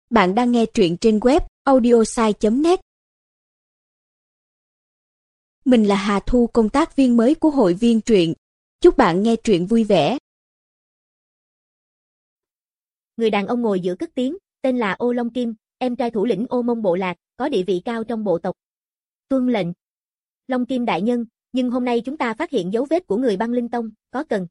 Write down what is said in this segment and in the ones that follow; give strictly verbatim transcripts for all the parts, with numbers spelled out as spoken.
Bạn đang nghe truyện trên web audiosai chấm net. Mình là Hà Thu, công tác viên mới của hội viên truyện. Chúc bạn nghe truyện vui vẻ. Người đàn ông ngồi giữa cất tiếng, tên là Ô Long Kim, em trai thủ lĩnh Ô Mông bộ lạc, có địa vị cao trong bộ tộc. Tuân lệnh. Long Kim đại nhân, nhưng hôm nay chúng ta phát hiện dấu vết của người băng linh tông, có cần.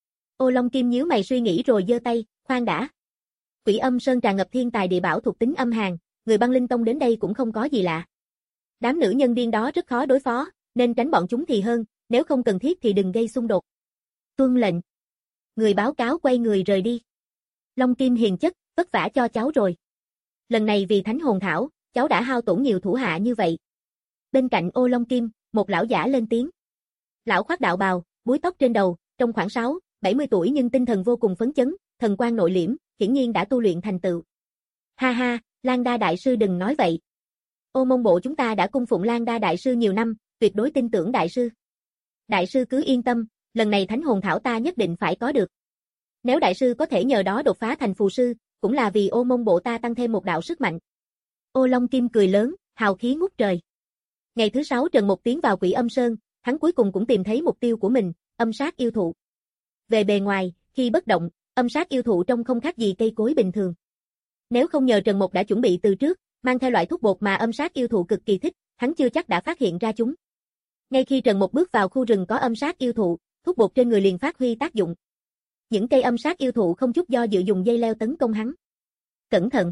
Ô Long Kim nhíu mày suy nghĩ rồi giơ tay, khoan đã. Quỷ Âm Sơn tràn ngập thiên tài địa bảo thuộc tính âm hàn, người băng linh tông đến đây cũng không có gì lạ. Đám nữ nhân điên đó rất khó đối phó, nên tránh bọn chúng thì hơn, nếu không cần thiết thì đừng gây xung đột. Tuân lệnh. Người báo cáo quay người rời đi. Long Kim hiền chất, vất vả cho cháu rồi. Lần này vì Thánh Hồn Thảo, cháu đã hao tổn nhiều thủ hạ như vậy. Bên cạnh Ô Long Kim, một lão giả lên tiếng. Lão khoác đạo bào, búi tóc trên đầu, trong khoảng sáu, bảy mươi tuổi nhưng tinh thần vô cùng phấn chấn, thần quang nội liễm, hiển nhiên đã tu luyện thành tựu. Ha ha, Lan Đa đại sư đừng nói vậy. Ô Mông bộ chúng ta đã cung phụng Lan Đa đại sư nhiều năm, tuyệt đối tin tưởng đại sư. Đại sư cứ yên tâm, lần này Thánh Hồn Thảo ta nhất định phải có được. Nếu đại sư có thể nhờ đó đột phá thành phù sư, cũng là vì Ô Mông bộ ta tăng thêm một đạo sức mạnh. Ô Long Kim cười lớn, hào khí ngút trời. Ngày thứ sáu Trần Mục tiến vào Quỷ Âm Sơn, hắn cuối cùng cũng tìm thấy mục tiêu của mình, âm sát yêu thụ. Về bề ngoài, khi bất động, âm sát yêu thụ trông không khác gì cây cối bình thường. Nếu không nhờ Trần Mục đã chuẩn bị từ trước, mang theo loại thuốc bột mà âm sát yêu thụ cực kỳ thích, hắn chưa chắc đã phát hiện ra chúng. Ngay khi Trần Mục bước vào khu rừng có âm sát yêu thụ, thuốc bột trên người liền phát huy tác dụng. Những cây âm sát yêu thụ không chút do dự dùng dây leo tấn công hắn. Cẩn thận!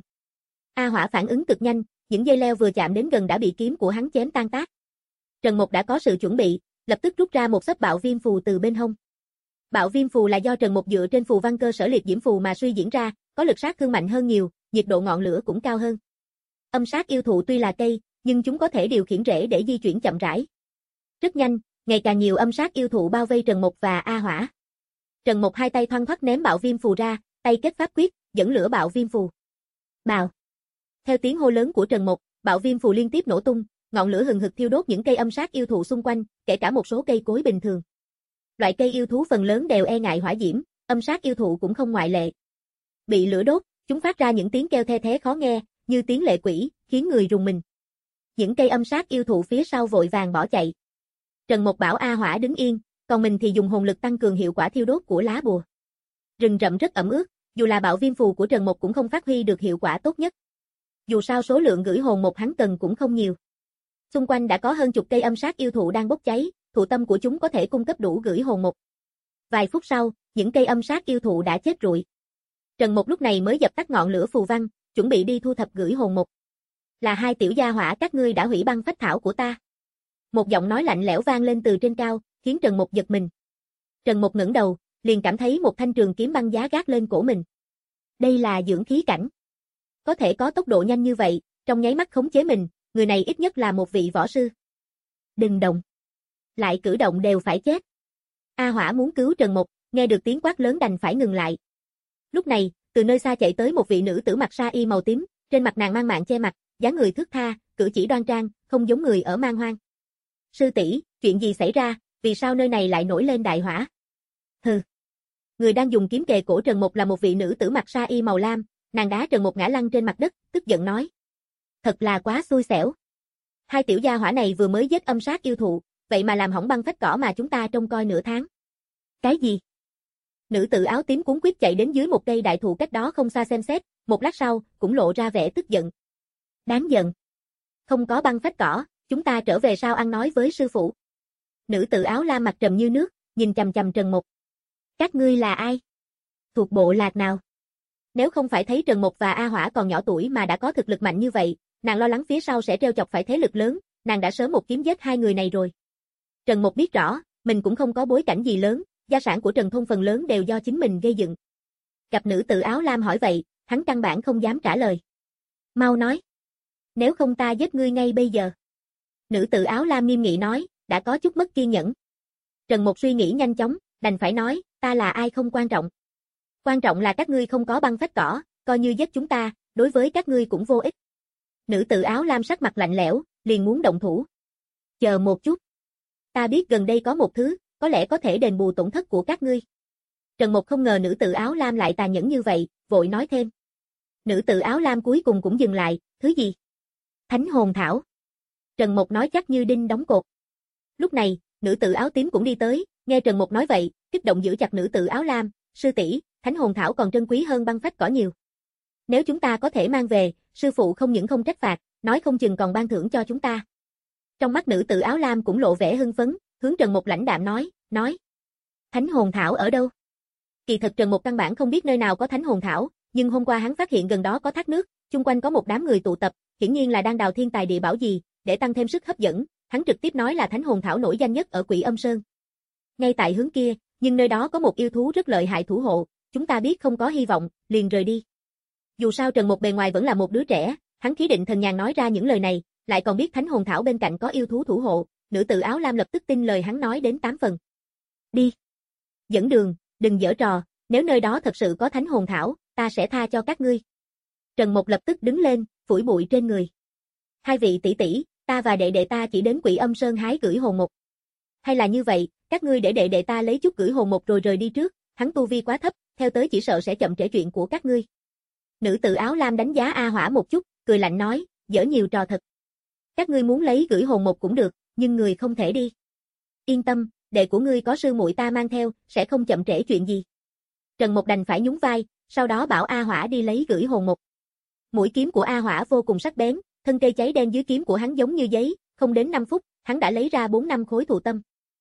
A Hỏa phản ứng cực nhanh, những dây leo vừa chạm đến gần đã bị kiếm của hắn chém tan tác. Trần Mục đã có sự chuẩn bị, lập tức rút ra một xấp bạo viêm phù từ bên hông. Bạo viêm phù là do Trần Mục dựa trên phù văn cơ sở liệt diễm phù mà suy diễn ra, có lực sát thương mạnh hơn nhiều, nhiệt độ ngọn lửa cũng cao hơn. Âm sát yêu thụ tuy là cây, nhưng chúng có thể điều khiển rễ để di chuyển chậm rãi. Rất nhanh, ngày càng nhiều âm sát yêu thụ bao vây Trần Mục và A Hỏa. Trần Mục hai tay thoăn thoắt ném bạo viêm phù ra, tay kết pháp quyết, dẫn lửa bạo viêm phù. Bào. Theo tiếng hô lớn của Trần Mục, bạo viêm phù liên tiếp nổ tung, ngọn lửa hừng hực thiêu đốt những cây âm sát yêu thụ xung quanh, kể cả một số cây cối bình thường. Loại cây yêu thú phần lớn đều e ngại hỏa diễm, âm sát yêu thụ cũng không ngoại lệ. Bị lửa đốt, chúng phát ra những tiếng kêu the thé khó nghe, như tiếng lệ quỷ, khiến người rùng mình. Những cây âm sát yêu thụ phía sau vội vàng bỏ chạy. Trần Mục bảo A Hỏa đứng yên, còn mình thì dùng hồn lực tăng cường hiệu quả thiêu đốt của lá bùa. Rừng rậm rất ẩm ướt, dù là bạo viêm phù của Trần Mục cũng không phát huy được hiệu quả tốt nhất. Dù sao số lượng gửi hồn một hắn cần cũng không nhiều. Xung quanh đã có hơn chục cây âm sát yêu thụ đang bốc cháy, thụ tâm của chúng có thể cung cấp đủ gửi hồn một. Vài phút sau, những cây âm sát yêu thụ đã chết rụi. Trần Mục lúc này mới dập tắt ngọn lửa phù văn, chuẩn bị đi thu thập gửi hồn một. Là hai tiểu gia hỏa các ngươi đã hủy băng phách thảo của ta. Một giọng nói lạnh lẽo vang lên từ trên cao, khiến Trần Mục giật mình. Trần Mục ngẩng đầu, liền cảm thấy một thanh trường kiếm băng giá gác lên cổ mình. Đây là dưỡng khí cảnh. Có thể có tốc độ nhanh như vậy, trong nháy mắt khống chế mình, người này ít nhất là một vị võ sư. Đừng động. Lại cử động đều phải chết. A Hỏa muốn cứu Trần Mục, nghe được tiếng quát lớn đành phải ngừng lại. Lúc này, từ nơi xa chạy tới một vị nữ tử mặc sa y màu tím, trên mặt nàng mang mạng che mặt, dáng người thướt tha, cử chỉ đoan trang, không giống người ở Man Hoang. Sư tỷ, chuyện gì xảy ra, vì sao nơi này lại nổi lên đại hỏa? Hừ. Người đang dùng kiếm kề cổ Trần Mục là một vị nữ tử mặc sa y màu lam, nàng đá Trần Mục ngã lăn trên mặt đất, tức giận nói. Thật là quá xui xẻo. Hai tiểu gia hỏa này vừa mới giết âm sát yêu thụ, vậy mà làm hỏng băng phách cỏ mà chúng ta trông coi nửa tháng. Cái gì? Nữ tử áo tím cuống quýt chạy đến dưới một cây đại thụ cách đó không xa xem xét, một lát sau, cũng lộ ra vẻ tức giận. Đáng giận. Không có băng phách cỏ, chúng ta trở về sao ăn nói với sư phụ. Nữ tử áo lam mặt trầm như nước, nhìn chằm chằm Trần Mục. Các ngươi là ai? Thuộc bộ lạc nào? Nếu không phải thấy Trần Mục và A Hỏa còn nhỏ tuổi mà đã có thực lực mạnh như vậy, nàng lo lắng phía sau sẽ trêu chọc phải thế lực lớn, nàng đã sớm một kiếm giết hai người này rồi. Trần Mục biết rõ, mình cũng không có bối cảnh gì lớn, gia sản của Trần thôn phần lớn đều do chính mình gây dựng. Gặp nữ tử áo lam hỏi vậy, hắn căn bản không dám trả lời. Mau nói. Nếu không ta giết ngươi ngay bây giờ. Nữ tử áo lam nghiêm nghị nói, đã có chút mất kiên nhẫn. Trần Mục suy nghĩ nhanh chóng, đành phải nói, ta là ai không quan trọng. Quan trọng là các ngươi không có băng phách cỏ, coi như giết chúng ta, đối với các ngươi cũng vô ích. Nữ tử áo lam sắc mặt lạnh lẽo, liền muốn động thủ. Chờ một chút. Ta biết gần đây có một thứ, có lẽ có thể đền bù tổn thất của các ngươi. Trần Mục không ngờ nữ tử áo lam lại tàn nhẫn như vậy, vội nói thêm. Nữ tử áo lam cuối cùng cũng dừng lại, thứ gì? Thánh hồn thảo. Trần Mộc nói chắc như đinh đóng cột. Lúc này, nữ tử áo tím cũng đi tới, nghe Trần Mộc nói vậy, kích động giữ chặt nữ tử áo lam, sư tỷ, thánh hồn thảo còn trân quý hơn băng phách cỏ nhiều. Nếu chúng ta có thể mang về, sư phụ không những không trách phạt, nói không chừng còn ban thưởng cho chúng ta. Trong mắt nữ tử áo lam cũng lộ vẻ hưng phấn, hướng Trần Mộc lãnh đạm nói, nói. Thánh hồn thảo ở đâu? Kỳ thật Trần Mộc căn bản không biết nơi nào có thánh hồn thảo, nhưng hôm qua hắn phát hiện gần đó có thác nước, chung quanh có một đám người tụ tập, hiển nhiên là đang đào thiên tài địa bảo gì, để tăng thêm sức hấp dẫn, hắn trực tiếp nói là thánh hồn thảo nổi danh nhất ở Quỷ Âm Sơn. Ngay tại hướng kia, nhưng nơi đó có một yêu thú rất lợi hại thủ hộ, chúng ta biết không có hy vọng, liền rời đi. Dù sao Trần Mộc bề ngoài vẫn là một đứa trẻ, hắn khí định thần nhàn nói ra những lời này, lại còn biết thánh hồn thảo bên cạnh có yêu thú thủ hộ, nữ tử áo lam lập tức tin lời hắn nói đến tám phần. Đi. Dẫn đường, đừng giở trò, nếu nơi đó thật sự có thánh hồn thảo, ta sẽ tha cho các ngươi. Trần Mộc lập tức đứng lên, phủi bụi trên người. Hai vị tỷ tỷ, ta và đệ đệ ta chỉ đến Quỷ Âm Sơn hái gửi hồn mục. Hay là như vậy, các ngươi để đệ đệ ta lấy chút gửi hồn mục rồi rời đi trước, hắn tu vi quá thấp, theo tới chỉ sợ sẽ chậm trễ chuyện của các ngươi. Nữ tử áo lam đánh giá A Hỏa một chút, cười lạnh nói, giở nhiều trò thật. Các ngươi muốn lấy gửi hồn mục cũng được, nhưng người không thể đi. Yên tâm, đệ của ngươi có sư muội ta mang theo, sẽ không chậm trễ chuyện gì. Trần Mộc đành phải nhún vai, sau đó bảo A Hỏa đi lấy gửi hồn mục. Mũi kiếm của A Hỏa vô cùng sắc bén, thân cây cháy đen dưới kiếm của hắn giống như giấy, không đến năm phút, hắn đã lấy ra bốn năm khối thụ tâm.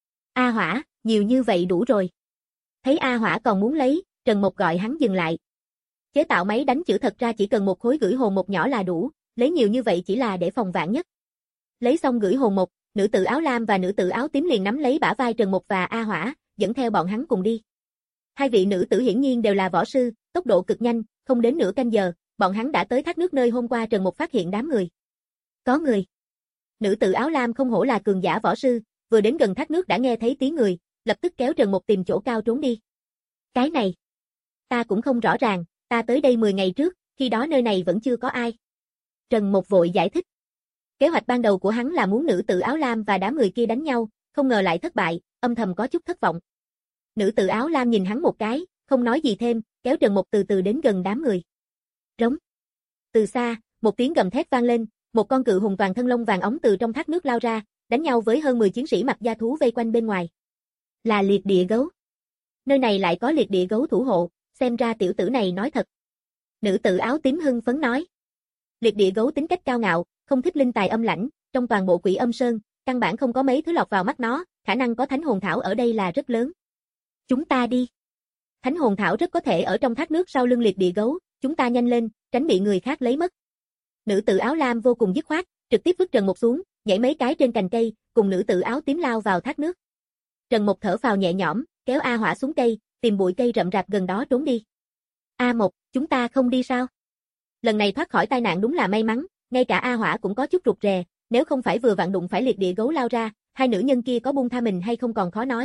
A Hỏa, nhiều như vậy đủ rồi. Thấy A Hỏa còn muốn lấy, Trần Mộc gọi hắn dừng lại. Chế tạo máy đánh chữ thật ra chỉ cần một khối gửi hồn mục nhỏ là đủ, lấy nhiều như vậy chỉ là để phòng vạn nhất. Lấy xong gửi hồn mục, nữ tử áo lam và nữ tử áo tím liền nắm lấy bả vai Trần Mộc và A Hỏa, dẫn theo bọn hắn cùng đi. Hai vị nữ tử hiển nhiên đều là võ sư, tốc độ cực nhanh, không đến nửa canh giờ, bọn hắn đã tới thác nước nơi hôm qua Trần Mộc phát hiện đám người. Có người. Nữ tử áo lam không hổ là cường giả võ sư, vừa đến gần thác nước đã nghe thấy tiếng người, lập tức kéo Trần Mộc tìm chỗ cao trốn đi. Cái này, ta cũng không rõ ràng, ta tới đây mười ngày trước, khi đó nơi này vẫn chưa có ai. Trần Mộc vội giải thích. Kế hoạch ban đầu của hắn là muốn nữ tử áo lam và đám người kia đánh nhau, không ngờ lại thất bại, âm thầm có chút thất vọng. Nữ tử áo lam nhìn hắn một cái, không nói gì thêm, kéo Trần Mộc từ từ đến gần đám người. Rống. Từ xa, một tiếng gầm thét vang lên, một con cự hùng toàn thân lông vàng óng từ trong thác nước lao ra, đánh nhau với hơn mười chiến sĩ mặc da thú vây quanh bên ngoài. Là liệt địa gấu. Nơi này lại có liệt địa gấu thủ hộ, xem ra tiểu tử này nói thật. Nữ tử áo tím hưng phấn nói. Liệt địa gấu tính cách cao ngạo, không thích linh tài âm lãnh, trong toàn bộ Quỷ Âm Sơn, căn bản không có mấy thứ lọt vào mắt nó, khả năng có thánh hồn thảo ở đây là rất lớn. Chúng ta đi. Thánh hồn thảo rất có thể ở trong thác nước sau lưng liệt địa gấu, chúng ta nhanh lên, tránh bị người khác lấy mất. Nữ tử áo lam vô cùng dứt khoát, trực tiếp vứt Trần Mộc xuống, nhảy mấy cái trên cành cây, cùng nữ tử áo tím lao vào thác nước. Trần Mộc thở phào nhẹ nhõm, kéo A Hỏa xuống cây, tìm bụi cây rậm rạp gần đó trốn đi. A Mộc, chúng ta không đi sao? Lần này thoát khỏi tai nạn đúng là may mắn, ngay cả A Hỏa cũng có chút rụt rè, nếu không phải vừa vặn đụng phải liệt địa gấu lao ra, hai nữ nhân kia có buông tha mình hay không còn khó nói.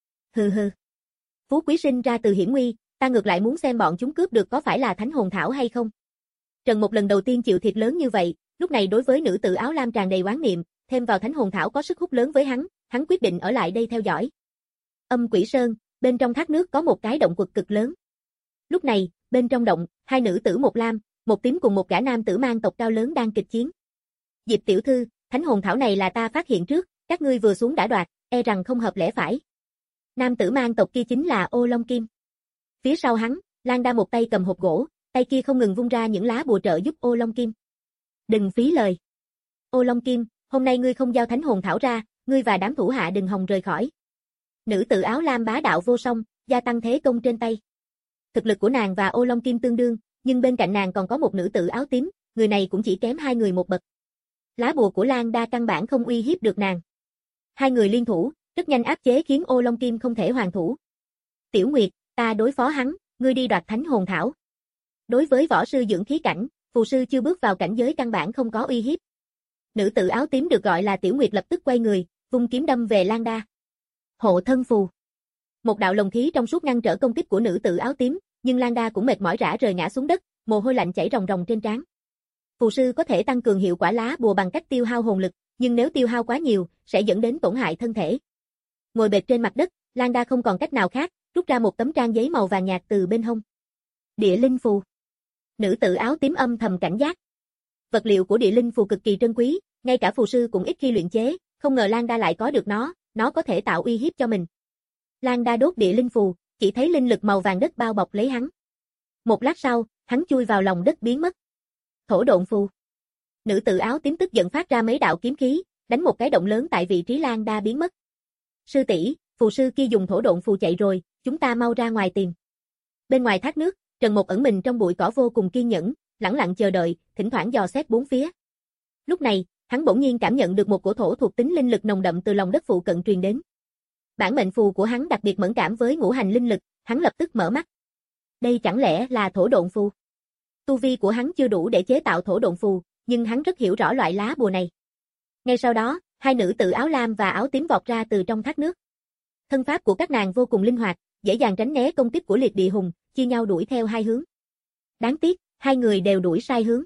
Hừ hừ. Phú quý sinh ra từ hiểm nguy, ta ngược lại muốn xem bọn chúng cướp được có phải là thánh hồn thảo hay không. Trần Mộc lần đầu tiên chịu thiệt lớn như vậy, lúc này đối với nữ tử áo lam tràn đầy oán niệm, thêm vào thánh hồn thảo có sức hút lớn với hắn, hắn quyết định ở lại đây theo dõi. Âm Quỷ Sơn, bên trong thác nước có một cái động quật cực lớn. Lúc này, bên trong động, hai nữ tử một lam, một tím cùng một gã nam tử mang tộc cao lớn đang kịch chiến. Diệp tiểu thư, thánh hồn thảo này là ta phát hiện trước, các ngươi vừa xuống đã đoạt, e rằng không hợp lẽ phải. Nam tử mang tộc kia chính là Ô Long Kim. Phía sau hắn, Lan Đa một tay cầm hộp gỗ, tay kia không ngừng vung ra những lá bùa trợ giúp Ô Long Kim. Đừng phí lời. Ô Long Kim, hôm nay ngươi không giao thánh hồn thảo ra, ngươi và đám thủ hạ đừng hòng rời khỏi. Nữ tử áo lam bá đạo vô song, gia tăng thế công trên tay. Thực lực của nàng và Ô Long Kim tương đương, nhưng bên cạnh nàng còn có một nữ tử áo tím, người này cũng chỉ kém hai người một bậc. Lá bùa của Lan Đa căn bản không uy hiếp được nàng. Hai người liên thủ, rất nhanh áp chế khiến Ô Long Kim không thể hoàn thủ. Tiểu Nguyệt, ta đối phó hắn, ngươi đi đoạt thánh hồn thảo. Đối với võ sư dưỡng khí cảnh, phù sư chưa bước vào cảnh giới căn bản không có uy hiếp. Nữ tử áo tím được gọi là Tiểu Nguyệt lập tức quay người, vung kiếm đâm về Lan Đa. Hộ thân phù. Một đạo lồng khí trong suốt ngăn trở công kích của nữ tử áo tím, nhưng Lan Đa cũng mệt mỏi rã rời ngã xuống đất, mồ hôi lạnh chảy ròng ròng trên trán. Phù sư có thể tăng cường hiệu quả lá bùa bằng cách tiêu hao hồn lực, nhưng nếu tiêu hao quá nhiều, sẽ dẫn đến tổn hại thân thể. Ngồi bệt trên mặt đất, Lan Đa không còn cách nào khác, rút ra một tấm trang giấy màu vàng nhạt từ bên hông. Địa linh phù. Nữ tử áo tím âm thầm cảnh giác. Vật liệu của địa linh phù cực kỳ trân quý, ngay cả phù sư cũng ít khi luyện chế, không ngờ Lan Đa lại có được nó, nó có thể tạo uy hiếp cho mình. Lan Đa đốt địa linh phù, chỉ thấy linh lực màu vàng đất bao bọc lấy hắn. Một lát sau, hắn chui vào lòng đất biến mất. Thổ độn phù. Nữ tử áo tím tức giận phát ra mấy đạo kiếm khí, đánh một cái động lớn tại vị trí Lan Đa biến mất. Sư tỷ, phù sư kia dùng thổ độn phù chạy rồi, chúng ta mau ra ngoài tìm. Bên ngoài thác nước, Trần Mộc ẩn mình trong bụi cỏ vô cùng kiên nhẫn, lẳng lặng chờ đợi, thỉnh thoảng dò xét bốn phía. Lúc này, hắn bỗng nhiên cảm nhận được một cổ thổ thuộc tính linh lực nồng đậm từ lòng đất phụ cận truyền đến. Bản mệnh phù của hắn đặc biệt mẫn cảm với ngũ hành linh lực, hắn lập tức mở mắt. Đây chẳng lẽ là thổ độn phù? Tu vi của hắn chưa đủ để chế tạo thổ độn phù, nhưng hắn rất hiểu rõ loại lá bùa này. Ngay sau đó, hai nữ tử áo lam và áo tím vọt ra từ trong thác nước. Thân pháp của các nàng vô cùng linh hoạt, dễ dàng tránh né công kích của liệt địa hùng, chia nhau đuổi theo hai hướng. Đáng tiếc, hai người đều đuổi sai hướng.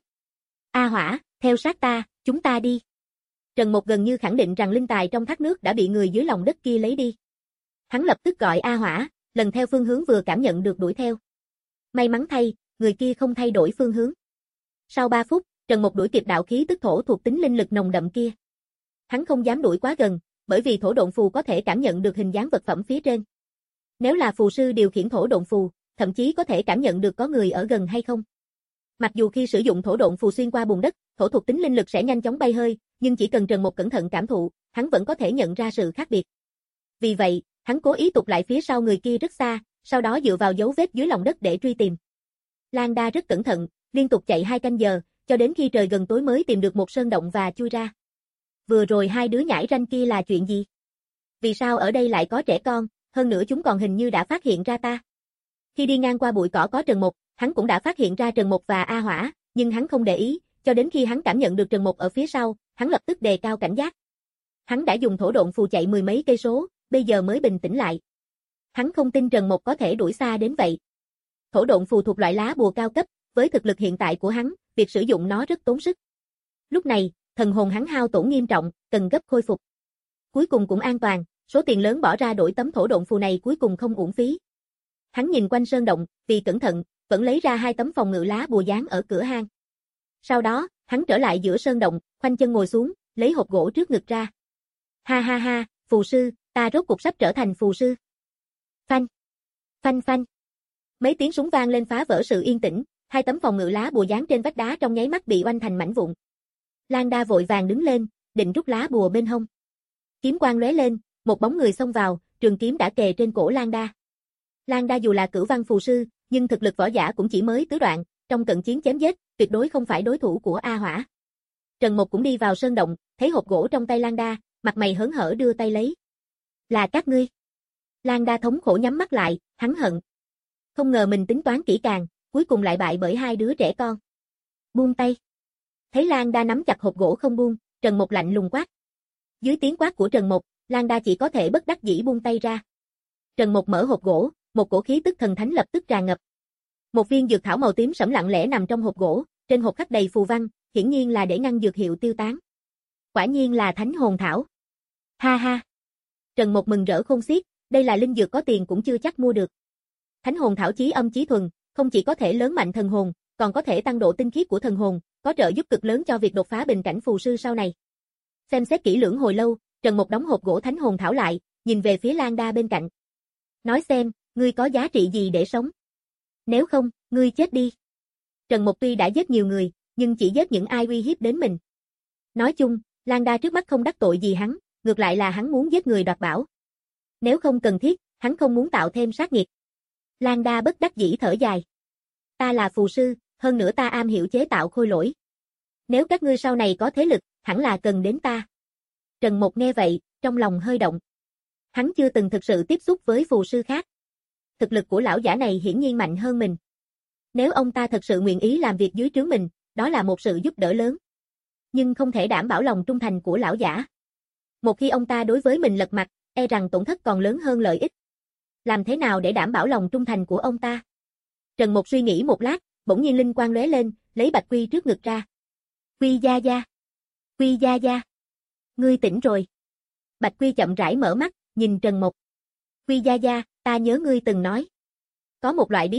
A Hỏa, theo sát ta, chúng ta đi. Trần Mộc gần như khẳng định rằng linh tài trong thác nước đã bị người dưới lòng đất kia lấy đi. Hắn lập tức gọi A Hỏa, lần theo phương hướng vừa cảm nhận được đuổi theo. May mắn thay, người kia không thay đổi phương hướng. Sau ba phút, Trần Mộc đuổi kịp đạo khí tức thổ thuộc tính linh lực nồng đậm kia. Hắn không dám đuổi quá gần, bởi vì thổ độn phù có thể cảm nhận được hình dáng vật phẩm phía trên. Nếu là phù sư điều khiển thổ độn phù, thậm chí có thể cảm nhận được có người ở gần hay không. Mặc dù khi sử dụng thổ độn phù xuyên qua bùn đất, thổ thuộc tính linh lực sẽ nhanh chóng bay hơi, nhưng chỉ cần Trần Mộc cẩn thận cảm thụ, hắn vẫn có thể nhận ra sự khác biệt. Vì vậy, hắn cố ý tụt lại phía sau người kia rất xa, sau đó dựa vào dấu vết dưới lòng đất để truy tìm. Lan Đa rất cẩn thận, liên tục chạy hai canh giờ, cho đến khi trời gần tối mới tìm được một sơn động và chui ra. Vừa rồi hai đứa nhãi ranh kia là chuyện gì? Vì sao ở đây lại có trẻ con, hơn nữa chúng còn hình như đã phát hiện ra ta. Khi đi ngang qua bụi cỏ có Trần Mộc, hắn cũng đã phát hiện ra Trần Mộc và A Hỏa, nhưng hắn không để ý, cho đến khi hắn cảm nhận được Trần Mộc ở phía sau, hắn lập tức đề cao cảnh giác. Hắn đã dùng thổ độn phù chạy mười mấy cây số, bây giờ mới bình tĩnh lại. Hắn không tin Trần Mộc có thể đuổi xa đến vậy. Thổ độn phù thuộc loại lá bùa cao cấp, với thực lực hiện tại của hắn, việc sử dụng nó rất tốn sức. Lúc này, thần hồn hắn hao tổn nghiêm trọng, cần gấp khôi phục. Cuối cùng cũng an toàn, số tiền lớn bỏ ra đổi tấm thổ độn phù này cuối cùng không uổng phí. Hắn nhìn quanh sơn động, vì cẩn thận, vẫn lấy ra hai tấm phòng ngự lá bùa dán ở cửa hang. Sau đó, hắn trở lại giữa sơn động, khoanh chân ngồi xuống, lấy hộp gỗ trước ngực ra. Ha ha ha, phù sư, ta rốt cục sắp trở thành phù sư. Phanh, phanh phanh. Mấy tiếng súng vang lên phá vỡ sự yên tĩnh, hai tấm phòng ngự lá bùa dán trên vách đá trong nháy mắt bị oanh thành mảnh vụn. Lan Đa vội vàng đứng lên, định rút lá bùa bên hông. Kiếm quang lóe lên, một bóng người xông vào, trường kiếm đã kề trên cổ Lan Đa. Lan Đa dù là cửu văn phù sư, nhưng thực lực võ giả cũng chỉ mới tứ đoạn, trong cận chiến chém giết, tuyệt đối không phải đối thủ của A Hỏa. Trần Mộc cũng đi vào sơn động, thấy hộp gỗ trong tay Lan Đa, mặt mày hớn hở đưa tay lấy. Là các ngươi. Lan Đa thống khổ nhắm mắt lại, hắn hận. Không ngờ mình tính toán kỹ càng, cuối cùng lại bại bởi hai đứa trẻ con. Buông tay. Thấy Lan Đa nắm chặt hộp gỗ không buông, Trần Mộc lạnh lùng quát. Dưới tiếng quát của Trần Mộc, Lan Đa chỉ có thể bất đắc dĩ buông tay ra. Trần Mộc mở hộp gỗ, một cổ khí tức thần thánh lập tức tràn ngập. Một viên dược thảo màu tím sẫm lặng lẽ nằm trong hộp gỗ, trên hộp khắc đầy phù văn, hiển nhiên là để ngăn dược hiệu tiêu tán. Quả nhiên là thánh hồn thảo. Ha ha. Trần Mộc mừng rỡ khôn xiết, đây là linh dược có tiền cũng chưa chắc mua được. Thánh hồn thảo chí âm chí thuần, không chỉ có thể lớn mạnh thần hồn, còn có thể tăng độ tinh khiết của thần hồn, có trợ giúp cực lớn cho việc đột phá bình cảnh phù sư sau này. Xem xét kỹ lưỡng hồi lâu, Trần Mộc đóng hộp gỗ thánh hồn thảo lại, nhìn về phía Lan Đa bên cạnh. Nói xem, ngươi có giá trị gì để sống? Nếu không, ngươi chết đi. Trần Mộc tuy đã giết nhiều người, nhưng chỉ giết những ai uy hiếp đến mình. Nói chung, Lan Đa trước mắt không đắc tội gì hắn, ngược lại là hắn muốn giết người đoạt bảo. Nếu không cần thiết, hắn không muốn tạo thêm sát nghiệt. Lan Đa bất đắc dĩ thở dài. Ta là phù sư, hơn nữa ta am hiểu chế tạo khôi lỗi. Nếu các ngươi sau này có thế lực, hẳn là cần đến ta. Trần Mộc nghe vậy, trong lòng hơi động. Hắn chưa từng thực sự tiếp xúc với phù sư khác. Thực lực của lão giả này hiển nhiên mạnh hơn mình. Nếu ông ta thật sự nguyện ý làm việc dưới trướng mình, đó là một sự giúp đỡ lớn. Nhưng không thể đảm bảo lòng trung thành của lão giả. Một khi ông ta đối với mình lật mặt, e rằng tổn thất còn lớn hơn lợi ích. Làm thế nào để đảm bảo lòng trung thành của ông ta? Trần Mộc suy nghĩ một lát, bỗng nhiên linh quang lóe lên, lấy Bạch Quy trước ngực ra. Quy gia gia. Quy gia gia. Ngươi tỉnh rồi. Bạch Quy chậm rãi mở mắt, nhìn Trần Mộc. Quy gia gia, ta nhớ ngươi từng nói. Có một loại bí pháp,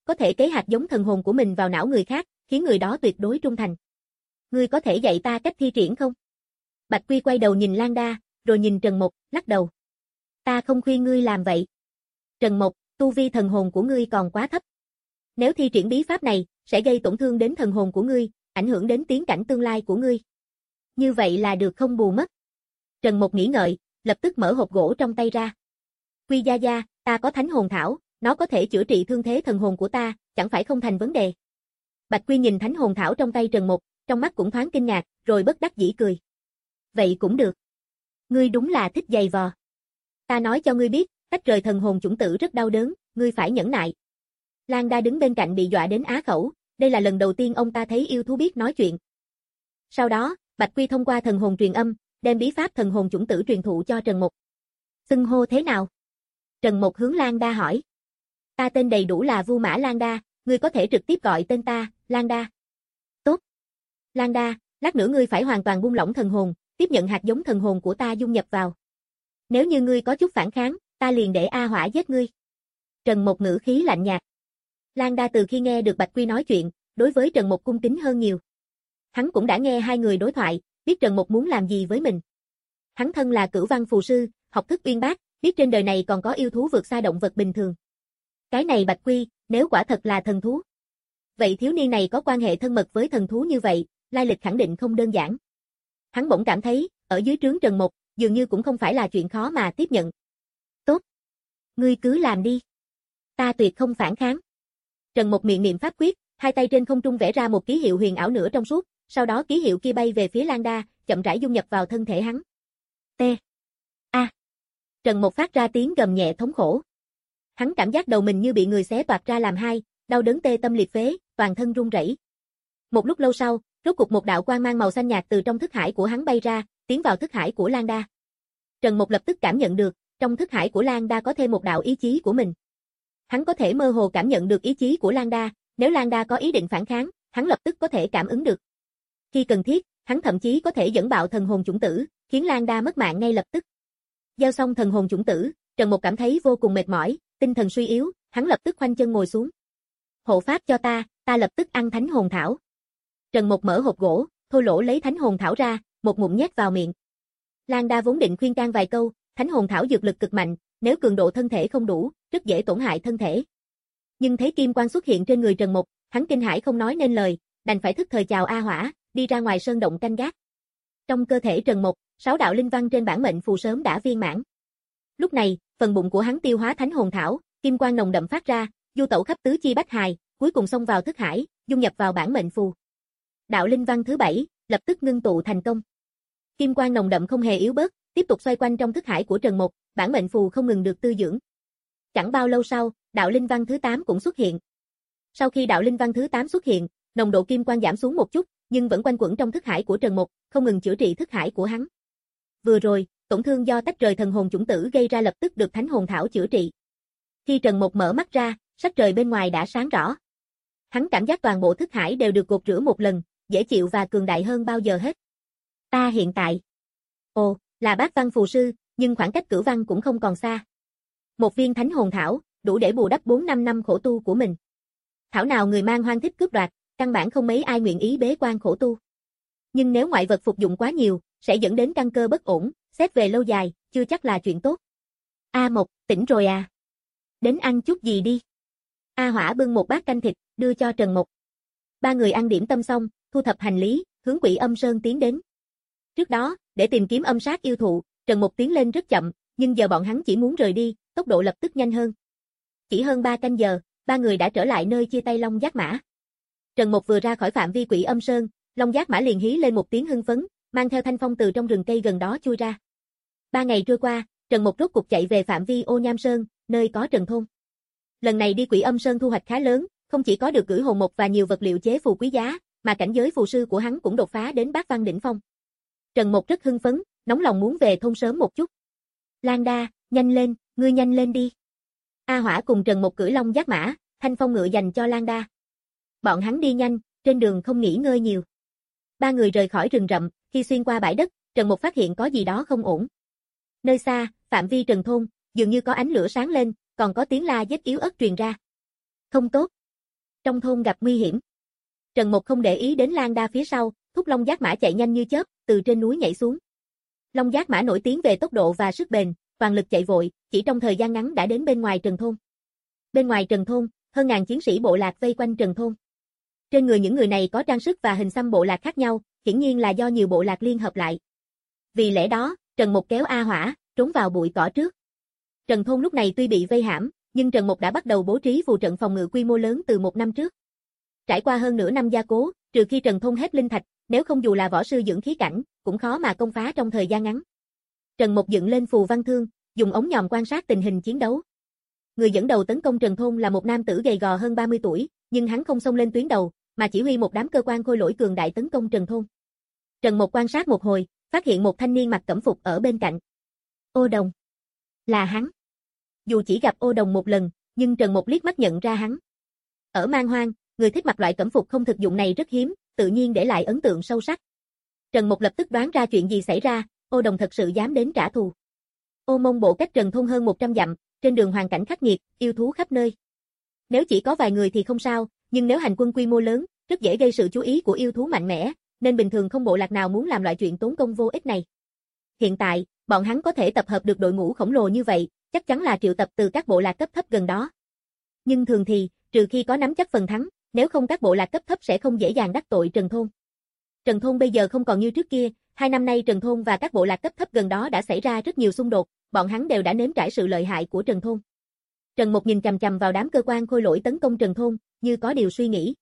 có thể cấy hạt giống thần hồn của mình vào não người khác, khiến người đó tuyệt đối trung thành. Ngươi có thể dạy ta cách thi triển không? Bạch Quy quay đầu nhìn Lang Đa, rồi nhìn Trần Mục, lắc đầu. Ta không khuyên ngươi làm vậy. Trần Mục, tu vi thần hồn của ngươi còn quá thấp. Nếu thi triển bí pháp này, sẽ gây tổn thương đến thần hồn của ngươi, ảnh hưởng đến tiến cảnh tương lai của ngươi. Như vậy là được không bù mất. Trần Mục nghĩ ngợi, lập tức mở hộp gỗ trong tay ra. Quy gia gia, ta có thánh hồn thảo, nó có thể chữa trị thương thế thần hồn của ta, chẳng phải không thành vấn đề. Bạch Quy nhìn thánh hồn thảo trong tay Trần Mục, trong mắt cũng thoáng kinh ngạc, rồi bất đắc dĩ cười. Vậy cũng được. Ngươi đúng là thích giày vò. Ta nói cho ngươi biết, tách rời thần hồn chủng tử rất đau đớn, ngươi phải nhẫn nại. Lang Đa đứng bên cạnh bị dọa đến á khẩu, đây là lần đầu tiên ông ta thấy yêu thú biết nói chuyện. Sau đó, Bạch Quy thông qua thần hồn truyền âm, đem bí pháp thần hồn chủng tử truyền thụ cho Trần Mục. Xưng hô thế nào? Trần Mục hướng Lang Đa hỏi. Ta tên đầy đủ là Vu Mã Lang Đa, ngươi có thể trực tiếp gọi tên ta, Lang Đa. Tốt. Lang Đa, lát nữa ngươi phải hoàn toàn buông lỏng thần hồn, tiếp nhận hạt giống thần hồn của ta dung nhập vào. Nếu như ngươi có chút phản kháng, ta liền để A Hỏa giết ngươi. Trần Mục ngữ khí lạnh nhạt. Lang Đa từ khi nghe được Bạch Quy nói chuyện, đối với Trần Mục cung kính hơn nhiều. Hắn cũng đã nghe hai người đối thoại, biết Trần Mục muốn làm gì với mình. Hắn thân là cửu văn phù sư, học thức uyên bác, biết trên đời này còn có yêu thú vượt xa động vật bình thường. Cái này Bạch Quy, nếu quả thật là thần thú. Vậy thiếu niên này có quan hệ thân mật với thần thú như vậy, lai lịch khẳng định không đơn giản. Hắn bỗng cảm thấy, ở dưới trướng Trần Mục, dường như cũng không phải là chuyện khó mà tiếp nhận. Tốt. Ngươi cứ làm đi. Ta tuyệt không phản kháng. Trần Mục miệng niệm pháp quyết, hai tay trên không trung vẽ ra một ký hiệu huyền ảo nửa trong suốt, sau đó ký hiệu kia bay về phía Lang Đa, chậm rãi dung nhập vào thân thể hắn. T. A. Trần Mục phát ra tiếng gầm nhẹ thống khổ. Hắn cảm giác đầu mình như bị người xé toạc ra làm hai, đau đớn tê tâm liệt phế, toàn thân run rẩy. Một lúc lâu sau, rốt cục một đạo quang mang màu xanh nhạt từ trong thức hải của hắn bay ra, tiến vào thức hải của Lang Đa. Trần Mục lập tức cảm nhận được, trong thức hải của Lang Đa có thêm một đạo ý chí của mình. Hắn có thể mơ hồ cảm nhận được ý chí của Lang Đa, nếu Lang Đa có ý định phản kháng, hắn lập tức có thể cảm ứng được. Khi cần thiết, hắn thậm chí có thể dẫn bạo thần hồn chủng tử, khiến Lang Đa mất mạng ngay lập tức. Giao xong thần hồn chủng tử, Trần Mục cảm thấy vô cùng mệt mỏi, tinh thần suy yếu, hắn lập tức khoanh chân ngồi xuống. Hộ pháp cho ta, ta lập tức ăn thánh hồn thảo. Trần Mục mở hộp gỗ, thô lỗ lấy thánh hồn thảo ra, một ngụm nhét vào miệng. Lang Đa vốn định khuyên can vài câu, thánh hồn thảo dược lực cực mạnh, nếu cường độ thân thể không đủ, rất dễ tổn hại thân thể. Nhưng thấy kim quang xuất hiện trên người Trần Mục, hắn kinh hãi không nói nên lời, đành phải thức thời chào A Hỏa, đi ra ngoài sơn động canh gác. Trong cơ thể Trần Mục, sáu đạo linh văn trên bản mệnh phù sớm đã viên mãn. Lúc này, phần bụng của hắn tiêu hóa thánh hồn thảo, kim quang nồng đậm phát ra, du tẩu khắp tứ chi bách hài, cuối cùng xông vào thức hải, dung nhập vào bản mệnh phù. Đạo linh văn thứ bảy, lập tức ngưng tụ thành công. Kim quang nồng đậm không hề yếu bớt, tiếp tục xoay quanh trong thức hải của Trần Mục, bản mệnh phù không ngừng được tư dưỡng. Chẳng bao lâu sau, đạo linh văn thứ tám cũng xuất hiện. Sau khi đạo linh văn thứ tám xuất hiện, nồng độ kim quang giảm xuống một chút, nhưng vẫn quanh quẩn trong thức hải của Trần Mục, không ngừng chữa trị thức hải của hắn. Vừa rồi, tổn thương do tách rời thần hồn chủng tử gây ra lập tức được thánh hồn thảo chữa trị. Khi Trần Mục mở mắt ra, sắc trời bên ngoài đã sáng rõ. Hắn cảm giác toàn bộ thức hải đều được gột rửa một lần, dễ chịu và cường đại hơn bao giờ hết. Ta hiện tại, ồ, là bát văn phù sư, nhưng khoảng cách cửu văn cũng không còn xa. Một viên thánh hồn thảo, đủ để bù đắp bốn năm năm khổ tu của mình. Thảo nào người mang hoang thích cướp đoạt, căn bản không mấy ai nguyện ý bế quan khổ tu. Nhưng nếu ngoại vật phục dụng quá nhiều, sẽ dẫn đến căn cơ bất ổn, xét về lâu dài, chưa chắc là chuyện tốt. A Mộc, tỉnh rồi à? Đến ăn chút gì đi. A Hỏa bưng một bát canh thịt, đưa cho Trần Mục. Ba người ăn điểm tâm xong, thu thập hành lý, hướng Quỷ Âm Sơn tiến đến. Trước đó, để tìm kiếm âm sát yêu thụ, Trần Mục tiến lên rất chậm, nhưng giờ bọn hắn chỉ muốn rời đi, tốc độ lập tức nhanh hơn. Chỉ hơn ba canh giờ, ba người đã trở lại nơi chia tay Long Giác Mã. Trần Mục vừa ra khỏi phạm vi Quỷ Âm Sơn, Long Giác Mã liền hí lên một tiếng hưng phấn, mang theo thanh phong từ trong rừng cây gần đó chui ra. Ba ngày trôi qua, Trần Mục rốt cục chạy về phạm vi Ô Nham Sơn, nơi có Trần Thôn. Lần này đi Quỷ Âm Sơn thu hoạch khá lớn, không chỉ có được cửu hồn mộc và nhiều vật liệu chế phù quý giá, mà cảnh giới phù sư của hắn cũng đột phá đến bát văn đỉnh phong. Trần Mục rất hưng phấn, nóng lòng muốn về thôn sớm một chút. Lang Đa, nhanh lên, ngươi nhanh lên đi. A Hỏa cùng Trần Mục cưỡi Long Giác Mã, thanh phong ngựa dành cho Lang Đa. Bọn hắn đi nhanh, trên đường không nghỉ ngơi nhiều. Ba người rời khỏi rừng rậm, khi xuyên qua bãi đất, Trần Mục phát hiện có gì đó không ổn. Nơi xa, phạm vi Trần Thôn, dường như có ánh lửa sáng lên, còn có tiếng la giết yếu ớt truyền ra. Không tốt. Trong thôn gặp nguy hiểm. Trần Mục không để ý đến Lan Đa phía sau, thúc Long Giác Mã chạy nhanh như chớp, từ trên núi nhảy xuống. Long Giác Mã nổi tiếng về tốc độ và sức bền, toàn lực chạy vội, chỉ trong thời gian ngắn đã đến bên ngoài Trần thôn. Bên ngoài Trần thôn, hơn ngàn chiến sĩ bộ lạc vây quanh Trần thôn. Trên người những người này có trang sức và hình xăm bộ lạc khác nhau, hiển nhiên là do nhiều bộ lạc liên hợp lại. Vì lẽ đó, Trần Mục kéo A Hỏa, trốn vào bụi cỏ trước. Trần thôn lúc này tuy bị vây hãm, nhưng Trần Mục đã bắt đầu bố trí phù trận phòng ngự quy mô lớn từ một năm trước. Trải qua hơn nửa năm gia cố, trừ khi Trần thôn hết linh thạch, nếu không dù là võ sư dưỡng khí cảnh, cũng khó mà công phá trong thời gian ngắn. Trần Mục dựng lên phù văn thương, dùng ống nhòm quan sát tình hình chiến đấu. Người dẫn đầu tấn công Trần thôn là một nam tử gầy gò hơn ba mươi tuổi, nhưng hắn không xông lên tuyến đầu, mà chỉ huy một đám cơ quan khôi lỗi cường đại tấn công Trần thôn. Trần Mục quan sát một hồi, phát hiện một thanh niên mặc cẩm phục ở bên cạnh. Ô Đồng. Là hắn. Dù chỉ gặp Ô Đồng một lần, nhưng Trần Mục liếc mắt nhận ra hắn. Ở Man Hoang, người thích mặc loại cẩm phục không thực dụng này rất hiếm, tự nhiên để lại ấn tượng sâu sắc. Trần Mục lập tức đoán ra chuyện gì xảy ra, Ô Đồng thật sự dám đến trả thù. Ô Mông Bộ cách Trần thôn hơn một trăm dặm, trên đường hoàn cảnh khắc nghiệt, yêu thú khắp nơi. Nếu chỉ có vài người thì không sao, nhưng nếu hành quân quy mô lớn, rất dễ gây sự chú ý của yêu thú mạnh mẽ, nên bình thường không bộ lạc nào muốn làm loại chuyện tốn công vô ích này. Hiện tại, bọn hắn có thể tập hợp được đội ngũ khổng lồ như vậy, chắc chắn là triệu tập từ các bộ lạc cấp thấp gần đó. Nhưng thường thì, trừ khi có nắm chắc phần thắng, nếu không các bộ lạc cấp thấp sẽ không dễ dàng đắc tội Trần thôn. Trần thôn bây giờ không còn như trước kia, hai năm nay Trần thôn và các bộ lạc cấp thấp gần đó đã xảy ra rất nhiều xung đột, bọn hắn đều đã nếm trải sự lợi hại của Trần thôn. Trần Mục nhìn chằm chằm vào đám cơ quan khôi lỗi tấn công Trần thôn, như có điều suy nghĩ.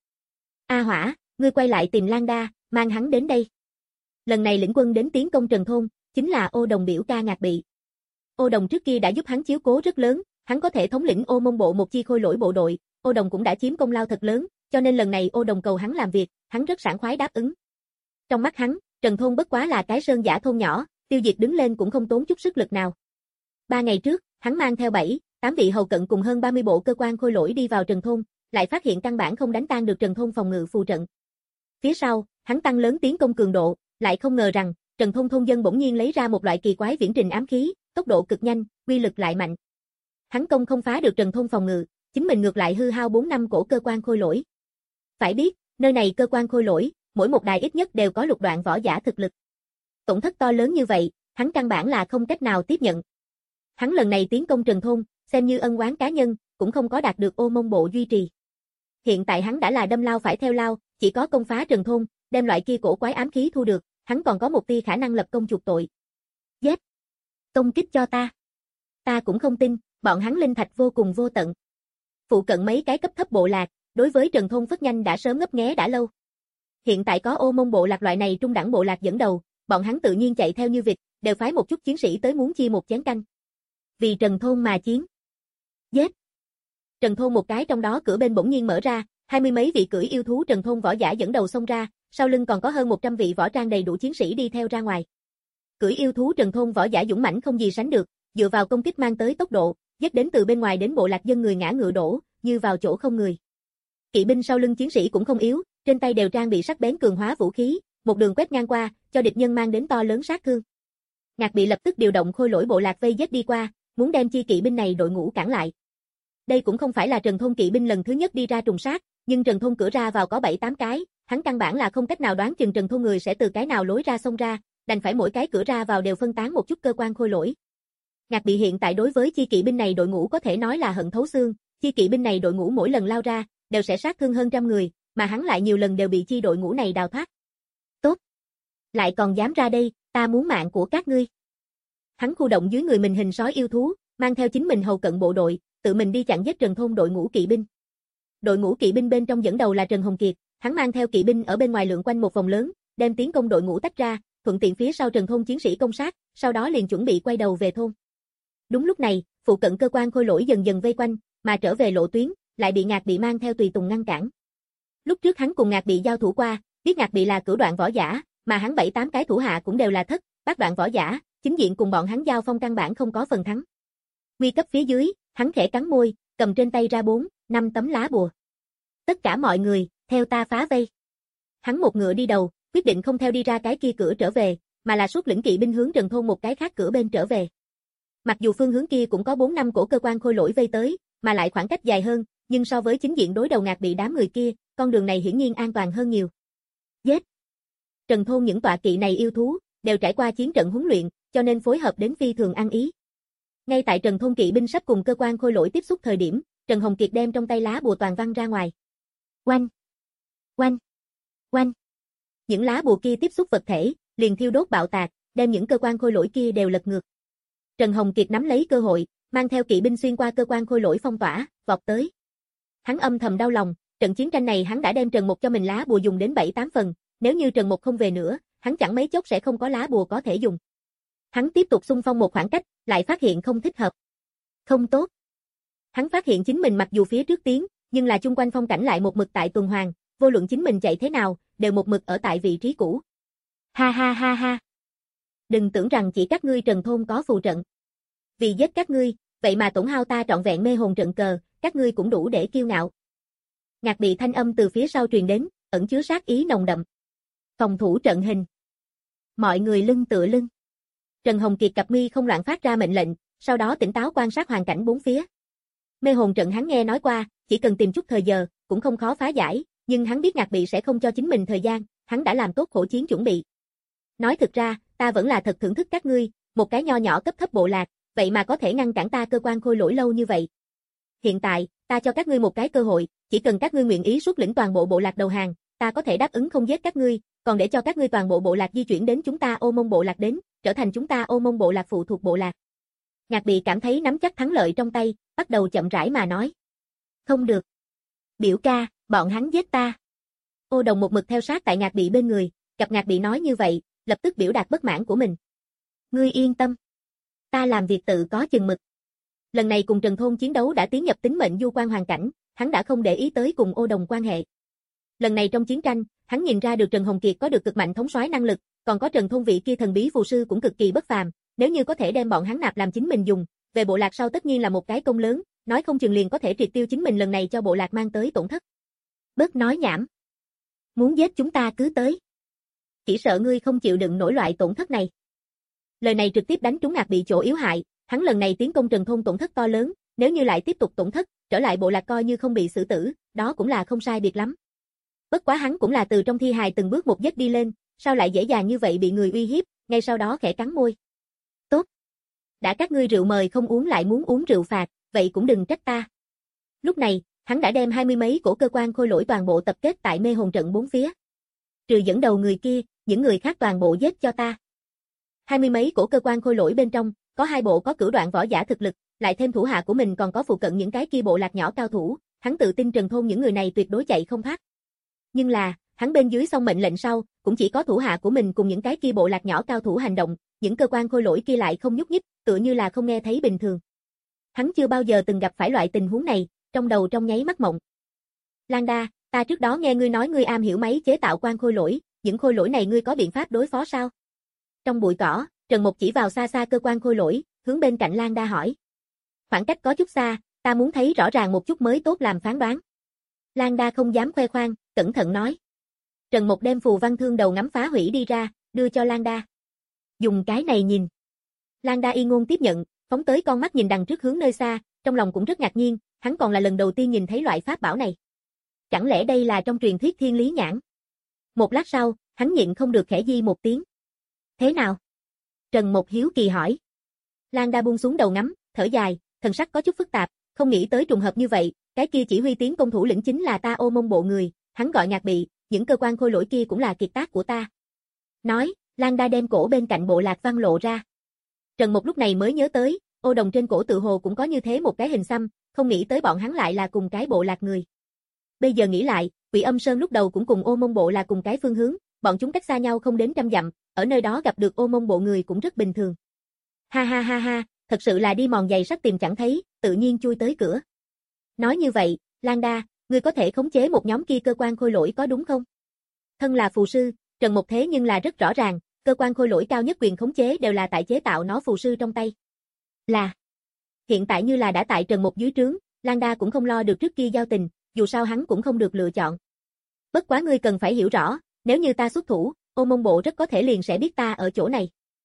A Hỏa, ngươi quay lại tìm Lan Đa, mang hắn đến đây. Lần này lĩnh quân đến tiến công Trần thôn, chính là Ô Đồng biểu ca Ngạc Bị. Ô Đồng trước kia đã giúp hắn chiếu cố rất lớn, hắn có thể thống lĩnh Ô Mông Bộ một chi khôi lỗi bộ đội, Ô Đồng cũng đã chiếm công lao thật lớn, cho nên lần này Ô Đồng cầu hắn làm việc, hắn rất sảng khoái đáp ứng. Trong mắt hắn, Trần thôn bất quá là cái sơn giả thôn nhỏ, tiêu diệt đứng lên cũng không tốn chút sức lực nào. Ba ngày trước, hắn mang theo bảy, tám vị hầu cận cùng hơn ba mươi bộ cơ quan khôi lỗi đi vào Trần thôn, lại phát hiện căn bản không đánh tan được Trần thôn phòng ngự phù trận. Phía sau, hắn tăng lớn tiến công cường độ, lại không ngờ rằng, Trần thôn thôn dân bỗng nhiên lấy ra một loại kỳ quái viễn trình ám khí, tốc độ cực nhanh, uy lực lại mạnh. Hắn công không phá được Trần thôn phòng ngự, chính mình ngược lại hư hao bốn năm cổ cơ quan khôi lỗi. Phải biết, nơi này cơ quan khôi lỗi, mỗi một đài ít nhất đều có lục đoạn võ giả thực lực. Tổn thất to lớn như vậy, hắn căn bản là không cách nào tiếp nhận. Hắn lần này tiến công Trần thôn, xem như ân oán cá nhân, cũng không có đạt được Ô Mông Bộ duy trì. Hiện tại hắn đã là đâm lao phải theo lao, chỉ có công phá Trần thôn, đem loại kia cổ quái ám khí thu được, hắn còn có một tia khả năng lập công chuộc tội. Giết! Công kích cho ta! Ta cũng không tin, bọn hắn linh thạch vô cùng vô tận. Phụ cận mấy cái cấp thấp bộ lạc, đối với Trần thôn Phất Nhanh đã sớm ngấp nghé đã lâu. Hiện tại có Ô Mông Bộ lạc loại này trung đẳng bộ lạc dẫn đầu, bọn hắn tự nhiên chạy theo như vịt, đều phái một chút chiến sĩ tới muốn chia một chén canh. Vì Trần thôn mà chiến. Giết! Trần thôn một cái trong đó cửa bên bỗng nhiên mở ra, hai mươi mấy vị cưỡi yêu thú Trần thôn võ giả dẫn đầu xông ra, sau lưng còn có hơn một trăm vị võ trang đầy đủ chiến sĩ đi theo ra ngoài. Cưỡi yêu thú Trần thôn võ giả dũng mãnh không gì sánh được, dựa vào công kích mang tới tốc độ, giết đến từ bên ngoài đến bộ lạc dân người ngã ngựa đổ, như vào chỗ không người. Kỵ binh sau lưng chiến sĩ cũng không yếu, trên tay đều trang bị sắc bén cường hóa vũ khí, một đường quét ngang qua, cho địch nhân mang đến to lớn sát thương. Ngạc Bị lập tức điều động khôi lỗi bộ lạc vây giết đi qua, muốn đem chi kỵ binh này đội ngũ cản lại. Đây cũng không phải là Trần thôn kỵ binh lần thứ nhất đi ra trùng sát, nhưng Trần thôn cửa ra vào có bảy tám cái, hắn căn bản là không cách nào đoán chừng Trần thôn người sẽ từ cái nào lối ra xông ra, đành phải mỗi cái cửa ra vào đều phân tán một chút cơ quan khôi lỗi. Ngạc Bị hiện tại đối với chi kỵ binh này đội ngũ có thể nói là hận thấu xương, chi kỵ binh này đội ngũ mỗi lần lao ra, đều sẽ sát thương hơn trăm người, mà hắn lại nhiều lần đều bị chi đội ngũ này đào thoát. Tốt! Lại còn dám ra đây, ta muốn mạng của các ngươi. Hắn khu động dưới người mình hình sói yêu thú, mang theo chính mình hầu cận bộ đội, tự mình đi chặn giết Trần thôn đội ngũ kỵ binh. Đội ngũ kỵ binh bên trong dẫn đầu là Trần Hồng Kiệt, hắn mang theo kỵ binh ở bên ngoài lượn quanh một vòng lớn, đem tiến công đội ngũ tách ra, thuận tiện phía sau Trần thôn chiến sĩ công sát, sau đó liền chuẩn bị quay đầu về thôn. Đúng lúc này, phụ cận cơ quan khôi lỗi dần dần vây quanh, mà trở về lộ tuyến, lại bị Ngạc Bị mang theo tùy tùng ngăn cản. Lúc trước hắn cùng Ngạc Bị giao thủ qua, biết Ngạc Bị là cửu đoạn võ giả, mà hắn bảy tám cái thủ hạ cũng đều là thất, bát đoạn võ giả, chính diện cùng bọn hắn giao phong căn bản không có phần thắng. Nguy cấp phía dưới, hắn khẽ cắn môi, cầm trên tay ra bốn, năm tấm lá bùa. Tất cả mọi người, theo ta phá vây. Hắn một ngựa đi đầu, quyết định không theo đi ra cái kia cửa trở về, mà là xuất lĩnh kỵ binh hướng Trần thôn một cái khác cửa bên trở về. Mặc dù phương hướng kia cũng có bốn năm cổ cơ quan khôi lỗi vây tới, mà lại khoảng cách dài hơn, nhưng so với chính diện đối đầu Ngạc Bị đám người kia, con đường này hiển nhiên an toàn hơn nhiều. Giết! Trần thôn những tọa kỵ này yêu thú, đều trải qua chiến trận huấn luyện, cho nên phối hợp đến phi thường ăn ý. Ngay tại Trần thôn kỵ binh sắp cùng cơ quan khôi lỗi tiếp xúc thời điểm, Trần Hồng Kiệt đem trong tay lá bùa toàn văng ra ngoài. Oanh! Oanh! Oanh! Những lá bùa kia tiếp xúc vật thể, liền thiêu đốt bạo tạc, đem những cơ quan khôi lỗi kia đều lật ngược. Trần Hồng Kiệt nắm lấy cơ hội, mang theo kỵ binh xuyên qua cơ quan khôi lỗi phong tỏa, vọt tới. Hắn âm thầm đau lòng, trận chiến tranh này hắn đã đem Trần Mục cho mình lá bùa dùng đến bảy tám phần, nếu như Trần Mục không về nữa, hắn chẳng mấy chốc sẽ không có lá bùa có thể dùng. Hắn tiếp tục xung phong một khoảng cách, lại phát hiện không thích hợp. Không tốt. Hắn phát hiện chính mình mặc dù phía trước tiến, nhưng là chung quanh phong cảnh lại một mực tại tuần hoàn, vô luận chính mình chạy thế nào, đều một mực ở tại vị trí cũ. Ha ha ha ha. Đừng tưởng rằng chỉ các ngươi Trần thôn có phù trận. Vì giết các ngươi, vậy mà tổn hao ta trọn vẹn mê hồn trận cờ, các ngươi cũng đủ để kiêu ngạo. Ngạc Bị thanh âm từ phía sau truyền đến, ẩn chứa sát ý nồng đậm. Phòng thủ trận hình. Mọi người lưng tựa lưng. Trần Hồng Kiệt cặp mi không loạn phát ra mệnh lệnh, sau đó tỉnh táo quan sát hoàn cảnh bốn phía. Mê hồn trận hắn nghe nói qua, chỉ cần tìm chút thời giờ, cũng không khó phá giải, nhưng hắn biết Ngạc Bị sẽ không cho chính mình thời gian, hắn đã làm tốt khổ chiến chuẩn bị. Nói thực ra, ta vẫn là thật thưởng thức các ngươi, một cái nho nhỏ cấp thấp bộ lạc, vậy mà có thể ngăn cản ta cơ quan khôi lỗi lâu như vậy. Hiện tại, ta cho các ngươi một cái cơ hội, chỉ cần các ngươi nguyện ý xuất lĩnh toàn bộ bộ lạc đầu hàng, ta có thể đáp ứng không giết các ngươi, còn để cho các ngươi toàn bộ bộ lạc di chuyển đến chúng ta Ô Mông bộ lạc đến, trở thành chúng ta Ô Mông bộ lạc phụ thuộc bộ lạc. Ngạc Bị cảm thấy nắm chắc thắng lợi trong tay, bắt đầu chậm rãi mà nói. Không được. Biểu ca, bọn hắn giết ta. Ô Đồng một mực theo sát tại Ngạc Bị bên người, gặp Ngạc Bị nói như vậy, lập tức biểu đạt bất mãn của mình. Ngươi yên tâm. Ta làm việc tự có chừng mực. Lần này cùng Trần thôn chiến đấu đã tiến nhập tính mệnh du quan hoàn cảnh, hắn đã không để ý tới cùng Ô Đồng quan hệ. Lần này trong chiến tranh, hắn nhìn ra được Trần Hồng Kiệt có được cực mạnh thống soái năng lực, còn có Trần thôn vị kia thần bí phù sư cũng cực kỳ bất phàm, nếu như có thể đem bọn hắn nạp làm chính mình dùng, về bộ lạc sau tất nhiên là một cái công lớn, nói không chừng liền có thể triệt tiêu chính mình lần này cho bộ lạc mang tới tổn thất. Bớt nói nhảm. Muốn giết chúng ta cứ tới. Chỉ sợ ngươi không chịu đựng nổi loại tổn thất này. Lời này trực tiếp đánh trúng Ngạc Bị chỗ yếu hại, hắn lần này tiến công Trần thôn tổn thất to lớn, nếu như lại tiếp tục tổn thất, trở lại bộ lạc coi như không bị xử tử, đó cũng là không sai biệt lắm. Bất quá hắn cũng là từ trong thi hài từng bước một dết đi lên, sao lại dễ dàng như vậy bị người uy hiếp, ngay sau đó khẽ cắn môi. Tốt. Đã các ngươi rượu mời không uống lại muốn uống rượu phạt, vậy cũng đừng trách ta. Lúc này, hắn đã đem hai mươi mấy cổ cơ quan khôi lỗi toàn bộ tập kết tại mê hồn trận bốn phía. Trừ dẫn đầu người kia, những người khác toàn bộ giết cho ta. Hai mươi mấy cổ cơ quan khôi lỗi bên trong, có hai bộ có cửu đoạn võ giả thực lực, lại thêm thủ hạ của mình còn có phụ cận những cái kia bộ lạc nhỏ cao thủ, hắn tự tin Trần thôn những người này tuyệt đối chạy không thoát. Nhưng là, hắn bên dưới xong mệnh lệnh sau, cũng chỉ có thủ hạ của mình cùng những cái kia bộ lạc nhỏ cao thủ hành động, những cơ quan khôi lỗi kia lại không nhúc nhích, tựa như là không nghe thấy bình thường. Hắn chưa bao giờ từng gặp phải loại tình huống này, trong đầu trong nháy mắt mộng. Lan Đa, ta trước đó nghe ngươi nói ngươi am hiểu máy chế tạo quan khôi lỗi, những khôi lỗi này ngươi có biện pháp đối phó sao? Trong bụi cỏ, Trần Mục chỉ vào xa xa cơ quan khôi lỗi, hướng bên cạnh Lan Đa hỏi. Khoảng cách có chút xa, ta muốn thấy rõ ràng một chút mới tốt làm phán đoán. Lan Đa không dám khoe khoang, cẩn thận nói. Trần Mục đem phù văn thương đầu ngắm phá hủy đi ra, đưa cho Lan Đa. Dùng cái này nhìn. Lan Đa y ngôn tiếp nhận, phóng tới con mắt nhìn đằng trước hướng nơi xa, trong lòng cũng rất ngạc nhiên, hắn còn là lần đầu tiên nhìn thấy loại pháp bảo này. Chẳng lẽ đây là trong truyền thuyết thiên lý nhãn? Một lát sau, hắn nhịn không được khẽ di một tiếng. Thế nào? Trần Mục hiếu kỳ hỏi. Lan Đa buông xuống đầu ngắm, thở dài, thần sắc có chút phức tạp, không nghĩ tới trùng hợp như vậy, cái kia chỉ huy tiến công thủ lĩnh chính là ta Ô Mông bộ người, hắn gọi Ngạc Bị, những cơ quan khôi lỗi kia cũng là kiệt tác của ta. Nói, Lan Đa đem cổ bên cạnh bộ lạc văn lộ ra. Trần Mục lúc này mới nhớ tới, Ô Đồng trên cổ tự hồ cũng có như thế một cái hình xăm, không nghĩ tới bọn hắn lại là cùng cái bộ lạc người. Bây giờ nghĩ lại, Quỷ Âm Sơn lúc đầu cũng cùng Ô Mông bộ là cùng cái phương hướng, bọn chúng cách xa nhau không đến trăm dặm, ở nơi đó gặp được Ô Mông bộ người cũng rất bình thường. Ha ha ha ha, thật sự là đi mòn giày sắt tìm chẳng thấy, tự nhiên chui tới cửa. Nói như vậy, Lan Đa, ngươi có thể khống chế một nhóm kia cơ quan khôi lỗi có đúng không? Thân là phù sư, Trần Mục thế nhưng là rất rõ ràng, cơ quan khôi lỗi cao nhất quyền khống chế đều là tại chế tạo nó phù sư trong tay. Là. Hiện tại như là đã tại Trần Mục dưới trướng, Lan Đa cũng không lo được trước kia giao tình, dù sao hắn cũng không được lựa chọn. Bất quá ngươi cần phải hiểu rõ, nếu như ta xuất thủ, Ô Mông bộ rất có thể liền sẽ biết ta ở chỗ này.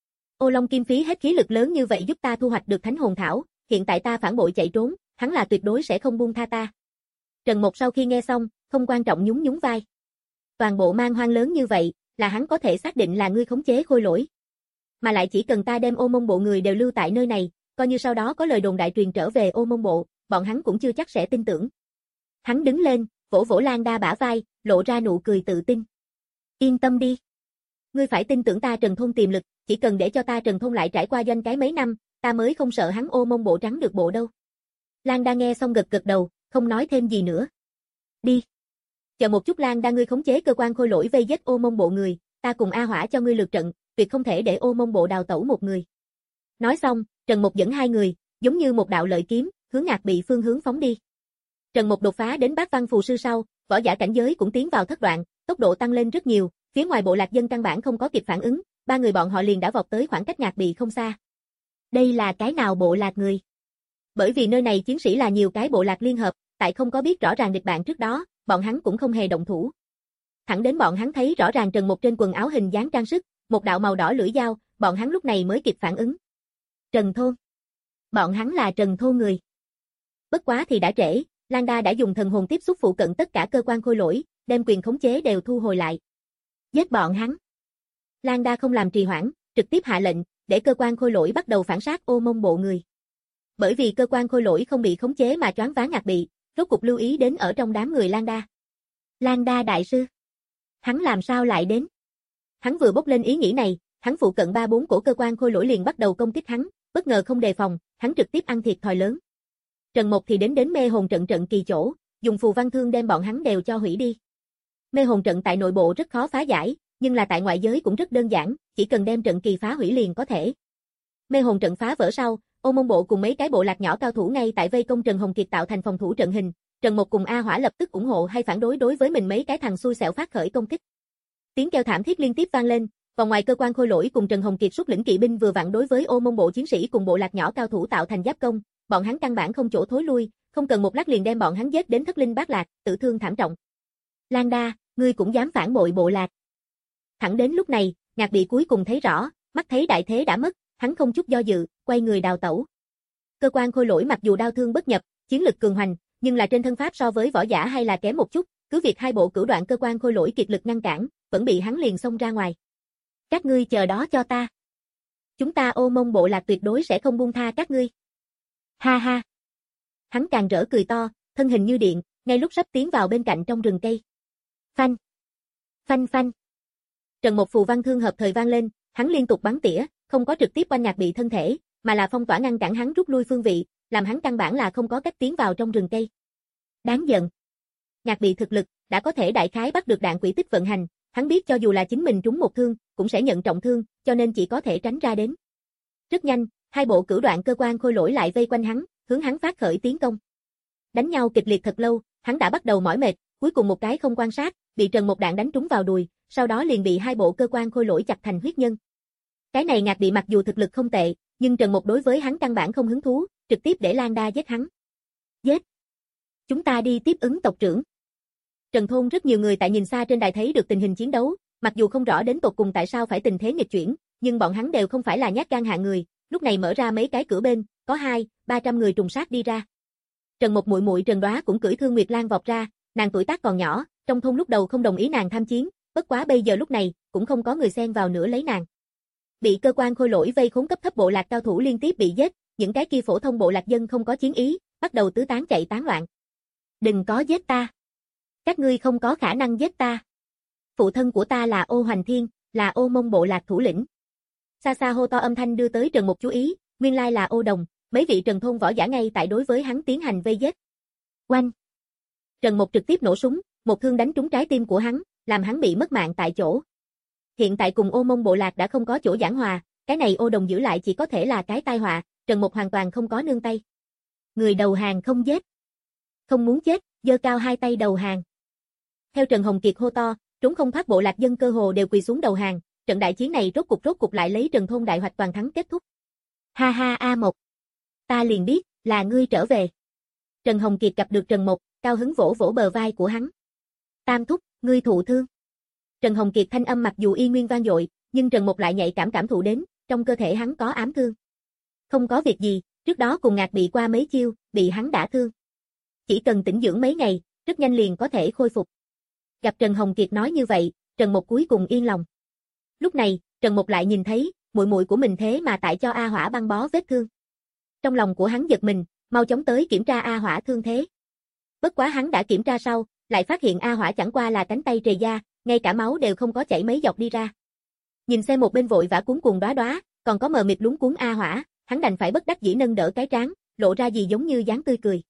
Ô Long Kim phí hết khí lực lớn như vậy giúp ta thu hoạch được Thánh Hồn Thảo, hiện tại ta phản bội chạy trốn, hắn là tuyệt đối sẽ không buông tha ta. Trần Mục sau khi nghe xong, không quan trọng nhún nhún vai. Toàn bộ man hoang lớn như vậy, là hắn có thể xác định là ngươi khống chế khôi lỗi. Mà lại chỉ cần ta đem Ô Mông Bộ người đều lưu tại nơi này, coi như sau đó có lời đồn đại truyền trở về Ô Mông Bộ, bọn hắn cũng chưa chắc sẽ tin tưởng. Hắn đứng lên, vỗ vỗ Lan Đa bả vai, lộ ra nụ cười tự tin. Yên tâm đi. Ngươi phải tin tưởng ta Trần Thôn tiềm lực, chỉ cần để cho ta Trần Thôn lại trải qua doanh cái mấy năm, ta mới không sợ hắn Ô Mông Bộ trắng được bộ đâu. Lan Đa nghe xong gật gật đầu, không nói thêm gì nữa. Đi. Chờ một chút Lan Đa, ngươi khống chế cơ quan khôi lỗi vây giết Ô Mông Bộ người, ta cùng A Hỏa cho ngươi lượt trận, tuyệt không thể để Ô Mông Bộ đào tẩu một người. Nói xong, Trần Mục dẫn hai người, giống như một đạo lợi kiếm, hướng Ngạc Bị phương hướng phóng đi. Trần Mục đột phá đến bát văn phù sư sau, võ giả cảnh giới cũng tiến vào thất đoạn, tốc độ tăng lên rất nhiều, phía ngoài bộ lạc dân căn bản không có kịp phản ứng, ba người bọn họ liền đã vọt tới khoảng cách Ngạc Bị không xa. Đây là cái nào bộ lạc người? Bởi vì nơi này chiến sĩ là nhiều cái bộ lạc liên hợp, tại không có biết rõ ràng địch bạn trước đó, bọn hắn cũng không hề động thủ. Thẳng đến bọn hắn thấy rõ ràng Trần Mục trên quần áo hình dáng trang sức, một đạo màu đỏ lưỡi dao, bọn hắn lúc này mới kịp phản ứng. Trần Thôn. Bọn hắn là Trần Thôn người. Bất quá thì đã trễ, Lan Đa đã dùng thần hồn tiếp xúc phụ cận tất cả cơ quan khôi lỗi, đem quyền khống chế đều thu hồi lại. Giết bọn hắn. Lan Đa không làm trì hoãn, trực tiếp hạ lệnh, để cơ quan khôi lỗi bắt đầu phản sát Ô Mông Bộ người. Bởi vì cơ quan khôi lỗi không bị khống chế mà choáng váng Ngạc Bị, rốt cục lưu ý đến ở trong đám người Lan Đa. Lan Đa đại sư. Hắn làm sao lại đến? Hắn vừa bốc lên ý nghĩ này, hắn phụ cận ba bốn cổ cơ quan khôi lỗi liền bắt đầu công kích hắn, bất ngờ không đề phòng, hắn trực tiếp ăn thiệt thòi lớn. Trần Mục thì đến đến mê hồn trận trận kỳ chỗ, dùng phù văn thương đem bọn hắn đều cho hủy đi. Mê hồn trận tại nội bộ rất khó phá giải, nhưng là tại ngoại giới cũng rất đơn giản, chỉ cần đem trận kỳ phá hủy liền có thể. Mê hồn trận phá vỡ sau, Ô Mông Bộ cùng mấy cái bộ lạc nhỏ cao thủ ngay tại vây công Trần Hồng Kiệt tạo thành phòng thủ trận hình, Trần Mục cùng A Hỏa lập tức ủng hộ hay phản đối đối với mình mấy cái thằng xui xẻo phát khởi công kích. Tiếng kêu thảm thiết liên tiếp vang lên, vòng ngoài cơ quan khôi lỗi cùng Trần Hồng Kiệt xuất lĩnh kỵ binh vừa vặn đối với Ô Mông Bộ chiến sĩ cùng bộ lạc nhỏ cao thủ tạo thành giáp công, bọn hắn căn bản không chỗ thối lui, không cần một lát liền đem bọn hắn giết đến thất linh bát lạc, tử thương thảm trọng. Lan Đa, ngươi cũng dám phản bội bộ lạc. Thẳng đến lúc này, Ngạc Bị cuối cùng thấy rõ, mắt thấy đại thế đã mất, hắn không chút do dự, quay người đào tẩu. Cơ quan khôi lỗi mặc dù đao thương bất nhập, chiến lực cường hoành, nhưng là trên thân pháp so với võ giả hay là kém một chút, cứ việc hai bộ cửu đoạn cơ quan khôi lỗi kiệt lực ngăn cản, vẫn bị hắn liền xông ra ngoài. Các ngươi chờ đó cho ta. Chúng ta Ô Mông Bộ lạc tuyệt đối sẽ không buông tha các ngươi. Ha ha. Hắn càng rỡ cười to, thân hình như điện, ngay lúc sắp tiến vào bên cạnh trong rừng cây. Phanh. Phanh phanh. Trần Mục phù văn thương hợp thời vang lên, hắn liên tục bắn tỉa, không có trực tiếp quanh Ngạc Bị thân thể, mà là phong tỏa ngăn cản hắn rút lui phương vị, làm hắn căn bản là không có cách tiến vào trong rừng cây. Đáng giận. Ngạc Bị thực lực, đã có thể đại khái bắt được đạn quỹ tích vận hành, hắn biết cho dù là chính mình trúng một thương, cũng sẽ nhận trọng thương, cho nên chỉ có thể tránh ra đến. Rất nhanh, hai bộ cửu đoạn cơ quan khôi lỗi lại vây quanh hắn, hướng hắn phát khởi tiến công. Đánh nhau kịch liệt thật lâu, hắn đã bắt đầu mỏi mệt, cuối cùng một cái không quan sát, bị Trần một đạn đánh trúng vào đùi, sau đó liền bị hai bộ cơ quan khôi lỗi chặt thành huyết nhân. Cái này Ngạc Bị mặc dù thực lực không tệ, nhưng Trần Mục đối với hắn căn bản không hứng thú, trực tiếp để Lan Đa giết hắn. Giết! Chúng ta đi tiếp ứng tộc trưởng. Trần Thôn rất nhiều người tại nhìn xa trên đài thấy được tình hình chiến đấu, mặc dù không rõ đến tột cùng tại sao phải tình thế nghịch chuyển, nhưng bọn hắn đều không phải là nhát gan hạng người, lúc này mở ra mấy cái cửa bên, có hai, ba trăm người trùng sát đi ra. Trần Mục muội muội Trần Đóa cũng cưỡi Thương Nguyệt Lang vọt ra, nàng tuổi tác còn nhỏ, trong thôn lúc đầu không đồng ý nàng tham chiến, bất quá bây giờ lúc này, cũng không có người xen vào nữa lấy nàng. Bị cơ quan khôi lỗi vây khốn cấp thấp bộ lạc cao thủ liên tiếp bị giết, những cái kia phổ thông bộ lạc dân không có chiến ý, bắt đầu tứ tán chạy tán loạn. Đừng có giết ta. Các ngươi không có khả năng giết ta. Phụ thân của ta là Ô Hoành Thiên, là Ô Mông bộ lạc thủ lĩnh. Xa xa hô to âm thanh đưa tới Trần Mục chú ý, nguyên lai là Ô Đồng, mấy vị Trần thôn võ giả ngay tại đối với hắn tiến hành vây giết. Oanh! Trần Mục trực tiếp nổ súng, một thương đánh trúng trái tim của hắn, làm hắn bị mất mạng tại chỗ. Hiện tại cùng Ô Mông bộ lạc đã không có chỗ giảng hòa, cái này Ô Đồng giữ lại chỉ có thể là cái tai họa, Trần Mục hoàn toàn không có nương tay. Người đầu hàng không giết. Không muốn chết, giơ cao hai tay đầu hàng. Theo Trần Hồng Kiệt hô to, trốn không thoát bộ lạc dân cơ hồ đều quỳ xuống đầu hàng, trận đại chiến này rốt cục rốt cục lại lấy Trần thôn đại hoạch toàn thắng kết thúc. Ha ha A Mộc. Ta liền biết, là ngươi trở về. Trần Hồng Kiệt gặp được Trần Mộc, cao hứng vỗ vỗ bờ vai của hắn. Tam thúc, ngươi thụ thương. Trần Hồng Kiệt thanh âm mặc dù y nguyên vang dội, nhưng Trần Mộc lại nhạy cảm cảm thụ đến, trong cơ thể hắn có ám thương. Không có việc gì, trước đó cùng Ngạc bị qua mấy chiêu, bị hắn đả thương. Chỉ cần tĩnh dưỡng mấy ngày, rất nhanh liền có thể khôi phục. Gặp Trần Hồng Kiệt nói như vậy, Trần Mục cuối cùng yên lòng. Lúc này, Trần Mục lại nhìn thấy, muội muội của mình thế mà tại cho A Hỏa băng bó vết thương. Trong lòng của hắn giật mình, mau chóng tới kiểm tra A Hỏa thương thế. Bất quá hắn đã kiểm tra sau, lại phát hiện A Hỏa chẳng qua là cánh tay trầy da, ngay cả máu đều không có chảy mấy giọt đi ra. Nhìn xem một bên vội vã cuống cuồng đóa đóa, còn có mờ mịt luống cuống A Hỏa, hắn đành phải bất đắc dĩ nâng đỡ cái trán, lộ ra gì giống như dáng tươi cười.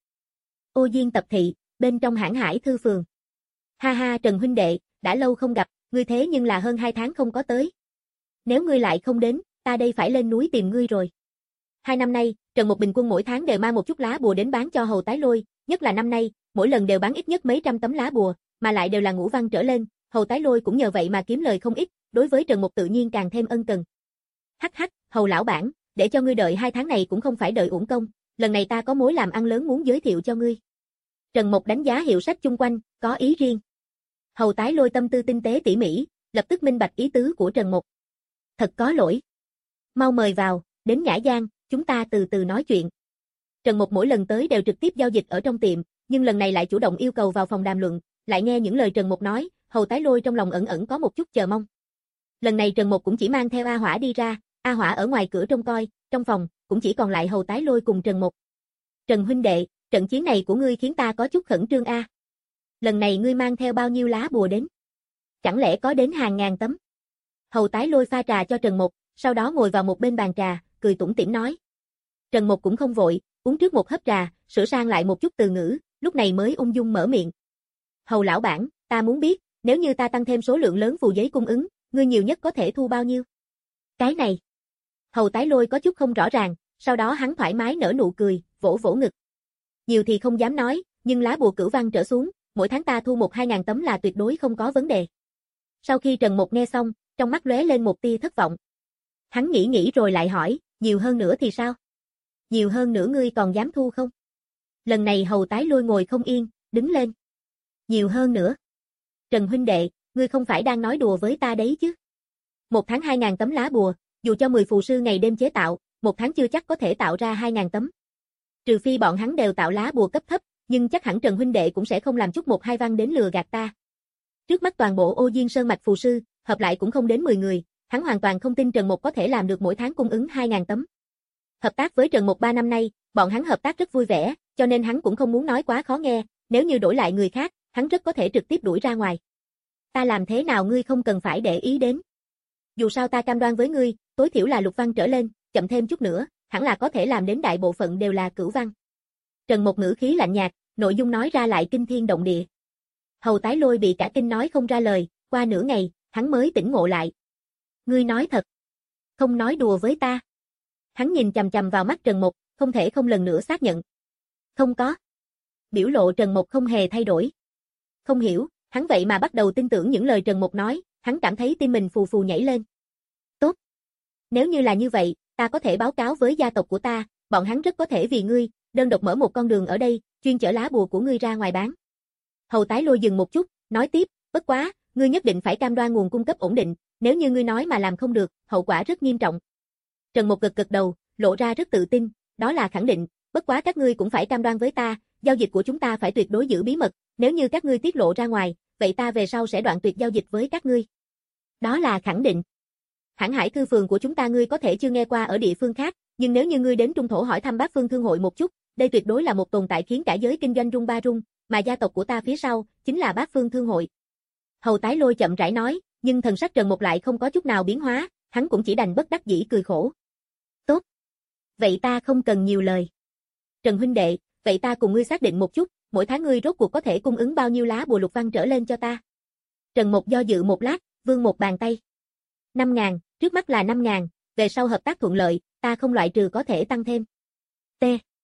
Ô Diên tập thị, bên trong Hãn Hải thư phường. Ha ha Trần huynh đệ, đã lâu không gặp, ngươi thế nhưng là hơn hai tháng không có tới. Nếu ngươi lại không đến, ta đây phải lên núi tìm ngươi rồi. Hai năm nay, Trần Mục bình quân mỗi tháng đều mang một chút lá bùa đến bán cho Hầu Tái Lôi, nhất là năm nay, mỗi lần đều bán ít nhất mấy trăm tấm lá bùa, mà lại đều là ngũ văn trở lên, Hầu Tái Lôi cũng nhờ vậy mà kiếm lời không ít, đối với Trần Mục tự nhiên càng thêm ân cần. Hắc hắc, Hầu lão bản, để cho ngươi đợi hai tháng này cũng không phải đợi uổng công, lần này ta có mối làm ăn lớn muốn giới thiệu cho ngươi. Trần Mục đánh giá hiệu sách chung quanh, có ý riêng. Hầu Tái Lôi tâm tư tinh tế tỉ mỉ, lập tức minh bạch ý tứ của Trần Mục. Thật có lỗi. Mau mời vào, đến Nhã Giang, chúng ta từ từ nói chuyện. Trần Mục mỗi lần tới đều trực tiếp giao dịch ở trong tiệm, nhưng lần này lại chủ động yêu cầu vào phòng đàm luận, lại nghe những lời Trần Mục nói, Hầu Tái Lôi trong lòng ẩn ẩn có một chút chờ mong. Lần này Trần Mục cũng chỉ mang theo A Hỏa đi ra, A Hỏa ở ngoài cửa trông coi, trong phòng cũng chỉ còn lại Hầu Tái Lôi cùng Trần Mục. Trần huynh đệ, trận chiến này của ngươi khiến ta có chút khẩn trương a. Lần này ngươi mang theo bao nhiêu lá bùa đến? Chẳng lẽ có đến hàng ngàn tấm? Hầu Tái Lôi pha trà cho Trần Mục, sau đó ngồi vào một bên bàn trà, cười tủm tỉm nói. Trần Mục cũng không vội, uống trước một hớp trà, sửa sang lại một chút từ ngữ, lúc này mới ung dung mở miệng. Hầu lão bản, ta muốn biết, nếu như ta tăng thêm số lượng lớn phù giấy cung ứng, ngươi nhiều nhất có thể thu bao nhiêu? Cái này. Hầu Tái Lôi có chút không rõ ràng, sau đó hắn thoải mái nở nụ cười, vỗ vỗ ngực. Nhiều thì không dám nói, nhưng lá bùa cửu văn trở xuống, mỗi tháng ta thu một hai ngàn tấm là tuyệt đối không có vấn đề. Sau khi Trần Mục nghe xong, trong mắt lóe lên một tia thất vọng. Hắn nghĩ nghĩ rồi lại hỏi, nhiều hơn nữa thì sao? Nhiều hơn nữa ngươi còn dám thu không? Lần này Hầu Tái Lôi ngồi không yên, đứng lên. Nhiều hơn nữa. Trần huynh đệ, ngươi không phải đang nói đùa với ta đấy chứ? Một tháng hai ngàn tấm lá bùa, dù cho mười phù sư ngày đêm chế tạo, một tháng chưa chắc có thể tạo ra hai ngàn tấm. Trừ phi bọn hắn đều tạo lá bùa cấp thấp, nhưng chắc hẳn Trần huynh đệ cũng sẽ không làm chút một hai văn đến lừa gạt ta. Trước mắt toàn bộ Ô Diên Sơn mạch phù sư, hợp lại cũng không đến mười người, hắn hoàn toàn không tin Trần Mục có thể làm được mỗi tháng cung ứng hai ngàn tấm. Hợp tác với Trần Mục ba năm nay, bọn hắn hợp tác rất vui vẻ, cho nên hắn cũng không muốn nói quá khó nghe, nếu như đổi lại người khác, hắn rất có thể trực tiếp đuổi ra ngoài. Ta làm thế nào ngươi không cần phải để ý đến. Dù sao ta cam đoan với ngươi, tối thiểu là lục văn trở lên, chậm thêm chút nữa, hẳn là có thể làm đến đại bộ phận đều là cửu văn. Trần Mục ngữ khí lạnh nhạt, nội dung nói ra lại kinh thiên động địa. Hầu Tái Lôi bị cả kinh nói không ra lời, qua nửa ngày, hắn mới tỉnh ngộ lại. Ngươi nói thật, không nói đùa với ta. Hắn nhìn chằm chằm vào mắt Trần Mục, không thể không lần nữa xác nhận. Không có. Biểu lộ Trần Mục không hề thay đổi. Không hiểu, hắn vậy mà bắt đầu tin tưởng những lời Trần Mục nói, hắn cảm thấy tim mình phù phù nhảy lên. Tốt. Nếu như là như vậy, ta có thể báo cáo với gia tộc của ta, bọn hắn rất có thể vì ngươi, đơn độc mở một con đường ở đây, chuyên chở lá bùa của ngươi ra ngoài bán. Hầu Tái Lôi dừng một chút, nói tiếp, bất quá, ngươi nhất định phải cam đoan nguồn cung cấp ổn định, nếu như ngươi nói mà làm không được, hậu quả rất nghiêm trọng. Trần Mục gật gật đầu, lộ ra rất tự tin, đó là khẳng định, bất quá các ngươi cũng phải cam đoan với ta, giao dịch của chúng ta phải tuyệt đối giữ bí mật, nếu như các ngươi tiết lộ ra ngoài, vậy ta về sau sẽ đoạn tuyệt giao dịch với các ngươi. Đó là khẳng định. Hãn Hải thư phường của chúng ta ngươi có thể chưa nghe qua ở địa phương khác, nhưng nếu như ngươi đến Trung Thổ hỏi thăm Bát Phương Thương hội một chút, đây tuyệt đối là một tồn tại khiến cả giới kinh doanh rung ba rung, mà gia tộc của ta phía sau chính là Bát Phương Thương hội. Hầu Tái Lôi chậm rãi nói, nhưng thần sắc Trần Mục lại không có chút nào biến hóa, hắn cũng chỉ đành bất đắc dĩ cười khổ. Tốt. Vậy ta không cần nhiều lời. Trần huynh đệ, vậy ta cùng ngươi xác định một chút, mỗi tháng ngươi rốt cuộc có thể cung ứng bao nhiêu lá bùa lục văn trở lên cho ta. Trần Mục do dự một lát, vươn một bàn tay. Năm ngàn, trước mắt là năm ngàn, về sau hợp tác thuận lợi, ta không loại trừ có thể tăng thêm. T.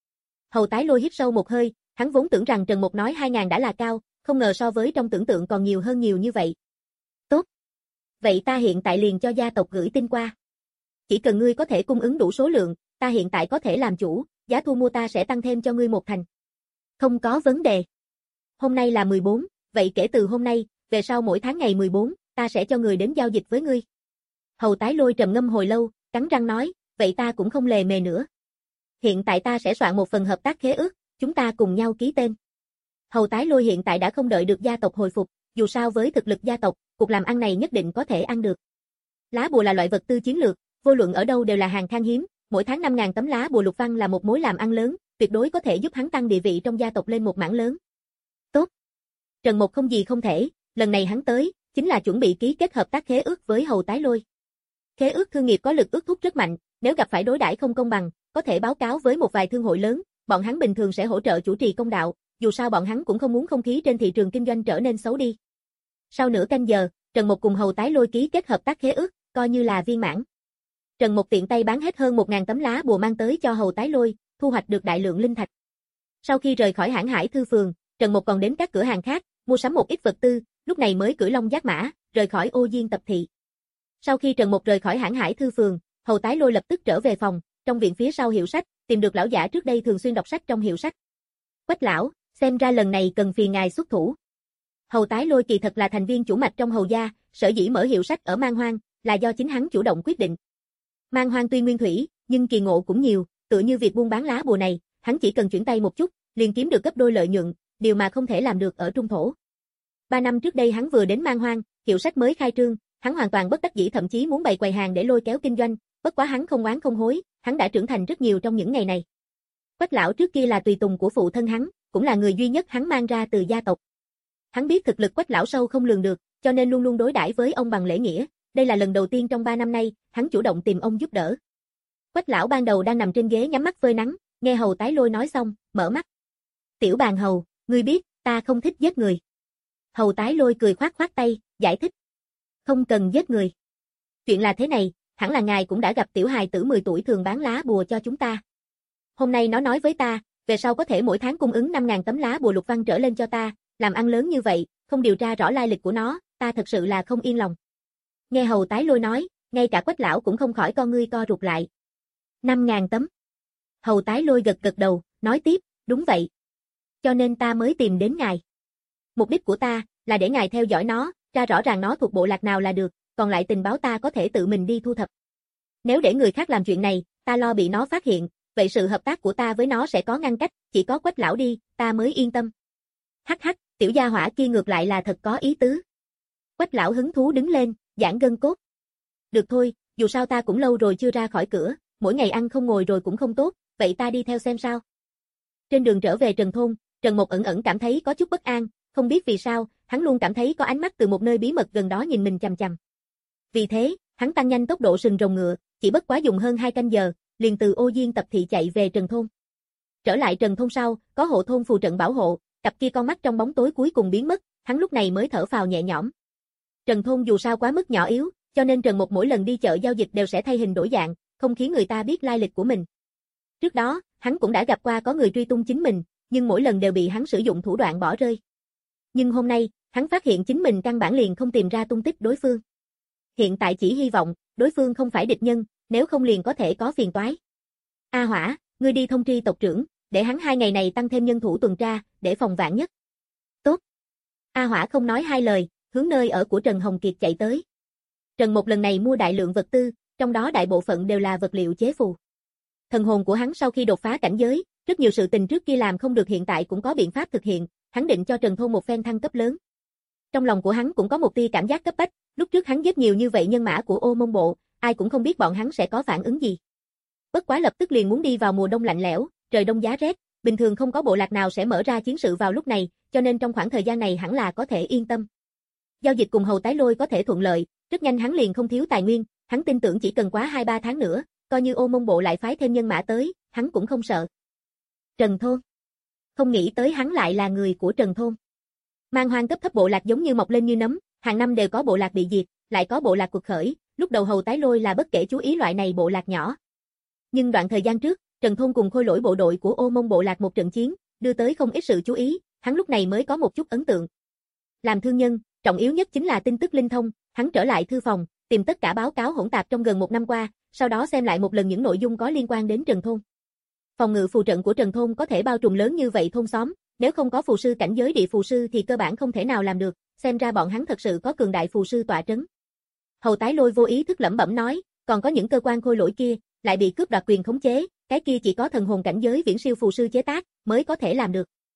Hầu Tái Lôi hít sâu một hơi, hắn vốn tưởng rằng Trần Mục nói hai ngàn đã là cao, không ngờ so với trong tưởng tượng còn nhiều hơn nhiều như vậy. Tốt. Vậy ta hiện tại liền cho gia tộc gửi tin qua. Chỉ cần ngươi có thể cung ứng đủ số lượng, ta hiện tại có thể làm chủ, giá thu mua ta sẽ tăng thêm cho ngươi một thành. Không có vấn đề. Hôm nay là mười bốn, vậy kể từ hôm nay, về sau mỗi tháng ngày mười bốn, ta sẽ cho người đến giao dịch với ngươi. Hầu Tái Lôi trầm ngâm hồi lâu, cắn răng nói, vậy ta cũng không lề mề nữa. Hiện tại ta sẽ soạn một phần hợp tác khế ước, chúng ta cùng nhau ký tên. Hầu Tái Lôi hiện tại đã không đợi được gia tộc hồi phục, dù sao với thực lực gia tộc, cuộc làm ăn này nhất định có thể ăn được. Lá bùa là loại vật tư chiến lược, vô luận ở đâu đều là hàng khan hiếm, mỗi tháng năm nghìn tấm lá bùa lục văn là một mối làm ăn lớn, tuyệt đối có thể giúp hắn tăng địa vị trong gia tộc lên một mảng lớn. Tốt. Trần Mục không gì không thể, lần này hắn tới, chính là chuẩn bị ký kết hợp tác khế ước với Hầu Tái Lôi. Khế ước thương nghiệp có lực ước thúc rất mạnh, nếu gặp phải đối đãi không công bằng, có thể báo cáo với một vài thương hội lớn, bọn hắn bình thường sẽ hỗ trợ chủ trì công đạo, dù sao bọn hắn cũng không muốn không khí trên thị trường kinh doanh trở nên xấu đi. Sau nửa canh giờ, Trần Mục cùng Hầu Tái Lôi ký kết hợp tác khế ước, coi như là viên mãn. Trần Mục tiện tay bán hết hơn một nghìn tấm lá bùa mang tới cho Hầu Tái Lôi, thu hoạch được đại lượng linh thạch. Sau khi rời khỏi Hãn Hải Thư Phường, Trần Mục còn đến các cửa hàng khác, mua sắm một ít vật tư, lúc này mới cưỡi long giác mã, rời khỏi Ô Diên tập thị. Sau khi Trần Mục rời khỏi Hãn Hải Thư Phường, Hầu Tái Lôi lập tức trở về phòng, trong viện phía sau hiệu sách, tìm được lão giả trước đây thường xuyên đọc sách trong hiệu sách. Quách lão, xem ra lần này cần phiền ngài xuất thủ. Hầu Tái Lôi kỳ thật là thành viên chủ mạch trong Hầu gia, sở dĩ mở hiệu sách ở Man Hoang, là do chính hắn chủ động quyết định. Man Hoang tuy nguyên thủy, nhưng kỳ ngộ cũng nhiều, tựa như việc buôn bán lá bùa này, hắn chỉ cần chuyển tay một chút, liền kiếm được gấp đôi lợi nhuận, điều mà không thể làm được ở trung thổ. Ba năm trước đây hắn vừa đến Man Hoang, hiệu sách mới khai trương, hắn hoàn toàn bất đắc dĩ thậm chí muốn bày quầy hàng để lôi kéo kinh doanh, bất quá hắn không oán không hối, hắn đã trưởng thành rất nhiều trong những ngày này. Quách lão trước kia là tùy tùng của phụ thân hắn, cũng là người duy nhất hắn mang ra từ gia tộc. Hắn biết thực lực Quách lão sâu không lường được, cho nên luôn luôn đối đãi với ông bằng lễ nghĩa, đây là lần đầu tiên trong ba năm nay, hắn chủ động tìm ông giúp đỡ. Quách lão ban đầu đang nằm trên ghế nhắm mắt phơi nắng, nghe Hầu Tái Lôi nói xong, mở mắt. "Tiểu Bàn Hầu, ngươi biết, ta không thích giết người." Hầu Tái Lôi cười khoát khoát tay, giải thích. "Không cần giết người. Chuyện là thế này, hẳn là ngài cũng đã gặp tiểu hài tử mười tuổi thường bán lá bùa cho chúng ta. Hôm nay nó nói với ta, về sau có thể mỗi tháng cung ứng năm nghìn tấm lá bùa lục văn trở lên cho ta, làm ăn lớn như vậy, không điều tra rõ lai lịch của nó, ta thật sự là không yên lòng." Nghe Hầu Tái Lôi nói, ngay cả Quách lão cũng không khỏi con ngươi co rụt lại. năm nghìn tấm. Hầu Tái Lôi gật gật đầu, nói tiếp, đúng vậy. Cho nên ta mới tìm đến ngài. Mục đích của ta, là để ngài theo dõi nó, ra rõ ràng nó thuộc bộ lạc nào là được, còn lại tình báo ta có thể tự mình đi thu thập. Nếu để người khác làm chuyện này, ta lo bị nó phát hiện, vậy sự hợp tác của ta với nó sẽ có ngăn cách, chỉ có Quách lão đi, ta mới yên tâm. Hắc hắc, tiểu gia hỏa kia ngược lại là thật có ý tứ. Quách lão hứng thú đứng lên, giãn gân cốt. Được thôi, dù sao ta cũng lâu rồi chưa ra khỏi cửa, mỗi ngày ăn không ngồi rồi cũng không tốt, vậy ta đi theo xem sao. Trên đường trở về Trần Thôn, Trần Mộc ẩn ẩn cảm thấy có chút bất an, không biết vì sao, hắn luôn cảm thấy có ánh mắt từ một nơi bí mật gần đó nhìn mình chằm chằm. Vì thế, hắn tăng nhanh tốc độ sừng rồng ngựa, chỉ bất quá dùng hơn hai canh giờ, liền từ Ô Diên tập thị chạy về Trần Thôn. Trở lại Trần Thôn sau, có hộ thôn phù trận bảo hộ, cặp kia con mắt trong bóng tối cuối cùng biến mất, hắn lúc này mới thở phào nhẹ nhõm. Trần Thôn dù sao quá mức nhỏ yếu, cho nên Trần Mộc mỗi lần đi chợ giao dịch đều sẽ thay hình đổi dạng, không khiến người ta biết lai lịch của mình. Trước đó, hắn cũng đã gặp qua có người truy tung chính mình, nhưng mỗi lần đều bị hắn sử dụng thủ đoạn bỏ rơi. Nhưng hôm nay, hắn phát hiện chính mình căn bản liền không tìm ra tung tích đối phương. Hiện tại chỉ hy vọng, đối phương không phải địch nhân, nếu không liền có thể có phiền toái. A Hỏa, ngươi đi thông tri tộc trưởng, để hắn hai ngày này tăng thêm nhân thủ tuần tra, để phòng vạn nhất. Tốt. A Hỏa không nói hai lời, hướng nơi ở của Trần Hồng Kiệt chạy tới. Trần Mộc lần này mua đại lượng vật tư, trong đó đại bộ phận đều là vật liệu chế phù. Thần hồn của hắn sau khi đột phá cảnh giới, rất nhiều sự tình trước kia làm không được hiện tại cũng có biện pháp thực hiện, hắn định cho Trần Thôn một phen thăng cấp lớn. Trong lòng của hắn cũng có một tia cảm giác cấp bách, lúc trước hắn giết nhiều như vậy nhân mã của Ô Mông Bộ, ai cũng không biết bọn hắn sẽ có phản ứng gì. Bất quá lập tức liền muốn đi vào mùa đông lạnh lẽo, trời đông giá rét, bình thường không có bộ lạc nào sẽ mở ra chiến sự vào lúc này, cho nên trong khoảng thời gian này hẳn là có thể yên tâm. Giao dịch cùng Hầu Tái Lôi có thể thuận lợi, rất nhanh hắn liền không thiếu tài nguyên, hắn tin tưởng chỉ cần quá hai ba tháng nữa, coi như Ô Mông Bộ lại phái thêm nhân mã tới, hắn cũng không sợ. Trần Thôn. Không nghĩ tới hắn lại là người của Trần Thôn. Man Hoang cấp thấp bộ lạc giống như mọc lên như nấm, hàng năm đều có bộ lạc bị diệt, lại có bộ lạc cuộc khởi, lúc đầu Hầu Tái Lôi là bất kể chú ý loại này bộ lạc nhỏ. Nhưng đoạn thời gian trước, Trần Thôn cùng khôi lỗi bộ đội của Ô Mông bộ lạc một trận chiến, đưa tới không ít sự chú ý, hắn lúc này mới có một chút ấn tượng. Làm thương nhân, trọng yếu nhất chính là tin tức linh thông, hắn trở lại thư phòng, tìm tất cả báo cáo hỗn tạp trong gần một năm qua, sau đó xem lại một lần những nội dung có liên quan đến Trần Thôn. Phòng ngự phù trận của Trần Thôn có thể bao trùm lớn như vậy thôn xóm, nếu không có phù sư cảnh giới địa phù sư thì cơ bản không thể nào làm được, xem ra bọn hắn thật sự có cường đại phù sư tọa trấn. Hầu Tái Lôi vô ý thức lẩm bẩm nói, còn có những cơ quan khôi lỗi kia, lại bị cướp đoạt quyền khống chế, cái kia chỉ có thần hồn cảnh giới viễn siêu phù sư chế tác, mới có thể làm được.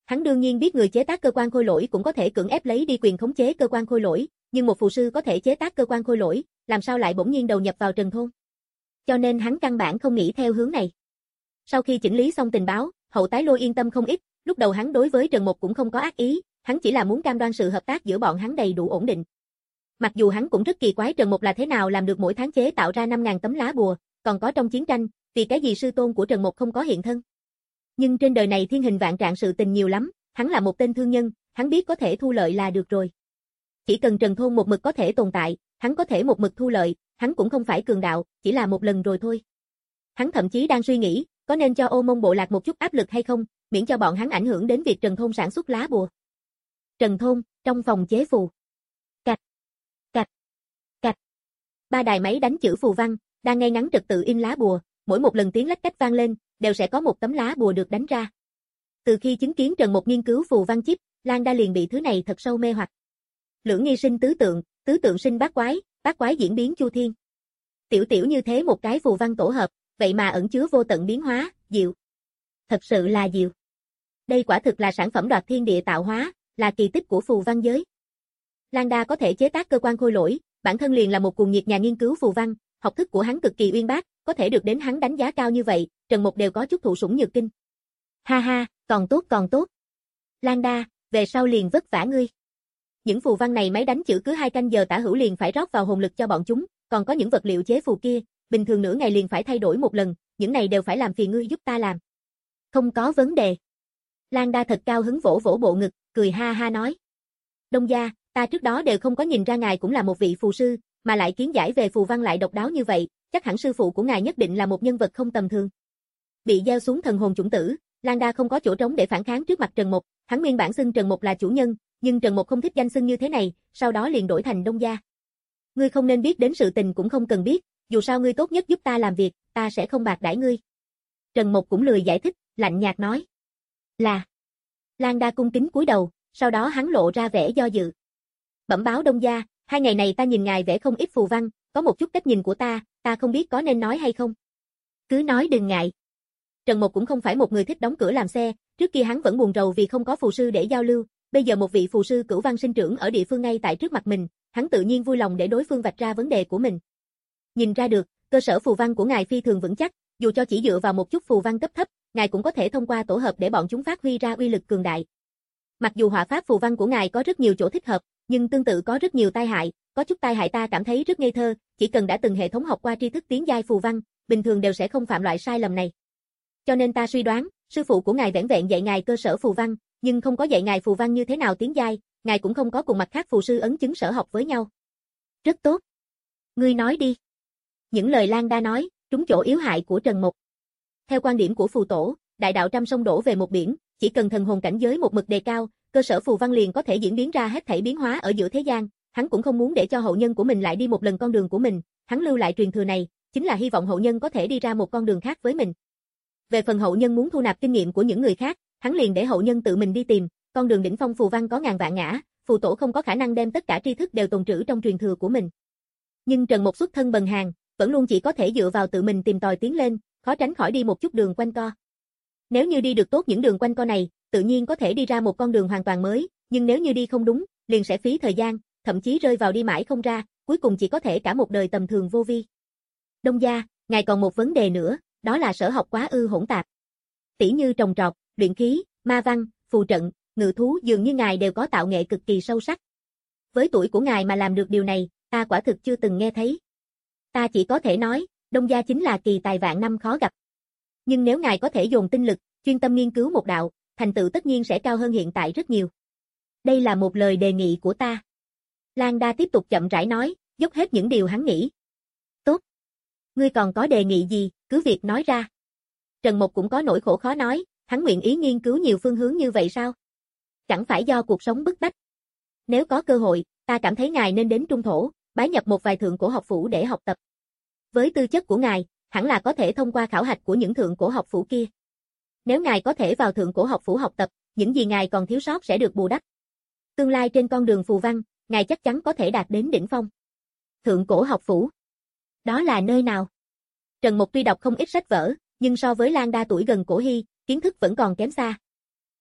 Hắn đương nhiên biết người chế tác cơ quan khôi lỗi cũng có thể cưỡng ép lấy đi quyền khống chế cơ quan khôi lỗi, nhưng một phù sư có thể chế tác cơ quan khôi lỗi, làm sao lại bỗng nhiên đầu nhập vào Trần Thôn. Cho nên hắn căn bản không nghĩ theo hướng này. Sau khi chỉnh lý xong tình báo, Hậu Tái Lôi yên tâm không ít, lúc đầu hắn đối với Trần Mục cũng không có ác ý, hắn chỉ là muốn cam đoan sự hợp tác giữa bọn hắn đầy đủ ổn định. Mặc dù hắn cũng rất kỳ quái Trần Mục là thế nào làm được mỗi tháng chế tạo ra năm nghìn tấm lá bùa, còn có trong chiến tranh, vì cái gì sư tôn của Trần Mục không có hiện thân. Nhưng trên đời này thiên hình vạn trạng sự tình nhiều lắm, hắn là một tên thương nhân, hắn biết có thể thu lợi là được rồi. Chỉ cần Trần Thôn một mực có thể tồn tại, hắn có thể một mực thu lợi, hắn cũng không phải cường đạo, chỉ là một lần rồi thôi. Hắn thậm chí đang suy nghĩ, có nên cho Ô Mông bộ lạc một chút áp lực hay không, miễn cho bọn hắn ảnh hưởng đến việc Trần Thôn sản xuất lá bùa. Trần Thôn, trong phòng chế phù. Cạch, cạch, cạch. Ba đài máy đánh chữ phù văn, đang ngay ngắn trật tự in lá bùa, mỗi một lần tiếng lách cách vang lên, đều sẽ có một tấm lá bùa được đánh ra. Từ khi chứng kiến Trần Mục nghiên cứu phù văn chip, Lan Đa liền bị thứ này thật sâu mê hoặc. Lưỡng nghi sinh tứ tượng, tứ tượng sinh bát quái, bát quái diễn biến chu thiên. Tiểu tiểu như thế một cái phù văn tổ hợp, vậy mà ẩn chứa vô tận biến hóa, diệu. Thật sự là diệu. Đây quả thực là sản phẩm đoạt thiên địa tạo hóa, là kỳ tích của phù văn giới. Lan Đa có thể chế tác cơ quan khôi lỗi, bản thân liền là một cuồng nhiệt nhà nghiên cứu phù văn, học thức của hắn cực kỳ uyên bác, có thể được đến hắn đánh giá cao như vậy, Trần Mục đều có chút thụ sủng nhược kinh. Ha ha, còn tốt còn tốt. Lan Đa, về sau liền vất vả ngươi. Những phù văn này máy đánh chữ cứ hai canh giờ tả hữu liền phải rót vào hồn lực cho bọn chúng, còn có những vật liệu chế phù kia, bình thường nửa ngày liền phải thay đổi một lần, những này đều phải làm phiền ngươi giúp ta làm. Không có vấn đề. Lan Đa thật cao hứng vỗ vỗ bộ ngực, cười ha ha nói. Đông gia, ta trước đó đều không có nhìn ra ngài cũng là một vị phù sư, mà lại kiến giải về phù văn lại độc đáo như vậy, chắc hẳn sư phụ của ngài nhất định là một nhân vật không tầm thường. Bị gieo xuống thần hồn chủng tử, Lan Đa không có chỗ trống để phản kháng trước mặt Trần Mục, hắn nguyên bản xưng Trần Mục là chủ nhân, nhưng Trần Mục không thích danh xưng như thế này, sau đó liền đổi thành Đông gia. Ngươi không nên biết đến sự tình cũng không cần biết, dù sao ngươi tốt nhất giúp ta làm việc, ta sẽ không bạc đãi ngươi. Trần Mục cũng lười giải thích, lạnh nhạt nói. Là. Lan Đa cung kính cúi đầu, sau đó hắn lộ ra vẻ do dự. Bẩm báo Đông gia, hai ngày này ta nhìn ngài vẽ không ít phù văn, có một chút cách nhìn của ta, ta không biết có nên nói hay không. Cứ nói đừng ngại. Trần Mục cũng không phải một người thích đóng cửa làm xe, trước kia hắn vẫn buồn rầu vì không có phù sư để giao lưu, bây giờ một vị phù sư cửu văn sinh trưởng ở địa phương ngay tại trước mặt mình, hắn tự nhiên vui lòng để đối phương vạch ra vấn đề của mình. Nhìn ra được, cơ sở phù văn của ngài phi thường vững chắc, dù cho chỉ dựa vào một chút phù văn cấp thấp, ngài cũng có thể thông qua tổ hợp để bọn chúng phát huy ra uy lực cường đại. Mặc dù họa pháp phù văn của ngài có rất nhiều chỗ thích hợp, nhưng tương tự có rất nhiều tai hại, có chút tai hại ta cảm thấy rất ngây thơ, chỉ cần đã từng hệ thống học qua tri thức tiến giai phù văn, bình thường đều sẽ không phạm loại sai lầm này. Cho nên ta suy đoán, sư phụ của ngài vẻn vẹn dạy ngài cơ sở phù văn, nhưng không có dạy ngài phù văn như thế nào tiến giai, ngài cũng không có cùng mặt khác phù sư ấn chứng sở học với nhau. Rất tốt. Ngươi nói đi. Những lời Lan Đa nói, trúng chỗ yếu hại của Trần Mục. Theo quan điểm của phù tổ, đại đạo trăm sông đổ về một biển, chỉ cần thần hồn cảnh giới một mực đề cao, cơ sở phù văn liền có thể diễn biến ra hết thảy biến hóa ở giữa thế gian, hắn cũng không muốn để cho hậu nhân của mình lại đi một lần con đường của mình, hắn lưu lại truyền thừa này, chính là hy vọng hậu nhân có thể đi ra một con đường khác với mình. Về phần hậu nhân muốn thu nạp kinh nghiệm của những người khác, hắn liền để hậu nhân tự mình đi tìm, con đường đỉnh phong phù văn có ngàn vạn ngã, phù tổ không có khả năng đem tất cả tri thức đều tồn trữ trong truyền thừa của mình. Nhưng Trần Mục xuất thân bần hàn, vẫn luôn chỉ có thể dựa vào tự mình tìm tòi tiến lên, khó tránh khỏi đi một chút đường quanh co. Nếu như đi được tốt những đường quanh co này, tự nhiên có thể đi ra một con đường hoàn toàn mới, nhưng nếu như đi không đúng, liền sẽ phí thời gian, thậm chí rơi vào đi mãi không ra, cuối cùng chỉ có thể cả một đời tầm thường vô vi. Đông gia, ngài còn một vấn đề nữa, đó là sở học quá ư hỗn tạp. Tỉ như trồng trọt, luyện khí, ma văn, phù trận, ngự thú dường như ngài đều có tạo nghệ cực kỳ sâu sắc. Với tuổi của ngài mà làm được điều này, ta quả thực chưa từng nghe thấy. Ta chỉ có thể nói, Đông gia chính là kỳ tài vạn năm khó gặp. Nhưng nếu ngài có thể dồn tinh lực, chuyên tâm nghiên cứu một đạo, thành tựu tất nhiên sẽ cao hơn hiện tại rất nhiều. Đây là một lời đề nghị của ta. Lan Đa tiếp tục chậm rãi nói, dốc hết những điều hắn nghĩ. Tốt. Ngươi còn có đề nghị gì, cứ việc nói ra. Trần Mục cũng có nỗi khổ khó nói, hắn nguyện ý nghiên cứu nhiều phương hướng như vậy sao? Chẳng phải do cuộc sống bức bách. Nếu có cơ hội, ta cảm thấy ngài nên đến Trung Thổ, bái nhập một vài thượng cổ học phủ để học tập. Với tư chất của ngài, hẳn là có thể thông qua khảo hạch của những thượng cổ học phủ kia. Nếu ngài có thể vào thượng cổ học phủ học tập, những gì ngài còn thiếu sót sẽ được bù đắp. Tương lai trên con đường phù văn, ngài chắc chắn có thể đạt đến đỉnh phong. Thượng cổ học phủ. Đó là nơi nào? Trần Mục tuy đọc không ít sách vở, nhưng so với Lan Đa tuổi gần cổ hy, kiến thức vẫn còn kém xa.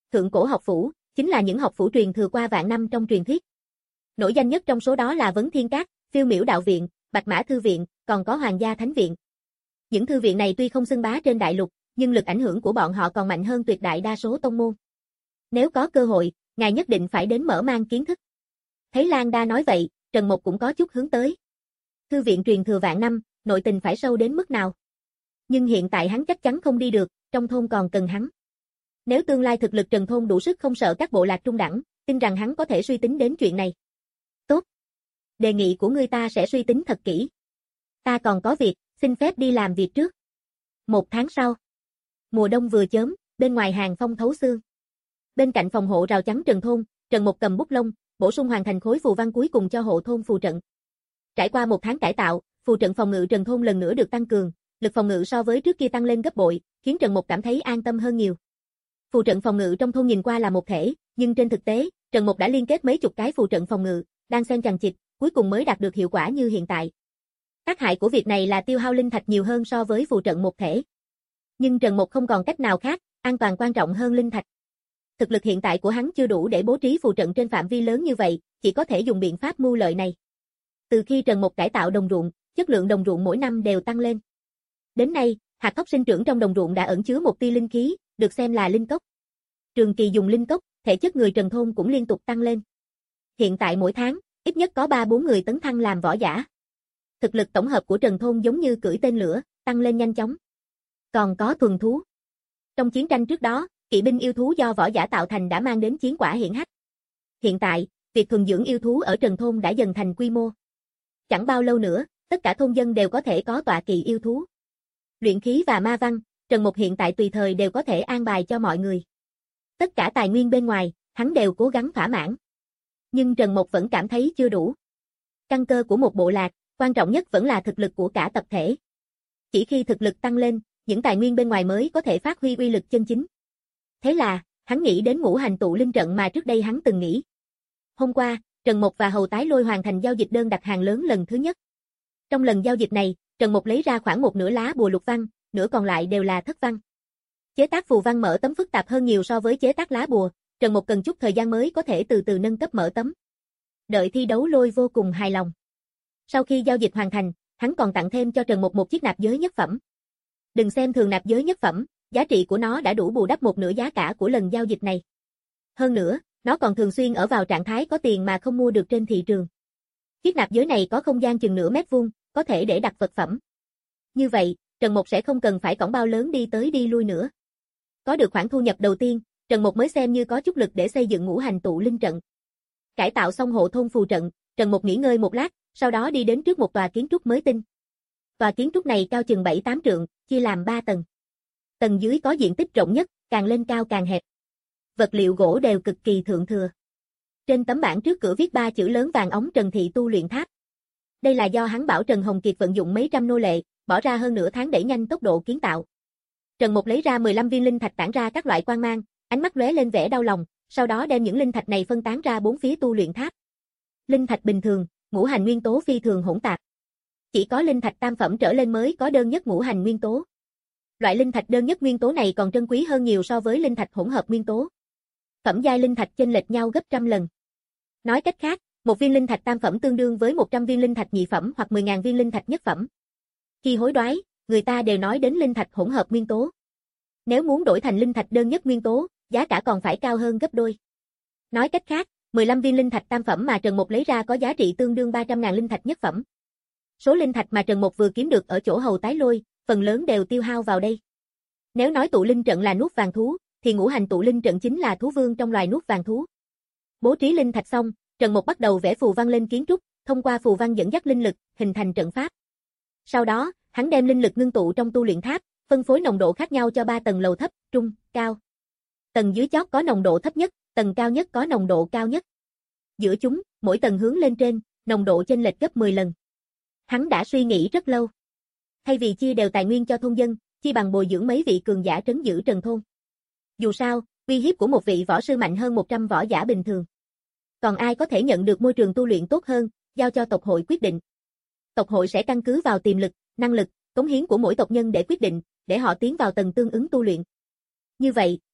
Thượng cổ học phủ, chính là những học phủ truyền thừa qua vạn năm trong truyền thuyết. Nổi danh nhất trong số đó là Vấn Thiên Các, Phiêu Miểu Đạo Viện, Bạch Mã Thư Viện, còn có Hoàng gia Thánh Viện. Những thư viện này tuy không xưng bá trên đại lục, nhưng lực ảnh hưởng của bọn họ còn mạnh hơn tuyệt đại đa số tông môn. Nếu có cơ hội, ngài nhất định phải đến mở mang kiến thức. Thấy Lan Đa nói vậy, Trần Mục cũng có chút hướng tới. Thư viện truyền thừa vạn năm, nội tình phải sâu đến mức nào? Nhưng hiện tại hắn chắc chắn không đi được, trong thôn còn cần hắn. Nếu tương lai thực lực Trần thôn đủ sức không sợ các bộ lạc trung đẳng, tin rằng hắn có thể suy tính đến chuyện này. Tốt. Đề nghị của ngươi ta sẽ suy tính thật kỹ. Ta còn có việc, xin phép đi làm việc trước. Một tháng sau. Mùa đông vừa chớm, bên ngoài hàng phong thấu xương. Bên cạnh phòng hộ rào chắn Trần thôn, Trần Mục cầm bút lông, bổ sung hoàn thành khối phù văn cuối cùng cho hộ thôn phù trận. Trải qua một tháng cải tạo, phù trận phòng ngự Trần thôn lần nữa được tăng cường, lực phòng ngự so với trước kia tăng lên gấp bội, khiến Trần Mục cảm thấy an tâm hơn nhiều. Phù trận phòng ngự trong thôn nhìn qua là một thể, nhưng trên thực tế, Trần Mục đã liên kết mấy chục cái phù trận phòng ngự, đang xen chằng chịt, cuối cùng mới đạt được hiệu quả như hiện tại. Tác hại của việc này là tiêu hao linh thạch nhiều hơn so với phù trận một thể. Nhưng Trần Mục không còn cách nào khác, an toàn quan trọng hơn linh thạch. Thực lực hiện tại của hắn chưa đủ để bố trí phù trận trên phạm vi lớn như vậy, chỉ có thể dùng biện pháp mưu lợi này. Từ khi Trần Mục cải tạo đồng ruộng, chất lượng đồng ruộng mỗi năm đều tăng lên. Đến nay, hạt thóc sinh trưởng trong đồng ruộng đã ẩn chứa một tia linh khí, được xem là linh cốc. Trường kỳ dùng linh cốc, thể chất người Trần thôn cũng liên tục tăng lên. Hiện tại mỗi tháng, ít nhất có ba bốn người tấn thăng làm võ giả. Thực lực tổng hợp của Trần thôn giống như cưỡi tên lửa, tăng lên nhanh chóng. Còn có thuần thú. Trong chiến tranh trước đó, kỵ binh yêu thú do võ giả tạo thành đã mang đến chiến quả hiển hách. Hiện tại, việc thuần dưỡng yêu thú ở Trần thôn đã dần thành quy mô. Chẳng bao lâu nữa, tất cả thôn dân đều có thể có tọa kỵ yêu thú. Luyện khí và ma văn, Trần Mục hiện tại tùy thời đều có thể an bài cho mọi người. Tất cả tài nguyên bên ngoài, hắn đều cố gắng thỏa mãn. Nhưng Trần Mục vẫn cảm thấy chưa đủ. Căn cơ của một bộ lạc, quan trọng nhất vẫn là thực lực của cả tập thể. Chỉ khi thực lực tăng lên, những tài nguyên bên ngoài mới có thể phát huy uy lực chân chính. Thế là, hắn nghĩ đến ngũ hành tụ linh trận mà trước đây hắn từng nghĩ. Hôm qua, Trần Mục và Hầu Tái Lôi hoàn thành giao dịch đơn đặt hàng lớn lần thứ nhất. Trong lần giao dịch này, Trần Mục lấy ra khoảng một nửa lá bùa lục văn, nửa còn lại đều là thất văn. Chế tác phù văn mở tấm phức tạp hơn nhiều so với chế tác lá bùa, Trần Mục cần chút thời gian mới có thể từ từ nâng cấp mở tấm. Đợi thi đấu Lôi vô cùng hài lòng. Sau khi giao dịch hoàn thành, hắn còn tặng thêm cho Trần Mục một chiếc nạp giới nhất phẩm. Đừng xem thường nạp giới nhất phẩm, giá trị của nó đã đủ bù đắp một nửa giá cả của lần giao dịch này. Hơn nữa, nó còn thường xuyên ở vào trạng thái có tiền mà không mua được trên thị trường. Chiếc nạp giới này có không gian chừng nửa mét vuông, có thể để đặt vật phẩm. Như vậy, Trần Mục sẽ không cần phải cõng bao lớn đi tới đi lui nữa. Có được khoản thu nhập đầu tiên, Trần Mục mới xem như có chút lực để xây dựng ngũ hành tụ linh trận. Cải tạo xong hộ thôn phù trận, Trần Mục nghỉ ngơi một lát, sau đó đi đến trước một tòa kiến trúc mới tinh. Tòa kiến trúc này cao chừng bảy tám trượng, chia làm ba tầng. Tầng dưới có diện tích rộng nhất, càng lên cao càng hẹp. Vật liệu gỗ đều cực kỳ thượng thừa. Trên tấm bảng trước cửa viết ba chữ lớn vàng óng Trần Thị Tu Luyện Tháp. Đây là do hắn bảo Trần Hồng Kiệt vận dụng mấy trăm nô lệ, bỏ ra hơn nửa tháng đẩy nhanh tốc độ kiến tạo. Trần Mục lấy ra mười lăm viên linh thạch tản ra các loại quang mang, ánh mắt lóe lên vẻ đau lòng, sau đó đem những linh thạch này phân tán ra bốn phía tu luyện tháp. Linh thạch bình thường, ngũ hành nguyên tố phi thường hỗn tạp. Chỉ có linh thạch tam phẩm trở lên mới có đơn nhất ngũ hành nguyên tố. Loại linh thạch đơn nhất nguyên tố này còn trân quý hơn nhiều so với linh thạch hỗn hợp nguyên tố. Phẩm giai linh thạch chênh lệch nhau gấp trăm lần. Nói cách khác, một viên linh thạch tam phẩm tương đương với một trăm viên linh thạch nhị phẩm hoặc mười nghìn viên linh thạch nhất phẩm. Khi hối đoái, người ta đều nói đến linh thạch hỗn hợp nguyên tố. Nếu muốn đổi thành linh thạch đơn nhất nguyên tố, giá cả còn phải cao hơn gấp đôi. Nói cách khác, mười lăm viên linh thạch tam phẩm mà Trần Mục lấy ra có giá trị tương đương ba trăm nghìn linh thạch nhất phẩm. Số linh thạch mà Trần Mục vừa kiếm được ở chỗ Hầu Tái Lôi, phần lớn đều tiêu hao vào đây. Nếu nói tụ linh trận là nuốt vàng thú, thì ngũ hành tụ linh trận chính là thú vương trong loài nuốt vàng thú. Bố trí linh thạch xong, Trần Mục bắt đầu vẽ phù văn lên kiến trúc, thông qua phù văn dẫn dắt linh lực, hình thành trận pháp. Sau đó, hắn đem linh lực ngưng tụ trong tu luyện tháp, phân phối nồng độ khác nhau cho ba tầng lầu thấp, trung, cao. Tầng dưới chót có nồng độ thấp nhất, tầng cao nhất có nồng độ cao nhất. Giữa chúng, mỗi tầng hướng lên trên, nồng độ chênh lệch gấp mười lần. Hắn đã suy nghĩ rất lâu. Thay vì chia đều tài nguyên cho thôn dân, chi bằng bồi dưỡng mấy vị cường giả trấn giữ Trần thôn. Dù sao, uy hiếp của một vị võ sư mạnh hơn một trăm võ giả bình thường. Còn ai có thể nhận được môi trường tu luyện tốt hơn, giao cho tộc hội quyết định. Tộc hội sẽ căn cứ vào tiềm lực, năng lực, cống hiến của mỗi tộc nhân để quyết định, để họ tiến vào tầng tương ứng tu luyện. Như vậy,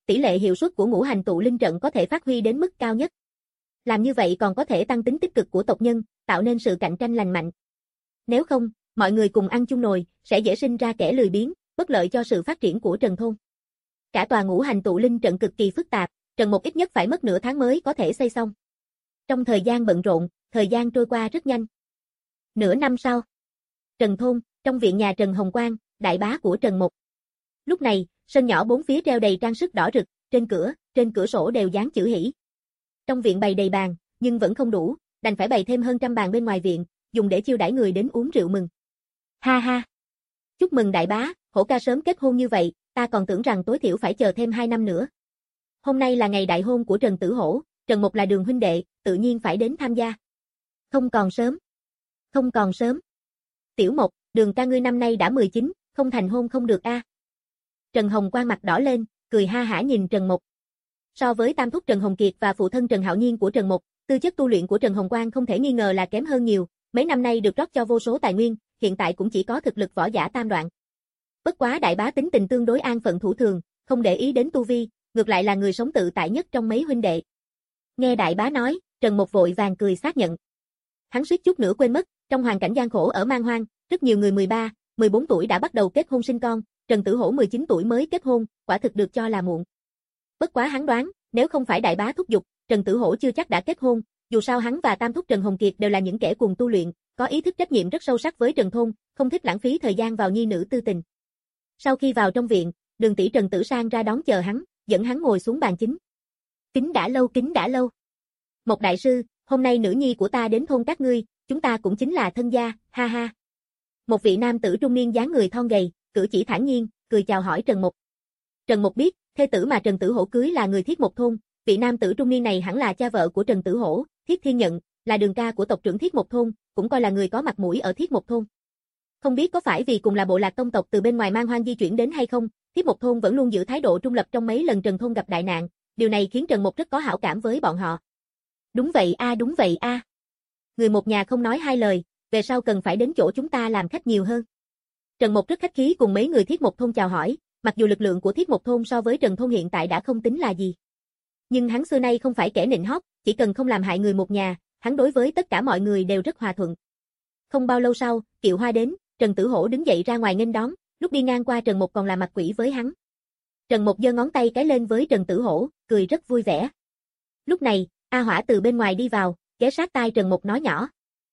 tỷ lệ hiệu suất của ngũ hành tụ linh trận có thể phát huy đến mức cao nhất. Làm như vậy còn có thể tăng tính tích cực của tộc nhân, tạo nên sự cạnh tranh lành mạnh. Nếu không, mọi người cùng ăn chung nồi, sẽ dễ sinh ra kẻ lười biếng, bất lợi cho sự phát triển của Trần thôn. Cả tòa ngũ hành tụ linh trận cực kỳ phức tạp, Trần Mục ít nhất phải mất nửa tháng mới có thể xây xong. Trong thời gian bận rộn, thời gian trôi qua rất nhanh. Nửa năm sau, Trần thôn, trong viện nhà Trần Hồng Quang, đại bá của Trần Mục. Lúc này, sân nhỏ bốn phía treo đầy trang sức đỏ rực, trên cửa, trên cửa sổ đều dán chữ hỷ. Trong viện bày đầy bàn, nhưng vẫn không đủ, đành phải bày thêm hơn trăm bàn bên ngoài viện, dùng để chiêu đãi người đến uống rượu mừng. Ha ha! Chúc mừng đại bá, Hổ ca sớm kết hôn như vậy, ta còn tưởng rằng tối thiểu phải chờ thêm hai năm nữa. Hôm nay là ngày đại hôn của Trần Tử Hổ, Trần Mục là đường huynh đệ, tự nhiên phải đến tham gia. Không còn sớm. Không còn sớm. Tiểu Mộc, Đường ca ngươi năm nay đã mười chín, không thành hôn không được a. À. Trần Hồng Quang mặt đỏ lên, cười ha hả nhìn Trần Mục. So với tam thúc Trần Hồng Kiệt và phụ thân Trần Hạo Nhiên của Trần Mục, tư chất tu luyện của Trần Hồng Quang không thể nghi ngờ là kém hơn nhiều, mấy năm nay được rót cho vô số tài nguyên, hiện tại cũng chỉ có thực lực võ giả tam đoạn. Bất quá đại bá tính tình tương đối an phận thủ thường, không để ý đến tu vi, ngược lại là người sống tự tại nhất trong mấy huynh đệ. Nghe đại bá nói, Trần Mục vội vàng cười xác nhận. Hắn suýt chút nữa quên mất, trong hoàn cảnh gian khổ ở Man Hoang, rất nhiều người mười ba, mười bốn tuổi đã bắt đầu kết hôn sinh con, Trần Tử Hổ mười chín tuổi mới kết hôn, quả thực được cho là muộn. Bất quá hắn đoán, nếu không phải đại bá thúc giục, Trần Tử Hổ chưa chắc đã kết hôn, dù sao hắn và tam thúc Trần Hồng Kiệt đều là những kẻ cùng tu luyện, có ý thức trách nhiệm rất sâu sắc với Trần thôn, không thích lãng phí thời gian vào nhi nữ tư tình. Sau khi vào trong viện, Đường tỷ Trần Tử Sang ra đón chờ hắn, dẫn hắn ngồi xuống bàn chính. Kính đã lâu, kính đã lâu. Một đại sư, hôm nay nữ nhi của ta đến thôn các ngươi, chúng ta cũng chính là thân gia, ha ha. Một vị nam tử trung niên dáng người thon gầy, cử chỉ thản nhiên, cười chào hỏi Trần Mục. Trần Mục biết, thê tử mà Trần Tử Hổ cưới là người Thiết Mộc thôn, vị nam tử trung niên này hẳn là cha vợ của Trần Tử Hổ, Thiết Thiên Nhận, là đường ca của tộc trưởng Thiết Mộc thôn, cũng coi là người có mặt mũi ở Thiết Mộc thôn. Không biết có phải vì cùng là bộ lạc tông tộc từ bên ngoài Man Hoang di chuyển đến hay không, Thiết Mộc thôn vẫn luôn giữ thái độ trung lập trong mấy lần Trần thôn gặp đại nạn, điều này khiến Trần Mục rất có hảo cảm với bọn họ. Đúng vậy a, à, đúng vậy a. À. Người một nhà không nói hai lời, về sau cần phải đến chỗ chúng ta làm khách nhiều hơn. Trần Mục rất khách khí cùng mấy người Thiết Mộc thôn chào hỏi, mặc dù lực lượng của Thiết Mộc thôn so với Trần thôn hiện tại đã không tính là gì. Nhưng hắn xưa nay không phải kẻ nịnh hót, chỉ cần không làm hại người một nhà, hắn đối với tất cả mọi người đều rất hòa thuận. Không bao lâu sau, kiệu hoa đến, Trần Tử Hổ đứng dậy ra ngoài nghênh đón, lúc đi ngang qua Trần Mục còn là mặt quỷ với hắn. Trần Mục giơ ngón tay cái lên với Trần Tử Hổ, cười rất vui vẻ. Lúc này, A Hỏa từ bên ngoài đi vào, ghé sát tai Trần Mục nói nhỏ.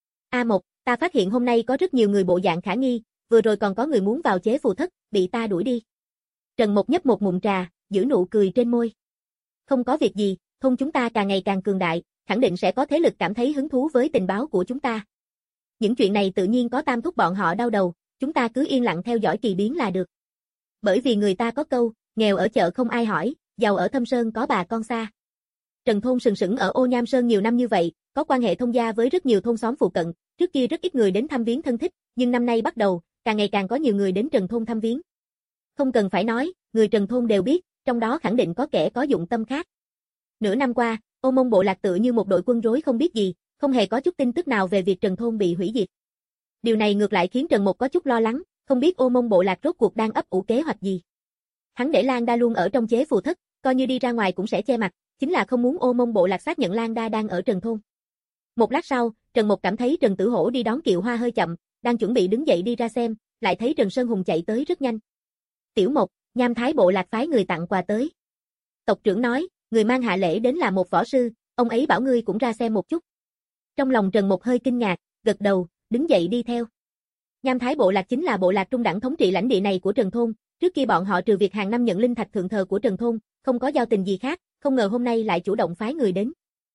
A Mục, ta phát hiện hôm nay có rất nhiều người bộ dạng khả nghi, vừa rồi còn có người muốn vào chế phù thất, bị ta đuổi đi. Trần Mục nhấp một ngụm trà, giữ nụ cười trên môi. Không có việc gì, thôn chúng ta càng ngày càng cường đại, khẳng định sẽ có thế lực cảm thấy hứng thú với tình báo của chúng ta. Những chuyện này tự nhiên có tam thúc bọn họ đau đầu, chúng ta cứ yên lặng theo dõi kỳ biến là được. Bởi vì người ta có câu, nghèo ở chợ không ai hỏi, giàu ở thâm sơn có bà con xa. Trần thôn sừng sững ở Ô Nham Sơn nhiều năm như vậy, có quan hệ thông gia với rất nhiều thôn xóm phụ cận, trước kia rất ít người đến thăm viếng thân thích, nhưng năm nay bắt đầu, càng ngày càng có nhiều người đến Trần thôn thăm viếng. Không cần phải nói, người Trần thôn đều biết, trong đó khẳng định có kẻ có dụng tâm khác. Nửa năm qua, Ô Mông bộ lạc tựa như một đội quân rối không biết gì, không hề có chút tin tức nào về việc Trần thôn bị hủy diệt. Điều này ngược lại khiến Trần Mục có chút lo lắng, không biết Ô Mông bộ lạc rốt cuộc đang ấp ủ kế hoạch gì. Hắn để Lan Đa luôn ở trong chế phù thất, coi như đi ra ngoài cũng sẽ che mặt, chính là không muốn Ô Mông bộ lạc xác nhận Lan Đa đang ở Trần thôn. Một lát sau, Trần Mục cảm thấy Trần Tử Hổ đi đón kiệu hoa hơi chậm, đang chuẩn bị đứng dậy đi ra xem, lại thấy Trần Sơn Hùng chạy tới rất nhanh. Tiểu Mộc, Nham Thái bộ lạc phái người tặng quà tới. Tộc trưởng nói, người mang hạ lễ đến là một võ sư, ông ấy bảo ngươi cũng ra xem một chút. Trong lòng Trần Mục hơi kinh ngạc, gật đầu, đứng dậy đi theo. Nham Thái bộ lạc chính là bộ lạc trung đẳng thống trị lãnh địa này của Trần thôn, trước kia bọn họ trừ việc hàng năm nhận linh thạch thượng thờ của Trần thôn, không có giao tình gì khác, không ngờ hôm nay lại chủ động phái người đến.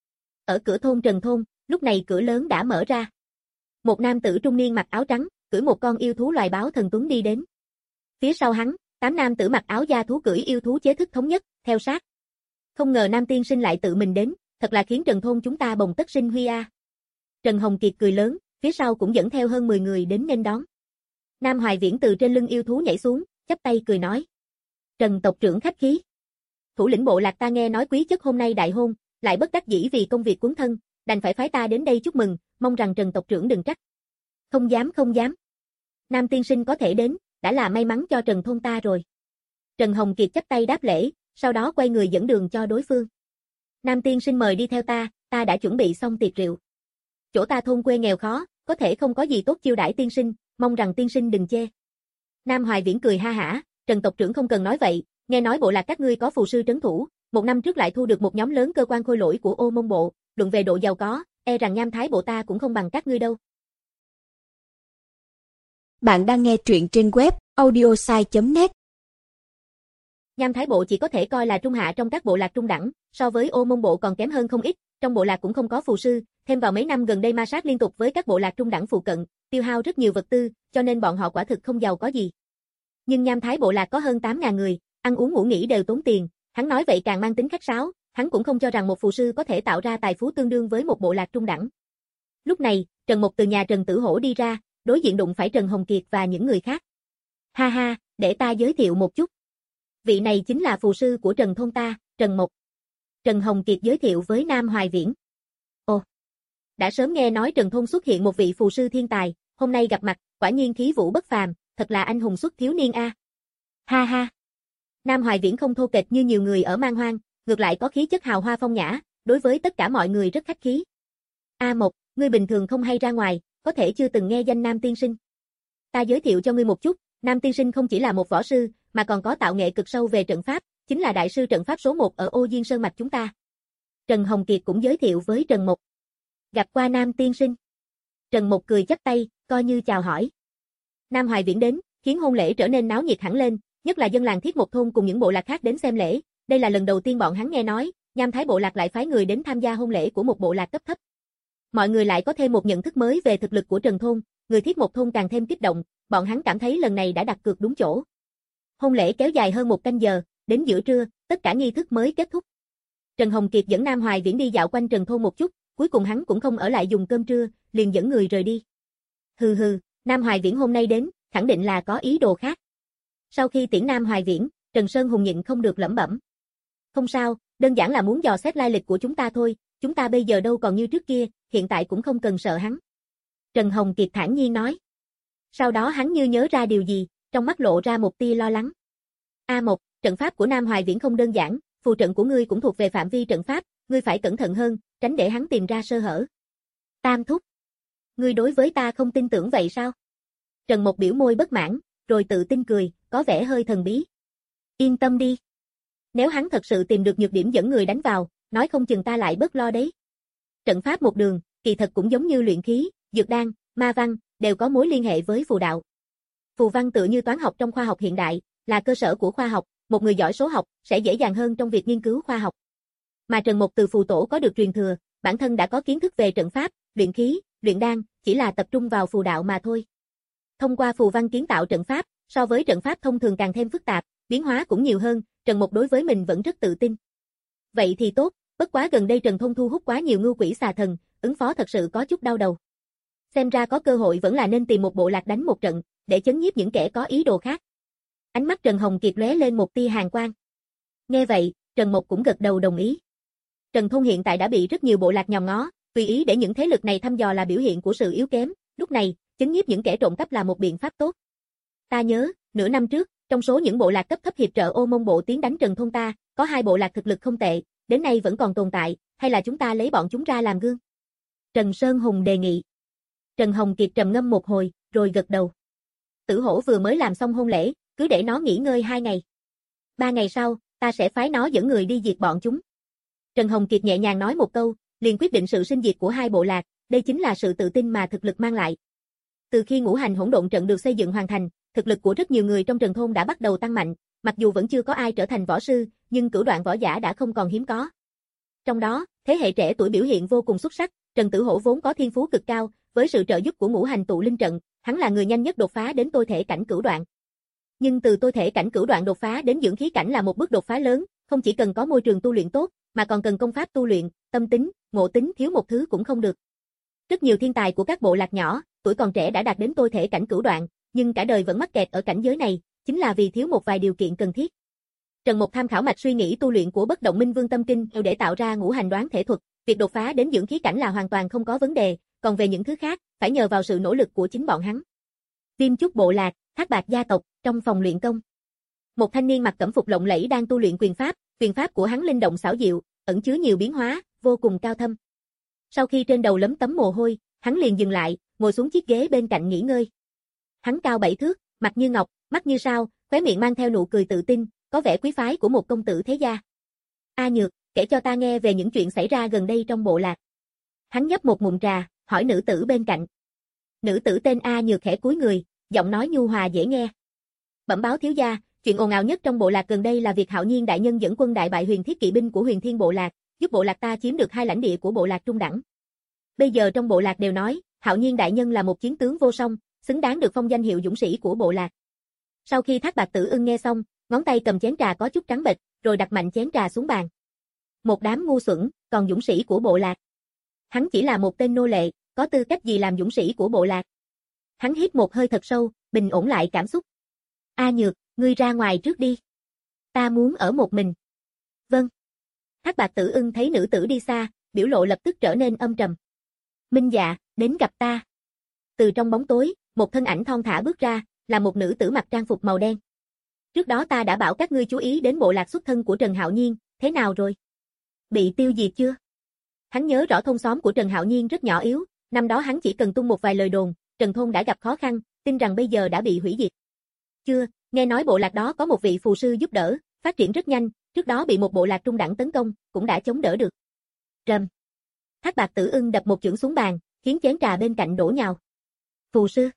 Ở cửa thôn Trần thôn, lúc này cửa lớn đã mở ra. Một nam tử trung niên mặc áo trắng, cưỡi một con yêu thú loài báo thần tuấn đi đến. Phía sau hắn, tám nam tử mặc áo da thú cưỡi yêu thú chế thức thống nhất, theo sát. Không ngờ Nam tiên sinh lại tự mình đến, thật là khiến Trần thôn chúng ta bồng tất sinh huy a. Trần Hồng Kiệt cười lớn, phía sau cũng dẫn theo hơn mười người đến nghênh đón. Nam Hoài Viễn từ trên lưng yêu thú nhảy xuống, chắp tay cười nói. Trần tộc trưởng khách khí. Thủ lĩnh bộ lạc ta nghe nói quý chất hôm nay đại hôn, lại bất đắc dĩ vì công việc cuốn thân, đành phải phái ta đến đây chúc mừng, mong rằng Trần tộc trưởng đừng trách. Không dám không dám. Nam tiên sinh có thể đến, đã là may mắn cho Trần thôn ta rồi. Trần Hồng Kiệt chắp tay đáp lễ, sau đó quay người dẫn đường cho đối phương. Nam tiên sinh mời đi theo ta, ta đã chuẩn bị xong tiệc rượu. Chỗ ta thôn quê nghèo khó, có thể không có gì tốt chiêu đãi tiên sinh, mong rằng tiên sinh đừng chê. Nam Hoài Viễn cười ha hả, Trần tộc trưởng không cần nói vậy, nghe nói bộ lạc các ngươi có phù sư trấn thủ, một năm trước lại thu được một nhóm lớn cơ quan khôi lỗi của Ô Mông bộ, luận về độ giàu có, e rằng Nham Thái bộ ta cũng không bằng các ngươi đâu. Bạn đang nghe truyện trên web audiosai chấm net. Nham Thái bộ chỉ có thể coi là trung hạ trong các bộ lạc trung đẳng, so với Ô Mông bộ còn kém hơn không ít, trong bộ lạc cũng không có phù sư, thêm vào mấy năm gần đây ma sát liên tục với các bộ lạc trung đẳng phụ cận, tiêu hao rất nhiều vật tư, cho nên bọn họ quả thực không giàu có gì. Nhưng Nham Thái bộ lạc có hơn tám nghìn người, ăn uống ngủ nghỉ đều tốn tiền, hắn nói vậy càng mang tính khách sáo, hắn cũng không cho rằng một phù sư có thể tạo ra tài phú tương đương với một bộ lạc trung đẳng. Lúc này, Trần Mục từ nhà Trần Tử Hổ đi ra, đối diện đụng phải Trần Hồng Kiệt và những người khác. Ha ha, để ta giới thiệu một chút. Vị này chính là phù sư của Trần thôn ta, Trần Mục. Trần Hồng Kiệt giới thiệu với Nam Hoài Viễn. Ồ, đã sớm nghe nói Trần thôn xuất hiện một vị phù sư thiên tài, hôm nay gặp mặt, quả nhiên khí vũ bất phàm, thật là anh hùng xuất thiếu niên a. Ha ha. Nam Hoài Viễn không thô kệch như nhiều người ở Man Hoang, ngược lại có khí chất hào hoa phong nhã, đối với tất cả mọi người rất khách khí. A Mộc, ngươi bình thường không hay ra ngoài, có thể chưa từng nghe danh Nam tiên sinh. Ta giới thiệu cho ngươi một chút, Nam tiên sinh không chỉ là một võ sư, mà còn có tạo nghệ cực sâu về trận pháp, chính là đại sư trận pháp số một ở Ô Diên Sơn mạch chúng ta. Trần Hồng Kiệt cũng giới thiệu với Trần Mục. Gặp qua Nam tiên sinh. Trần Mục cười chắp tay, coi như chào hỏi. Nam Hoài Viễn đến, khiến hôn lễ trở nên náo nhiệt hẳn lên, nhất là dân làng Thiết Một thôn cùng những bộ lạc khác đến xem lễ, đây là lần đầu tiên bọn hắn nghe nói, Nham Thái bộ lạc lại phái người đến tham gia hôn lễ của một bộ lạc cấp thấp. Mọi người lại có thêm một nhận thức mới về thực lực của Trần thôn, người Thiết Một thôn càng thêm kích động, bọn hắn cảm thấy lần này đã đặt cược đúng chỗ. Hôn lễ kéo dài hơn một canh giờ, đến giữa trưa, tất cả nghi thức mới kết thúc. Trần Hồng Kiệt dẫn Nam Hoài Viễn đi dạo quanh Trần thôn một chút, cuối cùng hắn cũng không ở lại dùng cơm trưa, liền dẫn người rời đi. Hừ hừ, Nam Hoài Viễn hôm nay đến, khẳng định là có ý đồ khác. Sau khi tiễn Nam Hoài Viễn, Trần Sơn Hùng nhịn không được lẩm bẩm. Không sao, đơn giản là muốn dò xét lai lịch của chúng ta thôi, chúng ta bây giờ đâu còn như trước kia, hiện tại cũng không cần sợ hắn. Trần Hồng Kiệt thản nhiên nói. Sau đó hắn như nhớ ra điều gì, trong mắt lộ ra một tia lo lắng. A Mộc, trận pháp của Nam Hoài Viễn không đơn giản, phù trận của ngươi cũng thuộc về phạm vi trận pháp, ngươi phải cẩn thận hơn, tránh để hắn tìm ra sơ hở. Tam thúc, ngươi đối với ta không tin tưởng vậy sao? Trần Mộc biểu môi bất mãn, rồi tự tin cười, có vẻ hơi thần bí. Yên tâm đi. Nếu hắn thật sự tìm được nhược điểm dẫn người đánh vào, nói không chừng ta lại bớt lo đấy. Trận pháp một đường, kỳ thật cũng giống như luyện khí, dược đan, ma văn, đều có mối liên hệ với phù đạo. Phù văn tựa như toán học trong khoa học hiện đại, là cơ sở của khoa học, một người giỏi số học sẽ dễ dàng hơn trong việc nghiên cứu khoa học. Mà Trần Mục từ phù tổ có được truyền thừa, bản thân đã có kiến thức về trận pháp, luyện khí, luyện đan, chỉ là tập trung vào phù đạo mà thôi. Thông qua phù văn kiến tạo trận pháp, so với trận pháp thông thường càng thêm phức tạp, biến hóa cũng nhiều hơn, Trần Mục đối với mình vẫn rất tự tin. Vậy thì tốt, bất quá gần đây Trần thôn thu hút quá nhiều ngưu quỷ xà thần, ứng phó thật sự có chút đau đầu. Xem ra có cơ hội vẫn là nên tìm một bộ lạc đánh một trận, để chấn nhiếp những kẻ có ý đồ khác. Ánh mắt Trần Hồng Kiệt lóe lên một tia hàn quang. Nghe vậy, Trần Mục cũng gật đầu đồng ý. Trần thôn hiện tại đã bị rất nhiều bộ lạc nhòm ngó, tùy ý để những thế lực này thăm dò là biểu hiện của sự yếu kém, lúc này, chấn nhiếp những kẻ trộm cắp là một biện pháp tốt. Ta nhớ, nửa năm trước, trong số những bộ lạc cấp thấp hiệp trợ Ô Mông bộ tiến đánh Trần thôn ta, có hai bộ lạc thực lực không tệ, đến nay vẫn còn tồn tại, hay là chúng ta lấy bọn chúng ra làm gương? Trần Sơn Hùng đề nghị. Trần Hồng Kiệt trầm ngâm một hồi, rồi gật đầu. Tử Hổ vừa mới làm xong hôn lễ, cứ để nó nghỉ ngơi hai ngày. Ba ngày sau, ta sẽ phái nó dẫn người đi diệt bọn chúng. Trần Hồng Kiệt nhẹ nhàng nói một câu, liền quyết định sự sinh diệt của hai bộ lạc, đây chính là sự tự tin mà thực lực mang lại. Từ khi ngũ hành hỗn độn trận được xây dựng hoàn thành, thực lực của rất nhiều người trong Trần thôn đã bắt đầu tăng mạnh, mặc dù vẫn chưa có ai trở thành võ sư, nhưng cửu đoạn võ giả đã không còn hiếm có. Trong đó, thế hệ trẻ tuổi biểu hiện vô cùng xuất sắc, Trần Tử Hổ vốn có thiên phú cực cao, với sự trợ giúp của ngũ hành tụ linh trận, hắn là người nhanh nhất đột phá đến tôi thể cảnh cửu đoạn. Nhưng từ tôi thể cảnh cửu đoạn đột phá đến dưỡng khí cảnh là một bước đột phá lớn, không chỉ cần có môi trường tu luyện tốt, mà còn cần công pháp tu luyện, tâm tính, ngộ tính thiếu một thứ cũng không được. Rất nhiều thiên tài của các bộ lạc nhỏ, tuổi còn trẻ đã đạt đến tôi thể cảnh cửu đoạn, nhưng cả đời vẫn mắc kẹt ở cảnh giới này, chính là vì thiếu một vài điều kiện cần thiết. Trần Mục tham khảo mạch suy nghĩ tu luyện của Bất Động Minh Vương Tâm Kinh để tạo ra ngũ hành đoán thể thuật, việc đột phá đến dưỡng khí cảnh là hoàn toàn không có vấn đề, còn về những thứ khác, phải nhờ vào sự nỗ lực của chính bọn hắn. Viêm Chúc bộ lạc, Thác Bạc gia tộc, trong phòng luyện công. Một thanh niên mặc cẩm phục lộng lẫy đang tu luyện quyền pháp, Quyền pháp của hắn linh động xảo diệu, ẩn chứa nhiều biến hóa, vô cùng cao thâm. Sau khi trên đầu lấm tấm mồ hôi, hắn liền dừng lại, ngồi xuống chiếc ghế bên cạnh nghỉ ngơi. Hắn cao bảy thước, mặt như ngọc, mắt như sao, khóe miệng mang theo nụ cười tự tin, có vẻ quý phái của một công tử thế gia. A Nhược, kể cho ta nghe về những chuyện xảy ra gần đây trong bộ lạc. Hắn nhấp một ngụm trà, hỏi nữ tử bên cạnh. Nữ tử tên A Nhược khẽ cúi người, giọng nói nhu hòa dễ nghe. Bẩm báo thiếu gia, chuyện ồn ào nhất trong bộ lạc gần đây là việc Hạo Nhiên đại nhân dẫn quân đại bại Huyền Thiết kỵ binh của Huyền Thiên bộ lạc, giúp bộ lạc ta chiếm được hai lãnh địa của bộ lạc trung đẳng. Bây giờ trong bộ lạc đều nói, Hạo Nhiên đại nhân là một chiến tướng vô song, xứng đáng được phong danh hiệu dũng sĩ của bộ lạc. Sau khi Thác Bạt Tử Ưng nghe xong, ngón tay cầm chén trà có chút trắng bệch, rồi đặt mạnh chén trà xuống bàn. Một đám ngu xuẩn, còn dũng sĩ của bộ lạc. Hắn chỉ là một tên nô lệ, có tư cách gì làm dũng sĩ của bộ lạc? Hắn hít một hơi thật sâu, bình ổn lại cảm xúc. A Nhược, ngươi ra ngoài trước đi. Ta muốn ở một mình. Vâng. Thác Bạt Tử Ưng thấy nữ tử đi xa, biểu lộ lập tức trở nên âm trầm. Minh Dạ, đến gặp ta. Từ trong bóng tối, một thân ảnh thon thả bước ra, là một nữ tử mặc trang phục màu đen. Trước đó ta đã bảo các ngươi chú ý đến bộ lạc xuất thân của Trần Hạo Nhiên, thế nào rồi? Bị tiêu diệt chưa? Hắn nhớ rõ thôn xóm của Trần Hạo Nhiên rất nhỏ yếu, năm đó hắn chỉ cần tung một vài lời đồn, Trần thôn đã gặp khó khăn, tin rằng bây giờ đã bị hủy diệt. Chưa, nghe nói bộ lạc đó có một vị phù sư giúp đỡ, phát triển rất nhanh, trước đó bị một bộ lạc trung đẳng tấn công, cũng đã chống đỡ được. Rầm. Thác Bạt Tử Ưng đập một chưởng xuống bàn, khiến chén trà bên cạnh đổ nhào. Phù sư?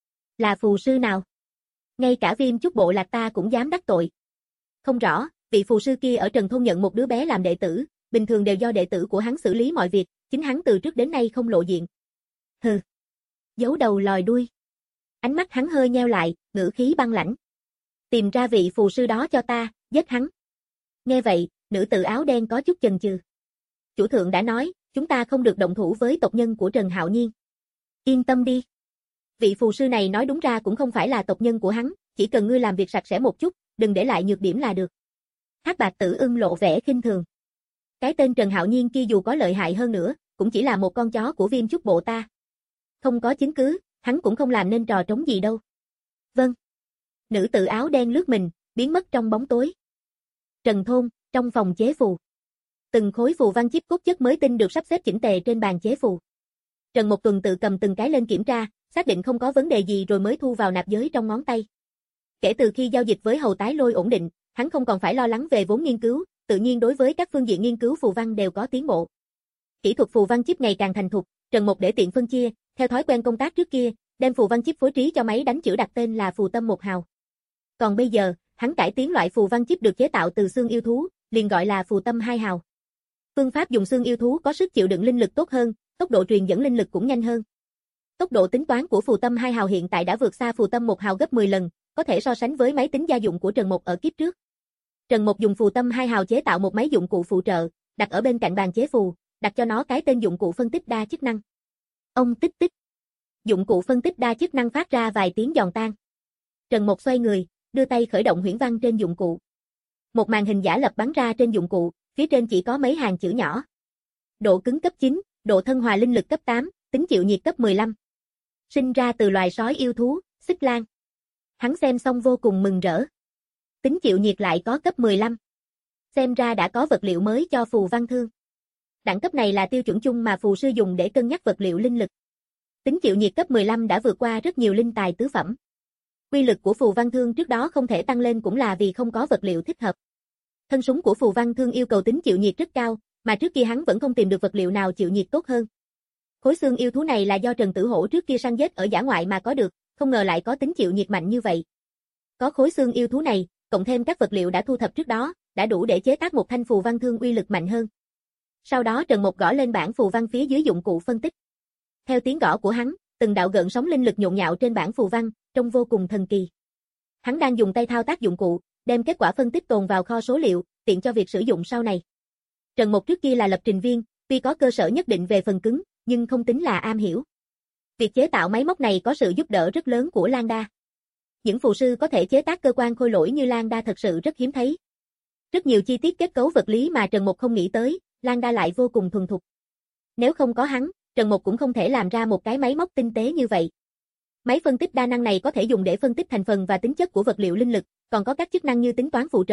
Là phù sư nào? Ngay cả Viêm Chúc bộ lạc ta cũng dám đắc tội. Không rõ, vị phù sư kia ở Trần thôn nhận một đứa bé làm đệ tử, bình thường đều do đệ tử của hắn xử lý mọi việc, chính hắn từ trước đến nay không lộ diện. Hừ. Giấu đầu lòi đuôi. Ánh mắt hắn hơi nheo lại, ngữ khí băng lãnh. Tìm ra vị phù sư đó cho ta, giết hắn. Nghe vậy, nữ tử áo đen có chút chần chừ. Chủ thượng đã nói, chúng ta không được động thủ với tộc nhân của Trần Hạo Nhiên. Yên tâm đi. Vị phù sư này nói đúng ra cũng không phải là tộc nhân của hắn, chỉ cần ngươi làm việc sạch sẽ một chút, đừng để lại nhược điểm là được. Thác Bạt Tử Ưng lộ vẻ khinh thường. Cái tên Trần Hạo Nhiên kia dù có lợi hại hơn nữa, cũng chỉ là một con chó của Viêm Chúc bộ ta. Không có chứng cứ, hắn cũng không làm nên trò trống gì đâu. Vâng. Nữ tử áo đen lướt mình, biến mất trong bóng tối. Trần thôn, trong phòng chế phù. Từng khối phù văn chip cốt chất mới tinh được sắp xếp chỉnh tề trên bàn chế phù. Trần Một Tuần tự cầm từng cái lên kiểm tra, xác định không có vấn đề gì rồi mới thu vào nạp giới trong ngón tay. Kể từ khi giao dịch với Hầu Tái Lôi ổn định, hắn không còn phải lo lắng về vốn nghiên cứu, tự nhiên đối với các phương diện nghiên cứu phù văn đều có tiến bộ. Kỹ thuật phù văn chip ngày càng thành thục, Trần Một để tiện phân chia, theo thói quen công tác trước kia, đem phù văn chip phối trí cho máy đánh chữ đặt tên là phù tâm một hào. Còn bây giờ, hắn cải tiến loại phù văn chip được chế tạo từ xương yêu thú, liền gọi là phù tâm hai hào. Phương pháp dùng xương yêu thú có sức chịu đựng linh lực tốt hơn, tốc độ truyền dẫn linh lực cũng nhanh hơn. Tốc độ tính toán của phù tâm hai hào hiện tại đã vượt xa phù tâm một hào gấp mười lần, có thể so sánh với máy tính gia dụng của Trần Một ở kiếp trước. Trần Một dùng phù tâm hai hào chế tạo một máy dụng cụ phụ trợ, đặt ở bên cạnh bàn chế phù, đặt cho nó cái tên dụng cụ phân tích đa chức năng. Ông tích tích. Dụng cụ phân tích đa chức năng phát ra vài tiếng giòn tan. Trần Một xoay người, đưa tay khởi động huyễn văn trên dụng cụ. Một màn hình giả lập bắn ra trên dụng cụ, phía trên chỉ có mấy hàng chữ nhỏ. Độ cứng cấp chín, độ thân hòa linh lực cấp tám, tính chịu nhiệt cấp mười lăm. Sinh ra từ loài sói yêu thú, xích lang. Hắn xem xong vô cùng mừng rỡ. Tính chịu nhiệt lại có cấp mười lăm. Xem ra đã có vật liệu mới cho phù văn thương. Đẳng cấp này là tiêu chuẩn chung mà phù sư dùng để cân nhắc vật liệu linh lực. Tính chịu nhiệt cấp mười lăm đã vượt qua rất nhiều linh tài tứ phẩm. Quy lực của phù văn thương trước đó không thể tăng lên cũng là vì không có vật liệu thích hợp. Thân súng của phù văn thương yêu cầu tính chịu nhiệt rất cao, mà trước kia hắn vẫn không tìm được vật liệu nào chịu nhiệt tốt hơn. Khối xương yêu thú này là do Trần Tử Hổ trước kia săn giết ở dã ngoại mà có được, không ngờ lại có tính chịu nhiệt mạnh như vậy. Có khối xương yêu thú này, cộng thêm các vật liệu đã thu thập trước đó, đã đủ để chế tác một thanh phù văn thương uy lực mạnh hơn. Sau đó Trần Một gõ lên bảng phù văn phía dưới dụng cụ phân tích. Theo tiếng gõ của hắn, từng đạo gợn sóng linh lực nhộn nhạo trên bảng phù văn, trông vô cùng thần kỳ. Hắn đang dùng tay thao tác dụng cụ, đem kết quả phân tích tồn vào kho số liệu, tiện cho việc sử dụng sau này. Trần Một trước kia là lập trình viên, tuy có cơ sở nhất định về phần cứng, nhưng không tính là am hiểu. Việc chế tạo máy móc này có sự giúp đỡ rất lớn của Lan Đa. Những phù sư có thể chế tác cơ quan khôi lỗi như Lan Đa thật sự rất hiếm thấy. Rất nhiều chi tiết kết cấu vật lý mà Trần Một không nghĩ tới, Lan Đa lại vô cùng thuần thục. Nếu không có hắn, Trần Một cũng không thể làm ra một cái máy móc tinh tế như vậy. Máy phân tích đa năng này có thể dùng để phân tích thành phần và tính chất của vật liệu linh lực, còn có các chức năng như tính toán phụ trợ,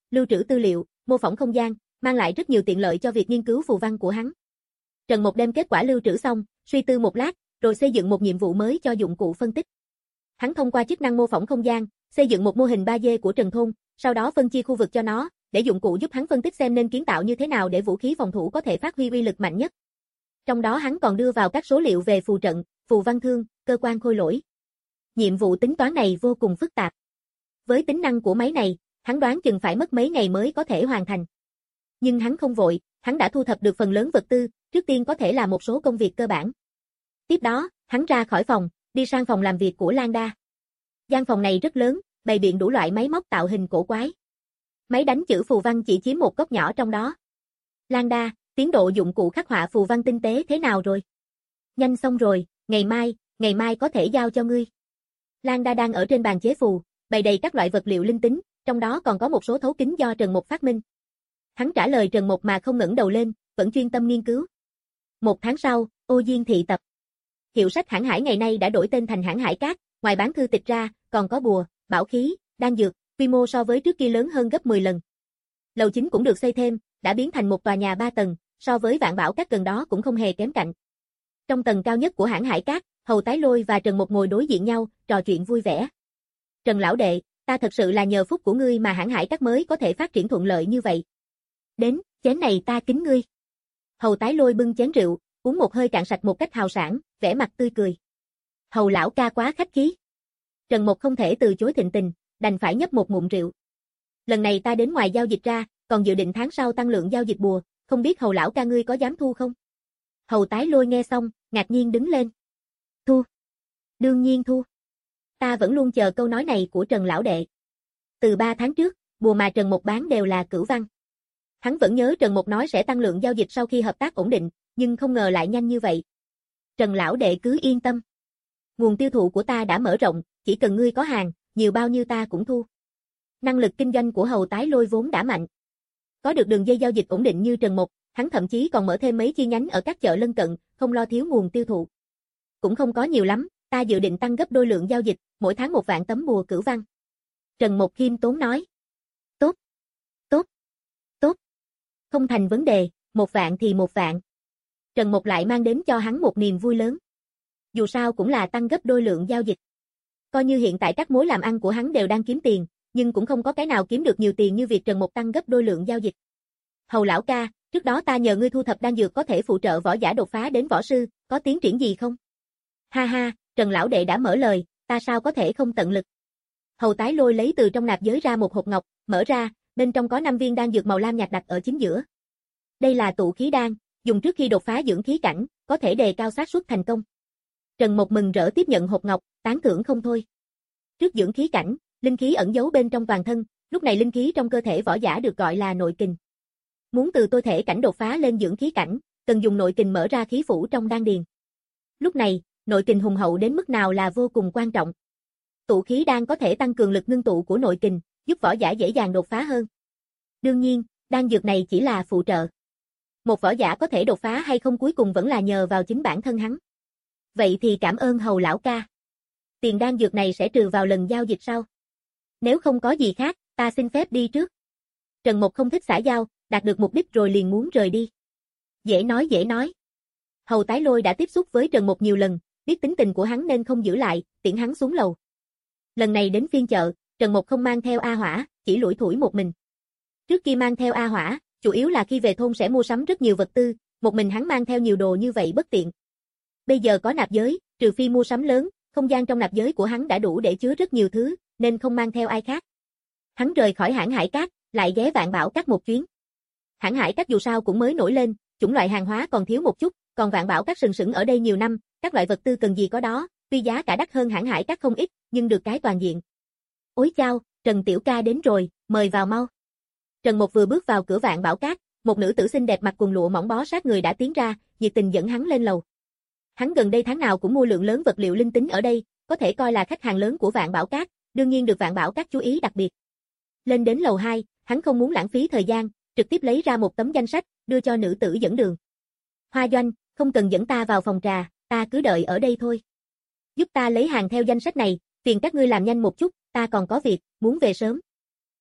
lưu trữ tư liệu, mô phỏng không gian, mang lại rất nhiều tiện lợi cho việc nghiên cứu phù văn của hắn. Trần Mục đem kết quả lưu trữ xong, suy tư một lát, rồi xây dựng một nhiệm vụ mới cho dụng cụ phân tích. Hắn thông qua chức năng mô phỏng không gian, xây dựng một mô hình ba D của Trần Thôn, sau đó phân chia khu vực cho nó, để dụng cụ giúp hắn phân tích xem nên kiến tạo như thế nào để vũ khí phòng thủ có thể phát huy uy lực mạnh nhất. Trong đó hắn còn đưa vào các số liệu về phù trận, phù văn thương, cơ quan khôi lỗi. Nhiệm vụ tính toán này vô cùng phức tạp. Với tính năng của máy này, hắn đoán chừng phải mất mấy ngày mới có thể hoàn thành. Nhưng hắn không vội, hắn đã thu thập được phần lớn vật tư, trước tiên có thể làm một số công việc cơ bản. Tiếp đó, hắn ra khỏi phòng, đi sang phòng làm việc của Lan Đa. Gian phòng này rất lớn, bày biện đủ loại máy móc tạo hình cổ quái. Máy đánh chữ phù văn chỉ chiếm một góc nhỏ trong đó. Lan Đa, tiến độ dụng cụ khắc họa phù văn tinh tế thế nào rồi? Nhanh xong rồi, ngày mai, ngày mai có thể giao cho ngươi. Lan Đa đang ở trên bàn chế phù, bày đầy các loại vật liệu linh tính, trong đó còn có một số thấu kính do Trần Mục phát minh. Hắn trả lời Trần Mục mà không ngẩng đầu lên, vẫn chuyên tâm nghiên cứu. Một tháng sau, Ô Diên thị tập. Hiệu sách Hãng Hải ngày nay đã đổi tên thành Hãng Hải Cát, ngoài bán thư tịch ra, còn có bùa, bảo khí, đan dược, quy mô so với trước kia lớn hơn gấp mười lần. Lầu chính cũng được xây thêm, đã biến thành một tòa nhà ba tầng, so với Vạn Bảo Các gần đó cũng không hề kém cạnh. Trong tầng cao nhất của Hãng Hải Cát, Hầu Tái Lôi và Trần Mục ngồi đối diện nhau, trò chuyện vui vẻ. Trần lão đệ, ta thật sự là nhờ phúc của ngươi mà Hãng Hải Cát mới có thể phát triển thuận lợi như vậy. Đến, chén này ta kính ngươi. Hầu Tái Lôi bưng chén rượu, uống một hơi cạn sạch một cách hào sảng, vẻ mặt tươi cười. Hầu lão ca quá khách khí. Trần Mục không thể từ chối thịnh tình, đành phải nhấp một ngụm rượu. Lần này ta đến ngoài giao dịch ra, còn dự định tháng sau tăng lượng giao dịch bùa, không biết Hầu lão ca ngươi có dám thu không? Hầu Tái Lôi nghe xong, ngạc nhiên đứng lên. Thu. Đương nhiên thu. Ta vẫn luôn chờ câu nói này của Trần lão đệ. Từ ba tháng trước, bùa mà Trần Mục bán đều là cửu văn. Hắn vẫn nhớ Trần Mục nói sẽ tăng lượng giao dịch sau khi hợp tác ổn định, nhưng không ngờ lại nhanh như vậy. Trần lão đệ cứ yên tâm. Nguồn tiêu thụ của ta đã mở rộng, chỉ cần ngươi có hàng, nhiều bao nhiêu ta cũng thu. Năng lực kinh doanh của Hầu Tái Lôi vốn đã mạnh. Có được đường dây giao dịch ổn định như Trần Mục, hắn thậm chí còn mở thêm mấy chi nhánh ở các chợ lân cận, không lo thiếu nguồn tiêu thụ. Cũng không có nhiều lắm, ta dự định tăng gấp đôi lượng giao dịch, mỗi tháng một vạn tấm bùa cửu văn. Trần Mục khiêm tốn nói. Tốt, tốt, tốt. Không thành vấn đề, một vạn thì một vạn. Trần Mục lại mang đến cho hắn một niềm vui lớn. Dù sao cũng là tăng gấp đôi lượng giao dịch. Coi như hiện tại các mối làm ăn của hắn đều đang kiếm tiền, nhưng cũng không có cái nào kiếm được nhiều tiền như việc Trần Mục tăng gấp đôi lượng giao dịch. Hầu lão ca, trước đó ta nhờ ngươi thu thập đan dược có thể phụ trợ võ giả đột phá đến võ sư, có tiến triển gì không? Ha ha, Trần lão đệ đã mở lời, ta sao có thể không tận lực. Hầu Tái Lôi lấy từ trong nạp giới ra một hộp ngọc, mở ra, bên trong có năm viên đan dược màu lam nhạt đặt ở chính giữa. Đây là tụ khí đan, dùng trước khi đột phá dưỡng khí cảnh, có thể đề cao xác suất thành công. Trần Mục mừng rỡ tiếp nhận hộp ngọc, tán thưởng không thôi. Trước dưỡng khí cảnh, linh khí ẩn giấu bên trong toàn thân, lúc này linh khí trong cơ thể võ giả được gọi là nội kình. Muốn từ tôi thể cảnh đột phá lên dưỡng khí cảnh, cần dùng nội kình mở ra khí phủ trong đan điền. Lúc này, nội kình hùng hậu đến mức nào là vô cùng quan trọng. Tụ khí đan có thể tăng cường lực ngưng tụ của nội kình, giúp võ giả dễ dàng đột phá hơn. Đương nhiên, đan dược này chỉ là phụ trợ. Một võ giả có thể đột phá hay không cuối cùng vẫn là nhờ vào chính bản thân hắn. Vậy thì cảm ơn Hầu lão ca. Tiền đan dược này sẽ trừ vào lần giao dịch sau. Nếu không có gì khác, ta xin phép đi trước. Trần Mục không thích xã giao, đạt được mục đích rồi liền muốn rời đi. Dễ nói dễ nói. Hầu Tái Lôi đã tiếp xúc với Trần Mục nhiều lần, biết tính tình của hắn nên không giữ lại, tiễn hắn xuống lầu. Lần này đến phiên chợ, Trần Mục không mang theo A Hỏa, chỉ lủi thủi một mình. Trước khi mang theo A Hỏa, chủ yếu là khi về thôn sẽ mua sắm rất nhiều vật tư, một mình hắn mang theo nhiều đồ như vậy bất tiện. Bây giờ có nạp giới, trừ phi mua sắm lớn, không gian trong nạp giới của hắn đã đủ để chứa rất nhiều thứ, nên không mang theo ai khác. Hắn rời khỏi Hãng Hải Cát, lại ghé Vạn Bảo Các một chuyến. Hãng Hải Cát dù sao cũng mới nổi lên, chủng loại hàng hóa còn thiếu một chút, còn Vạn Bảo Các sừng sững ở đây nhiều năm, các loại vật tư cần gì có đó, tuy giá cả đắt hơn Hãng Hải Cát không ít, nhưng được cái toàn diện. Ôi chao, Trần tiểu ca đến rồi, mời vào mau. Trần Mục vừa bước vào cửa Vạn Bảo Các, một nữ tử xinh đẹp mặc quần lụa mỏng bó sát người đã tiến ra, nhiệt tình dẫn hắn lên lầu. Hắn gần đây tháng nào cũng mua lượng lớn vật liệu linh tính ở đây, có thể coi là khách hàng lớn của Vạn Bảo Các, đương nhiên được Vạn Bảo Các chú ý đặc biệt. Lên đến lầu hai, hắn không muốn lãng phí thời gian, trực tiếp lấy ra một tấm danh sách, đưa cho nữ tử dẫn đường. Hoa Doanh, không cần dẫn ta vào phòng trà, ta cứ đợi ở đây thôi. Giúp ta lấy hàng theo danh sách này, phiền các ngươi làm nhanh một chút, ta còn có việc, muốn về sớm.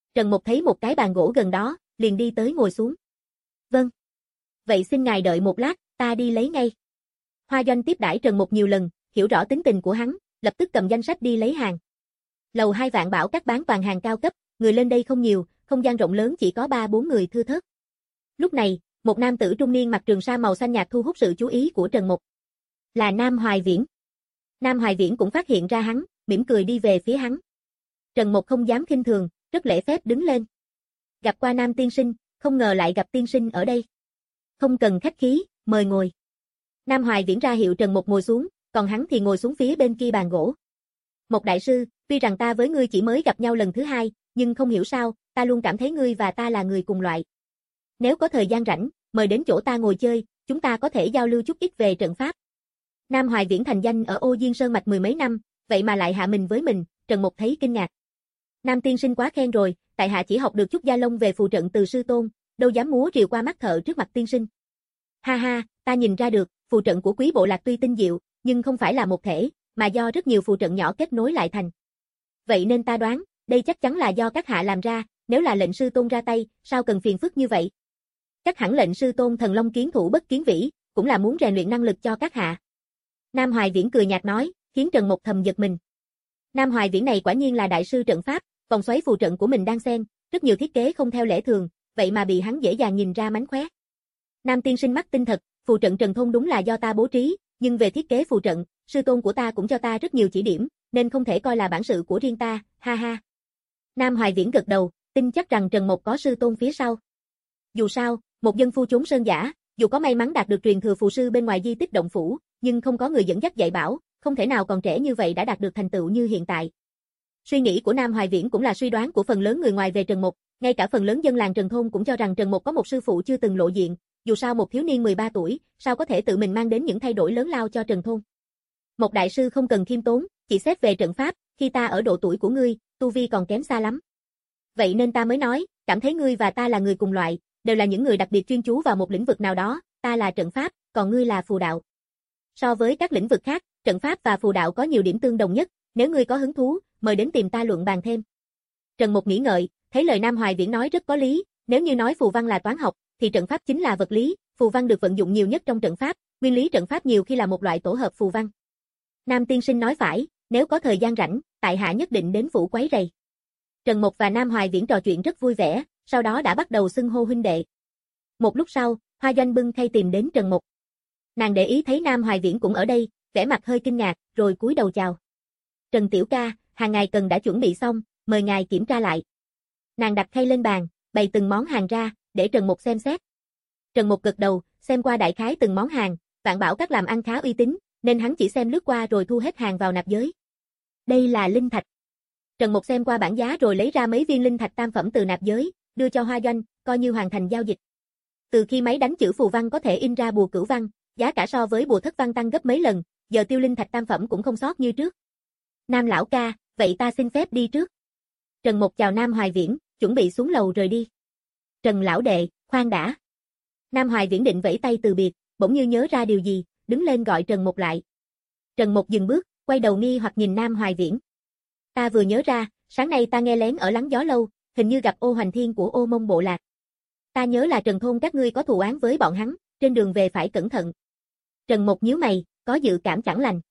Trần Mục thấy một cái bàn gỗ gần đó, liền đi tới ngồi xuống. Vâng. Vậy xin ngài đợi một lát, ta đi lấy ngay. Hoa Doanh tiếp đãi Trần Mục nhiều lần, hiểu rõ tính tình của hắn, lập tức cầm danh sách đi lấy hàng. Lầu hai Vạn Bảo Các bán toàn hàng cao cấp, người lên đây không nhiều, không gian rộng lớn chỉ có ba bốn người thưa thớt. Lúc này, một nam tử trung niên mặc trường sa màu xanh nhạt thu hút sự chú ý của Trần Mục. Là Nam Hoài Viễn. Nam Hoài Viễn cũng phát hiện ra hắn, mỉm cười đi về phía hắn. Trần Mục không dám khinh thường, rất lễ phép đứng lên. Gặp qua Nam tiên sinh, không ngờ lại gặp tiên sinh ở đây. Không cần khách khí, mời ngồi. Nam Hoài Viễn ra hiệu Trần Mục ngồi xuống, còn hắn thì ngồi xuống phía bên kia bàn gỗ. Một đại sư, tuy rằng ta với ngươi chỉ mới gặp nhau lần thứ hai, nhưng không hiểu sao, ta luôn cảm thấy ngươi và ta là người cùng loại. Nếu có thời gian rảnh, mời đến chỗ ta ngồi chơi, chúng ta có thể giao lưu chút ít về trận pháp. Nam Hoài Viễn thành danh ở Ô Diên Sơn Mạch mười mấy năm, vậy mà lại hạ mình với mình, Trần Mục thấy kinh ngạc. Nam tiên sinh quá khen rồi, tại hạ chỉ học được chút gia lông về phù trận từ sư tôn, đâu dám múa rìu qua mắt thợ trước mặt tiên sinh. Ha ha, ta nhìn ra được, phù trận của quý bộ lạc tuy tinh diệu, nhưng không phải là một thể, mà do rất nhiều phù trận nhỏ kết nối lại thành. Vậy nên ta đoán, đây chắc chắn là do các hạ làm ra, nếu là lệnh sư tôn ra tay, sao cần phiền phức như vậy? Chắc hẳn lệnh sư tôn thần long kiến thủ bất kiến vĩ, cũng là muốn rèn luyện năng lực cho các hạ. Nam Hoài Viễn cười nhạt nói, khiến Trần Mục thầm giật mình. Nam Hoài Viễn này quả nhiên là đại sư trận pháp, vòng xoáy phù trận của mình đang xen, rất nhiều thiết kế không theo lẽ thường, vậy mà bị hắn dễ dàng nhìn ra mánh khóe. Nam tiên sinh mắt tinh thật, phù trận Trần Thôn đúng là do ta bố trí, nhưng về thiết kế phù trận, sư tôn của ta cũng cho ta rất nhiều chỉ điểm, nên không thể coi là bản sự của riêng ta, ha ha. Nam Hoài Viễn gật đầu, tin chắc rằng Trần Mục có sư tôn phía sau. Dù sao, một dân phu chốn sơn giả, dù có may mắn đạt được truyền thừa phù sư bên ngoài di tích động phủ, nhưng không có người dẫn dắt dạy bảo, không thể nào còn trẻ như vậy đã đạt được thành tựu như hiện tại. Suy nghĩ của Nam Hoài Viễn cũng là suy đoán của phần lớn người ngoài về Trần Mục, ngay cả phần lớn dân làng Trần Thôn cũng cho rằng Trần Mục có một sư phụ chưa từng lộ diện, dù sao một thiếu niên mười ba tuổi, sao có thể tự mình mang đến những thay đổi lớn lao cho Trần Thôn. Một đại sư không cần khiêm tốn, chỉ xét về trận pháp, khi ta ở độ tuổi của ngươi, tu vi còn kém xa lắm. Vậy nên ta mới nói, cảm thấy ngươi và ta là người cùng loại, đều là những người đặc biệt chuyên chú vào một lĩnh vực nào đó, ta là trận pháp, còn ngươi là phù đạo. So với các lĩnh vực khác, trận pháp và phù đạo có nhiều điểm tương đồng nhất, nếu ngươi có hứng thú, mời đến tìm ta luận bàn thêm. Trần Mục nghĩ ngợi, thấy lời Nam Hoài Viễn nói rất có lý, nếu như nói phù văn là toán học, thì trận pháp chính là vật lý, phù văn được vận dụng nhiều nhất trong trận pháp, nguyên lý trận pháp nhiều khi là một loại tổ hợp phù văn. Nam tiên sinh nói phải, nếu có thời gian rảnh, tại hạ nhất định đến phủ quấy rầy. Trần Mục và Nam Hoài Viễn trò chuyện rất vui vẻ, sau đó đã bắt đầu xưng hô huynh đệ. Một lúc sau, Hoa Doanh bưng khay tìm đến Trần Mục. Nàng để ý thấy Nam Hoài Viễn cũng ở đây, vẻ mặt hơi kinh ngạc, rồi cúi đầu chào. Trần tiểu ca, hàng ngài cần đã chuẩn bị xong, mời ngài kiểm tra lại. Nàng đặt khay lên bàn, bày từng món hàng ra, để Trần Mục xem xét. Trần Mục gật đầu, xem qua đại khái từng món hàng, Vạn Bảo Các làm ăn khá uy tín, nên hắn chỉ xem lướt qua rồi thu hết hàng vào nạp giới. Đây là linh thạch. Trần Mục xem qua bảng giá rồi lấy ra mấy viên linh thạch tam phẩm từ nạp giới, đưa cho Hoa Doanh, coi như hoàn thành giao dịch. Từ khi máy đánh chữ phù văn có thể in ra bùa cửu văn, giá cả so với bùa thất văn tăng gấp mấy lần, giờ tiêu linh thạch tam phẩm cũng không sót như trước. Nam lão ca, vậy ta xin phép đi trước. Trần Mục chào Nam Hoài Viễn, chuẩn bị xuống lầu rời đi. Trần lão đệ, khoan đã. Nam Hoài Viễn định vẫy tay từ biệt, bỗng như nhớ ra điều gì, đứng lên gọi Trần Mục lại. Trần Mục dừng bước, quay đầu nghi hoặc nhìn Nam Hoài Viễn. Ta vừa nhớ ra, sáng nay ta nghe lén ở Lắng Gió Lâu, hình như gặp Ô Hoành Thiên của Ô Mông bộ lạc. Ta nhớ là Trần Thôn các ngươi có thù oán với bọn hắn, trên đường về phải cẩn thận. Trần Mục nhíu mày, có dự cảm chẳng lành.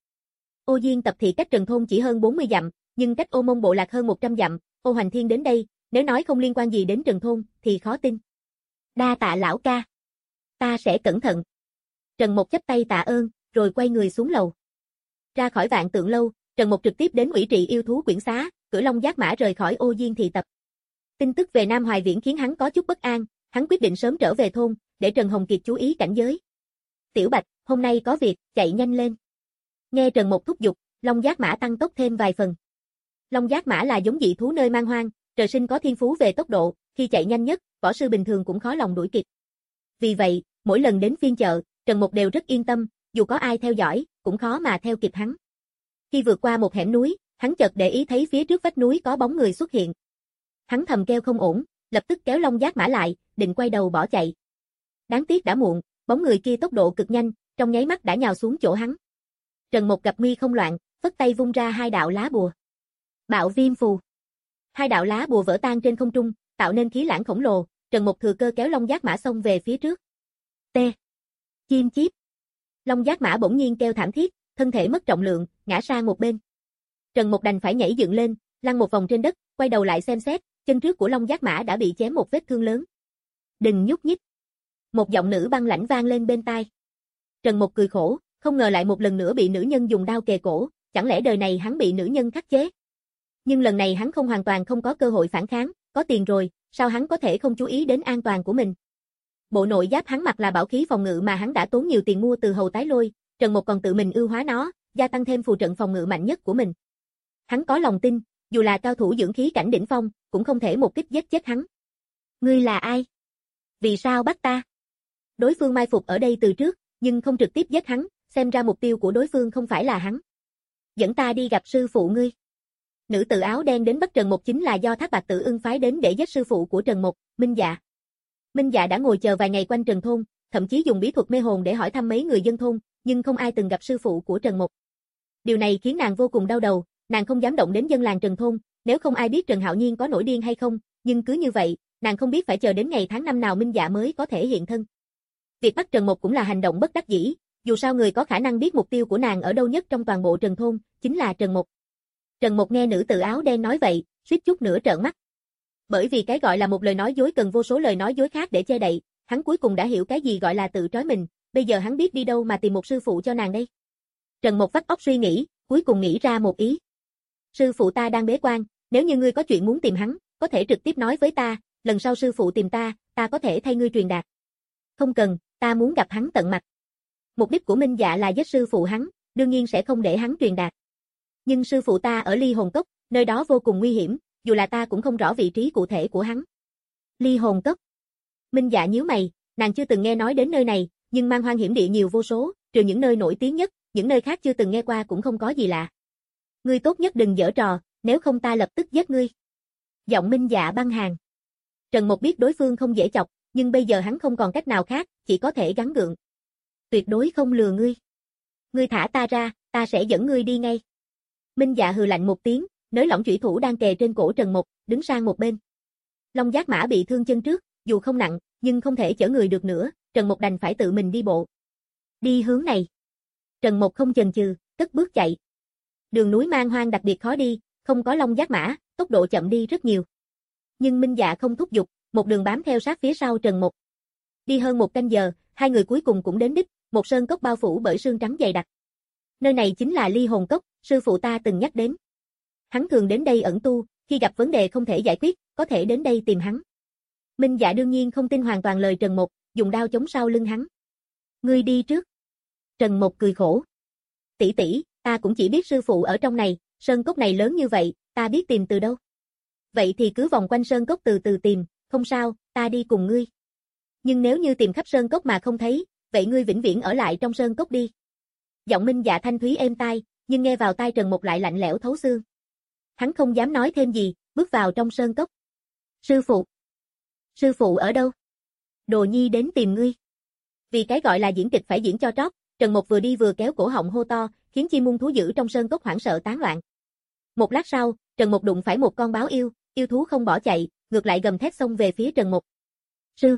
Ô Diên tập thị cách Trần Thôn chỉ hơn bốn mươi dặm, nhưng cách Ô Mông bộ lạc hơn một trăm dặm, Ô Hoành Thiên đến đây, nếu nói không liên quan gì đến Trần Thôn, thì khó tin. Đa tạ lão ca. Ta sẽ cẩn thận. Trần Mục chắp tay tạ ơn, rồi quay người xuống lầu. Ra khỏi Vạn Tượng Lâu, Trần Mục trực tiếp đến ủy trị yêu thú quyển xá, cưỡi Long Giác Mã rời khỏi Ô Diên thị tập. Tin tức về Nam Hoài Viễn khiến hắn có chút bất an, hắn quyết định sớm trở về thôn, để Trần Hồng Kiệt chú ý cảnh giới. Tiểu Bạch, hôm nay có việc, chạy nhanh lên. Nghe Trần Mục thúc giục, Long Giác Mã tăng tốc thêm vài phần. Long Giác Mã là giống dị thú nơi man hoang, trời sinh có thiên phú về tốc độ, khi chạy nhanh nhất, võ sư bình thường cũng khó lòng đuổi kịp. Vì vậy, mỗi lần đến phiên chợ, Trần Mục đều rất yên tâm, dù có ai theo dõi, cũng khó mà theo kịp hắn. Khi vượt qua một hẻm núi, hắn chợt để ý thấy phía trước vách núi có bóng người xuất hiện. Hắn thầm kêu không ổn, lập tức kéo Long Giác Mã lại, định quay đầu bỏ chạy. Đáng tiếc đã muộn, bóng người kia tốc độ cực nhanh, trong nháy mắt đã nhào xuống chỗ hắn. Trần Mục gặp nguy không loạn, phất tay vung ra hai đạo lá bùa. Bạo viêm phù. Hai đạo lá bùa vỡ tan trên không trung, tạo nên khí lãng khổng lồ, Trần Mục thừa cơ kéo Long Giác Mã xông về phía trước. T. Chim chíp. Long Giác Mã bỗng nhiên kêu thảm thiết, thân thể mất trọng lượng, ngã sang một bên. Trần Mục đành phải nhảy dựng lên, lăn một vòng trên đất, quay đầu lại xem xét, chân trước của Long Giác Mã đã bị chém một vết thương lớn. Đừng nhúc nhích. Một giọng nữ băng lãnh vang lên bên tai. Trần Mục cười khổ, không ngờ lại một lần nữa bị nữ nhân dùng đao kề cổ, chẳng lẽ đời này hắn bị nữ nhân khắc chế. Nhưng lần này hắn không hoàn toàn không có cơ hội phản kháng, có tiền rồi, sao hắn có thể không chú ý đến an toàn của mình. Bộ nội giáp hắn mặc là bảo khí phòng ngự mà hắn đã tốn nhiều tiền mua từ Hầu Tái Lôi, Trần Mục còn tự mình ưu hóa nó, gia tăng thêm phù trận phòng ngự mạnh nhất của mình. Hắn có lòng tin, dù là cao thủ dưỡng khí cảnh đỉnh phong, cũng không thể một kích giết chết hắn. Ngươi là ai? Vì sao bắt ta? Đối phương mai phục ở đây từ trước, nhưng không trực tiếp giết hắn, xem ra mục tiêu của đối phương không phải là hắn. Dẫn ta đi gặp sư phụ ngươi. Nữ tử áo đen đến bắt Trần Mục chính là do Thác Bạt Tự Ưng phái đến để giết sư phụ của Trần Mục, Minh Dạ. Minh Dạ đã ngồi chờ vài ngày quanh Trần thôn, thậm chí dùng bí thuật mê hồn để hỏi thăm mấy người dân thôn, nhưng không ai từng gặp sư phụ của Trần Mục. Điều này khiến nàng vô cùng đau đầu, nàng không dám động đến dân làng Trần thôn, nếu không ai biết Trần Hạo Nhiên có nổi điên hay không, nhưng cứ như vậy, nàng không biết phải chờ đến ngày tháng năm nào Minh Dạ mới có thể hiện thân. Việc bắt Trần Mục cũng là hành động bất đắc dĩ, dù sao người có khả năng biết mục tiêu của nàng ở đâu nhất trong toàn bộ Trần thôn, chính là Trần Mục. Trần Mục nghe nữ tử áo đen nói vậy, suýt chút nữa trợn mắt. Bởi vì cái gọi là một lời nói dối cần vô số lời nói dối khác để che đậy, hắn cuối cùng đã hiểu cái gì gọi là tự trói mình, bây giờ hắn biết đi đâu mà tìm một sư phụ cho nàng đây. Trần Mục vắt óc suy nghĩ, cuối cùng nghĩ ra một ý. Sư phụ ta đang bế quan, nếu như ngươi có chuyện muốn tìm hắn, có thể trực tiếp nói với ta, lần sau sư phụ tìm ta, ta có thể thay ngươi truyền đạt. Không cần, ta muốn gặp hắn tận mặt. Mục đích của Minh Dạ là giết sư phụ hắn, đương nhiên sẽ không để hắn truyền đạt. Nhưng sư phụ ta ở Ly Hồn Cốc, nơi đó vô cùng nguy hiểm, dù là ta cũng không rõ vị trí cụ thể của hắn. Ly Hồn Cốc. Minh Dạ nhíu mày, nàng chưa từng nghe nói đến nơi này, nhưng man hoang hiểm địa nhiều vô số, trừ những nơi nổi tiếng nhất, những nơi khác chưa từng nghe qua cũng không có gì lạ. Ngươi tốt nhất đừng giở trò, nếu không ta lập tức giết ngươi. Giọng Minh Dạ băng hàn. Trần Mục biết đối phương không dễ chọc, nhưng bây giờ hắn không còn cách nào khác, chỉ có thể gắng gượng. Tuyệt đối không lừa ngươi. Ngươi thả ta ra, ta sẽ dẫn ngươi đi ngay. Minh Dạ hừ lạnh một tiếng, nới lỏng chủy thủ đang kề trên cổ Trần Mục, đứng sang một bên. Long Giác Mã bị thương chân trước, dù không nặng, nhưng không thể chở người được nữa, Trần Mục đành phải tự mình đi bộ. Đi hướng này. Trần Mục không chần chừ, cất bước chạy. Đường núi man hoang đặc biệt khó đi, không có Long Giác Mã, tốc độ chậm đi rất nhiều. Nhưng Minh Dạ không thúc giục, một đường bám theo sát phía sau Trần Mục. Đi hơn một canh giờ, hai người cuối cùng cũng đến đích, một sơn cốc bao phủ bởi sương trắng dày đặc. Nơi này chính là Ly Hồn Cốc, sư phụ ta từng nhắc đến. Hắn thường đến đây ẩn tu, khi gặp vấn đề không thể giải quyết, có thể đến đây tìm hắn. Minh Dạ đương nhiên không tin hoàn toàn lời Trần Mục, dùng đao chống sau lưng hắn. Ngươi đi trước. Trần Mục cười khổ. Tỷ tỷ, ta cũng chỉ biết sư phụ ở trong này, sơn cốc này lớn như vậy, ta biết tìm từ đâu. Vậy thì cứ vòng quanh sơn cốc từ từ tìm, không sao, ta đi cùng ngươi. Nhưng nếu như tìm khắp sơn cốc mà không thấy, vậy ngươi vĩnh viễn ở lại trong sơn cốc đi. Giọng Minh Dạ thanh thúy êm tai, nhưng nghe vào tai Trần Mục lại lạnh lẽo thấu xương. Hắn không dám nói thêm gì, bước vào trong sơn cốc. Sư phụ. Sư phụ ở đâu? Đồ Nhi đến tìm ngươi. Vì cái gọi là diễn kịch phải diễn cho trót, Trần Mục vừa đi vừa kéo cổ họng hô to, khiến chim muôn thú dữ trong sơn cốc hoảng sợ tán loạn. Một lát sau, Trần Mục đụng phải một con báo yêu, yêu thú không bỏ chạy, ngược lại gầm thét xông về phía Trần Mục. Sư.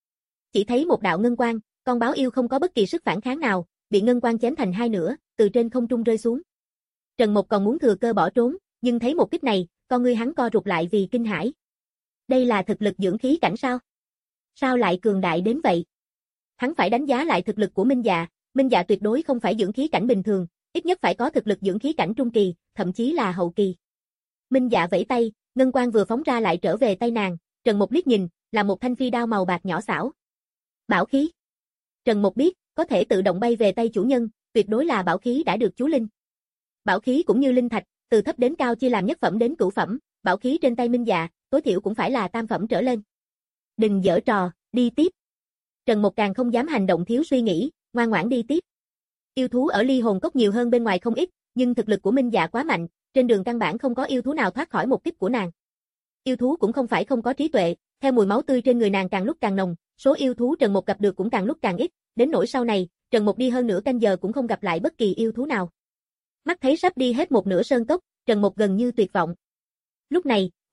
Chỉ thấy một đạo ngân quang, con báo yêu không có bất kỳ sức phản kháng nào, bị ngân quang chém thành hai nửa, từ trên không trung rơi xuống. Trần Mục còn muốn thừa cơ bỏ trốn, nhưng thấy một kích này, con ngươi hắn co rụt lại vì kinh hãi. Đây là thực lực dưỡng khí cảnh sao? Sao lại cường đại đến vậy? Hắn phải đánh giá lại thực lực của Minh Dạ, Minh Dạ tuyệt đối không phải dưỡng khí cảnh bình thường, ít nhất phải có thực lực dưỡng khí cảnh trung kỳ, thậm chí là hậu kỳ. Minh Dạ vẫy tay, ngân quang vừa phóng ra lại trở về tay nàng, Trần Mục liếc nhìn, là một thanh phi đao màu bạc nhỏ xảo. Bảo khí. Trần Mục biết, có thể tự động bay về tay chủ nhân, tuyệt đối là bảo khí đã được chú linh. Bảo khí cũng như linh thạch, từ thấp đến cao chia làm nhất phẩm đến cửu phẩm, bảo khí trên tay Minh Dạ, tối thiểu cũng phải là tam phẩm trở lên. Đừng giở trò, đi tiếp. Trần Mục càng không dám hành động thiếu suy nghĩ, ngoan ngoãn đi tiếp. Yêu thú ở Ly Hồn Cốc nhiều hơn bên ngoài không ít, nhưng thực lực của Minh Dạ quá mạnh, trên đường căn bản không có yêu thú nào thoát khỏi một kích của nàng. Yêu thú cũng không phải không có trí tuệ, theo mùi máu tươi trên người nàng càng lúc càng nồng, số yêu thú Trần Mục gặp được cũng càng lúc càng ít, đến nỗi sau này, Trần Mục đi hơn nửa canh giờ cũng không gặp lại bất kỳ yêu thú nào. Mắt thấy sắp đi hết một nửa sơn cốc, Trần Mục gần như tuyệt vọng. Lúc này,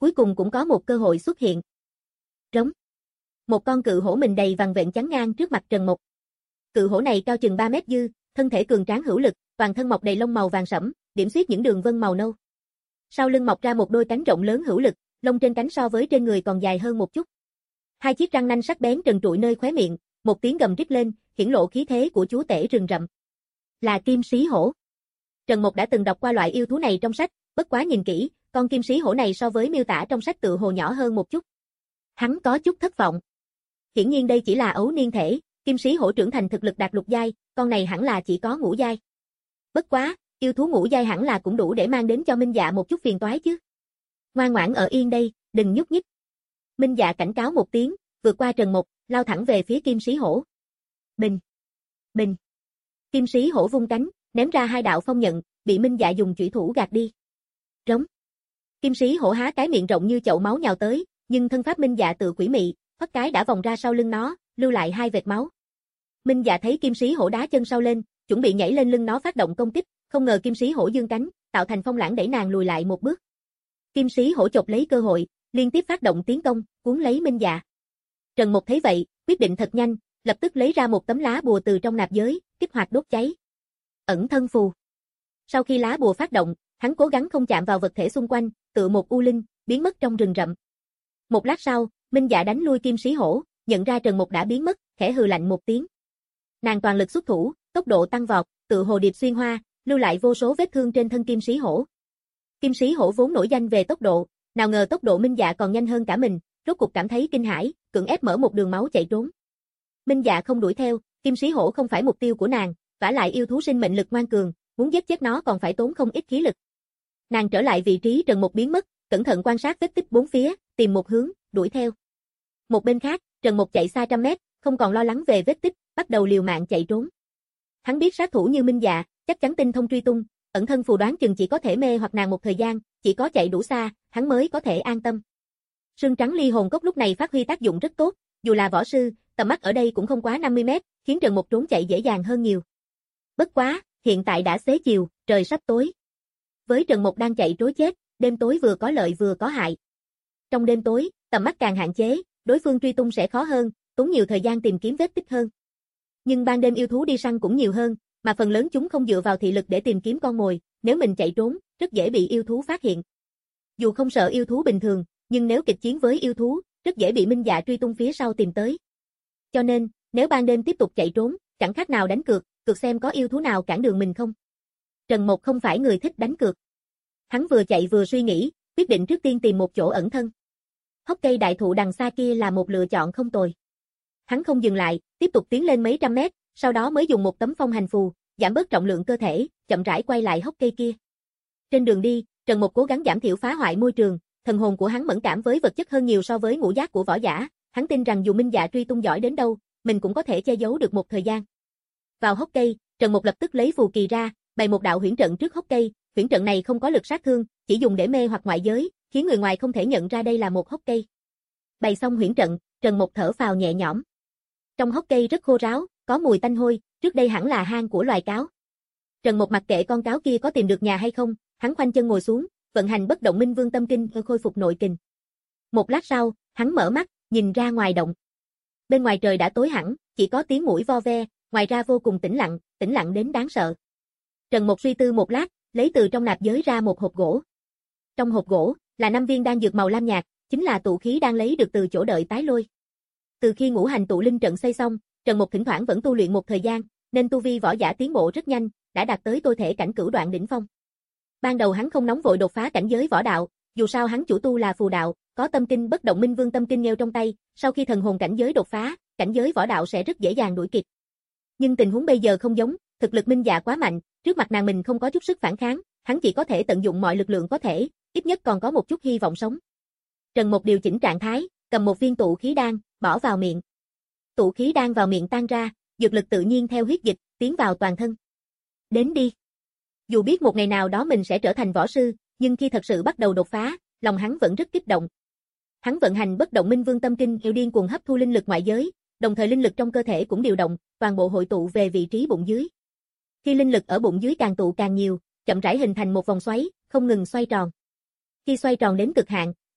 cuối cùng cũng có một cơ hội xuất hiện. Rống. Một con cự hổ mình đầy vằn vện chắn ngang trước mặt Trần Mục. Cự hổ này cao chừng ba mét dư, thân thể cường tráng hữu lực, toàn thân mọc đầy lông màu vàng sẫm, điểm xuyết những đường vân màu nâu. Sau lưng mọc ra một đôi cánh rộng lớn hữu lực, lông trên cánh so với trên người còn dài hơn một chút. Hai chiếc răng nanh sắc bén trần trụi nơi khóe miệng, một tiếng gầm rít lên, hiển lộ khí thế của chúa tể rừng rậm. Là kim sĩ hổ. Trần Mục đã từng đọc qua loại yêu thú này trong sách, bất quá nhìn kỹ, con kim sĩ hổ này so với miêu tả trong sách tự hồ nhỏ hơn một chút. Hắn có chút thất vọng. Hiển nhiên đây chỉ là ấu niên thể, kim sĩ hổ trưởng thành thực lực đạt lục giai, con này hẳn là chỉ có ngũ giai. Bất quá, yêu thú ngũ giai hẳn là cũng đủ để mang đến cho Minh Dạ một chút phiền toái chứ. Ngoan ngoãn ở yên đây, đừng nhúc nhích. Minh Dạ cảnh cáo một tiếng, vượt qua Trần Mục, lao thẳng về phía kim sĩ hổ. Bình, bình. Kim sĩ hổ vung cánh, ném ra hai đạo phong nhận, bị Minh Dạ dùng chủy thủ gạt đi. Rống. Kim sĩ hổ há cái miệng rộng như chậu máu nhào tới, nhưng thân pháp Minh Dạ tự quỷ mị, thoát cái đã vòng ra sau lưng nó, lưu lại hai vệt máu. Minh Dạ thấy kim sĩ hổ đá chân sau lên, chuẩn bị nhảy lên lưng nó phát động công kích, không ngờ kim sĩ hổ dương cánh, tạo thành phong lãng đẩy nàng lùi lại một bước. Kim sĩ hổ chộp lấy cơ hội, liên tiếp phát động tiến công, cuốn lấy Minh Dạ. Trần Mục thấy vậy, quyết định thật nhanh, lập tức lấy ra một tấm lá bùa từ trong nạp giới, kích hoạt đốt cháy. Ẩn thân phù. Sau khi lá bùa phát động, hắn cố gắng không chạm vào vật thể xung quanh, tựa một u linh, biến mất trong rừng rậm. Một lát sau, Minh Dạ đánh lui kim sĩ hổ, nhận ra Trần Mục đã biến mất, khẽ hừ lạnh một tiếng. Nàng toàn lực xuất thủ, tốc độ tăng vọt, tựa hồ điệp xuyên hoa, lưu lại vô số vết thương trên thân kim sĩ hổ. Kim sĩ hổ vốn nổi danh về tốc độ, nào ngờ tốc độ Minh Dạ còn nhanh hơn cả mình, rốt cục cảm thấy kinh hãi, cưỡng ép mở một đường máu chạy trốn. Minh Dạ không đuổi theo, kim sĩ hổ không phải mục tiêu của nàng, vả lại yêu thú sinh mệnh lực ngoan cường, muốn giết chết nó còn phải tốn không ít khí lực. Nàng trở lại vị trí Trần Mục biến mất, cẩn thận quan sát vết tích bốn phía, tìm một hướng, đuổi theo. Một bên khác, Trần Mục chạy xa trăm mét, không còn lo lắng về vết tích, bắt đầu liều mạng chạy trốn. Hắn biết sát thủ như Minh Dạ, chắc chắn tinh thông truy tung, ẩn thân phù đoán chừng chỉ có thể mê hoặc nàng một thời gian, chỉ có chạy đủ xa, hắn mới có thể an tâm. Sương trắng ly hồn cốc lúc này phát huy tác dụng rất tốt, dù là võ sư, tầm mắt ở đây cũng không quá năm mươi mét, khiến Trần Mục trốn chạy dễ dàng hơn nhiều. Bất quá, hiện tại đã xế chiều, trời sắp tối. Với Trần Mục đang chạy trối chết, đêm tối vừa có lợi vừa có hại. Trong đêm tối, tầm mắt càng hạn chế, đối phương truy tung sẽ khó hơn, tốn nhiều thời gian tìm kiếm vết tích hơn. Nhưng ban đêm yêu thú đi săn cũng nhiều hơn, mà phần lớn chúng không dựa vào thị lực để tìm kiếm con mồi, nếu mình chạy trốn, rất dễ bị yêu thú phát hiện. Dù không sợ yêu thú bình thường, nhưng nếu kịch chiến với yêu thú, rất dễ bị Minh Dạ truy tung phía sau tìm tới. Cho nên, nếu ban đêm tiếp tục chạy trốn, chẳng khác nào đánh cược, cược xem có yêu thú nào cản đường mình không. Trần Mục không phải người thích đánh cược. Hắn vừa chạy vừa suy nghĩ, quyết định trước tiên tìm một chỗ ẩn thân. Hốc cây đại thụ đằng xa kia là một lựa chọn không tồi. Hắn không dừng lại, tiếp tục tiến lên mấy trăm mét, sau đó mới dùng một tấm phong hành phù, giảm bớt trọng lượng cơ thể, chậm rãi quay lại hốc cây kia. Trên đường đi, Trần Mục cố gắng giảm thiểu phá hoại môi trường, thần hồn của hắn mẫn cảm với vật chất hơn nhiều so với ngũ giác của võ giả, hắn tin rằng dù Minh Dạ truy tung giỏi đến đâu, mình cũng có thể che giấu được một thời gian. Vào hốc cây, Trần Mục lập tức lấy phù kỳ ra, bày một đạo huyễn trận trước hốc cây, huyễn trận này không có lực sát thương, chỉ dùng để mê hoặc ngoại giới, khiến người ngoài không thể nhận ra đây là một hốc cây. Bày xong huyễn trận, Trần Mục thở phào nhẹ nhõm. Trong hốc cây rất khô ráo, có mùi tanh hôi, trước đây hẳn là hang của loài cáo. Trần Mục mặc kệ con cáo kia có tìm được nhà hay không, hắn khoanh chân ngồi xuống, vận hành bất động minh vương tâm kinh khôi phục nội kình. Một lát sau, hắn mở mắt, nhìn ra ngoài động. Bên ngoài trời đã tối hẳn, chỉ có tiếng muỗi vo ve, ngoài ra vô cùng tĩnh lặng, tĩnh lặng đến đáng sợ. Trần Mục suy tư một lát, lấy từ trong nạp giới ra một hộp gỗ. Trong hộp gỗ là năm viên đan dược màu lam nhạt, chính là tụ khí đang lấy được từ chỗ đợi tái lôi. Từ khi ngũ hành tụ linh trận xây xong, Trần Mục thỉnh thoảng vẫn tu luyện một thời gian, nên tu vi võ giả tiến bộ rất nhanh, đã đạt tới tôi thể cảnh cửu đoạn đỉnh phong. Ban đầu hắn không nóng vội đột phá cảnh giới võ đạo, dù sao hắn chủ tu là phù đạo, có tâm kinh bất động minh vương tâm kinh nêu trong tay, sau khi thần hồn cảnh giới đột phá, cảnh giới võ đạo sẽ rất dễ dàng đuổi kịp. Nhưng tình huống bây giờ không giống, thực lực Minh Dạ quá mạnh, trước mặt nàng mình không có chút sức phản kháng, hắn chỉ có thể tận dụng mọi lực lượng có thể, ít nhất còn có một chút hy vọng sống. Trần Mục điều chỉnh trạng thái, cầm một viên tụ khí đan, bỏ vào miệng. Tụ khí đan vào miệng tan ra, dược lực tự nhiên theo huyết dịch tiến vào toàn thân. Đến đi. Dù biết một ngày nào đó mình sẽ trở thành võ sư, nhưng khi thật sự bắt đầu đột phá, lòng hắn vẫn rất kích động. Hắn vận hành bất động minh vương tâm kinh yêu điên cuồng hấp thu linh lực ngoại giới, đồng thời linh lực trong cơ thể cũng điều động, toàn bộ hội tụ về vị trí bụng dưới. Khi linh lực ở bụng dưới càng tụ càng nhiều, chậm rãi hình thành một vòng xoáy, không ngừng xoay tròn. Khi xoay tròn đến cực hạn,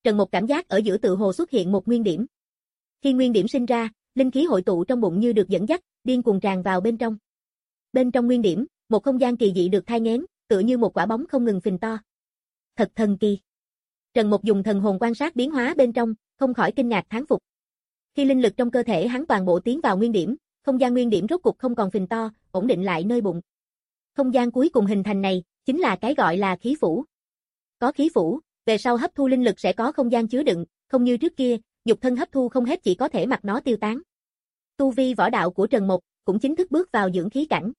Trần Mục cảm giác ở giữa tự hồ xuất hiện một nguyên điểm. Khi nguyên điểm sinh ra, linh khí hội tụ trong bụng như được dẫn dắt, điên cuồng tràn vào bên trong. Bên trong nguyên điểm, một không gian kỳ dị được thai nghén, tựa như một quả bóng không ngừng phình to. Thật thần kỳ. Trần Mục dùng thần hồn quan sát biến hóa bên trong, không khỏi kinh ngạc thán phục. Khi linh lực trong cơ thể hắn toàn bộ tiến vào nguyên điểm, không gian nguyên điểm rốt cục không còn phình to, ổn định lại nơi bụng. Không gian cuối cùng hình thành này, chính là cái gọi là khí phủ. Có khí phủ, về sau hấp thu linh lực sẽ có không gian chứa đựng, không như trước kia, nhục thân hấp thu không hết chỉ có thể mặc nó tiêu tán. Tu vi võ đạo của Trần Mục cũng chính thức bước vào dưỡng khí cảnh.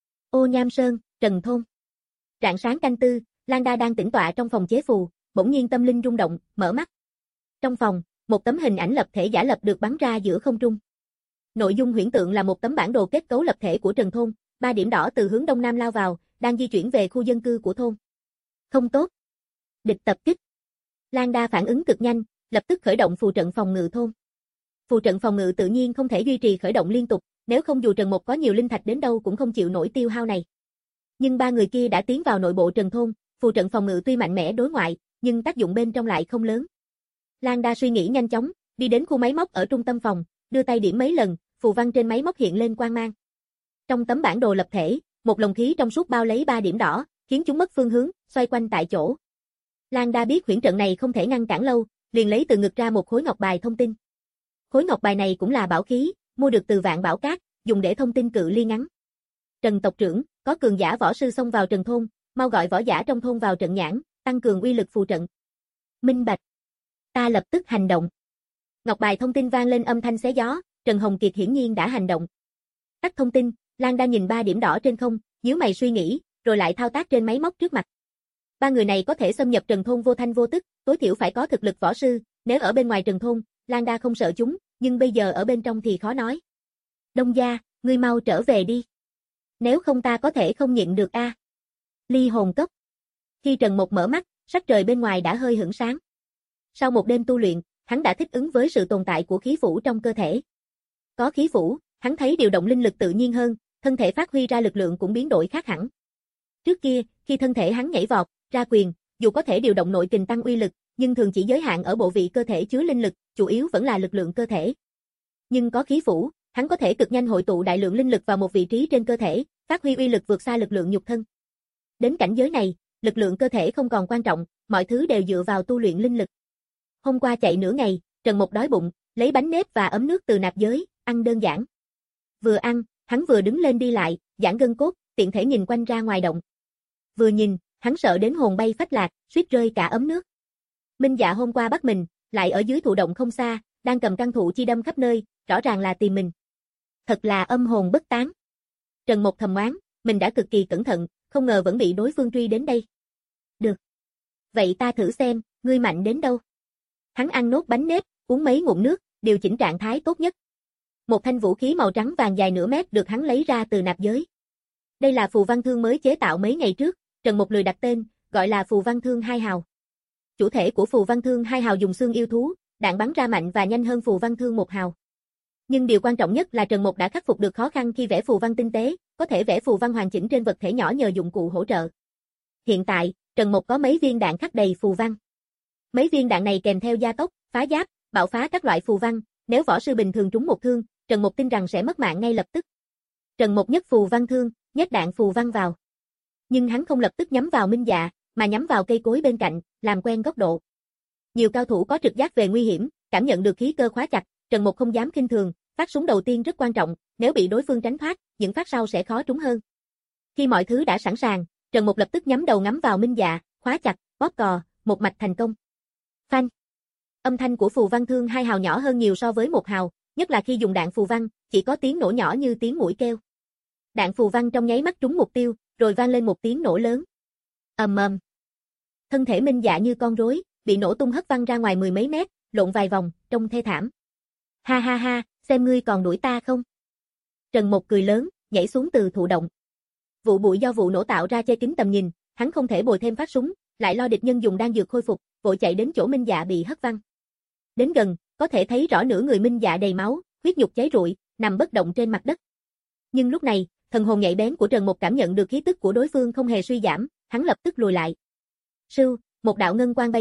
Ô Nham Sơn, Trần Thôn. Rạng sáng canh tư, Lan Đa đang tĩnh tọa trong phòng chế phù, bỗng nhiên tâm linh rung động, mở mắt. Trong phòng, một tấm hình ảnh lập thể giả lập được bắn ra giữa không trung. Nội dung huyễn tượng là một tấm bản đồ kết cấu lập thể của Trần Thôn, ba điểm đỏ từ hướng đông nam lao vào, đang di chuyển về khu dân cư của thôn. Không tốt. Địch tập kích. Lan Đa phản ứng cực nhanh, lập tức khởi động phù trận phòng ngự thôn. Phù trận phòng ngự tự nhiên không thể duy trì khởi động liên tục, nếu không dù Trần Mục có nhiều linh thạch đến đâu cũng không chịu nổi tiêu hao này. Nhưng ba người kia đã tiến vào nội bộ Trần Thôn, phù trận phòng ngự tuy mạnh mẽ đối ngoại, nhưng tác dụng bên trong lại không lớn. Lan Đa suy nghĩ nhanh chóng, đi đến khu máy móc ở trung tâm phòng, đưa tay điểm mấy lần, phù văn trên máy móc hiện lên quang mang. Trong tấm bản đồ lập thể, một lồng khí trong suốt bao lấy ba điểm đỏ, khiến chúng mất phương hướng, xoay quanh tại chỗ. Lan Đa biết huyễn trận này không thể ngăn cản lâu, liền lấy từ ngực ra một khối ngọc bài thông tin. Khối ngọc bài này cũng là bảo khí, mua được từ Vạn Bảo Các, dùng để thông tin cự ly ngắn. Trần tộc trưởng, có cường giả võ sư xông vào Trần thôn, mau gọi võ giả trong thôn vào trận nhãn, tăng cường uy lực phù trận. Minh bạch. Ta lập tức hành động. Ngọc bài thông tin vang lên âm thanh xé gió, Trần Hồng Kiệt hiển nhiên đã hành động. Tắt thông tin, Lan đang nhìn ba điểm đỏ trên không, nhíu mày suy nghĩ, rồi lại thao tác trên máy móc trước mặt. Ba người này có thể xâm nhập Trần thôn vô thanh vô tức, tối thiểu phải có thực lực võ sư, nếu ở bên ngoài Trần thôn, Lan Đa không sợ chúng, nhưng bây giờ ở bên trong thì khó nói. Đông gia, ngươi mau trở về đi. Nếu không ta có thể không nhịn được a. À. Ly hồn cốc. Khi Trần Mục mở mắt, sắc trời bên ngoài đã hơi hửng sáng. Sau một đêm tu luyện, hắn đã thích ứng với sự tồn tại của khí phủ trong cơ thể. Có khí phủ, hắn thấy điều động linh lực tự nhiên hơn, thân thể phát huy ra lực lượng cũng biến đổi khác hẳn. Trước kia, khi thân thể hắn nhảy vọt, ra quyền, dù có thể điều động nội kình tăng uy lực, nhưng thường chỉ giới hạn ở bộ vị cơ thể chứa linh lực, chủ yếu vẫn là lực lượng cơ thể. Nhưng có khí phủ, hắn có thể cực nhanh hội tụ đại lượng linh lực vào một vị trí trên cơ thể, phát huy uy lực vượt xa lực lượng nhục thân. Đến cảnh giới này, lực lượng cơ thể không còn quan trọng, mọi thứ đều dựa vào tu luyện linh lực. Hôm qua chạy nửa ngày, Trần Mục đói bụng, lấy bánh nếp và ấm nước từ nạp giới, ăn đơn giản. Vừa ăn, hắn vừa đứng lên đi lại, giãn gân cốt, tiện thể nhìn quanh ra ngoài động. Vừa nhìn, hắn sợ đến hồn bay phách lạc, suýt rơi cả ấm nước. Minh Dạ hôm qua bắt mình, lại ở dưới thụ động không xa, đang cầm căn thụ chi đâm khắp nơi, rõ ràng là tìm mình. Thật là âm hồn bất tán. Trần Mục thầm oán, mình đã cực kỳ cẩn thận, không ngờ vẫn bị đối phương truy đến đây. Được. Vậy ta thử xem, ngươi mạnh đến đâu. Hắn ăn nốt bánh nếp, uống mấy ngụm nước, điều chỉnh trạng thái tốt nhất. Một thanh vũ khí màu trắng vàng dài nửa mét được hắn lấy ra từ nạp giới. Đây là phù văn thương mới chế tạo mấy ngày trước, Trần Mục lười đặt tên, gọi là phù văn thương hai hào. Chủ thể của phù văn thương hai hào dùng xương yêu thú, đạn bắn ra mạnh và nhanh hơn phù văn thương một hào. Nhưng điều quan trọng nhất là Trần Mục đã khắc phục được khó khăn khi vẽ phù văn tinh tế, có thể vẽ phù văn hoàn chỉnh trên vật thể nhỏ nhờ dụng cụ hỗ trợ. Hiện tại, Trần Mục có mấy viên đạn khắc đầy phù văn. Mấy viên đạn này kèm theo gia tốc, phá giáp, bạo phá các loại phù văn, nếu võ sư bình thường trúng một thương, Trần Mục tin rằng sẽ mất mạng ngay lập tức. Trần Mục nhất phù văn thương, nhét đạn phù văn vào. Nhưng hắn không lập tức nhắm vào Minh Dạ, mà nhắm vào cây cối bên cạnh, làm quen góc độ. Nhiều cao thủ có trực giác về nguy hiểm, cảm nhận được khí cơ khóa chặt, Trần Mục không dám khinh thường, phát súng đầu tiên rất quan trọng, nếu bị đối phương tránh thoát, những phát sau sẽ khó trúng hơn. Khi mọi thứ đã sẵn sàng, Trần Mục lập tức nhắm đầu ngắm vào Minh Dạ, khóa chặt, bóp cò, một mạch thành công. Phanh. Âm thanh của phù văn thương hai hào nhỏ hơn nhiều so với một hào, nhất là khi dùng đạn phù văn, chỉ có tiếng nổ nhỏ như tiếng mũi kêu. Đạn phù văn trong nháy mắt trúng mục tiêu, rồi vang lên một tiếng nổ lớn. Ầm ầm. Thân thể Minh Dạ như con rối, bị nổ tung hất văng ra ngoài mười mấy mét, lộn vài vòng, trông thê thảm. Ha ha ha, xem ngươi còn đuổi ta không? Trần Mục cười lớn, nhảy xuống từ thụ động. Vụ bụi do vụ nổ tạo ra che kín tầm nhìn, hắn không thể bồi thêm phát súng, lại lo địch nhân dùng đan dược khôi phục, vội chạy đến chỗ Minh Dạ bị hất văng. Đến gần, có thể thấy rõ nửa người Minh Dạ đầy máu, huyết nhục cháy rụi, nằm bất động trên mặt đất. Nhưng lúc này, thần hồn nhạy bén của Trần Mục cảm nhận được khí tức của đối phương không hề suy giảm, hắn lập tức lùi lại. Sưu, một đạo ngân quang bay tới,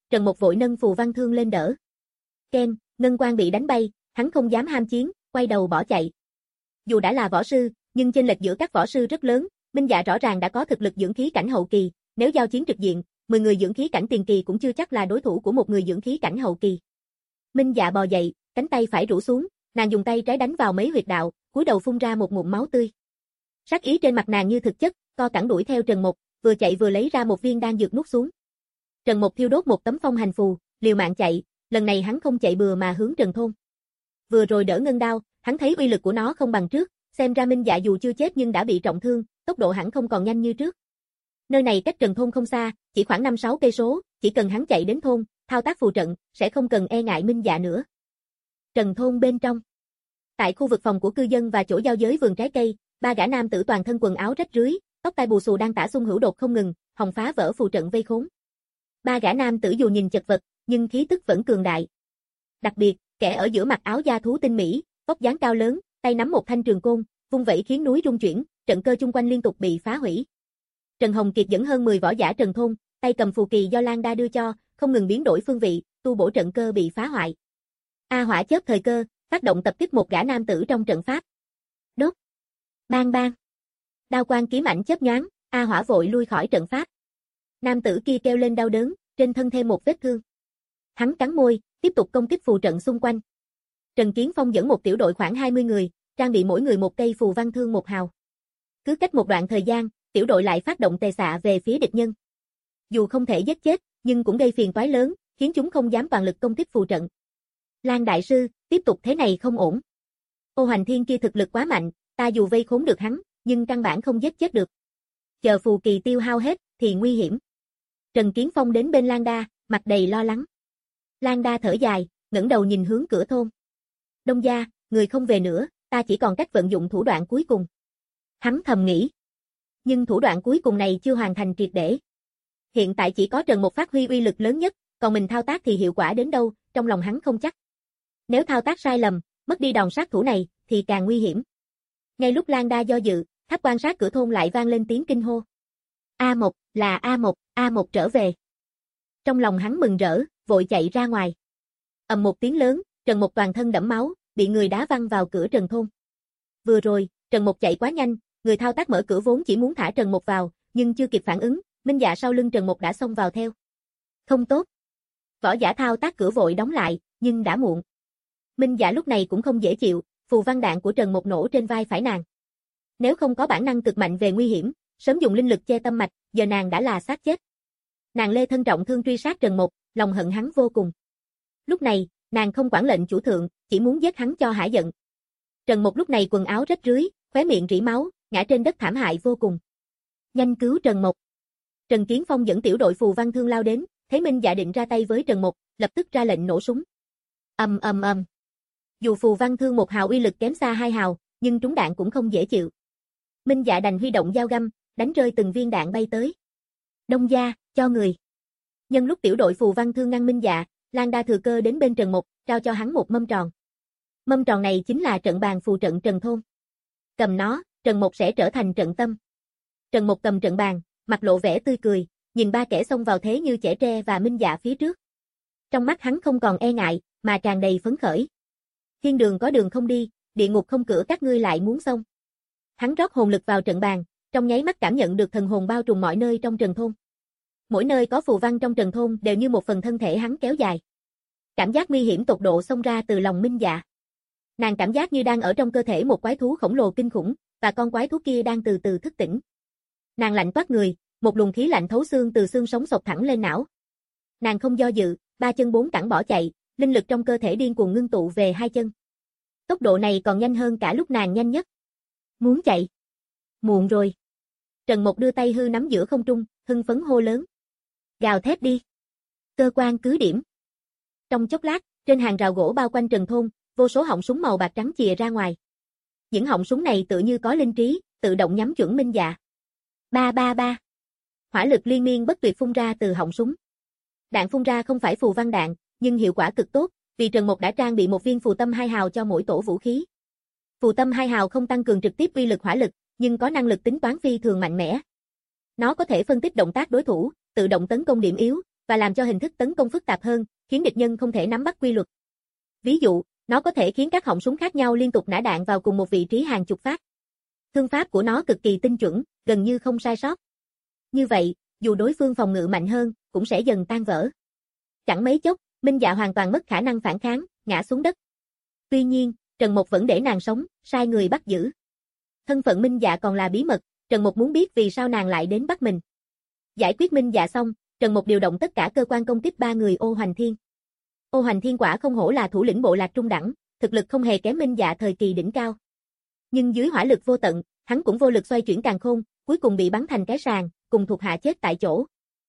Trần Mục vội nâng phù văn thương lên đỡ. Ken, ngân quang bị đánh bay, hắn không dám ham chiến, quay đầu bỏ chạy. Dù đã là võ sư, nhưng chênh lệch giữa các võ sư rất lớn, Minh Dạ rõ ràng đã có thực lực dưỡng khí cảnh hậu kỳ, nếu giao chiến trực diện, mười người dưỡng khí cảnh tiền kỳ cũng chưa chắc là đối thủ của một người dưỡng khí cảnh hậu kỳ. Minh Dạ bò dậy, cánh tay phải rũ xuống, nàng dùng tay trái đánh vào mấy huyệt đạo, cúi đầu phun ra một ngụm máu tươi. Sát ý trên mặt nàng như thực chất, co cẳng đuổi theo Trần Mục, vừa chạy vừa lấy ra một viên đan dược nuốt xuống. Trần Mục thiêu đốt một tấm phong hành phù, liều mạng chạy, lần này hắn không chạy bừa mà hướng Trần Thôn. Vừa rồi đỡ ngân đao, hắn thấy uy lực của nó không bằng trước, xem ra Minh Dạ dù chưa chết nhưng đã bị trọng thương, tốc độ hẳn không còn nhanh như trước. Nơi này cách Trần Thôn không xa, chỉ khoảng năm sáu cây số, chỉ cần hắn chạy đến thôn, thao tác phù trận, sẽ không cần e ngại Minh Dạ nữa. Trần Thôn bên trong. Tại khu vực phòng của cư dân và chỗ giao giới vườn trái cây, ba gã nam tử toàn thân quần áo rách rưới, tóc tai bù xù đang tả xung hữu đột không ngừng, hòng phá vỡ phù trận vây khốn. Ba gã nam tử dù nhìn chật vật, nhưng khí tức vẫn cường đại. Đặc biệt, kẻ ở giữa mặc áo da thú tinh mỹ, vóc dáng cao lớn, tay nắm một thanh trường côn, vung vẩy khiến núi rung chuyển, trận cơ chung quanh liên tục bị phá hủy. Trần Hồng Kiệt dẫn hơn mười võ giả Trần Thôn, tay cầm phù kỳ do Lan Đa đưa cho, không ngừng biến đổi phương vị, tu bổ trận cơ bị phá hoại. A Hỏa chớp thời cơ, phát động tập kích một gã nam tử trong trận pháp. Đốt. Bang bang. Đao quang kiếm ảnh chớp nhoáng, A Hỏa vội lui khỏi trận pháp. Nam tử kia kêu lên đau đớn, trên thân thêm một vết thương. Hắn cắn môi, tiếp tục công kích phù trận xung quanh. Trần Kiến Phong dẫn một tiểu đội khoảng hai mươi người, trang bị mỗi người một cây phù văn thương một hào. Cứ cách một đoạn thời gian, tiểu đội lại phát động tề xạ về phía địch nhân. Dù không thể giết chết, nhưng cũng gây phiền toái lớn, khiến chúng không dám toàn lực công kích phù trận. Lan đại sư, tiếp tục thế này không ổn. Ô Hoành Thiên kia thực lực quá mạnh, ta dù vây khốn được hắn, nhưng căn bản không giết chết được. Chờ phù kỳ tiêu hao hết, thì nguy hiểm. Trần Kiến Phong đến bên Lan Đa, mặt đầy lo lắng. Lan Đa thở dài, ngẩng đầu nhìn hướng cửa thôn. Đông gia, người không về nữa, ta chỉ còn cách vận dụng thủ đoạn cuối cùng. Hắn thầm nghĩ. Nhưng thủ đoạn cuối cùng này chưa hoàn thành triệt để. Hiện tại chỉ có Trần Mục phát huy uy lực lớn nhất, còn mình thao tác thì hiệu quả đến đâu, trong lòng hắn không chắc. Nếu thao tác sai lầm, mất đi đòn sát thủ này, thì càng nguy hiểm. Ngay lúc Lan Đa do dự, tháp quan sát cửa thôn lại vang lên tiếng kinh hô. A một, là A một, A một trở về. Trong lòng hắn mừng rỡ, vội chạy ra ngoài. Ầm một tiếng lớn, Trần Mục toàn thân đẫm máu, bị người đá văng vào cửa Trần thôn. Vừa rồi, Trần Mục chạy quá nhanh, người thao tác mở cửa vốn chỉ muốn thả Trần Mục vào, nhưng chưa kịp phản ứng, Minh Dạ sau lưng Trần Mục đã xông vào theo. Không tốt. Võ giả thao tác cửa vội đóng lại, nhưng đã muộn. Minh Dạ lúc này cũng không dễ chịu, phù văn đạn của Trần Mục nổ trên vai phải nàng. Nếu không có bản năng cực mạnh về nguy hiểm, sớm dùng linh lực che tâm mạch, giờ nàng đã là xác chết. Nàng lê thân trọng thương truy sát Trần Mục, lòng hận hắn vô cùng. Lúc này, nàng không quản lệnh chủ thượng, chỉ muốn giết hắn cho hả giận. Trần Mục lúc này quần áo rách rưới, khóe miệng rỉ máu, ngã trên đất thảm hại vô cùng. Nhanh cứu Trần Mục. Trần Kiến Phong dẫn tiểu đội phù văn thương lao đến, thấy Minh Dạ định ra tay với Trần Mục, lập tức ra lệnh nổ súng. Ầm ầm ầm. Dù phù văn thương một hào uy lực kém xa hai hào, nhưng trúng đạn cũng không dễ chịu. Minh Dạ đành huy động dao găm, đánh rơi từng viên đạn bay tới. Đông gia, cho người. Nhân lúc tiểu đội phù văn thương ngăn Minh Dạ, Lan Đa thừa cơ đến bên Trần Mục, trao cho hắn một mâm tròn. Mâm tròn này chính là trận bàn phù trận Trần thôn. Cầm nó, Trần Mục sẽ trở thành trận tâm. Trần Mục cầm trận bàn, mặt lộ vẻ tươi cười, nhìn ba kẻ xông vào thế như chẻ tre và Minh Dạ phía trước. Trong mắt hắn không còn e ngại, mà tràn đầy phấn khởi. Thiên đường có đường không đi, địa ngục không cửa các ngươi lại muốn xông. Hắn rót hồn lực vào trận bàn, trong nháy mắt cảm nhận được thần hồn bao trùm mọi nơi trong Trần thôn. Mỗi nơi có phù văn trong Trần thôn đều như một phần thân thể hắn kéo dài. Cảm giác nguy hiểm tột độ xông ra từ lòng Minh Dạ. Nàng cảm giác như đang ở trong cơ thể một quái thú khổng lồ kinh khủng, và con quái thú kia đang từ từ thức tỉnh. Nàng lạnh toát người, một luồng khí lạnh thấu xương từ xương sống xộc thẳng lên não. Nàng không do dự, ba chân bốn cẳng bỏ chạy, linh lực trong cơ thể điên cuồng ngưng tụ về hai chân. Tốc độ này còn nhanh hơn cả lúc nàng nhanh nhất. Muốn chạy. Muộn rồi. Trần Mục đưa tay hư nắm giữa không trung, hưng phấn hô lớn. Gào thét đi. Cơ quan cứ điểm. Trong chốc lát, trên hàng rào gỗ bao quanh Trần thôn, vô số họng súng màu bạc trắng chìa ra ngoài. Những họng súng này tự như có linh trí, tự động nhắm chuẩn Minh Dạ. Ba ba ba. Hỏa lực liên miên bất tuyệt phun ra từ họng súng. Đạn phun ra không phải phù văn đạn, nhưng hiệu quả cực tốt, vì Trần Mục đã trang bị một viên phù tâm hai hào cho mỗi tổ vũ khí. Phù tâm hai hào không tăng cường trực tiếp uy lực hỏa lực, nhưng có năng lực tính toán phi thường mạnh mẽ. Nó có thể phân tích động tác đối thủ, tự động tấn công điểm yếu, và làm cho hình thức tấn công phức tạp hơn, khiến địch nhân không thể nắm bắt quy luật. Ví dụ, nó có thể khiến các họng súng khác nhau liên tục nã đạn vào cùng một vị trí hàng chục phát. Thương pháp của nó cực kỳ tinh chuẩn, gần như không sai sót. Như vậy, dù đối phương phòng ngự mạnh hơn, cũng sẽ dần tan vỡ. Chẳng mấy chốc, Minh Dạ hoàn toàn mất khả năng phản kháng, ngã xuống đất. Tuy nhiên, Trần Mộc vẫn để nàng sống, sai người bắt giữ. Thân phận Minh Dạ còn là bí mật, Trần Mộc muốn biết vì sao nàng lại đến bắt mình. Giải quyết Minh Dạ xong, Trần Mộc điều động tất cả cơ quan công kích ba người Ô Hoành Thiên. Ô Hoành Thiên quả không hổ là thủ lĩnh bộ lạc trung đẳng, thực lực không hề kém Minh Dạ thời kỳ đỉnh cao. Nhưng dưới hỏa lực vô tận, hắn cũng vô lực xoay chuyển càn khôn, cuối cùng bị bắn thành cái sàng, cùng thuộc hạ chết tại chỗ.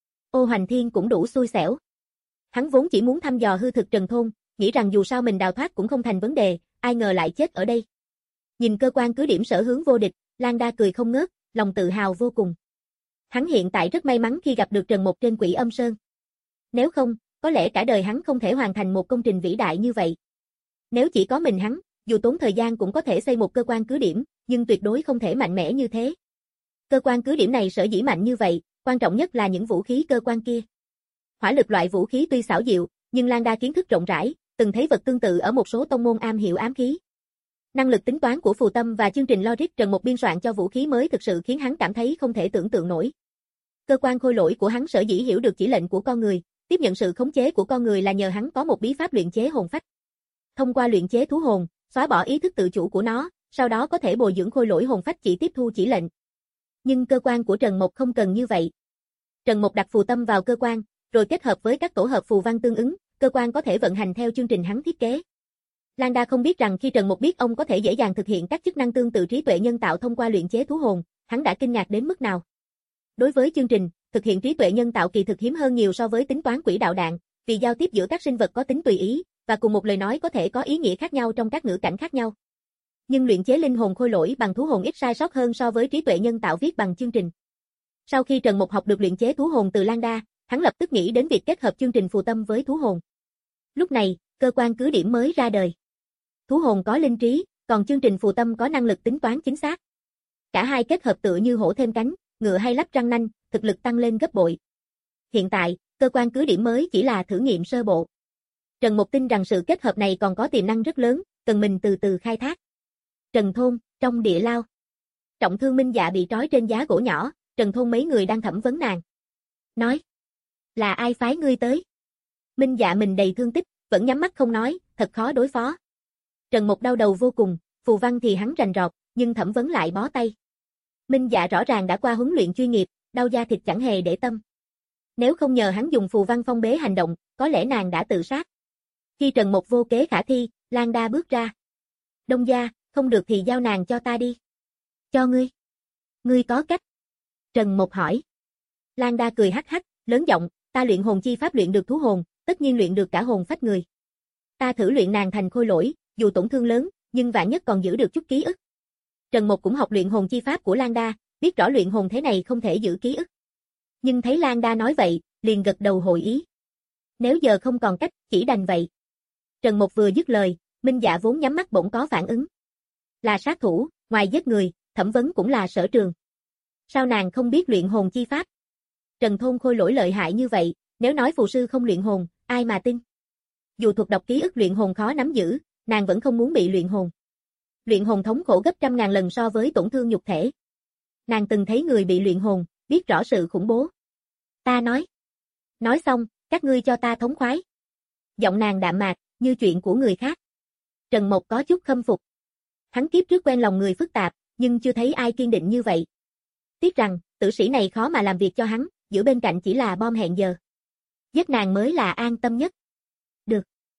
Ô Hoành Thiên cũng đủ xui xẻo. Hắn vốn chỉ muốn thăm dò hư thực Trần Thôn, nghĩ rằng dù sao mình đào thoát cũng không thành vấn đề, ai ngờ lại chết ở đây. Nhìn cơ quan cứ điểm sở hướng vô địch, Lan Đa cười không ngớt, lòng tự hào vô cùng. Hắn hiện tại rất may mắn khi gặp được Trần Mộc trên Quỷ Âm Sơn. Nếu không, có lẽ cả đời hắn không thể hoàn thành một công trình vĩ đại như vậy. Nếu chỉ có mình hắn, dù tốn thời gian cũng có thể xây một cơ quan cứ điểm, nhưng tuyệt đối không thể mạnh mẽ như thế. Cơ quan cứ điểm này sở dĩ mạnh như vậy, quan trọng nhất là những vũ khí cơ quan kia. Hỏa lực loại vũ khí tuy xảo diệu, nhưng Lan Đa kiến thức rộng rãi, từng thấy vật tương tự ở một số tông môn am hiểu ám khí. Năng lực tính toán của Phù Tâm và chương trình logic Trần Mộc biên soạn cho vũ khí mới thực sự khiến hắn cảm thấy không thể tưởng tượng nổi. Cơ quan khôi lỗi của hắn sở dĩ hiểu được chỉ lệnh của con người, tiếp nhận sự khống chế của con người là nhờ hắn có một bí pháp luyện chế hồn phách. Thông qua luyện chế thú hồn, xóa bỏ ý thức tự chủ của nó, sau đó có thể bồi dưỡng khôi lỗi hồn phách chỉ tiếp thu chỉ lệnh. Nhưng cơ quan của Trần Mộc không cần như vậy. Trần Mộc đặt phù tâm vào cơ quan, rồi kết hợp với các tổ hợp phù văn tương ứng, cơ quan có thể vận hành theo chương trình hắn thiết kế. Lan Đa không biết rằng khi Trần Mộc biết ông có thể dễ dàng thực hiện các chức năng tương tự trí tuệ nhân tạo thông qua luyện chế thú hồn, hắn đã kinh ngạc đến mức nào. Đối với chương trình, thực hiện trí tuệ nhân tạo kỳ thực hiếm hơn nhiều so với tính toán quỹ đạo đạn, vì giao tiếp giữa các sinh vật có tính tùy ý, và cùng một lời nói có thể có ý nghĩa khác nhau trong các ngữ cảnh khác nhau. Nhưng luyện chế linh hồn khôi lỗi bằng thú hồn ít sai sót hơn so với trí tuệ nhân tạo viết bằng chương trình. Sau khi Trần Mộc học được luyện chế thú hồn từ Lan Đa, hắn lập tức nghĩ đến việc kết hợp chương trình phù tâm với thú hồn. Lúc này, cơ quan cứ điểm mới ra đời. Thú hồn có linh trí, còn chương trình phù tâm có năng lực tính toán chính xác. Cả hai kết hợp tựa như hổ thêm cánh, ngựa hay lắp răng nanh, thực lực tăng lên gấp bội. Hiện tại, cơ quan cứ điểm mới chỉ là thử nghiệm sơ bộ. Trần Mộc tin rằng sự kết hợp này còn có tiềm năng rất lớn, cần mình từ từ khai thác. Trần Thôn, trong địa lao. Trọng thương Minh Dạ bị trói trên giá gỗ nhỏ, Trần Thôn mấy người đang thẩm vấn nàng. Nói, là ai phái ngươi tới? Minh Dạ mình đầy thương tích, vẫn nhắm mắt không nói, thật khó đối phó. Trần Mộc đau đầu vô cùng, phù văn thì hắn rành rọt, nhưng thẩm vấn lại bó tay. Minh Dạ rõ ràng đã qua huấn luyện chuyên nghiệp, đau da thịt chẳng hề để tâm. Nếu không nhờ hắn dùng phù văn phong bế hành động, có lẽ nàng đã tự sát. Khi Trần Mộc vô kế khả thi, Lan Đa bước ra. Đông gia, không được thì giao nàng cho ta đi. Cho ngươi. Ngươi có cách. Trần Mộc hỏi. Lan Đa cười hắc hắc, lớn giọng, ta luyện hồn chi pháp luyện được thú hồn, tất nhiên luyện được cả hồn phách người. Ta thử luyện nàng thành khôi lỗi, dù tổn thương lớn, nhưng vạn nhất còn giữ được chút ký ức. Trần Mộc cũng học luyện hồn chi pháp của Lan Đa, biết rõ luyện hồn thế này không thể giữ ký ức. Nhưng thấy Lan Đa nói vậy, liền gật đầu hội ý. Nếu giờ không còn cách, chỉ đành vậy. Trần Mộc vừa dứt lời, Minh Dạ vốn nhắm mắt bỗng có phản ứng. Là sát thủ, ngoài giết người, thẩm vấn cũng là sở trường. Sao nàng không biết luyện hồn chi pháp? Trần Thôn khôi lỗi lợi hại như vậy, nếu nói phù sư không luyện hồn, ai mà tin? Dù thuật đọc ký ức luyện hồn khó nắm giữ, nàng vẫn không muốn bị luyện hồn. Luyện hồn thống khổ gấp trăm ngàn lần so với tổn thương nhục thể. Nàng từng thấy người bị luyện hồn, biết rõ sự khủng bố. Ta nói. Nói xong, các ngươi cho ta thống khoái. Giọng nàng đạm mạc, như chuyện của người khác. Trần Mộc có chút khâm phục. Hắn kiếp trước quen lòng người phức tạp, nhưng chưa thấy ai kiên định như vậy. Tiếc rằng, tử sĩ này khó mà làm việc cho hắn, giữa bên cạnh chỉ là bom hẹn giờ. Giết nàng mới là an tâm nhất. Được.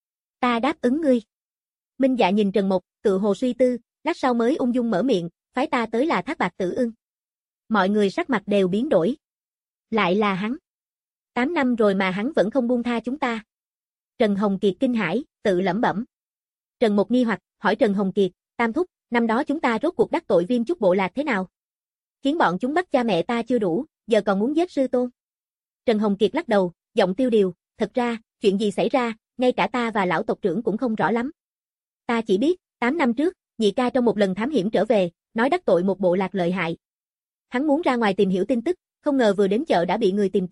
Ta đáp ứng ngươi. Minh Dạ nhìn Trần Mộc, tự hồ suy tư, lát sau mới ung dung mở miệng, phái ta tới là Thác Bạt Tử Ưng. Mọi người sắc mặt đều biến đổi. Lại là hắn. Tám năm rồi mà hắn vẫn không buông tha chúng ta. Trần Hồng Kiệt kinh hãi, tự lẩm bẩm. Trần Mộc nghi hoặc, hỏi Trần Hồng Kiệt, Tam thúc, năm đó chúng ta rốt cuộc đắc tội Viêm Chúc bộ lạc thế nào? Khiến bọn chúng bắt cha mẹ ta chưa đủ, giờ còn muốn giết sư tôn. Trần Hồng Kiệt lắc đầu, giọng tiêu điều, thật ra, chuyện gì xảy ra, ngay cả ta và lão tộc trưởng cũng không rõ lắm. Ta chỉ biết, tám năm trước, nhị ca trong một lần thám hiểm trở về, nói đắc tội một bộ lạc lợi hại. Hắn muốn ra ngoài tìm hiểu tin tức, không ngờ vừa đến chợ đã bị người tìm tới,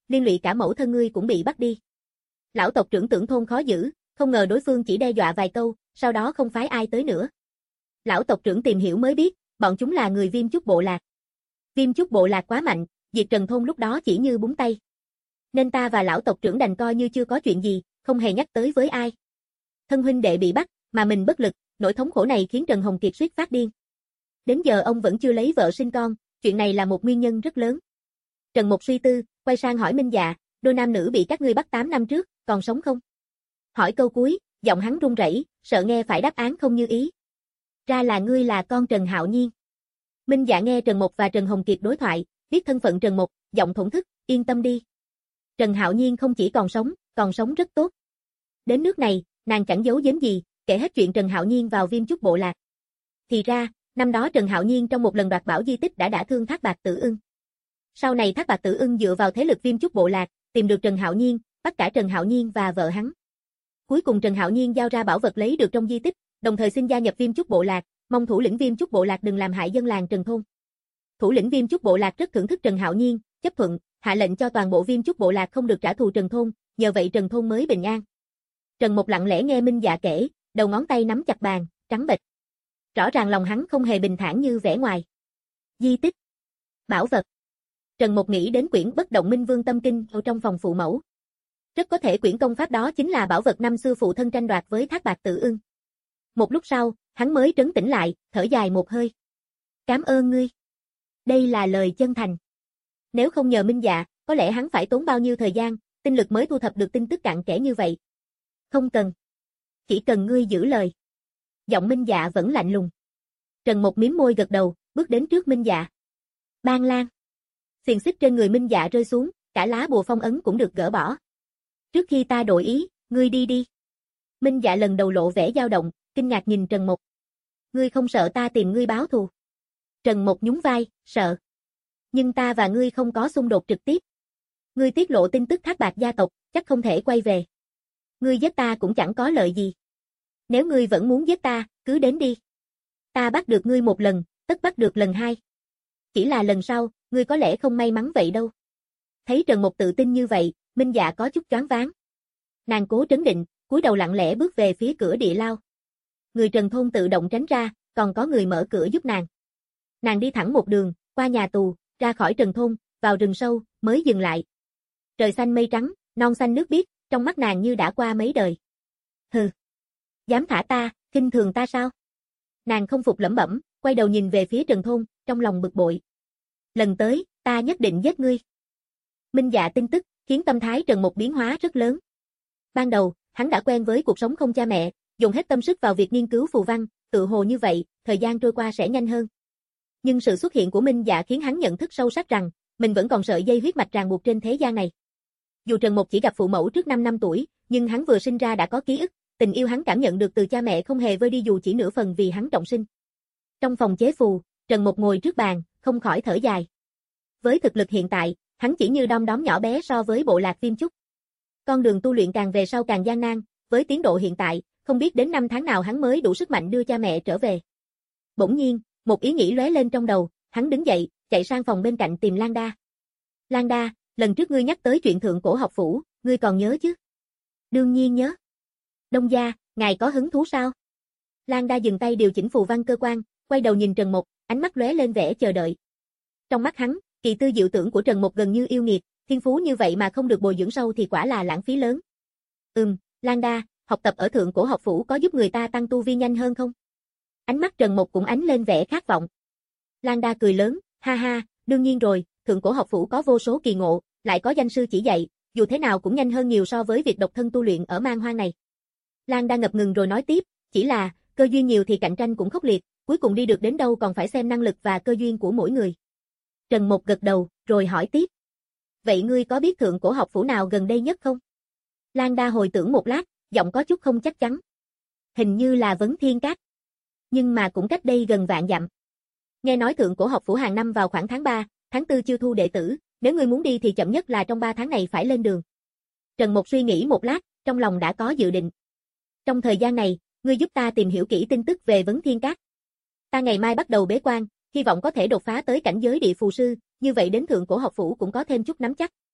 liên lụy cả mẫu thân ngươi cũng bị bắt đi. Lão tộc trưởng tưởng thôn khó giữ, không ngờ đối phương chỉ đe dọa vài câu, sau đó không phái ai tới nữa. Lão tộc trưởng tìm hiểu mới biết, bọn chúng là người Viêm Chúc bộ lạc. Viêm Chúc bộ lạc quá mạnh, diệt Trần thôn lúc đó chỉ như búng tay. Nên ta và lão tộc trưởng đành coi như chưa có chuyện gì, không hề nhắc tới với ai. Thân huynh đệ bị bắt, mà mình bất lực, nỗi thống khổ này khiến Trần Hồng Kiệt suýt phát điên. Đến giờ ông vẫn chưa lấy vợ sinh con, chuyện này là một nguyên nhân rất lớn. Trần Mục suy tư, quay sang hỏi Minh Dạ, đôi nam nữ bị các ngươi bắt tám năm trước, còn sống không? Hỏi câu cuối, giọng hắn run rẩy, sợ nghe phải đáp án không như ý. Ra là ngươi là con Trần Hạo Nhiên. Minh Dạ nghe Trần Mục và Trần Hồng Kiệt đối thoại, biết thân phận Trần Mục, giọng thổn thức, yên tâm đi. Trần Hạo Nhiên không chỉ còn sống, còn sống rất tốt. Đến nước này, nàng chẳng giấu giếm gì, kể hết chuyện Trần Hạo Nhiên vào Viêm Chúc bộ lạc. Thì ra, năm đó Trần Hạo Nhiên trong một lần đoạt bảo di tích đã đả thương Thác Bạt Tử Ưng. Sau này Thác Bạt Tử Ưng dựa vào thế lực Viêm Chúc bộ lạc, tìm được Trần Hạo Nhiên, bắt cả Trần Hạo Nhiên và vợ hắn. Cuối cùng Trần Hạo Nhiên giao ra bảo vật lấy được trong di tích, đồng thời xin gia nhập Viêm Chúc bộ lạc, mong thủ lĩnh Viêm Chúc bộ lạc đừng làm hại dân làng Trần thôn. Thủ lĩnh Viêm Chúc bộ lạc rất thưởng thức Trần Hạo Nhiên, chấp thuận, hạ lệnh cho toàn bộ Viêm Chúc bộ lạc không được trả thù Trần thôn, nhờ vậy Trần thôn mới bình an. Trần Mục lặng lẽ nghe Minh Dạ kể, đầu ngón tay nắm chặt bàn, trắng bệch. Rõ ràng lòng hắn không hề bình thản như vẻ ngoài. Di tích, bảo vật. Trần Mục nghĩ đến quyển Bất Động Minh Vương Tâm Kinh ở trong phòng phụ mẫu. Rất có thể quyển công pháp đó chính là bảo vật năm xưa phụ thân tranh đoạt với Thác Bạt Tử Ưng. Một lúc sau, hắn mới trấn tĩnh lại, thở dài một hơi. Cảm ơn ngươi. Đây là lời chân thành. Nếu không nhờ Minh Dạ, có lẽ hắn phải tốn bao nhiêu thời gian, tinh lực mới thu thập được tin tức cặn kẽ như vậy. Không cần. Chỉ cần ngươi giữ lời. Giọng Minh Dạ vẫn lạnh lùng. Trần Mục mím môi gật đầu, bước đến trước Minh Dạ. Ban Lan. Xiềng xích trên người Minh Dạ rơi xuống, cả lá bùa phong ấn cũng được gỡ bỏ. Trước khi ta đổi ý, ngươi đi đi. Minh Dạ lần đầu lộ vẻ dao động, kinh ngạc nhìn Trần Mục. Ngươi không sợ ta tìm ngươi báo thù? Trần Mục nhún vai, sợ. Nhưng ta và ngươi không có xung đột trực tiếp. Ngươi tiết lộ tin tức Thác Bạt gia tộc, chắc không thể quay về. Ngươi giết ta cũng chẳng có lợi gì. Nếu ngươi vẫn muốn giết ta, cứ đến đi. Ta bắt được ngươi một lần, tất bắt được lần hai. Chỉ là lần sau, ngươi có lẽ không may mắn vậy đâu. Thấy Trần Mục tự tin như vậy, Minh Dạ có chút choáng váng. Nàng cố trấn định, cúi đầu lặng lẽ bước về phía cửa địa lao. Người Trần thôn tự động tránh ra, còn có người mở cửa giúp nàng. Nàng đi thẳng một đường, qua nhà tù, ra khỏi Trần thôn, vào rừng sâu, mới dừng lại. Trời xanh mây trắng, non xanh nước biếc, trong mắt nàng như đã qua mấy đời. Hừ, dám thả ta, khinh thường ta sao? Nàng không phục lẩm bẩm, quay đầu nhìn về phía Trần thôn, trong lòng bực bội. Lần tới, ta nhất định giết ngươi. Minh Dạ tin tức, khiến tâm thái Trần Mục biến hóa rất lớn. Ban đầu, hắn đã quen với cuộc sống không cha mẹ, dùng hết tâm sức vào việc nghiên cứu phù văn, tự hồ như vậy, thời gian trôi qua sẽ nhanh hơn. Nhưng sự xuất hiện của Minh Dạ khiến hắn nhận thức sâu sắc rằng, mình vẫn còn sợi dây huyết mạch ràng buộc trên thế gian này. Dù Trần Mục chỉ gặp phụ mẫu trước năm năm tuổi, nhưng hắn vừa sinh ra đã có ký ức, tình yêu hắn cảm nhận được từ cha mẹ không hề vơi đi dù chỉ nửa phần vì hắn trọng sinh. Trong phòng chế phù, Trần Mục ngồi trước bàn, không khỏi thở dài. Với thực lực hiện tại, hắn chỉ như đom đóm nhỏ bé so với bộ lạc Viêm Chúc. Con đường tu luyện càng về sau càng gian nan, với tiến độ hiện tại, không biết đến năm tháng nào hắn mới đủ sức mạnh đưa cha mẹ trở về. Bỗng nhiên, một ý nghĩ lóe lên trong đầu, hắn đứng dậy, chạy sang phòng bên cạnh tìm Lan Đa. Lan Đa, lần trước ngươi nhắc tới chuyện thượng cổ học phủ, ngươi còn nhớ chứ? Đương nhiên nhớ. Đông gia, ngài có hứng thú sao? Lan Đa dừng tay điều chỉnh phù văn cơ quan, quay đầu nhìn Trần Mục, ánh mắt lóe lên vẻ chờ đợi. Trong mắt hắn, kỳ tư diệu tưởng của Trần Mục gần như yêu nghiệt, thiên phú như vậy mà không được bồi dưỡng sâu thì quả là lãng phí lớn. Ừm, Lan Đa, học tập ở thượng cổ học phủ có giúp người ta tăng tu vi nhanh hơn không? Ánh mắt Trần Mục cũng ánh lên vẻ khát vọng. Lan Đa cười lớn, ha ha, đương nhiên rồi, thượng cổ học phủ có vô số kỳ ngộ, lại có danh sư chỉ dạy, dù thế nào cũng nhanh hơn nhiều so với việc độc thân tu luyện ở man hoang này. Lan Đa ngập ngừng rồi nói tiếp, chỉ là, cơ duyên nhiều thì cạnh tranh cũng khốc liệt, cuối cùng đi được đến đâu còn phải xem năng lực và cơ duyên của mỗi người. Trần Mục gật đầu, rồi hỏi tiếp. Vậy ngươi có biết thượng cổ học phủ nào gần đây nhất không? Lan Đa hồi tưởng một lát, giọng có chút không chắc chắn. Hình như là Vấn Thiên Các. Nhưng mà cũng cách đây gần vạn dặm. Nghe nói thượng cổ học phủ hàng năm vào khoảng tháng ba, tháng tư chiêu thu đệ tử, nếu ngươi muốn đi thì chậm nhất là trong ba tháng này phải lên đường. Trần Mục suy nghĩ một lát, trong lòng đã có dự định. Trong thời gian này, ngươi giúp ta tìm hiểu kỹ tin tức về Vấn Thiên Các. Ta ngày mai bắt đầu bế quan, hy vọng có thể đột phá tới cảnh giới địa phù sư, như vậy đến thượng cổ học phủ cũng có thêm chút nắm chắc.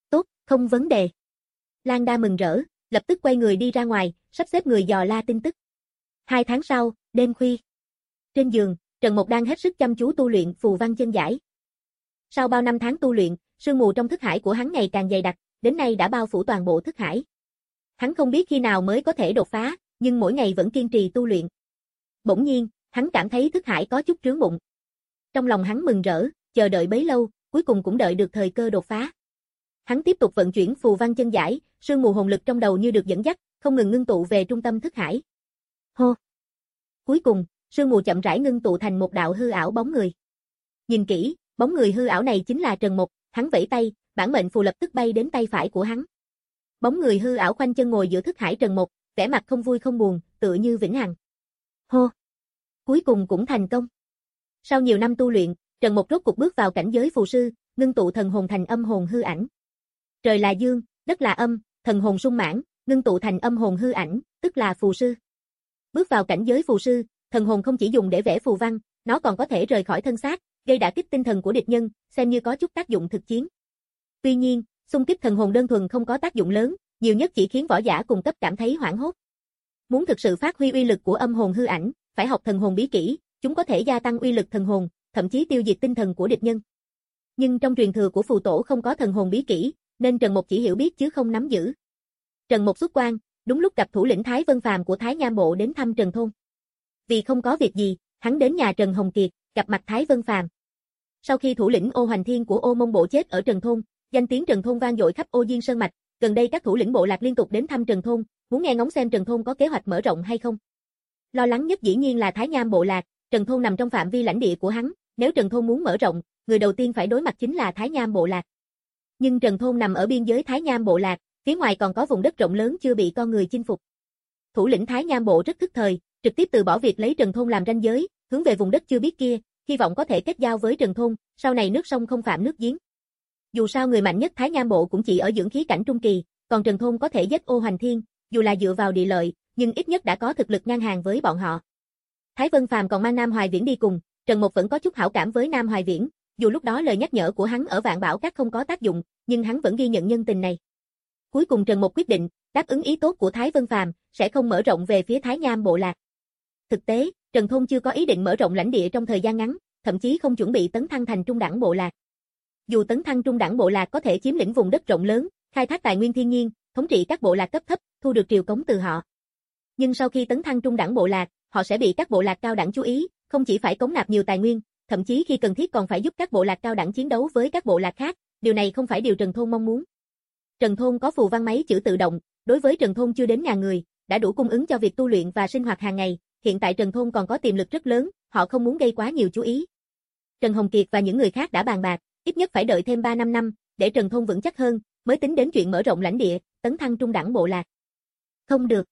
Tốt, không vấn đề. Lan Đa mừng rỡ, lập tức quay người đi ra ngoài, sắp xếp người dò la tin tức. Hai tháng sau, đêm khuya. Trên giường, Trần Mộc đang hết sức chăm chú tu luyện phù văn chân giải. Sau bao năm tháng tu luyện, sương mù trong thức hải của hắn ngày càng dày đặc, đến nay đã bao phủ toàn bộ thức hải. Hắn không biết khi nào mới có thể đột phá, nhưng mỗi ngày vẫn kiên trì tu luyện. Bỗng nhiên, hắn cảm thấy thức hải có chút trướng bụng. Trong lòng hắn mừng rỡ, chờ đợi bấy lâu, cuối cùng cũng đợi được thời cơ đột phá. Hắn tiếp tục vận chuyển phù văn chân giải, sương mù hồn lực trong đầu như được dẫn dắt, không ngừng ngưng tụ về trung tâm thức hải. Hô! Cuối cùng, sương mù chậm rãi ngưng tụ thành một đạo hư ảo bóng người. Nhìn kỹ, bóng người hư ảo này chính là Trần Mộc, hắn vẫy tay, bản mệnh phù lập tức bay đến tay phải của hắn. Bóng người hư ảo khoanh chân ngồi giữa thức hải Trần Mộc, vẻ mặt không vui không buồn, tựa như vĩnh hằng. Hô! Cuối cùng cũng thành công. Sau nhiều năm tu luyện, Trần Mộc rốt cục bước vào cảnh giới phù sư, ngưng tụ thần hồn thành âm hồn hư ảnh. Trời là dương, đất là âm, thần hồn sung mãn, ngưng tụ thành âm hồn hư ảnh, tức là phù sư. Bước vào cảnh giới phù sư, thần hồn không chỉ dùng để vẽ phù văn, nó còn có thể rời khỏi thân xác, gây đả kích tinh thần của địch nhân, xem như có chút tác dụng thực chiến. Tuy nhiên, xung kích thần hồn đơn thuần không có tác dụng lớn, nhiều nhất chỉ khiến võ giả cùng cấp cảm thấy hoảng hốt. Muốn thực sự phát huy uy lực của âm hồn hư ảnh, phải học thần hồn bí kỹ, chúng có thể gia tăng uy lực thần hồn, thậm chí tiêu diệt tinh thần của địch nhân. Nhưng trong truyền thừa của phù tổ không có thần hồn bí kỹ, nên Trần Mộc chỉ hiểu biết chứ không nắm giữ. Trần Mộc xuất quan, đúng lúc gặp thủ lĩnh Thái Vân Phàm của Thái Nham Bộ đến thăm Trần Thôn. Vì không có việc gì, hắn đến nhà Trần Hồng Kiệt, gặp mặt Thái Vân Phàm. Sau khi thủ lĩnh Ô Hoành Thiên của Ô Mông Bộ chết ở Trần Thôn, danh tiếng Trần Thôn vang dội khắp Ô Diên Sơn mạch, gần đây các thủ lĩnh bộ lạc liên tục đến thăm Trần Thôn, muốn nghe ngóng xem Trần Thôn có kế hoạch mở rộng hay không. Lo lắng nhất dĩ nhiên là Thái Nham Bộ lạc, Trần Thôn nằm trong phạm vi lãnh địa của hắn, nếu Trần Thôn muốn mở rộng, người đầu tiên phải đối mặt chính là Thái Nham Bộ lạc. Nhưng Trần Thôn nằm ở biên giới Thái Nham Bộ lạc, phía ngoài còn có vùng đất rộng lớn chưa bị con người chinh phục. Thủ lĩnh Thái Nham Bộ rất thức thời, trực tiếp từ bỏ việc lấy Trần Thôn làm ranh giới, hướng về vùng đất chưa biết kia, hy vọng có thể kết giao với Trần Thôn, sau này nước sông không phạm nước giếng. Dù sao người mạnh nhất Thái Nham Bộ cũng chỉ ở dưỡng khí cảnh trung kỳ, còn Trần Thôn có thể giết Ô Hoành Thiên, dù là dựa vào địa lợi, nhưng ít nhất đã có thực lực ngang hàng với bọn họ. Thái Vân Phàm còn mang Nam Hoài Viễn đi cùng, Trần Mộc vẫn có chút hảo cảm với Nam Hoài Viễn, dù lúc đó lời nhắc nhở của hắn ở Vạn Bảo Các không có tác dụng, nhưng hắn vẫn ghi nhận nhân tình này. Cuối cùng Trần Mộc quyết định, đáp ứng ý tốt của Thái Vân Phàm, sẽ không mở rộng về phía Thái Nham Bộ lạc. Thực tế, Trần Thôn chưa có ý định mở rộng lãnh địa trong thời gian ngắn, thậm chí không chuẩn bị tấn thăng thành trung đẳng bộ lạc. Dù tấn thăng trung đẳng bộ lạc có thể chiếm lĩnh vùng đất rộng lớn, khai thác tài nguyên thiên nhiên, thống trị các bộ lạc cấp thấp, thu được triều cống từ họ. Nhưng sau khi tấn thăng trung đẳng bộ lạc, họ sẽ bị các bộ lạc cao đẳng chú ý, không chỉ phải cống nạp nhiều tài nguyên, thậm chí khi cần thiết còn phải giúp các bộ lạc cao đẳng chiến đấu với các bộ lạc khác, điều này không phải điều Trần Thôn mong muốn. Trần Thôn có phù văn máy chữ tự động, đối với Trần Thôn chưa đến ngàn người, đã đủ cung ứng cho việc tu luyện và sinh hoạt hàng ngày, hiện tại Trần Thôn còn có tiềm lực rất lớn, họ không muốn gây quá nhiều chú ý. Trần Hồng Kiệt và những người khác đã bàn bạc, ít nhất phải đợi thêm ba năm năm, để Trần Thôn vững chắc hơn, mới tính đến chuyện mở rộng lãnh địa, tấn thăng trung đẳng bộ lạc. Không được.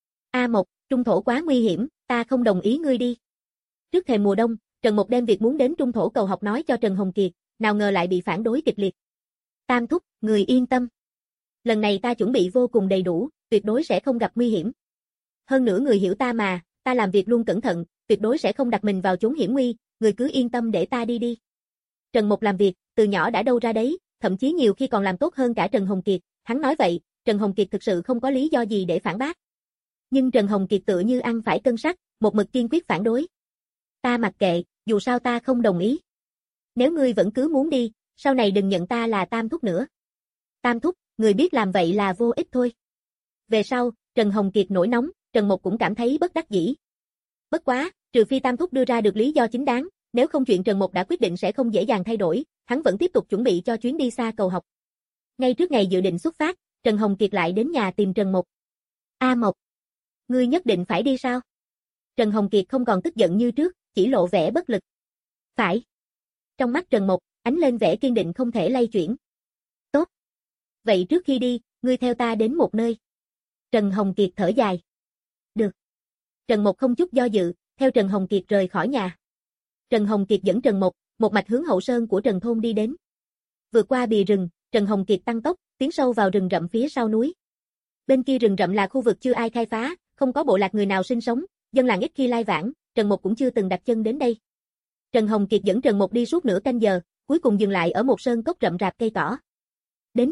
A Mộc, trung thổ quá nguy hiểm, ta không đồng ý ngươi đi. Trước thềm mùa đông, Trần Mộc đem việc muốn đến trung thổ cầu học nói cho Trần Hồng Kiệt, nào ngờ lại bị phản đối kịch liệt. Tam thúc, người yên tâm. Lần này ta chuẩn bị vô cùng đầy đủ, tuyệt đối sẽ không gặp nguy hiểm. Hơn nữa người hiểu ta mà, ta làm việc luôn cẩn thận, tuyệt đối sẽ không đặt mình vào chốn hiểm nguy, người cứ yên tâm để ta đi đi. Trần Mộc làm việc, từ nhỏ đã đâu ra đấy, thậm chí nhiều khi còn làm tốt hơn cả Trần Hồng Kiệt, hắn nói vậy, Trần Hồng Kiệt thực sự không có lý do gì để phản bác. Nhưng Trần Hồng Kiệt tựa như ăn phải cân sắt, một mực kiên quyết phản đối. Ta mặc kệ, dù sao ta không đồng ý. Nếu ngươi vẫn cứ muốn đi, sau này đừng nhận ta là Tam thúc nữa. Tam thúc, người biết làm vậy là vô ích thôi. Về sau, Trần Hồng Kiệt nổi nóng, Trần Mộc cũng cảm thấy bất đắc dĩ. Bất quá, trừ phi Tam thúc đưa ra được lý do chính đáng, nếu không chuyện Trần Mộc đã quyết định sẽ không dễ dàng thay đổi, hắn vẫn tiếp tục chuẩn bị cho chuyến đi xa cầu học. Ngay trước ngày dự định xuất phát, Trần Hồng Kiệt lại đến nhà tìm Trần Mộc. A Mộc, ngươi nhất định phải đi sao? Trần Hồng Kiệt không còn tức giận như trước, chỉ lộ vẻ bất lực. Phải. Trong mắt Trần Mộc, ánh lên vẻ kiên định không thể lay chuyển. Tốt. Vậy trước khi đi, ngươi theo ta đến một nơi. Trần Hồng Kiệt thở dài. Được. Trần Mộc không chút do dự, theo Trần Hồng Kiệt rời khỏi nhà. Trần Hồng Kiệt dẫn Trần Mộc, một mạch hướng hậu sơn của Trần Thôn đi đến. Vượt qua bìa rừng, Trần Hồng Kiệt tăng tốc, tiến sâu vào rừng rậm phía sau núi. Bên kia rừng rậm là khu vực chưa ai khai phá, không có bộ lạc người nào sinh sống, dân làng ít khi lai vãng, Trần Mộc cũng chưa từng đặt chân đến đây. Trần Hồng Kiệt dẫn Trần Mộc đi suốt nửa canh giờ, cuối cùng dừng lại ở một sơn cốc rậm rạp cây cỏ. Đến rồi,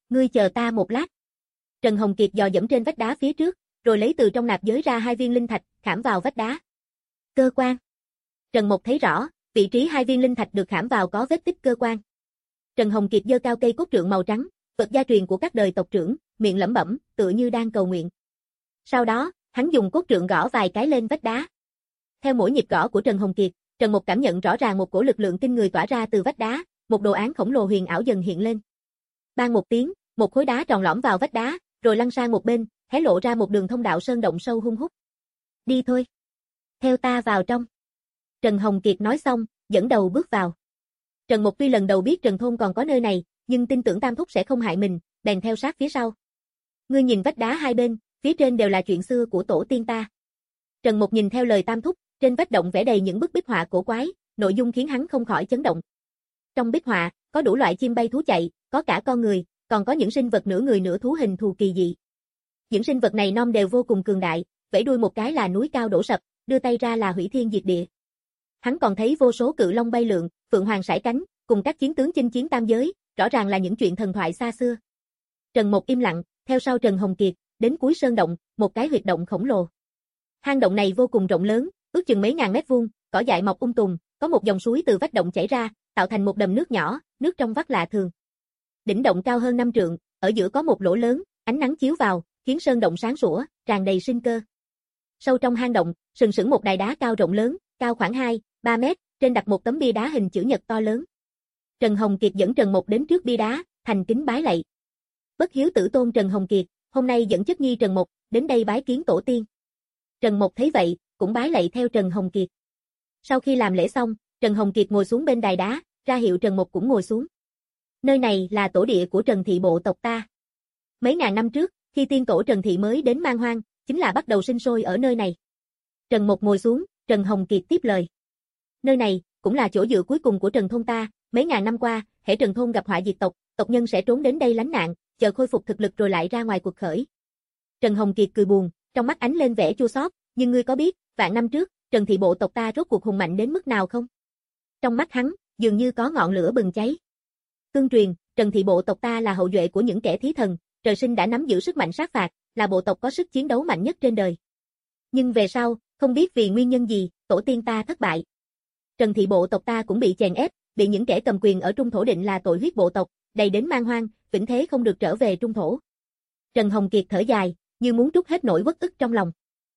Ngươi chờ ta một lát. Trần Hồng Kiệt dò dẫm trên vách đá phía trước, rồi lấy từ trong nạp giới ra hai viên linh thạch, khảm vào vách đá. Cơ quan. Trần Mộc thấy rõ, vị trí hai viên linh thạch được khảm vào có vết tích cơ quan. Trần Hồng Kiệt giơ cao cây cốt trượng màu trắng, vật gia truyền của các đời tộc trưởng, miệng lẩm bẩm, tựa như đang cầu nguyện. Sau đó, hắn dùng cốt trượng gõ vài cái lên vách đá. Theo mỗi nhịp gõ của Trần Hồng Kiệt, Trần Mộc cảm nhận rõ ràng một cổ lực lượng kinh người tỏa ra từ vách đá, một đồ án khổng lồ huyền ảo dần hiện lên. Bang một tiếng, một khối đá tròn lõm vào vách đá, rồi lăn sang một bên, hé lộ ra một đường thông đạo sơn động sâu hun hút. Đi thôi. Theo ta vào trong. Trần Hồng Kiệt nói xong, dẫn đầu bước vào. Trần Mộc tuy lần đầu biết Trần Thôn còn có nơi này, nhưng tin tưởng Tam Thúc sẽ không hại mình, bèn theo sát phía sau. Ngươi nhìn vách đá hai bên, phía trên đều là chuyện xưa của tổ tiên ta. Trần Mộc nhìn theo lời Tam Thúc, trên vách động vẽ đầy những bức bích họa cổ quái, nội dung khiến hắn không khỏi chấn động. Trong bích họa, có đủ loại chim bay thú chạy, có cả con người, còn có những sinh vật nửa người nửa thú hình thù kỳ dị. Những sinh vật này non đều vô cùng cường đại, vẫy đuôi một cái là núi cao đổ sập, đưa tay ra là hủy thiên diệt địa. Hắn còn thấy vô số cự long bay lượn, phượng hoàng sải cánh, cùng các chiến tướng chinh chiến tam giới, rõ ràng là những chuyện thần thoại xa xưa. Trần Mộc im lặng, theo sau Trần Hồng Kiệt, đến cuối sơn động, một cái huyệt động khổng lồ. Hang động này vô cùng rộng lớn, ước chừng mấy ngàn mét vuông, cỏ dại mọc um tùm, có một dòng suối từ vách động chảy ra, tạo thành một đầm nước nhỏ, nước trong vắt lạ thường. Đỉnh động cao hơn năm trượng, ở giữa có một lỗ lớn, ánh nắng chiếu vào, khiến sơn động sáng sủa, tràn đầy sinh cơ. Sâu trong hang động, sừng sững một đài đá cao rộng lớn, cao khoảng hai, ba mét, trên đặt một tấm bia đá hình chữ nhật to lớn. Trần Hồng Kiệt dẫn Trần Mộc đến trước bia đá, thành kính bái lạy. Bất hiếu tử tôn Trần Hồng Kiệt, hôm nay dẫn chất nhi Trần Mộc, đến đây bái kiến tổ tiên. Trần Mộc thấy vậy, cũng bái lạy theo Trần Hồng Kiệt. Sau khi làm lễ xong, Trần Hồng Kiệt ngồi xuống bên đài đá, ra hiệu Trần Mộc cũng ngồi xuống. Nơi này là tổ địa của Trần thị bộ tộc ta. Mấy ngàn năm trước, khi tiên tổ Trần thị mới đến Man Hoang, chính là bắt đầu sinh sôi ở nơi này. Trần Mộc ngồi xuống, Trần Hồng Kiệt tiếp lời. Nơi này, cũng là chỗ dựa cuối cùng của Trần thôn ta, mấy ngàn năm qua, hễ Trần thôn gặp họa diệt tộc, tộc nhân sẽ trốn đến đây lánh nạn, chờ khôi phục thực lực rồi lại ra ngoài cuộc khởi. Trần Hồng Kiệt cười buồn, trong mắt ánh lên vẻ chua xót, nhưng ngươi có biết, vạn năm trước, Trần thị bộ tộc ta rốt cuộc hùng mạnh đến mức nào không? Trong mắt hắn, dường như có ngọn lửa bừng cháy. Tương truyền, Trần thị bộ tộc ta là hậu duệ của những kẻ thí thần, trời sinh đã nắm giữ sức mạnh sát phạt, là bộ tộc có sức chiến đấu mạnh nhất trên đời. Nhưng về sau, không biết vì nguyên nhân gì, tổ tiên ta thất bại. Trần thị bộ tộc ta cũng bị chèn ép, bị những kẻ cầm quyền ở Trung Thổ định là tội huyết bộ tộc, đầy đến Man Hoang, vĩnh thế không được trở về Trung Thổ. Trần Hồng Kiệt thở dài, như muốn trút hết nỗi uất ức trong lòng.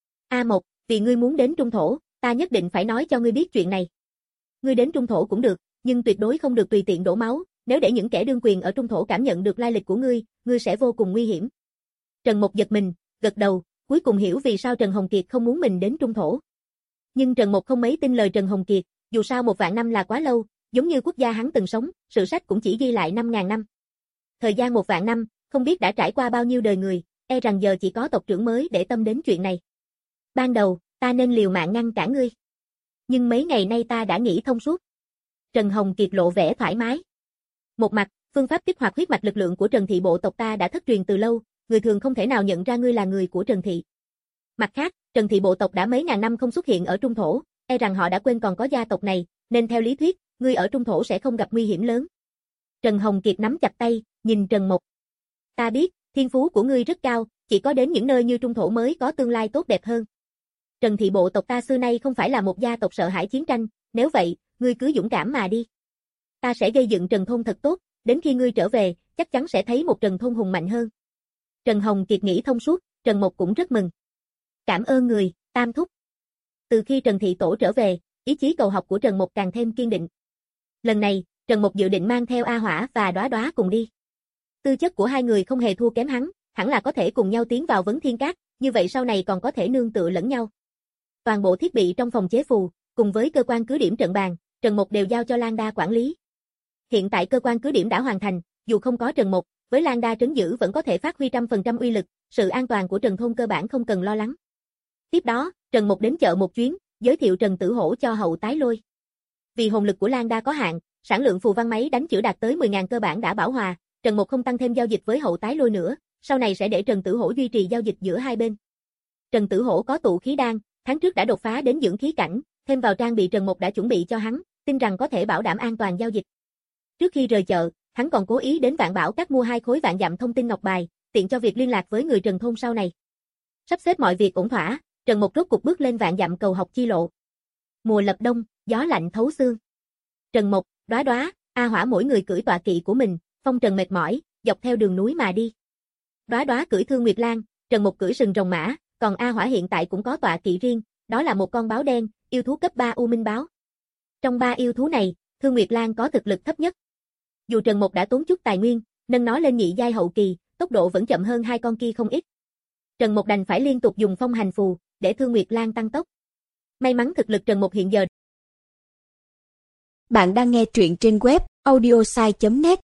A Mộc, vì ngươi muốn đến Trung Thổ, ta nhất định phải nói cho ngươi biết chuyện này. Ngươi đến Trung Thổ cũng được, nhưng tuyệt đối không được tùy tiện đổ máu, nếu để những kẻ đương quyền ở Trung Thổ cảm nhận được lai lịch của ngươi, ngươi sẽ vô cùng nguy hiểm. Trần Mộc giật mình, gật đầu, cuối cùng hiểu vì sao Trần Hồng Kiệt không muốn mình đến Trung Thổ. Nhưng Trần Mộc không mấy tin lời Trần Hồng Kiệt, dù sao một vạn năm là quá lâu, giống như quốc gia hắn từng sống, sử sách cũng chỉ ghi lại năm ngàn năm. Thời gian một vạn năm, không biết đã trải qua bao nhiêu đời người, e rằng giờ chỉ có tộc trưởng mới để tâm đến chuyện này. Ban đầu, ta nên liều mạng ngăn cản ngươi. Nhưng mấy ngày nay ta đã nghĩ thông suốt. Trần Hồng Kiệt lộ vẻ thoải mái. Một mặt, phương pháp kích hoạt huyết mạch lực lượng của Trần thị bộ tộc ta đã thất truyền từ lâu, người thường không thể nào nhận ra ngươi là người của Trần thị. Mặt khác, Trần thị bộ tộc đã mấy ngàn năm không xuất hiện ở Trung Thổ, e rằng họ đã quên còn có gia tộc này, nên theo lý thuyết, ngươi ở Trung Thổ sẽ không gặp nguy hiểm lớn. Trần Hồng Kiệt nắm chặt tay, nhìn Trần Mộc. Ta biết, thiên phú của ngươi rất cao, chỉ có đến những nơi như Trung Thổ mới có tương lai tốt đẹp hơn. Trần thị bộ tộc ta xưa nay không phải là một gia tộc sợ hãi chiến tranh, nếu vậy, ngươi cứ dũng cảm mà đi. Ta sẽ gây dựng Trần thôn thật tốt, đến khi ngươi trở về, chắc chắn sẽ thấy một Trần thôn hùng mạnh hơn. Trần Hồng Kiệt nghĩ thông suốt, Trần Mộc cũng rất mừng. Cảm ơn người, Tam thúc. Từ khi Trần thị tổ trở về, ý chí cầu học của Trần Mộc càng thêm kiên định. Lần này, Trần Mộc dự định mang theo A Hỏa và Đóa Đóa cùng đi. Tư chất của hai người không hề thua kém hắn, hẳn là có thể cùng nhau tiến vào Vấn Thiên Các, như vậy sau này còn có thể nương tựa lẫn nhau. Toàn bộ thiết bị trong phòng chế phù, cùng với cơ quan cứ điểm trận bàn, Trần Mộc đều giao cho Lan Đa quản lý. Hiện tại cơ quan cứ điểm đã hoàn thành, dù không có Trần Mộc, với Lan Đa trấn giữ vẫn có thể phát huy trăm phần trăm uy lực, sự an toàn của Trần thôn cơ bản không cần lo lắng. Tiếp đó, Trần Mộc đến chợ một chuyến, giới thiệu Trần Tử Hổ cho Hậu Tái Lôi. Vì hồn lực của Lan Đa có hạn, sản lượng phù văn máy đánh chữ đạt tới mười nghìn cơ bản đã bảo hòa, Trần Mộc không tăng thêm giao dịch với Hậu Tái Lôi nữa, sau này sẽ để Trần Tử Hổ duy trì giao dịch giữa hai bên. Trần Tử Hổ có tụ khí đan, tháng trước đã đột phá đến dưỡng khí cảnh, thêm vào trang bị Trần Mộc đã chuẩn bị cho hắn, tin rằng có thể bảo đảm an toàn giao dịch. Trước khi rời chợ, hắn hắn còn cố ý đến Vạn Bảo Các mua hai khối vạn dặm thông tin ngọc bài, tiện cho việc liên lạc với người Trần thôn sau này. Sắp xếp mọi việc ổn thỏa, Trần Mục rốt cục bước lên vạn dặm cầu học chi lộ. Mùa lập đông, gió lạnh thấu xương. Trần Mục, Đóa Đóa, A Hỏa mỗi người cưỡi tọa kỵ của mình, phong trần mệt mỏi, dọc theo đường núi mà đi. Đóa Đóa cưỡi Thương Nguyệt Lang, Trần Mục cưỡi sừng rồng mã, còn A Hỏa hiện tại cũng có tọa kỵ riêng, đó là một con báo đen, yêu thú cấp ba U Minh báo. Trong ba yêu thú này, Thương Nguyệt Lang có thực lực thấp nhất. Dù Trần Mục đã tốn chút tài nguyên, nâng nó lên nhị giai hậu kỳ, tốc độ vẫn chậm hơn hai con kia không ít. Trần Mục đành phải liên tục dùng phong hành phù để Thương Nguyệt Lang tăng tốc. May mắn thực lực Trần Mục hiện giờ. Bạn đang nghe truyện trên web audiosai chấm net.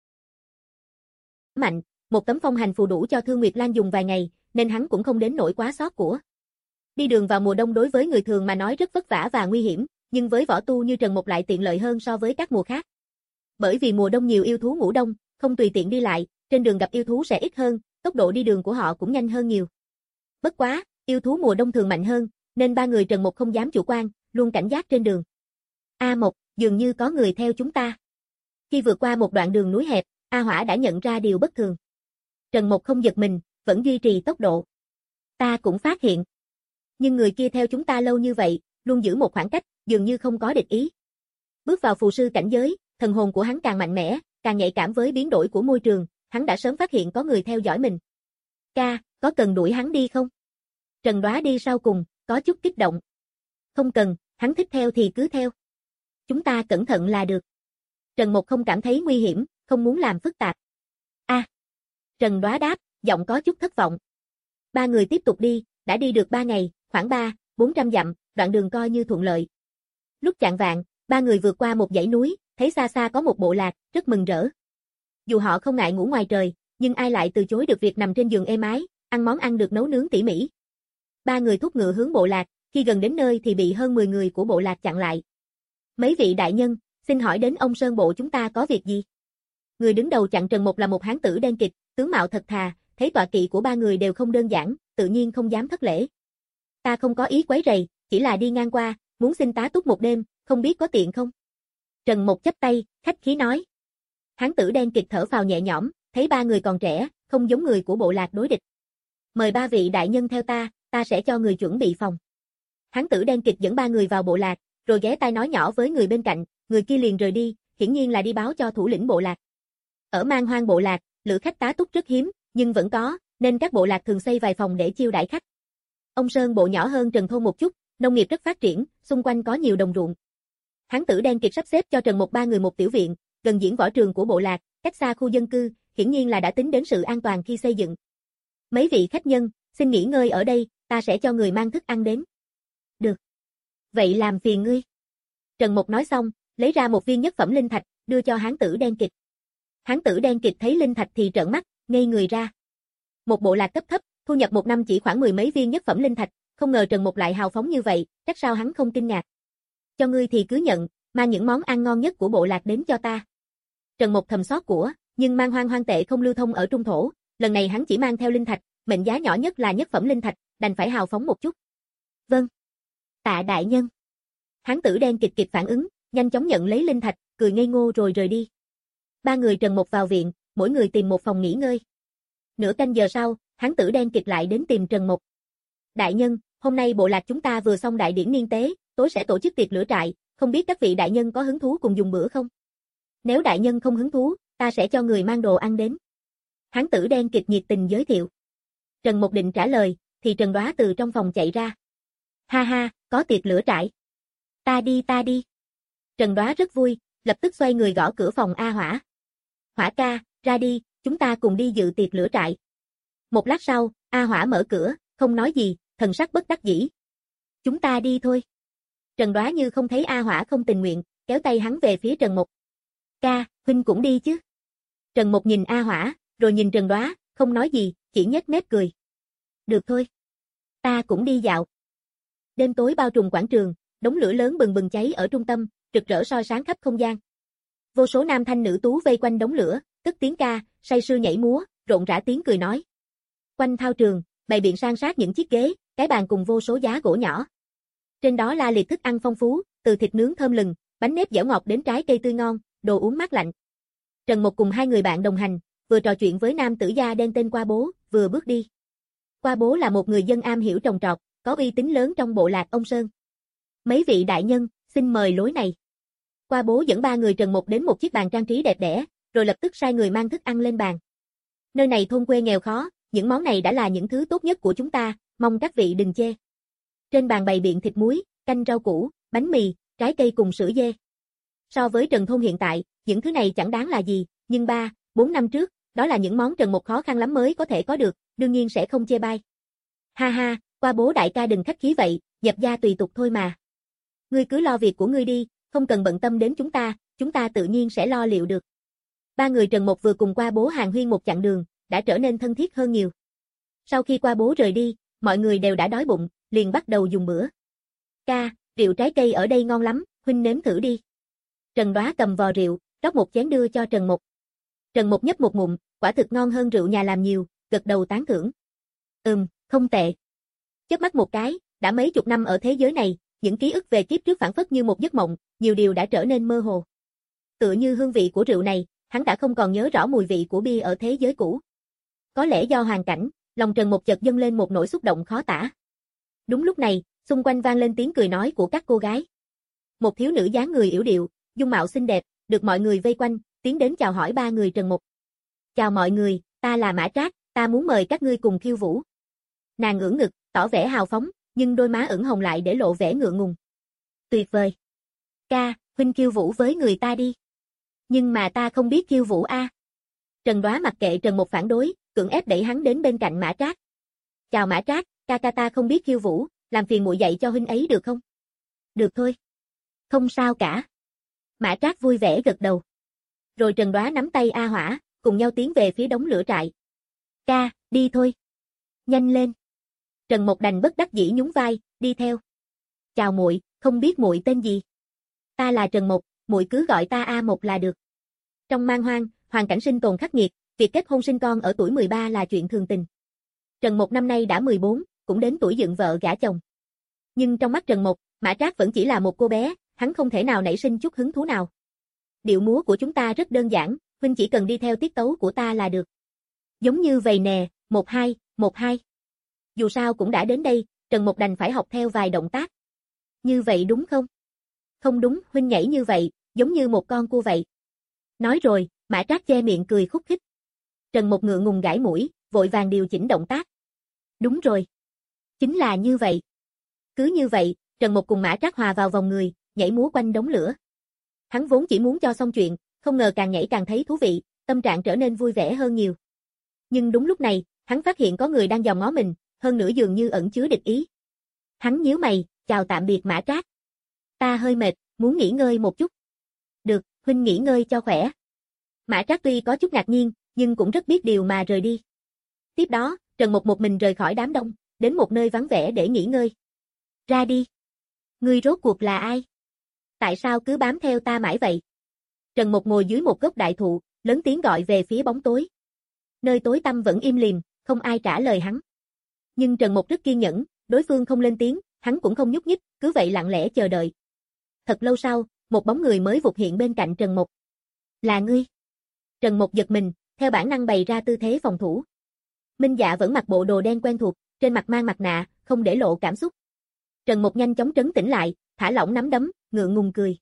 Mạnh, một tấm phong hành phù đủ cho Thương Nguyệt Lang dùng vài ngày, nên hắn cũng không đến nỗi quá xót của. Đi đường vào mùa đông đối với người thường mà nói rất vất vả và nguy hiểm, nhưng với võ tu như Trần Mục lại tiện lợi hơn so với các mùa khác. Bởi vì mùa đông nhiều yêu thú ngủ đông, không tùy tiện đi lại, trên đường gặp yêu thú sẽ ít hơn, tốc độ đi đường của họ cũng nhanh hơn nhiều. Bất quá, yêu thú mùa đông thường mạnh hơn, nên ba người Trần Mục không dám chủ quan, luôn cảnh giác trên đường. A Mộc, dường như có người theo chúng ta. Khi vượt qua một đoạn đường núi hẹp, A Hỏa đã nhận ra điều bất thường. Trần Mục không giật mình, vẫn duy trì tốc độ. Ta cũng phát hiện. Nhưng người kia theo chúng ta lâu như vậy, luôn giữ một khoảng cách, dường như không có địch ý. Bước vào phù sư cảnh giới, thần hồn của hắn càng mạnh mẽ, càng nhạy cảm với biến đổi của môi trường, hắn đã sớm phát hiện có người theo dõi mình. Ca, có cần đuổi hắn đi không? Trần Đóa đi sau cùng, có chút kích động. Không cần, hắn thích theo thì cứ theo. Chúng ta cẩn thận là được. Trần Mục không cảm thấy nguy hiểm, không muốn làm phức tạp. A. À. Trần Đóa đáp, giọng có chút thất vọng. Ba người tiếp tục đi, đã đi được ba ngày, khoảng ba, bốn trăm dặm, đoạn đường coi như thuận lợi. Lúc chạng vạng, ba người vượt qua một dãy núi, thấy xa xa có một bộ lạc, rất mừng rỡ. Dù họ không ngại ngủ ngoài trời, nhưng ai lại từ chối được việc nằm trên giường êm ái, ăn món ăn được nấu nướng tỉ mỉ. Ba người thúc ngựa hướng bộ lạc, khi gần đến nơi thì bị hơn mười người của bộ lạc chặn lại. Mấy vị đại nhân, xin hỏi đến ông Sơn Bộ chúng ta có việc gì? Người đứng đầu chặn Trần Mục là một hán tử đen kịt, tướng mạo thật thà, thấy tọa kỵ của ba người đều không đơn giản, tự nhiên không dám thất lễ. Ta không có ý quấy rầy, chỉ là đi ngang qua, muốn xin tá túc một đêm, không biết có tiện không? Trần Mục chắp tay, khách khí nói. Hán tử đen kịt thở phào nhẹ nhõm, thấy ba người còn trẻ, không giống người của bộ lạc đối địch. Mời ba vị đại nhân theo ta, ta sẽ cho người chuẩn bị phòng. Hán tử đen kịt dẫn ba người vào bộ lạc, rồi ghé tai nói nhỏ với người bên cạnh, người kia liền rời đi, hiển nhiên là đi báo cho thủ lĩnh bộ lạc. Ở Man Hoang bộ lạc, lữ khách tá túc rất hiếm, nhưng vẫn có, nên các bộ lạc thường xây vài phòng để chiêu đãi khách. Ông Sơn Bộ nhỏ hơn Trần thôn một chút, nông nghiệp rất phát triển, xung quanh có nhiều đồng ruộng. Hán tử đen kịt sắp xếp cho Trần Mục ba người một tiểu viện, gần diễn võ trường của bộ lạc, cách xa khu dân cư, hiển nhiên là đã tính đến sự an toàn khi xây dựng. Mấy vị khách nhân, xin nghỉ ngơi ở đây, ta sẽ cho người mang thức ăn đến. Được. Vậy làm phiền ngươi. Trần Mục nói xong, lấy ra một viên nhất phẩm linh thạch, đưa cho hán tử đen kịt. Hán tử đen kịt thấy linh thạch thì trợn mắt, ngây người ra. Một bộ lạc cấp thấp, thu nhập một năm chỉ khoảng mười mấy viên nhất phẩm linh thạch, không ngờ Trần Mục lại hào phóng như vậy, chắc sao hắn không kinh ngạc. Cho ngươi thì cứ nhận, mang những món ăn ngon nhất của bộ lạc đến cho ta. Trần Mục thầm xót của, nhưng Man Hoang hoang tệ không lưu thông ở trung thổ, lần này hắn chỉ mang theo linh thạch, mệnh giá nhỏ nhất là nhất phẩm linh thạch, đành phải hào phóng một chút. Vâng. Tạ đại nhân. Hán tử đen kịch kịp phản ứng, nhanh chóng nhận lấy linh thạch, cười ngây ngô rồi rời đi. Ba người Trần Mục vào viện, mỗi người tìm một phòng nghỉ ngơi. Nửa canh giờ sau, hán tử đen kịch lại đến tìm Trần Mục. Đại nhân, hôm nay bộ lạc chúng ta vừa xong đại điển niên tế, tối sẽ tổ chức tiệc lửa trại, không biết các vị đại nhân có hứng thú cùng dùng bữa không? Nếu đại nhân không hứng thú, ta sẽ cho người mang đồ ăn đến. Hán tử đen kịch nhiệt tình giới thiệu. Trần Mục định trả lời, thì Trần Đóa từ trong phòng chạy ra. Ha ha, có tiệc lửa trại. Ta đi ta đi. Trần Đóa rất vui, lập tức xoay người gõ cửa phòng A Hỏa. Hỏa ca, ra đi, chúng ta cùng đi dự tiệc lửa trại. Một lát sau, A Hỏa mở cửa, không nói gì, thần sắc bất đắc dĩ. Chúng ta đi thôi. Trần Đóa như không thấy A Hỏa không tình nguyện, kéo tay hắn về phía Trần Mục. Ca, huynh cũng đi chứ. Trần Mục nhìn A Hỏa, rồi nhìn Trần Đóa, không nói gì, chỉ nhếch mép cười. Được thôi. Ta cũng đi dạo. Đêm tối bao trùm quảng trường, đống lửa lớn bừng bừng cháy ở trung tâm, rực rỡ soi sáng khắp không gian. Vô số nam thanh nữ tú vây quanh đống lửa, cất tiếng ca, say sưa nhảy múa, rộn rã tiếng cười nói. Quanh thao trường, bày biện san sát những chiếc ghế, cái bàn cùng vô số giá gỗ nhỏ. Trên đó la liệt thức ăn phong phú, từ thịt nướng thơm lừng, bánh nếp dẻo ngọt đến trái cây tươi ngon, đồ uống mát lạnh. Trần Mục cùng hai người bạn đồng hành, vừa trò chuyện với nam tử da đen tên Qua Bố, vừa bước đi. Qua Bố là một người dân am hiểu trồng trọt, có uy tín lớn trong bộ lạc ông Sơn. Mấy vị đại nhân, xin mời lối này. Qua Bố dẫn ba người Trần Mục đến một chiếc bàn trang trí đẹp đẽ, rồi lập tức sai người mang thức ăn lên bàn. Nơi này thôn quê nghèo khó, những món này đã là những thứ tốt nhất của chúng ta, mong các vị đừng chê. Trên bàn bày biện thịt muối, canh rau củ, bánh mì, trái cây cùng sữa dê. So với Trần thôn hiện tại, những thứ này chẳng đáng là gì, nhưng ba, bốn năm trước, đó là những món Trần Mục khó khăn lắm mới có thể có được, đương nhiên sẽ không chê bai. Ha ha, Qua Bố đại ca đừng khách khí vậy, nhập gia tùy tục thôi mà. Ngươi cứ lo việc của ngươi đi, không cần bận tâm đến chúng ta, chúng ta tự nhiên sẽ lo liệu được. Ba người Trần Mục vừa cùng Qua Bố hàng huyên một chặng đường, đã trở nên thân thiết hơn nhiều. Sau khi Qua Bố rời đi, mọi người đều đã đói bụng, liền bắt đầu dùng bữa. Ca, rượu trái cây ở đây ngon lắm, huynh nếm thử đi. Trần Đoá cầm vò rượu, rót một chén đưa cho Trần Mục. Trần Mục nhấp một ngụm, quả thực ngon hơn rượu nhà làm nhiều, gật đầu tán thưởng. Ừm, không tệ. Chớp mắt một cái, đã mấy chục năm ở thế giới này, những ký ức về kiếp trước phảng phất như một giấc mộng, nhiều điều đã trở nên mơ hồ. Tựa như hương vị của rượu này, hắn đã không còn nhớ rõ mùi vị của bia ở thế giới cũ. Có lẽ do hoàn cảnh, lòng Trần Mục chợt dâng lên một nỗi xúc động khó tả. Đúng lúc này, xung quanh vang lên tiếng cười nói của các cô gái. Một thiếu nữ dáng người yểu điệu, dung mạo xinh đẹp, được mọi người vây quanh, tiến đến chào hỏi ba người Trần Mục. Chào mọi người, ta là Mã Trác, ta muốn mời các ngươi cùng khiêu vũ. Nàng ưỡn ngực, tỏ vẻ hào phóng, nhưng đôi má ửng hồng lại để lộ vẻ ngượng ngùng. Tuyệt vời. Ca, huynh khiêu vũ với người ta đi. Nhưng mà ta không biết khiêu vũ a. À. Trần Đoá mặc kệ Trần Mục phản đối, cưỡng ép đẩy hắn đến bên cạnh Mã Trác. Chào Mã Trác, ca ca ta không biết khiêu vũ, làm phiền muội dạy cho huynh ấy được không? Được thôi. Không sao cả. Mã Trác vui vẻ gật đầu. Rồi Trần Đoá nắm tay A Hỏa, cùng nhau tiến về phía đống lửa trại. Ca, đi thôi. Nhanh lên. Trần Mục đành bất đắc dĩ nhún vai, đi theo. Chào muội, không biết muội tên gì? Ta là Trần Mục, muội cứ gọi ta A Mộc là được. Trong man hoang, hoàn cảnh sinh tồn khắc nghiệt, việc kết hôn sinh con ở tuổi mười ba là chuyện thường tình. Trần Mục năm nay đã mười bốn, cũng đến tuổi dựng vợ gả chồng. Nhưng trong mắt Trần Mục, Mã Trác vẫn chỉ là một cô bé, hắn không thể nào nảy sinh chút hứng thú nào. Điệu múa của chúng ta rất đơn giản, huynh chỉ cần đi theo tiết tấu của ta là được. Giống như vậy nè, một hai, một hai. Dù sao cũng đã đến đây, Trần Mục đành phải học theo vài động tác. Như vậy đúng không? Không đúng, huynh nhảy như vậy, giống như một con cua vậy. Nói rồi, Mã Trác che miệng cười khúc khích. Trần Mục ngượng ngùng gãi mũi, vội vàng điều chỉnh động tác. Đúng rồi. Chính là như vậy. Cứ như vậy, Trần Mục cùng Mã Trác hòa vào vòng người, nhảy múa quanh đống lửa. Hắn vốn chỉ muốn cho xong chuyện, không ngờ càng nhảy càng thấy thú vị, tâm trạng trở nên vui vẻ hơn nhiều. Nhưng đúng lúc này, hắn phát hiện có người đang dòm ngó mình, hơn nữa dường như ẩn chứa địch ý. Hắn nhíu mày, chào tạm biệt Mã Trác. Ta hơi mệt, muốn nghỉ ngơi một chút. Được, huynh nghỉ ngơi cho khỏe. Mã Trác tuy có chút ngạc nhiên, nhưng cũng rất biết điều mà rời đi. Tiếp đó, Trần Mục một mình rời khỏi đám đông, đến một nơi vắng vẻ để nghỉ ngơi. Ra đi. Ngươi rốt cuộc là ai? Tại sao cứ bám theo ta mãi vậy? Trần Mục ngồi dưới một gốc đại thụ, lớn tiếng gọi về phía bóng tối. Nơi tối tăm vẫn im lìm, không ai trả lời hắn. Nhưng Trần Mục rất kiên nhẫn, đối phương không lên tiếng, hắn cũng không nhúc nhích, cứ vậy lặng lẽ chờ đợi. Thật lâu sau, một bóng người mới vụt hiện bên cạnh Trần Mục. Là ngươi. Trần Mục giật mình, theo bản năng bày ra tư thế phòng thủ. Minh Dạ vẫn mặc bộ đồ đen quen thuộc, trên mặt mang mặt nạ, không để lộ cảm xúc. Trần Mục nhanh chóng trấn tĩnh lại, thả lỏng nắm đấm, ngượng ngùng cười.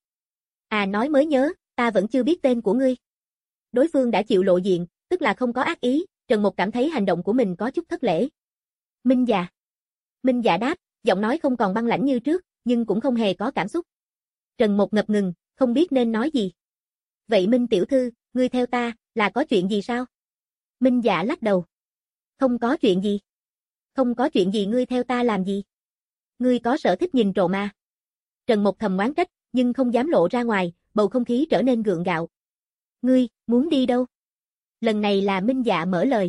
À nói mới nhớ, ta vẫn chưa biết tên của ngươi. Đối phương đã chịu lộ diện, tức là không có ác ý, Trần Mục cảm thấy hành động của mình có chút thất lễ. Minh Dạ. Minh Dạ đáp, giọng nói không còn băng lãnh như trước, nhưng cũng không hề có cảm xúc. Trần Mục ngập ngừng, không biết nên nói gì. Vậy Minh tiểu thư, ngươi theo ta, là có chuyện gì sao? Minh Dạ lắc đầu. Không có chuyện gì. Không có chuyện gì ngươi theo ta làm gì? Ngươi có sở thích nhìn trộm à? Trần Mục thầm oán trách, nhưng không dám lộ ra ngoài, bầu không khí trở nên gượng gạo. Ngươi, muốn đi đâu? Lần này là Minh Dạ mở lời.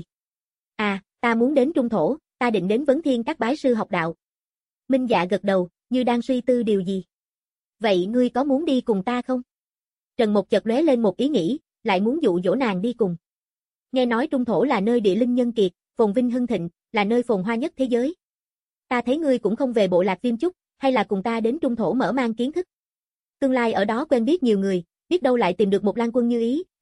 À, ta muốn đến Trung Thổ, ta định đến Vấn Thiên các bái sư học đạo. Minh Dạ gật đầu, như đang suy tư điều gì. Vậy ngươi có muốn đi cùng ta không? Trần Mục chợt lóe lên một ý nghĩ, lại muốn dụ dỗ nàng đi cùng. Nghe nói Trung Thổ là nơi địa linh nhân kiệt, phồn vinh hưng thịnh, là nơi phồn hoa nhất thế giới. Ta thấy ngươi cũng không về bộ lạc Viêm Chúc, hay là cùng ta đến Trung Thổ mở mang kiến thức. Tương lai ở đó quen biết nhiều người, biết đâu lại tìm được một lang quân như ý,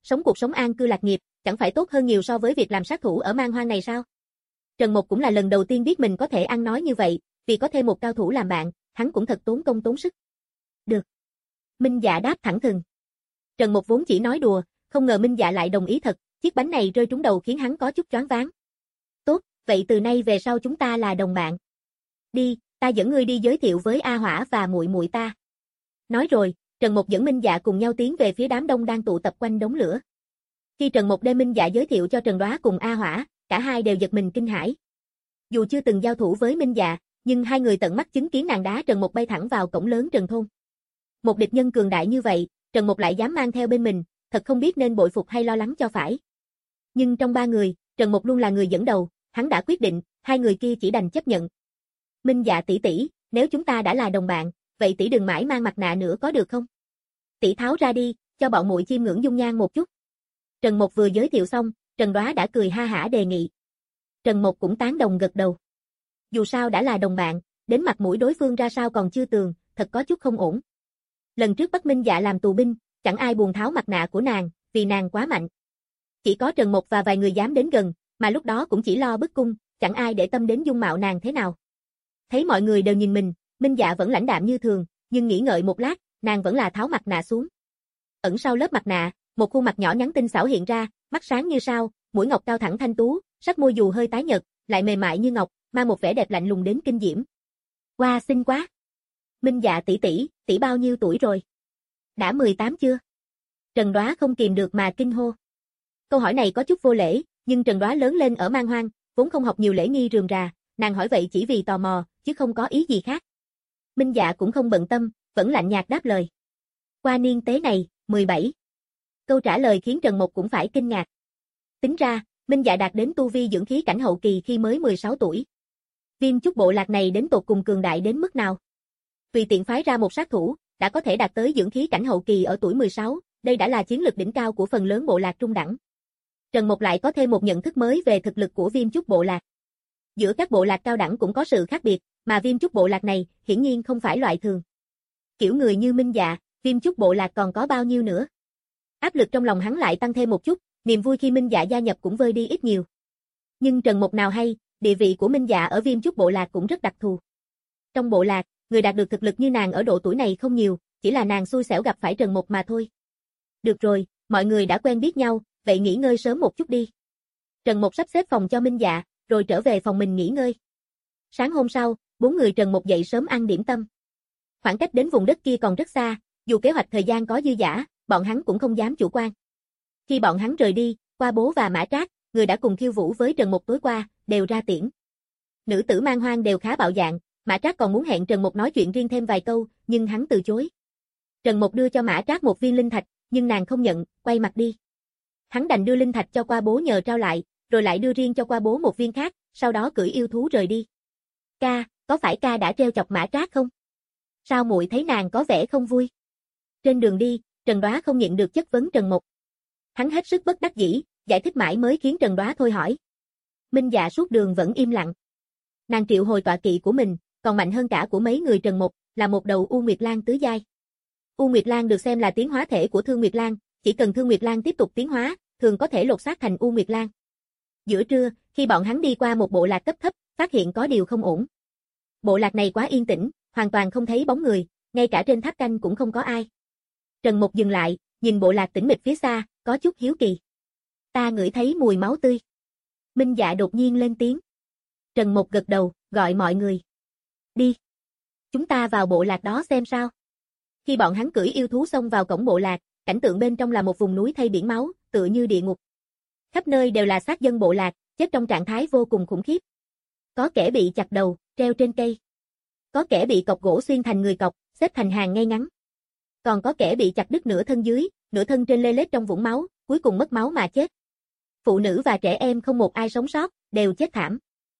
sống cuộc sống an cư lạc nghiệp, chẳng phải tốt hơn nhiều so với việc làm sát thủ ở man hoang này sao? Trần Mục cũng là lần đầu tiên biết mình có thể ăn nói như vậy, vì có thêm một cao thủ làm bạn, hắn cũng thật tốn công tốn sức. Được. Minh Dạ đáp thẳng thừng. Trần Mục vốn chỉ nói đùa, không ngờ Minh Dạ lại đồng ý thật, chiếc bánh này rơi trúng đầu khiến hắn có chút choáng váng. Tốt, vậy từ nay về sau chúng ta là đồng bạn. Đi, ta dẫn ngươi đi giới thiệu với A Hỏa và muội muội ta. Nói rồi, Trần Mục dẫn Minh Dạ cùng nhau tiến về phía đám đông đang tụ tập quanh đống lửa. Khi Trần Mục đem Minh Dạ giới thiệu cho Trần Đoá cùng A Hỏa, cả hai đều giật mình kinh hãi. Dù chưa từng giao thủ với Minh Dạ, nhưng hai người tận mắt chứng kiến nàng đá Trần Mục bay thẳng vào cổng lớn Trần thôn. Một địch nhân cường đại như vậy, Trần Mục lại dám mang theo bên mình, thật không biết nên bội phục hay lo lắng cho phải. Nhưng trong ba người, Trần Mục luôn là người dẫn đầu, hắn đã quyết định, hai người kia chỉ đành chấp nhận. Minh Dạ tỷ tỷ, nếu chúng ta đã là đồng bạn, vậy tỷ đừng mãi mang mặt nạ nữa có được không? Tỷ tháo ra đi, cho bọn muội chiêm ngưỡng dung nhan một chút. Trần Mục vừa giới thiệu xong, Trần Đoá đã cười ha hả đề nghị. Trần Mục cũng tán đồng gật đầu. Dù sao đã là đồng bạn, đến mặt mũi đối phương ra sao còn chưa tường, thật có chút không ổn. Lần trước bắt Minh Dạ làm tù binh, chẳng ai buồn tháo mặt nạ của nàng, vì nàng quá mạnh. Chỉ có Trần Mục và vài người dám đến gần, mà lúc đó cũng chỉ lo bức cung, chẳng ai để tâm đến dung mạo nàng thế nào. Thấy mọi người đều nhìn mình, Minh Dạ vẫn lãnh đạm như thường, nhưng nghĩ ngợi một lát, nàng vẫn là tháo mặt nạ xuống. Ẩn sau lớp mặt nạ, một khuôn mặt nhỏ nhắn tinh xảo hiện ra, mắt sáng như sao, mũi ngọc cao thẳng thanh tú, sắc môi dù hơi tái nhợt, lại mềm mại như ngọc, mang một vẻ đẹp lạnh lùng đến kinh diễm. Wow, xinh quá. Minh Dạ tỷ tỷ, tỷ bao nhiêu tuổi rồi? Đã mười tám chưa? Trần Đoá không kìm được mà kinh hô. Câu hỏi này có chút vô lễ, nhưng Trần Đoá lớn lên ở man hoang, vốn không học nhiều lễ nghi rườm rà, nàng hỏi vậy chỉ vì tò mò, chứ không có ý gì khác. Minh Dạ cũng không bận tâm, vẫn lạnh nhạt đáp lời. Qua niên tế này, mười bảy. Câu trả lời khiến Trần Mục cũng phải kinh ngạc. Tính ra, Minh Dạ đạt đến tu vi dưỡng khí cảnh hậu kỳ khi mới mười sáu tuổi. Viêm Chúc bộ lạc này đến tột cùng cường đại đến mức nào? Tùy tiện phái ra một sát thủ, đã có thể đạt tới dưỡng khí cảnh hậu kỳ ở tuổi mười sáu, đây đã là chiến lực đỉnh cao của phần lớn bộ lạc trung đẳng. Trần Mục lại có thêm một nhận thức mới về thực lực của Viêm Chúc bộ lạc. Giữa các bộ lạc cao đẳng cũng có sự khác biệt, mà Viêm Chúc bộ lạc này hiển nhiên không phải loại thường. Kiểu người như Minh Dạ, Viêm Chúc bộ lạc còn có bao nhiêu nữa? Áp lực trong lòng hắn lại tăng thêm một chút, niềm vui khi Minh Dạ gia nhập cũng vơi đi ít nhiều. Nhưng Trần Mục nào hay, địa vị của Minh Dạ ở Viêm Chúc bộ lạc cũng rất đặc thù. Trong bộ lạc, người đạt được thực lực như nàng ở độ tuổi này không nhiều, chỉ là nàng xui xẻo gặp phải Trần Mục mà thôi. Được rồi, mọi người đã quen biết nhau, vậy nghỉ ngơi sớm một chút đi. Trần Mục sắp xếp phòng cho Minh Dạ, rồi trở về phòng mình nghỉ ngơi. Sáng hôm sau, bốn người Trần Mục dậy sớm ăn điểm tâm. Khoảng cách đến vùng đất kia còn rất xa, dù kế hoạch thời gian có dư dả, bọn hắn cũng không dám chủ quan. Khi bọn hắn rời đi, Qua Bố và Mã Trác, người đã cùng khiêu vũ với Trần Mục tối qua, đều ra tiễn. Nữ tử man hoang đều khá bạo dạn, Mã Trác còn muốn hẹn Trần Mục nói chuyện riêng thêm vài câu, nhưng hắn từ chối. Trần Mục đưa cho Mã Trác một viên linh thạch, nhưng nàng không nhận, quay mặt đi. Hắn đành đưa linh thạch cho Qua Bố nhờ trao lại, rồi lại đưa riêng cho Qua Bố một viên khác, sau đó cưỡi yêu thú rời đi. Ca, có phải ca đã trêu chọc Mã Trác không? Sao muội thấy nàng có vẻ không vui? Trên đường đi, Trần Đoá không nhịn được chất vấn Trần Mục. Hắn hết sức bất đắc dĩ, giải thích mãi mới khiến Trần Đoá thôi hỏi. Minh Dạ suốt đường vẫn im lặng. Nàng triệu hồi tọa kỵ của mình, còn mạnh hơn cả của mấy người Trần Mục, là một đầu U Nguyệt Lan tứ giai. U Nguyệt Lan được xem là tiến hóa thể của Thương Nguyệt Lan, chỉ cần Thương Nguyệt Lan tiếp tục tiến hóa, thường có thể lột xác thành U Nguyệt Lan. Giữa trưa, khi bọn hắn đi qua một bộ lạc cấp thấp, phát hiện có điều không ổn. Bộ lạc này quá yên tĩnh, hoàn toàn không thấy bóng người, ngay cả trên tháp canh cũng không có ai. Trần Mục dừng lại, nhìn bộ lạc tĩnh mịch phía xa, có chút hiếu kỳ. Ta ngửi thấy mùi máu tươi. Minh Dạ đột nhiên lên tiếng. Trần Mục gật đầu, gọi mọi người. Đi. Chúng ta vào bộ lạc đó xem sao. Khi bọn hắn cưỡi yêu thú xông vào cổng bộ lạc, cảnh tượng bên trong là một vùng núi thay biển máu, tựa như địa ngục. Khắp nơi đều là xác dân bộ lạc, chết trong trạng thái vô cùng khủng khiếp. Có kẻ bị chặt đầu, treo trên cây. Có kẻ bị cọc gỗ xuyên thành người cọc, xếp thành hàng ngay ngắn. Còn có kẻ bị chặt đứt nửa thân dưới, nửa thân trên lê lết trong vũng máu, cuối cùng mất máu mà chết. Phụ nữ và trẻ em không một ai sống sót, đều chết thảm.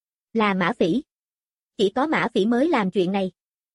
Là Mã Phỉ. Chỉ có Mã Phỉ mới làm chuyện này.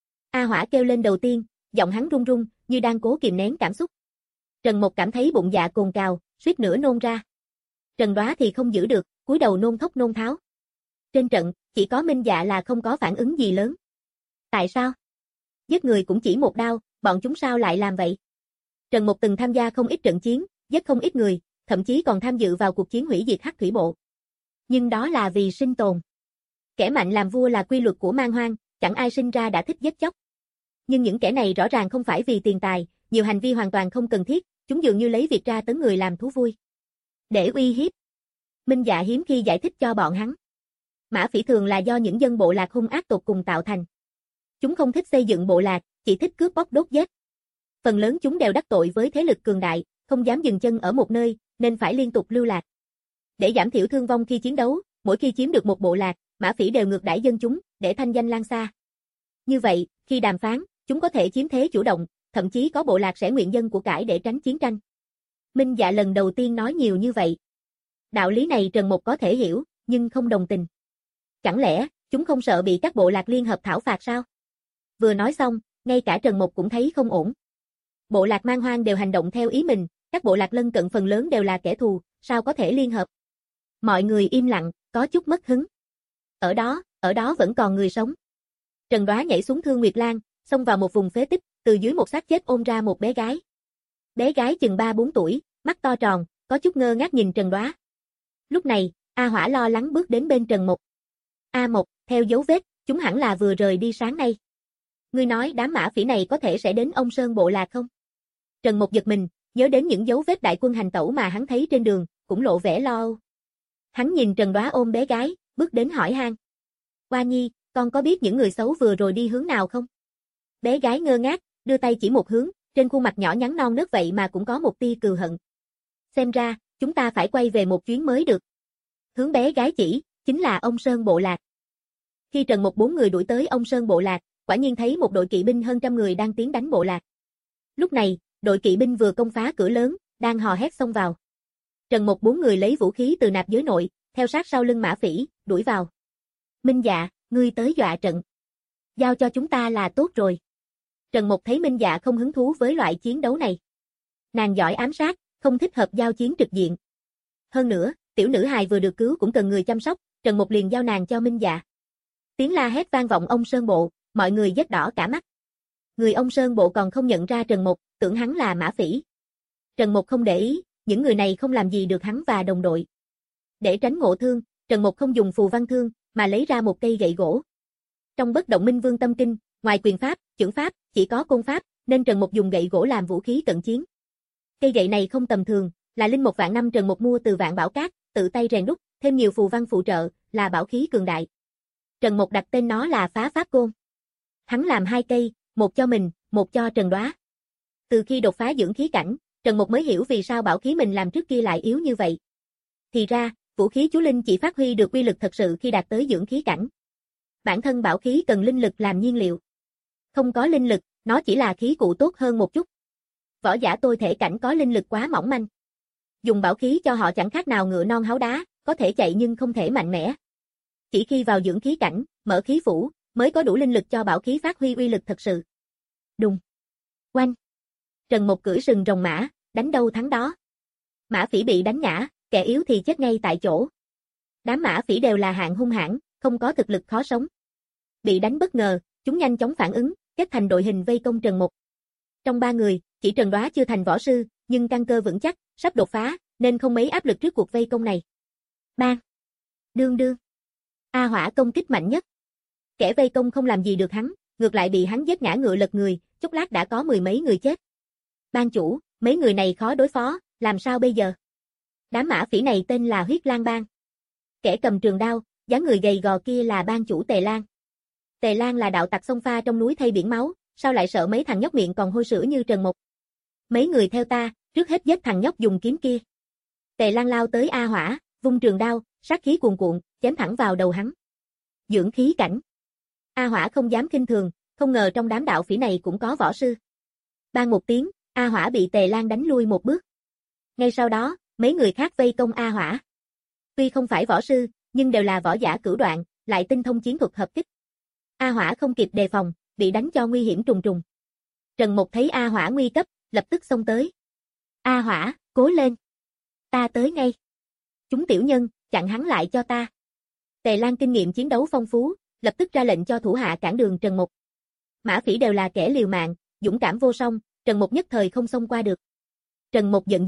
A Hỏa kêu lên đầu tiên, giọng hắn run run, như đang cố kìm nén cảm xúc. Trần Mục cảm thấy bụng dạ cồn cào, suýt nữa nôn ra. Trần Đoá thì không giữ được, cúi đầu nôn thốc nôn tháo. Trên trận, chỉ có Minh Dạ là không có phản ứng gì lớn. Tại sao? Giết người cũng chỉ một đao, bọn chúng sao lại làm vậy? Trần Mục từng tham gia không ít trận chiến, giết không ít người, thậm chí còn tham dự vào cuộc chiến hủy diệt Hắc Thủy Bộ. Nhưng đó là vì sinh tồn. Kẻ mạnh làm vua là quy luật của man hoang, chẳng ai sinh ra đã thích giết chóc. Nhưng những kẻ này rõ ràng không phải vì tiền tài, nhiều hành vi hoàn toàn không cần thiết, chúng dường như lấy việc tra tấn người làm thú vui. Để uy hiếp. Minh Dạ hiếm khi giải thích cho bọn hắn. Mã phỉ thường là do những dân bộ lạc hung ác tột cùng tạo thành. Chúng không thích xây dựng bộ lạc, chỉ thích cướp bóc đốt giết. Phần lớn chúng đều đắc tội với thế lực cường đại, không dám dừng chân ở một nơi, nên phải liên tục lưu lạc. Để giảm thiểu thương vong khi chiến đấu, mỗi khi chiếm được một bộ lạc, mã phỉ đều ngược đãi dân chúng, để thanh danh lan xa. Như vậy, khi đàm phán, chúng có thể chiếm thế chủ động, thậm chí có bộ lạc sẽ nguyện dân của cải để tránh chiến tranh. Minh Dạ lần đầu tiên nói nhiều như vậy. Đạo lý này Trần Mục có thể hiểu, nhưng không đồng tình. Chẳng lẽ, chúng không sợ bị các bộ lạc liên hợp thảo phạt sao? Vừa nói xong, ngay cả Trần Mục cũng thấy không ổn. Bộ lạc man hoang đều hành động theo ý mình, các bộ lạc lân cận phần lớn đều là kẻ thù, sao có thể liên hợp? Mọi người im lặng, có chút mất hứng. Ở đó, ở đó vẫn còn người sống. Trần Đoá nhảy xuống Thương Nguyệt Lan, xông vào một vùng phế tích, từ dưới một xác chết ôm ra một bé gái. Bé gái chừng ba bốn tuổi, mắt to tròn, có chút ngơ ngác nhìn Trần Đoá. Lúc này, A Hỏa lo lắng bước đến bên Trần Mục. A Mộc, theo dấu vết, chúng hẳn là vừa rời đi sáng nay. Ngươi nói đám mã phỉ này có thể sẽ đến ông Sơn bộ lạc không? Trần Mục giật mình, nhớ đến những dấu vết đại quân hành tẩu mà hắn thấy trên đường, cũng lộ vẻ lo âu. Hắn nhìn Trần Đoá ôm bé gái, bước đến hỏi han. Hoa Nhi, con có biết những người xấu vừa rồi đi hướng nào không? Bé gái ngơ ngác, đưa tay chỉ một hướng, trên khuôn mặt nhỏ nhắn non nớt vậy mà cũng có một tia cừu hận. Xem ra, chúng ta phải quay về một chuyến mới được. Hướng bé gái chỉ, chính là ông Sơn bộ lạc. Khi Trần Mục bốn người đuổi tới ông Sơn bộ lạc, quả nhiên thấy một đội kỵ binh hơn trăm người đang tiến đánh bộ lạc. Lúc này, đội kỵ binh vừa công phá cửa lớn, đang hò hét xông vào. Trần Mục bốn người lấy vũ khí từ nạp giới nội, theo sát sau lưng mã phỉ, đuổi vào. Minh Dạ, ngươi tới dọa trận. Giao cho chúng ta là tốt rồi. Trần Mục thấy Minh Dạ không hứng thú với loại chiến đấu này. Nàng giỏi ám sát, không thích hợp giao chiến trực diện. Hơn nữa, tiểu nữ hài vừa được cứu cũng cần người chăm sóc, Trần Mục liền giao nàng cho Minh Dạ. Tiếng la hét vang vọng ông Sơn bộ, mọi người giết đỏ cả mắt. Người ông Sơn bộ còn không nhận ra Trần Mục, tưởng hắn là mã phỉ. Trần Mục không để ý, những người này không làm gì được hắn và đồng đội. Để tránh ngộ thương, Trần Mục không dùng phù văn thương, mà lấy ra một cây gậy gỗ. Trong Bất Động Minh Vương Tâm Kinh, ngoài quyền pháp, chưởng pháp, chỉ có côn pháp, nên Trần Mục dùng gậy gỗ làm vũ khí cận chiến. Cây gậy này không tầm thường, là linh mục vạn năm Trần Mục mua từ Vạn Bảo Các, tự tay rèn đúc, thêm nhiều phù văn phụ trợ, là bảo khí cường đại. Trần Mục đặt tên nó là Phá Pháp Côn. Hắn làm hai cây, một cho mình, một cho Trần Đoá. Từ khi đột phá dưỡng khí cảnh, Trần Mục mới hiểu vì sao bảo khí mình làm trước kia lại yếu như vậy. Thì ra, vũ khí chú linh chỉ phát huy được uy lực thật sự khi đạt tới dưỡng khí cảnh. Bản thân bảo khí cần linh lực làm nhiên liệu. Không có linh lực, nó chỉ là khí cụ tốt hơn một chút. Võ giả tôi thể cảnh có linh lực quá mỏng manh. Dùng bảo khí cho họ chẳng khác nào ngựa non háu đá, có thể chạy nhưng không thể mạnh mẽ. Chỉ khi vào dưỡng khí cảnh, mở khí phủ, mới có đủ linh lực cho bảo khí phát huy uy lực thật sự. Đùng. Oanh. Trần Mục cưỡi sừng rồng mã, đánh đâu thắng đó. Mã phỉ bị đánh ngã, kẻ yếu thì chết ngay tại chỗ. Đám mã phỉ đều là hạng hung hãn, không có thực lực khó sống. Bị đánh bất ngờ, chúng nhanh chóng phản ứng, kết thành đội hình vây công Trần Mục. Trong ba người, chỉ Trần Đoá chưa thành võ sư, nhưng căn cơ vững chắc, sắp đột phá, nên không mấy áp lực trước cuộc vây công này. Bang! Đương đương! A Hỏa công kích mạnh nhất. Kẻ vây công không làm gì được hắn, ngược lại bị hắn giết ngã ngựa lật người, chốc lát đã có mười mấy người chết. Ban chủ, mấy người này khó đối phó, làm sao bây giờ? Đám mã phỉ này tên là Huyết Lang Bang. Kẻ cầm trường đao, dáng người gầy gò kia là ban chủ Tề Lan. Tề Lan là đạo tặc sông pha trong núi thay biển máu, sao lại sợ mấy thằng nhóc miệng còn hôi sữa như Trần Mục? Mấy người theo ta, trước hết giết thằng nhóc dùng kiếm kia. Tề Lan lao tới A Hỏa, vung trường đao, sát khí cuồn cuộn, chém thẳng vào đầu hắn. Dưỡng khí cảnh. A Hỏa không dám khinh thường, không ngờ trong đám đạo phỉ này cũng có võ sư. Bang một tiếng, A Hỏa bị Tề Lan đánh lui một bước. Ngay sau đó, mấy người khác vây công A Hỏa. Tuy không phải võ sư, nhưng đều là võ giả cửu đoạn, lại tinh thông chiến thuật hợp kích. A Hỏa không kịp đề phòng, bị đánh cho nguy hiểm trùng trùng. Trần Mục thấy A Hỏa nguy cấp, lập tức xông tới. A Hỏa, cố lên. Ta tới ngay. Chúng tiểu nhân, chặn hắn lại cho ta. Tề Lan kinh nghiệm chiến đấu phong phú, lập tức ra lệnh cho thủ hạ cản đường Trần Mục. Mã phỉ đều là kẻ liều mạng, dũng cảm vô song, Trần Mục nhất thời không xông qua được. Trần Mục giận dữ,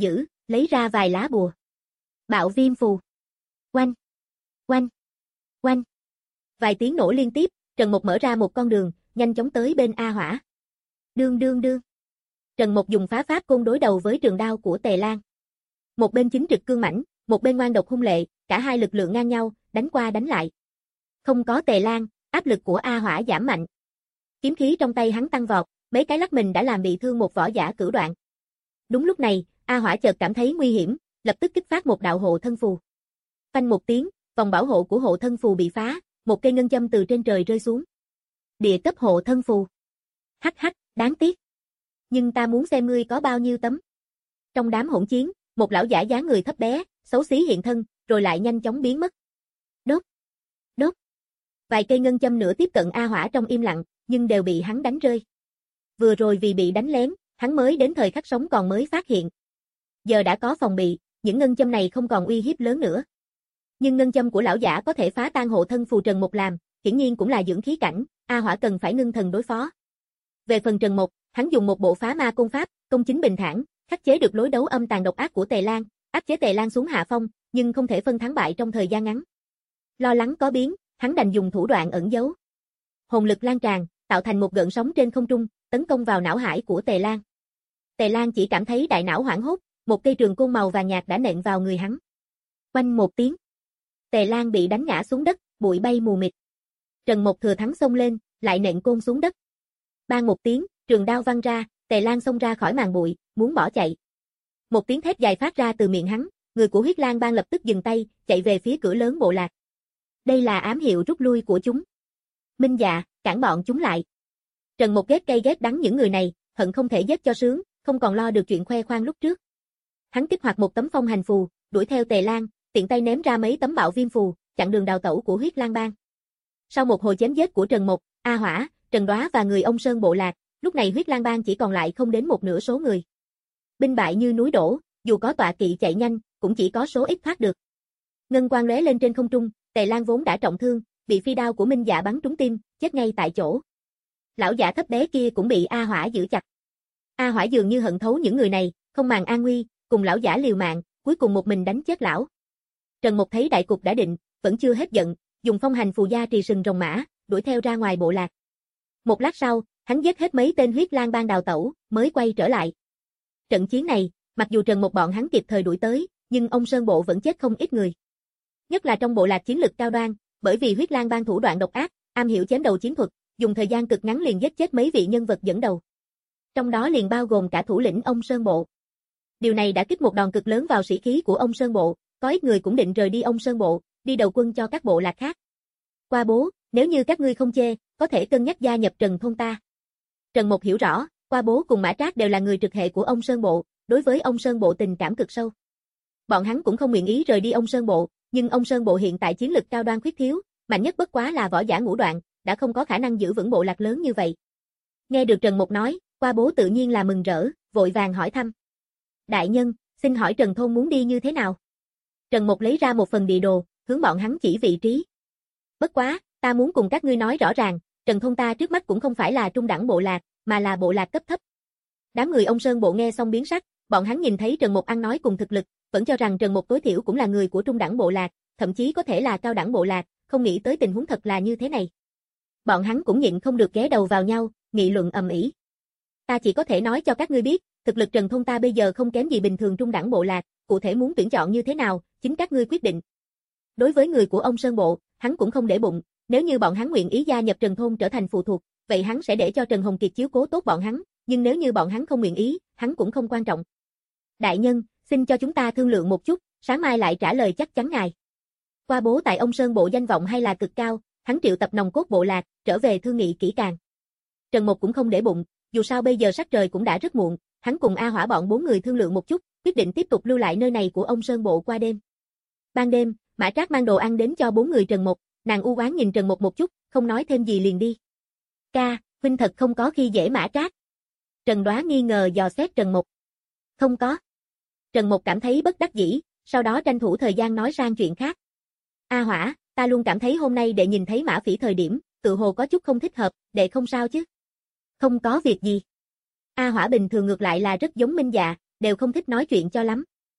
lấy ra vài lá bùa. Bạo viêm phù. Oanh, oanh, oanh. Vài tiếng nổ liên tiếp, Trần Mục mở ra một con đường, nhanh chóng tới bên A Hỏa. Đương đương đương. Trần Mục dùng phá pháp côn đối đầu với trường đao của Tề Lan. Một bên chính trực cương mãnh, một bên ngoan độc hung lệ, cả hai lực lượng ngang nhau, đánh qua đánh lại. Không có Tề Lan, áp lực của A Hỏa giảm mạnh. Kiếm khí trong tay hắn tăng vọt, mấy cái lắc mình đã làm bị thương một võ giả cửu đoạn. Đúng lúc này, A Hỏa chợt cảm thấy nguy hiểm, lập tức kích phát một đạo hộ thân phù. Phanh một tiếng, vòng bảo hộ của hộ thân phù bị phá, một cây ngân châm từ trên trời rơi xuống. Địa cấp hộ thân phù. Hắc hắc, đáng tiếc. Nhưng ta muốn xem ngươi có bao nhiêu tấm. Trong đám hỗn chiến, một lão giả dáng người thấp bé, xấu xí hiện thân, rồi lại nhanh chóng biến mất. Đốt, đốt. Vài cây ngân châm nữa tiếp cận A Hỏa trong im lặng, nhưng đều bị hắn đánh rơi. Vừa rồi vì bị đánh lén, hắn mới đến thời khắc sống còn mới phát hiện. Giờ đã có phòng bị, những ngân châm này không còn uy hiếp lớn nữa. Nhưng ngân châm của lão giả có thể phá tan hộ thân phù Trần Mục làm, hiển nhiên cũng là dưỡng khí cảnh, A Hỏa cần phải ngưng thần đối phó. Về phần Trần Mục, hắn dùng một bộ phá ma công pháp, công chính bình thản, khắc chế được lối đấu âm tàn độc ác của Tề Lan, áp chế Tề Lan xuống hạ phong, nhưng không thể phân thắng bại trong thời gian ngắn. Lo lắng có biến, hắn đành dùng thủ đoạn ẩn giấu. Hồn lực lan tràn, tạo thành một gợn sóng trên không trung, tấn công vào não hải của Tề Lan. Tề Lan chỉ cảm thấy đại não hoảng hốt, một cây trường côn màu vàng nhạt đã nện vào người hắn. Oanh một tiếng. Tề Lan bị đánh ngã xuống đất, bụi bay mù mịt. Trần Mục thừa thắng xông lên, lại nện côn xuống đất. Bang một tiếng, trường đao văng ra, Tề Lan xông ra khỏi màn bụi, muốn bỏ chạy. Một tiếng thét dài phát ra từ miệng hắn, người của Huyết Lang Bang lập tức dừng tay, chạy về phía cửa lớn bộ lạc. Đây là ám hiệu rút lui của chúng. Minh Dạ, cản bọn chúng lại. Trần Mục ghét cay ghét đắng những người này, hận không thể giết cho sướng, không còn lo được chuyện khoe khoang lúc trước. Hắn kích hoạt một tấm phong hành phù, đuổi theo Tề Lan, tiện tay ném ra mấy tấm bạo viêm phù, chặn đường đào tẩu của Huyết Lang Bang. Sau một hồi chém giết của Trần Mục, A Hỏa, Trần Đoá và người ông Sơn bộ lạc, lúc này Huyết Lang Bang chỉ còn lại không đến một nửa số người. Binh bại như núi đổ, dù có tọa kỵ chạy nhanh, cũng chỉ có số ít thoát được. Ngân quang lóe lên trên không trung, Tề Lan vốn đã trọng thương, bị phi đao của Minh Dạ bắn trúng tim, chết ngay tại chỗ. Lão giả thấp bé kia cũng bị A Hỏa giữ chặt. A Hỏa dường như hận thấu những người này, không màng an nguy, cùng lão giả liều mạng, cuối cùng một mình đánh chết lão. Trần Mục thấy đại cục đã định, vẫn chưa hết giận, dùng phong hành phù gia trì sừng rồng mã, đuổi theo ra ngoài bộ lạc. Một lát sau, hắn giết hết mấy tên Huyết Lang Bang đào tẩu, mới quay trở lại. Trận chiến này, mặc dù Trần Mục bọn hắn kịp thời đuổi tới, nhưng ông Sơn bộ vẫn chết không ít người. Nhất là trong bộ lạc chiến lực cao đoan, bởi vì Huyết Lang Bang thủ đoạn độc ác, am hiểu chém đầu chiến thuật, dùng thời gian cực ngắn liền giết chết mấy vị nhân vật dẫn đầu. Trong đó liền bao gồm cả thủ lĩnh ông Sơn bộ. Điều này đã kích một đòn cực lớn vào sĩ khí của ông Sơn bộ, có ít người cũng định rời đi ông Sơn bộ, đi đầu quân cho các bộ lạc khác. Qua bố, nếu như các ngươi không chê, có thể cân nhắc gia nhập Trần thôn ta. Trần Mục hiểu rõ, Qua bố cùng Mã Trác đều là người trực hệ của ông Sơn bộ, đối với ông Sơn bộ tình cảm cực sâu. Bọn hắn cũng không nguyện ý rời đi ông Sơn bộ, nhưng ông Sơn bộ hiện tại chiến lực cao đoan khuyết thiếu, mạnh nhất bất quá là võ giả ngũ đoạn, đã không có khả năng giữ vững bộ lạc lớn như vậy. Nghe được Trần Mục nói, Qua bố tự nhiên là mừng rỡ, vội vàng hỏi thăm. Đại nhân, xin hỏi Trần thôn muốn đi như thế nào? Trần Mục lấy ra một phần địa đồ, hướng bọn hắn chỉ vị trí. Bất quá, ta muốn cùng các ngươi nói rõ ràng, Trần thôn ta trước mắt cũng không phải là trung đẳng bộ lạc, mà là bộ lạc cấp thấp. Đám người ông Sơn bộ nghe xong biến sắc, bọn hắn nhìn thấy Trần Mục ăn nói cùng thực lực, vẫn cho rằng Trần Mục tối thiểu cũng là người của trung đẳng bộ lạc, thậm chí có thể là cao đẳng bộ lạc, không nghĩ tới tình huống thật là như thế này. Bọn hắn cũng nhịn không được ghé đầu vào nhau, nghị luận ầm ĩ. Ta chỉ có thể nói cho các ngươi biết, thực lực Trần thôn ta bây giờ không kém gì bình thường trung đẳng bộ lạc, cụ thể muốn tuyển chọn như thế nào, chính các ngươi quyết định. Đối với người của ông Sơn bộ, hắn cũng không để bụng, nếu như bọn hắn nguyện ý gia nhập Trần thôn trở thành phụ thuộc, vậy hắn sẽ để cho Trần Hồng Kiệt chiếu cố tốt bọn hắn, nhưng nếu như bọn hắn không nguyện ý, hắn cũng không quan trọng. Đại nhân, xin cho chúng ta thương lượng một chút, sáng mai lại trả lời chắc chắn ngài. Qua bố tại ông Sơn bộ danh vọng hay là cực cao, hắn triệu tập nòng cốt bộ lạc, trở về thương nghị kỹ càng. Trần Mục cũng không để bụng, dù sao bây giờ sắc trời cũng đã rất muộn, hắn cùng A Hỏa bọn bốn người thương lượng một chút, quyết định tiếp tục lưu lại nơi này của ông Sơn bộ qua đêm. Ban đêm, Mã Trác mang đồ ăn đến cho bốn người Trần Mục, nàng u oán nhìn Trần Mục một chút, không nói thêm gì liền đi. Ca, huynh thật không có khi dễ Mã Trác. Trần Đoá nghi ngờ dò xét Trần Mục. Không có. Trần Mục cảm thấy bất đắc dĩ, sau đó tranh thủ thời gian nói sang chuyện khác. A Hỏa, ta luôn cảm thấy hôm nay đệ nhìn thấy Mã Phỉ thời điểm, tự hồ có chút không thích hợp, đệ không sao chứ? Không có việc gì. A Hỏa bình thường ngược lại là rất giống Minh Dạ, đều không thích nói chuyện cho lắm.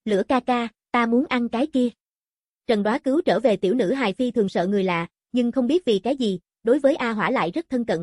Lửa ca ca, ta muốn ăn cái kia. Trần Đoá cứu trở về tiểu nữ hài phi thường sợ người lạ, nhưng không biết vì cái gì, đối với A Hỏa lại rất thân cận.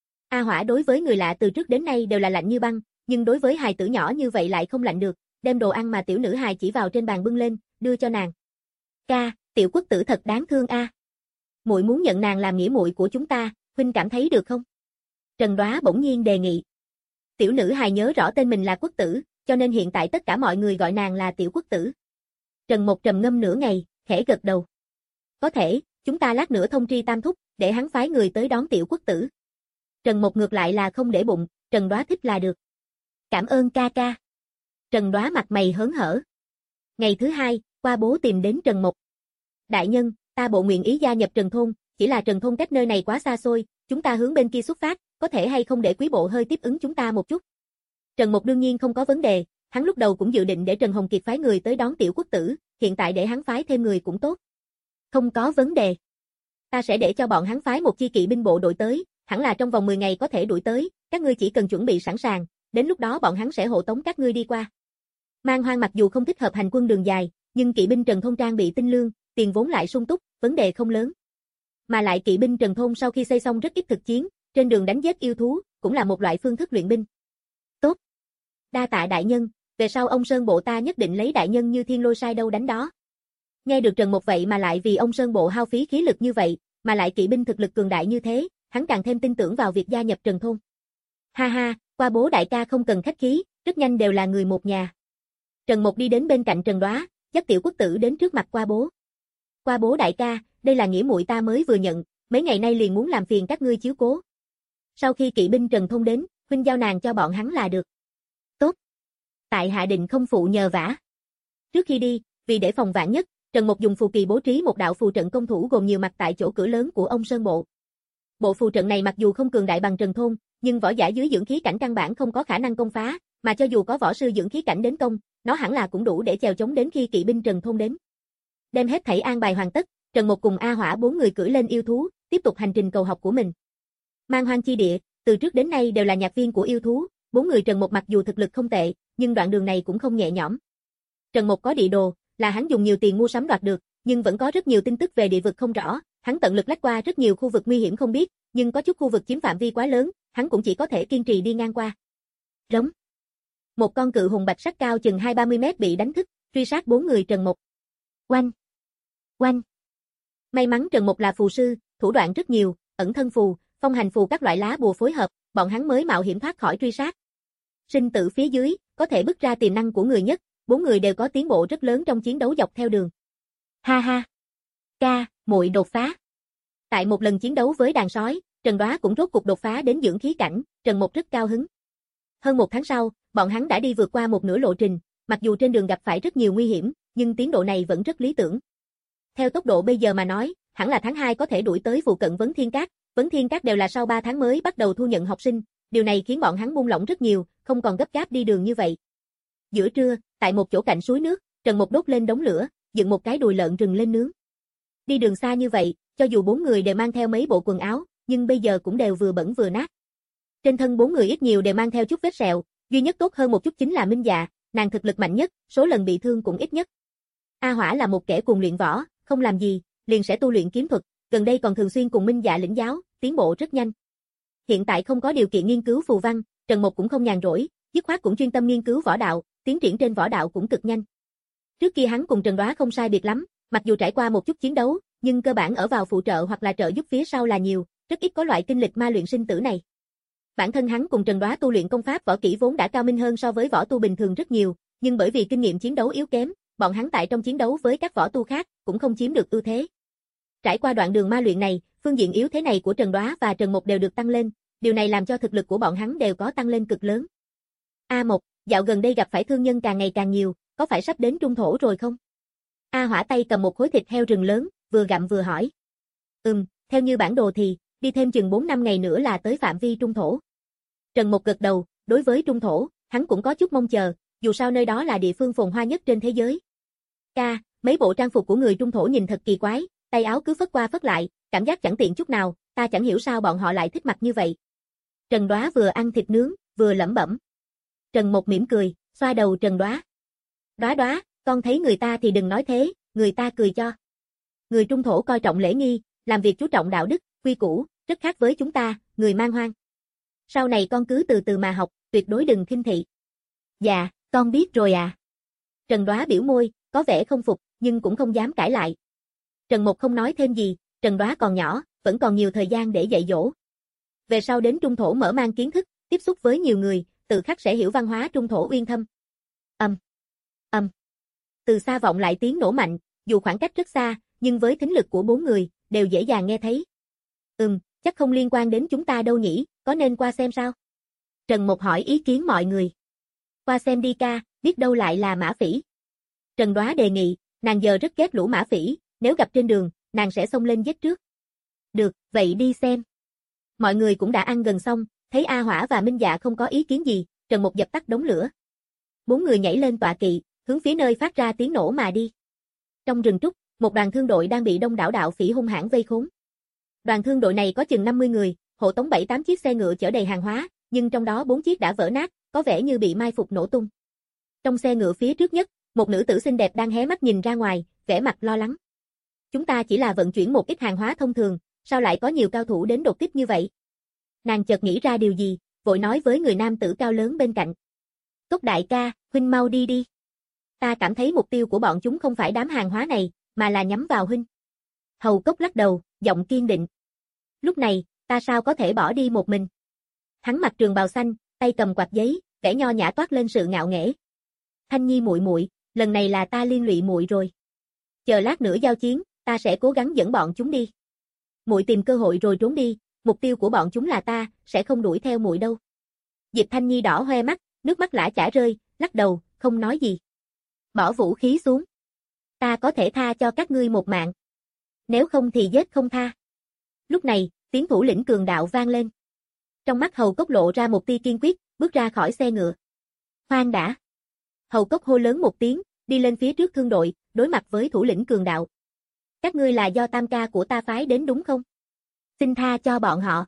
A Hỏa đối với người lạ từ trước đến nay đều là lạnh như băng, nhưng đối với hài tử nhỏ như vậy lại không lạnh được, đem đồ ăn mà tiểu nữ hài chỉ vào trên bàn bưng lên, đưa cho nàng. Ca, tiểu quốc tử thật đáng thương a. Muội muốn nhận nàng làm nghĩa muội của chúng ta, huynh cảm thấy được không? Trần Đoá bỗng nhiên đề nghị. Tiểu nữ hài nhớ rõ tên mình là quốc tử, cho nên hiện tại tất cả mọi người gọi nàng là tiểu quốc tử. Trần Một trầm ngâm nửa ngày, khẽ gật đầu. Có thể, chúng ta lát nữa thông tri Tam Thúc, để hắn phái người tới đón tiểu quốc tử. Trần Một ngược lại là không để bụng, Trần Đoá thích là được. Cảm ơn ca ca. Trần Đoá mặt mày hớn hở. Ngày thứ hai, Qua Bố tìm đến Trần Một. Đại nhân, ta bộ nguyện ý gia nhập Trần Thôn, chỉ là Trần Thôn cách nơi này quá xa xôi, chúng ta hướng bên kia xuất phát, có thể hay không để quý bộ hơi tiếp ứng chúng ta một chút. Trần Một đương nhiên không có vấn đề, hắn lúc đầu cũng dự định để Trần Hồng Kiệt phái người tới đón tiểu quốc tử, hiện tại để hắn phái thêm người cũng tốt. Không có vấn đề. Ta sẽ để cho bọn hắn phái một chi kỵ binh bộ đội tới, hẳn là trong vòng mười ngày có thể đuổi tới, các ngươi chỉ cần chuẩn bị sẵn sàng, đến lúc đó bọn hắn sẽ hộ tống các ngươi đi qua. Mang Hoang mặc dù không thích hợp hành quân đường dài, nhưng kỵ binh Trần Thôn trang bị tinh lương, tiền vốn lại sung túc, vấn đề không lớn. Mà lại kỵ binh Trần Thôn sau khi xây xong rất ít thực chiến, trên đường đánh giết yêu thú, cũng là một loại phương thức luyện binh. Tốt. Đa tạ đại nhân, về sau ông Sơn Bộ ta nhất định lấy đại nhân như thiên lôi sai đâu đánh đó. Nghe được Trần Một vậy mà lại vì ông Sơn Bộ hao phí khí lực như vậy, mà lại kỵ binh thực lực cường đại như thế, hắn càng thêm tin tưởng vào việc gia nhập Trần Thôn. Ha ha, Qua Bố đại ca không cần khách khí, rất nhanh đều là người một nhà. Trần Một đi đến bên cạnh Trần Đoá, dắt tiểu quốc tử đến trước mặt Qua Bố. Qua Bố đại ca, đây là nghĩa muội ta mới vừa nhận, mấy ngày nay liền muốn làm phiền các ngươi chiếu cố. Sau khi kỵ binh Trần Thôn đến, huynh giao nàng cho bọn hắn là được. Tốt. Tại hạ định không phụ nhờ vả. Trước khi đi, vì để phòng vạn nhất, Trần Một dùng phù kỳ bố trí một đạo phù trận công thủ gồm nhiều mặt tại chỗ cửa lớn của ông Sơn Bộ. Bộ phù trận này mặc dù không cường đại bằng Trần Thôn, nhưng võ giả dưới dưỡng khí cảnh căn bản không có khả năng công phá, mà cho dù có võ sư dưỡng khí cảnh đến công, nó hẳn là cũng đủ để chèo chống đến khi kỵ binh Trần Thôn đến. Đem hết thảy an bài hoàn tất, Trần Một cùng A Hỏa bốn người cưỡi lên yêu thú, tiếp tục hành trình cầu học của mình. Mang Hoang chi địa, từ trước đến nay đều là nhạc viên của yêu thú, bốn người Trần Một mặc dù thực lực không tệ, nhưng đoạn đường này cũng không nhẹ nhõm. Trần Một có địa đồ, là hắn dùng nhiều tiền mua sắm đoạt được, nhưng vẫn có rất nhiều tin tức về địa vực không rõ, hắn tận lực lách qua rất nhiều khu vực nguy hiểm không biết, nhưng có chút khu vực chiếm phạm vi quá lớn, hắn cũng chỉ có thể kiên trì đi ngang qua. Rống. Một con cự hùng bạch sắc cao chừng hai ba mươi mét bị đánh thức, truy sát bốn người Trần Một. Oanh! Oanh! May mắn Trần Một là phù sư, thủ đoạn rất nhiều, ẩn thân phù, phong hành phù các loại lá bùa phối hợp, bọn hắn mới mạo hiểm thoát khỏi truy sát. Sinh tử phía dưới, có thể bứt ra tiềm năng của người nhất, bốn người đều có tiến bộ rất lớn trong chiến đấu dọc theo đường. Ha ha! Ca, muội đột phá. Tại một lần chiến đấu với đàn sói, Trần Đoá cũng rốt cục đột phá đến dưỡng khí cảnh, Trần Một rất cao hứng. Hơn một tháng sau, bọn hắn đã đi vượt qua một nửa lộ trình, mặc dù trên đường gặp phải rất nhiều nguy hiểm, nhưng tiến độ này vẫn rất lý tưởng. Theo tốc độ bây giờ mà nói, hẳn là tháng hai có thể đuổi tới phụ cận Vấn Thiên Các, Vấn Thiên Các đều là sau ba tháng mới bắt đầu thu nhận học sinh, điều này khiến bọn hắn buông lỏng rất nhiều, không còn gấp gáp đi đường như vậy. Giữa trưa, tại một chỗ cạnh suối nước, Trần Một đốt lên đống lửa, dựng một cái đùi lợn rừng lên nướng. Đi đường xa như vậy, cho dù bốn người đều mang theo mấy bộ quần áo, nhưng bây giờ cũng đều vừa bẩn vừa nát. Trên thân bốn người ít nhiều đều mang theo chút vết sẹo, duy nhất tốt hơn một chút chính là Minh Dạ, nàng thực lực mạnh nhất, số lần bị thương cũng ít nhất. A Hỏa là một kẻ cùng luyện võ, không làm gì, liền sẽ tu luyện kiếm thuật, gần đây còn thường xuyên cùng Minh Dạ lĩnh giáo, tiến bộ rất nhanh. Hiện tại không có điều kiện nghiên cứu phù văn, Trần Một cũng không nhàn rỗi, dứt khoát cũng chuyên tâm nghiên cứu võ đạo, tiến triển trên võ đạo cũng cực nhanh. Trước kia hắn cùng Trần Đoá không sai biệt lắm, mặc dù trải qua một chút chiến đấu, nhưng cơ bản ở vào phụ trợ hoặc là trợ giúp phía sau là nhiều, rất ít có loại kinh lịch ma luyện sinh tử này. Bản thân hắn cùng Trần Đoá tu luyện công pháp võ kỹ vốn đã cao minh hơn so với võ tu bình thường rất nhiều, nhưng bởi vì kinh nghiệm chiến đấu yếu kém, bọn hắn tại trong chiến đấu với các võ tu khác cũng không chiếm được ưu thế. Trải qua đoạn đường ma luyện này, phương diện yếu thế này của Trần Đoá và Trần Một đều được tăng lên, điều này làm cho thực lực của bọn hắn đều có tăng lên cực lớn. A Một, dạo gần đây gặp phải thương nhân càng ngày càng nhiều, có phải sắp đến trung thổ rồi không? A Hỏa tay cầm một khối thịt heo rừng lớn, vừa gặm vừa hỏi. Ừm, theo như bản đồ thì, đi thêm chừng bốn năm ngày nữa là tới phạm vi trung thổ. Trần Một gật đầu, đối với trung thổ, hắn cũng có chút mong chờ, dù sao nơi đó là địa phương phồn hoa nhất trên thế giới. Ca, mấy bộ trang phục của người trung thổ nhìn thật kỳ quái, tay áo cứ phất qua phất lại, cảm giác chẳng tiện chút nào, ta chẳng hiểu sao bọn họ lại thích mặc như vậy. Trần Đoá vừa ăn thịt nướng, vừa lẩm bẩm. Trần Một mỉm cười, xoa đầu Trần Đoá. Đoá Đoá, Con thấy người ta thì đừng nói thế, người ta cười cho. Người Trung Thổ coi trọng lễ nghi, làm việc chú trọng đạo đức, quy củ, rất khác với chúng ta, người Man Hoang. Sau này con cứ từ từ mà học, tuyệt đối đừng khinh thị. Dạ, con biết rồi à. Trần Đoá biểu môi, có vẻ không phục, nhưng cũng không dám cãi lại. Trần Mộc không nói thêm gì, Trần Đoá còn nhỏ, vẫn còn nhiều thời gian để dạy dỗ. Về sau đến Trung Thổ mở mang kiến thức, tiếp xúc với nhiều người, tự khắc sẽ hiểu văn hóa Trung Thổ uyên thâm. Âm, um, âm. Um. Từ xa vọng lại tiếng nổ mạnh, dù khoảng cách rất xa, nhưng với thính lực của bốn người, đều dễ dàng nghe thấy. Ừm, chắc không liên quan đến chúng ta đâu nhỉ, có nên qua xem sao? Trần Mộc hỏi ý kiến mọi người. Qua xem đi ca, biết đâu lại là mã phỉ. Trần Đoá đề nghị, nàng giờ rất ghét lũ mã phỉ, nếu gặp trên đường, nàng sẽ xông lên giết trước. Được, vậy đi xem. Mọi người cũng đã ăn gần xong, thấy A Hỏa và Minh Dạ không có ý kiến gì, Trần Mộc dập tắt đống lửa. Bốn người nhảy lên tọa kỵ, hướng phía nơi phát ra tiếng nổ mà đi. Trong rừng trúc, một đoàn thương đội đang bị đông đảo đạo phỉ hung hãn vây khốn. Đoàn thương đội này có chừng năm mươi người, hộ tống bảy tám chiếc xe ngựa chở đầy hàng hóa, nhưng trong đó bốn chiếc đã vỡ nát, có vẻ như bị mai phục nổ tung. Trong xe ngựa phía trước nhất, một nữ tử xinh đẹp đang hé mắt nhìn ra ngoài, vẻ mặt lo lắng. Chúng ta chỉ là vận chuyển một ít hàng hóa thông thường, sao lại có nhiều cao thủ đến đột kích như vậy? Nàng chợt nghĩ ra điều gì, vội nói với người nam tử cao lớn bên cạnh. Cốc đại ca, huynh mau đi đi. Ta cảm thấy mục tiêu của bọn chúng không phải đám hàng hóa này, mà là nhắm vào huynh. Hầu Cốc lắc đầu, giọng kiên định. Lúc này, ta sao có thể bỏ đi một mình? Hắn mặc trường bào xanh, tay cầm quạt giấy, vẻ nho nhã toát lên sự ngạo nghễ. Thanh Nhi muội muội, lần này là ta liên lụy muội rồi. Chờ lát nữa giao chiến, ta sẽ cố gắng dẫn bọn chúng đi. Muội tìm cơ hội rồi trốn đi, mục tiêu của bọn chúng là ta, sẽ không đuổi theo muội đâu. Diệp Thanh Nhi đỏ hoe mắt, nước mắt lã chả rơi, lắc đầu, không nói gì. Bỏ vũ khí xuống. Ta có thể tha cho các ngươi một mạng. Nếu không thì giết không tha. Lúc này, tiếng thủ lĩnh cường đạo vang lên. Trong mắt Hầu Cốc lộ ra một tia kiên quyết, bước ra khỏi xe ngựa. Khoan đã. Hầu Cốc hô lớn một tiếng, đi lên phía trước thương đội, đối mặt với thủ lĩnh cường đạo. Các ngươi là do tam ca của ta phái đến đúng không? Xin tha cho bọn họ.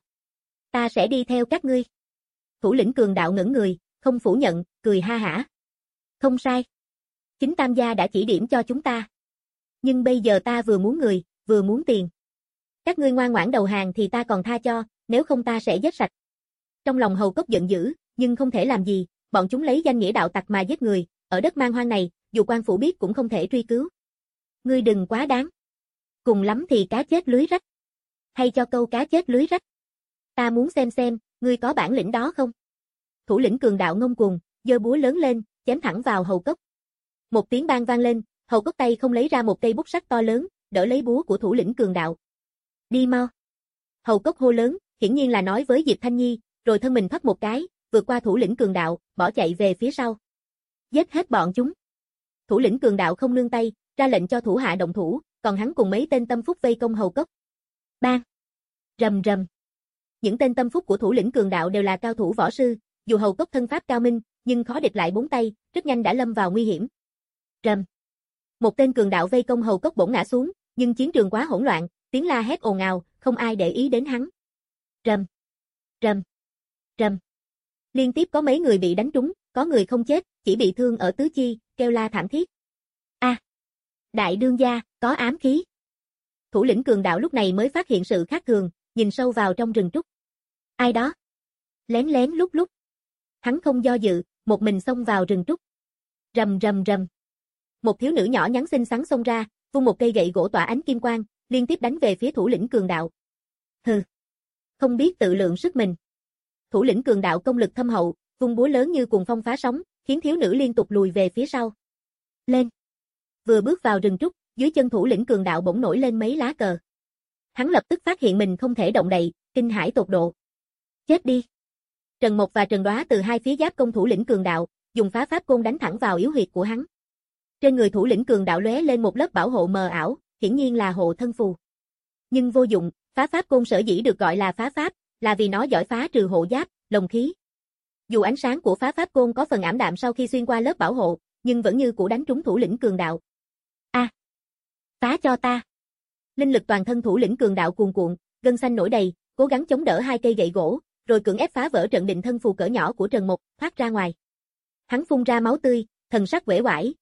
Ta sẽ đi theo các ngươi. Thủ lĩnh cường đạo ngẩng người, không phủ nhận, cười ha hả. Không sai. Chính tam gia đã chỉ điểm cho chúng ta. Nhưng bây giờ ta vừa muốn người, vừa muốn tiền. Các ngươi ngoan ngoãn đầu hàng thì ta còn tha cho, nếu không ta sẽ giết sạch. Trong lòng Hầu Cốc giận dữ, nhưng không thể làm gì, bọn chúng lấy danh nghĩa đạo tặc mà giết người, ở đất man hoang này, dù quan phủ biết cũng không thể truy cứu. Ngươi đừng quá đáng. Cùng lắm thì cá chết lưới rách. Hay cho câu cá chết lưới rách. Ta muốn xem xem, ngươi có bản lĩnh đó không? Thủ lĩnh cường đạo ngông cuồng, giơ búa lớn lên, chém thẳng vào Hầu Cốc. Một tiếng bang vang lên, Hầu Cốc tay không lấy ra một cây bút sắt to lớn, đỡ lấy búa của thủ lĩnh cường đạo. Đi mau. Hầu Cốc hô lớn, hiển nhiên là nói với Diệp Thanh Nhi, rồi thân mình thoát một cái, vượt qua thủ lĩnh cường đạo, bỏ chạy về phía sau. Giết hết bọn chúng. Thủ lĩnh cường đạo không nương tay, ra lệnh cho thủ hạ động thủ, còn hắn cùng mấy tên tâm phúc vây công Hầu Cốc. Bang! Rầm rầm. Những tên tâm phúc của thủ lĩnh cường đạo đều là cao thủ võ sư, dù Hầu Cốc thân pháp cao minh, nhưng khó địch lại bốn tay, rất nhanh đã lâm vào nguy hiểm. Rầm. Một tên cường đạo vây công Hầu Cốc bỗng ngã xuống, nhưng chiến trường quá hỗn loạn, tiếng la hét ồn ào, không ai để ý đến hắn. Rầm. Rầm. Rầm. Liên tiếp có mấy người bị đánh trúng, có người không chết, chỉ bị thương ở tứ chi, kêu la thảm thiết. A, à, đại đương gia, có ám khí. Thủ lĩnh cường đạo lúc này mới phát hiện sự khác thường, nhìn sâu vào trong rừng trúc. Ai đó? Lén lén lúc lúc. Hắn không do dự, một mình xông vào rừng trúc. Rầm rầm rầm. Một thiếu nữ nhỏ nhắn xinh xắn xông ra, vung một cây gậy gỗ tỏa ánh kim quang, liên tiếp đánh về phía thủ lĩnh cường đạo. Hừ, không biết tự lượng sức mình. Thủ lĩnh cường đạo công lực thâm hậu, vung búa lớn như cuồng phong phá sóng, khiến thiếu nữ liên tục lùi về phía sau. Lên. Vừa bước vào rừng trúc, dưới chân thủ lĩnh cường đạo bỗng nổi lên mấy lá cờ. Hắn lập tức phát hiện mình không thể động đậy, kinh hãi tột độ. Chết đi. Trần Mộc và Trần Đoá từ hai phía giáp công thủ lĩnh cường đạo, dùng phá pháp côn đánh thẳng vào yếu huyệt của hắn. Trên người thủ lĩnh cường đạo lóe lên một lớp bảo hộ mờ ảo, hiển nhiên là hộ thân phù. Nhưng vô dụng, phá pháp côn sở dĩ được gọi là phá pháp, là vì nó giỏi phá trừ hộ giáp, lồng khí. Dù ánh sáng của phá pháp côn có phần ảm đạm sau khi xuyên qua lớp bảo hộ, nhưng vẫn như cũ đánh trúng thủ lĩnh cường đạo. A, à, phá cho ta. Linh lực toàn thân thủ lĩnh cường đạo cuồn cuộn, gân xanh nổi đầy, cố gắng chống đỡ hai cây gậy gỗ, rồi cưỡng ép phá vỡ trận định thân phù cỡ nhỏ của Trần Mộc, thoát ra ngoài. Hắn phun ra máu tươi, thần sắc uể oải,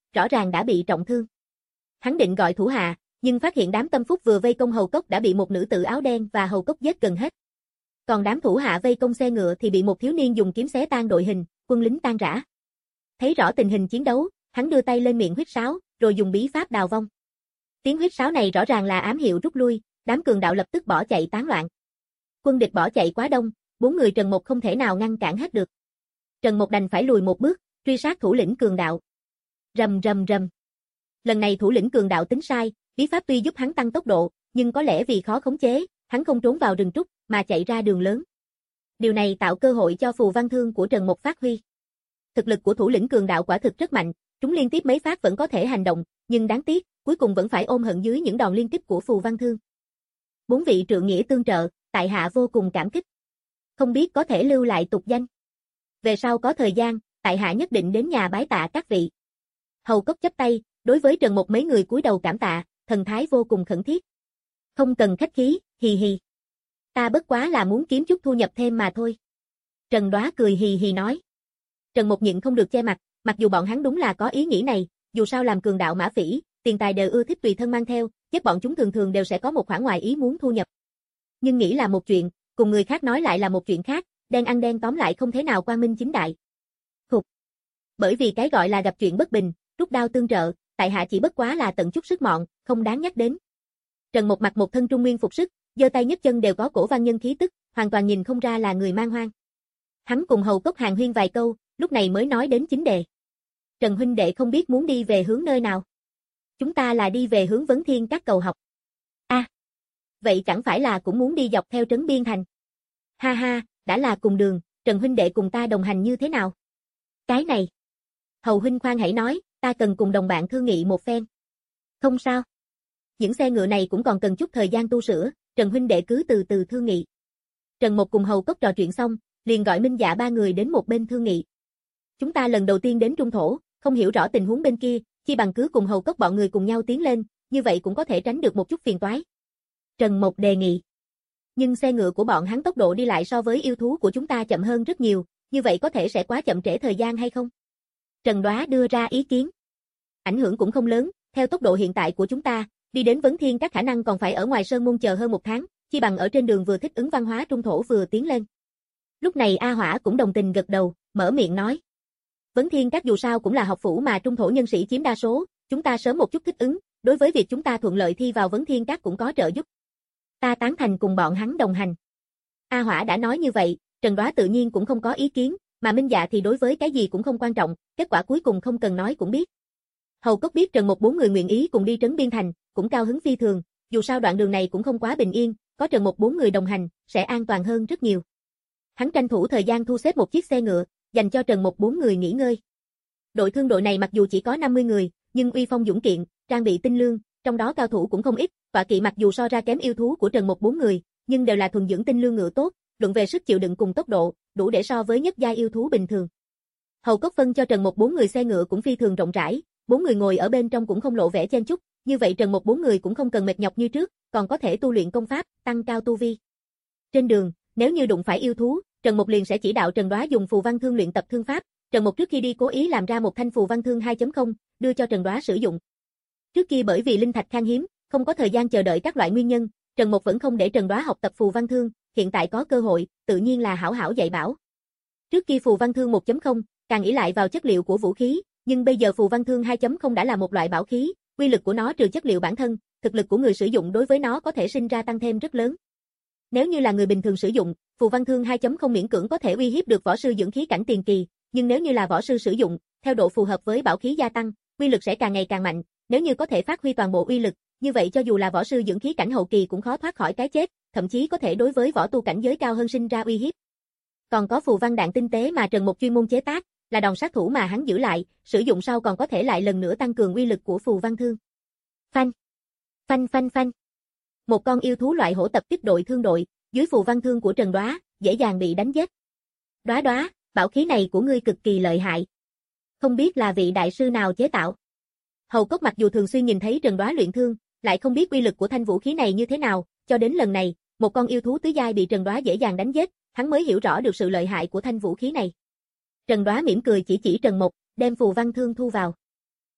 rõ ràng đã bị trọng thương. Hắn định gọi thủ hạ, nhưng phát hiện đám tâm phúc vừa vây công Hầu Cốc đã bị một nữ tử áo đen và Hầu Cốc giết gần hết. Còn đám thủ hạ vây công xe ngựa thì bị một thiếu niên dùng kiếm xé tan đội hình, quân lính tan rã. Thấy rõ tình hình chiến đấu, hắn đưa tay lên miệng huýt sáo, rồi dùng bí pháp đào vong. Tiếng huýt sáo này rõ ràng là ám hiệu rút lui, đám cường đạo lập tức bỏ chạy tán loạn. Quân địch bỏ chạy quá đông, bốn người Trần Mộc không thể nào ngăn cản hết được. Trần Mộc đành phải lùi một bước, truy sát thủ lĩnh cường đạo. Rầm rầm rầm. Lần này thủ lĩnh cường đạo tính sai, bí pháp tuy giúp hắn tăng tốc độ, nhưng có lẽ vì khó khống chế, hắn không trốn vào rừng trúc, mà chạy ra đường lớn. Điều này tạo cơ hội cho phù văn thương của Trần Mộc phát huy. Thực lực của thủ lĩnh cường đạo quả thực rất mạnh, chúng liên tiếp mấy phát vẫn có thể hành động, nhưng đáng tiếc, cuối cùng vẫn phải ôm hận dưới những đòn liên tiếp của phù văn thương. Bốn vị trượng nghĩa tương trợ, tại hạ vô cùng cảm kích. Không biết có thể lưu lại tục danh. Về sau có thời gian, tại hạ nhất định đến nhà bái tạ các vị. Hầu Cốc chắp tay, đối với Trần Mộc mấy người cúi đầu cảm tạ, thần thái vô cùng khẩn thiết. Không cần khách khí, hì hì. Ta bất quá là muốn kiếm chút thu nhập thêm mà thôi. Trần Đoá cười hì hì nói. Trần Mộc nhịn không được che mặt, mặc dù bọn hắn đúng là có ý nghĩ này, dù sao làm cường đạo mã phỉ, tiền tài đều ưa thích tùy thân mang theo, giết bọn chúng thường thường đều sẽ có một khoản ngoài ý muốn thu nhập. Nhưng nghĩ là một chuyện, cùng người khác nói lại là một chuyện khác, đen ăn đen tóm lại không thể nào quang minh chính đại. Khục. Bởi vì cái gọi là gặp chuyện bất bình, rút đao tương trợ, tại hạ chỉ bất quá là tận chút sức mọn, không đáng nhắc đến. Trần Mộc mặc một thân trung nguyên phục sức, giơ tay nhấc chân đều có cổ văn nhân khí tức, hoàn toàn nhìn không ra là người man hoang. Hắn cùng Hầu Cốc hàn huyên vài câu, lúc này mới nói đến chính đề. Trần huynh đệ không biết muốn đi về hướng nơi nào? Chúng ta là đi về hướng Vấn Thiên Các cầu học. A, à, vậy chẳng phải là cũng muốn đi dọc theo trấn Biên Thành? Ha ha, đã là cùng đường, Trần huynh đệ cùng ta đồng hành như thế nào? Cái này. Hầu huynh khoan hãy nói, ta cần cùng đồng bạn thương nghị một phen. Không sao. Những xe ngựa này cũng còn cần chút thời gian tu sửa, Trần huynh đệ cứ từ từ thương nghị. Trần Mộc cùng Hầu Cốc trò chuyện xong, liền gọi Minh Dạ ba người đến một bên thương nghị. Chúng ta lần đầu tiên đến Trung Thổ, không hiểu rõ tình huống bên kia, chi bằng cứ cùng Hầu Cốc bọn người cùng nhau tiến lên, như vậy cũng có thể tránh được một chút phiền toái. Trần Mộc đề nghị. Nhưng xe ngựa của bọn hắn tốc độ đi lại so với yêu thú của chúng ta chậm hơn rất nhiều, như vậy có thể sẽ quá chậm trễ thời gian hay không? Trần Đoá đưa ra ý kiến. Ảnh hưởng cũng không lớn, theo tốc độ hiện tại của chúng ta, đi đến Vấn Thiên Các khả năng còn phải ở ngoài sơn môn chờ hơn một tháng, chi bằng ở trên đường vừa thích ứng văn hóa Trung Thổ vừa tiến lên. Lúc này A Hỏa cũng đồng tình gật đầu, mở miệng nói. Vấn Thiên Các dù sao cũng là học phủ mà Trung Thổ nhân sĩ chiếm đa số, chúng ta sớm một chút thích ứng, đối với việc chúng ta thuận lợi thi vào Vấn Thiên Các cũng có trợ giúp. Ta tán thành cùng bọn hắn đồng hành. A Hỏa đã nói như vậy, Trần Đoá tự nhiên cũng không có ý kiến, mà Minh Dạ thì đối với cái gì cũng không quan trọng, kết quả cuối cùng không cần nói cũng biết. Hầu Cốc biết Trần Mộc bốn người nguyện ý cùng đi trấn Biên Thành, cũng cao hứng phi thường, dù sao đoạn đường này cũng không quá bình yên, có Trần Mộc bốn người đồng hành, sẽ an toàn hơn rất nhiều. Hắn tranh thủ thời gian thu xếp một chiếc xe ngựa, dành cho Trần Mộc bốn người nghỉ ngơi. Đội thương đội này mặc dù chỉ có năm mươi người, nhưng uy phong dũng kiện, trang bị tinh lương, trong đó cao thủ cũng không ít, tọa kỵ mặc dù so ra kém yêu thú của Trần Mộc bốn người, nhưng đều là thuần dưỡng tinh lương ngựa tốt, luận về sức chịu đựng cùng tốc độ, đủ để so với nhất giai yêu thú bình thường. Hầu Cốc phân cho Trần Mộc bốn người xe ngựa cũng phi thường rộng rãi, bốn người ngồi ở bên trong cũng không lộ vẻ chen chúc, như vậy Trần Mộc bốn người cũng không cần mệt nhọc như trước, còn có thể tu luyện công pháp, tăng cao tu vi. Trên đường, nếu như đụng phải yêu thú, Trần Mộc liền sẽ chỉ đạo Trần Đoá dùng phù văn thương luyện tập thương pháp. Trần Mộc trước khi đi cố ý làm ra một thanh phù văn thương hai chấm không, đưa cho Trần Đoá sử dụng. Trước kia bởi vì linh thạch khan hiếm, không có thời gian chờ đợi các loại nguyên nhân, Trần Mộc vẫn không để Trần Đoá học tập phù văn thương, hiện tại có cơ hội, tự nhiên là hảo hảo dạy bảo. Trước kia phù văn thương một chấm không, càng ỷ lại vào chất liệu của vũ khí, nhưng bây giờ phù văn thương hai chấm không đã là một loại bảo khí, uy lực của nó trừ chất liệu bản thân, thực lực của người sử dụng đối với nó có thể sinh ra tăng thêm rất lớn. Nếu như là người bình thường sử dụng, phù văn thương hai chấm không miễn cưỡng có thể uy hiếp được võ sư dưỡng khí cảnh tiền kỳ, nhưng nếu như là võ sư sử dụng, theo độ phù hợp với bảo khí gia tăng, uy lực sẽ càng ngày càng mạnh, nếu như có thể phát huy toàn bộ uy lực, như vậy cho dù là võ sư dưỡng khí cảnh hậu kỳ cũng khó thoát khỏi cái chết, thậm chí có thể đối với võ tu cảnh giới cao hơn sinh ra uy hiếp. Còn có phù văn đạn tinh tế mà Trần Mộc chuyên môn chế tác, là đòn sát thủ mà hắn giữ lại, sử dụng sau còn có thể lại lần nữa tăng cường uy lực của phù văn thương. Phanh, phanh phanh phanh. Một con yêu thú loại hổ tập kích đội thương đội, dưới phù văn thương của Trần Đoá, dễ dàng bị đánh giết. Đoá Đoá, bảo khí này của ngươi cực kỳ lợi hại. Không biết là vị đại sư nào chế tạo. Hầu Cốc mặc dù thường xuyên nhìn thấy Trần Đoá luyện thương, lại không biết uy lực của thanh vũ khí này như thế nào, cho đến lần này, một con yêu thú tứ giai bị Trần Đoá dễ dàng đánh giết, hắn mới hiểu rõ được sự lợi hại của thanh vũ khí này. Trần Đoá mỉm cười chỉ chỉ Trần Mộc, đem phù văn thương thu vào.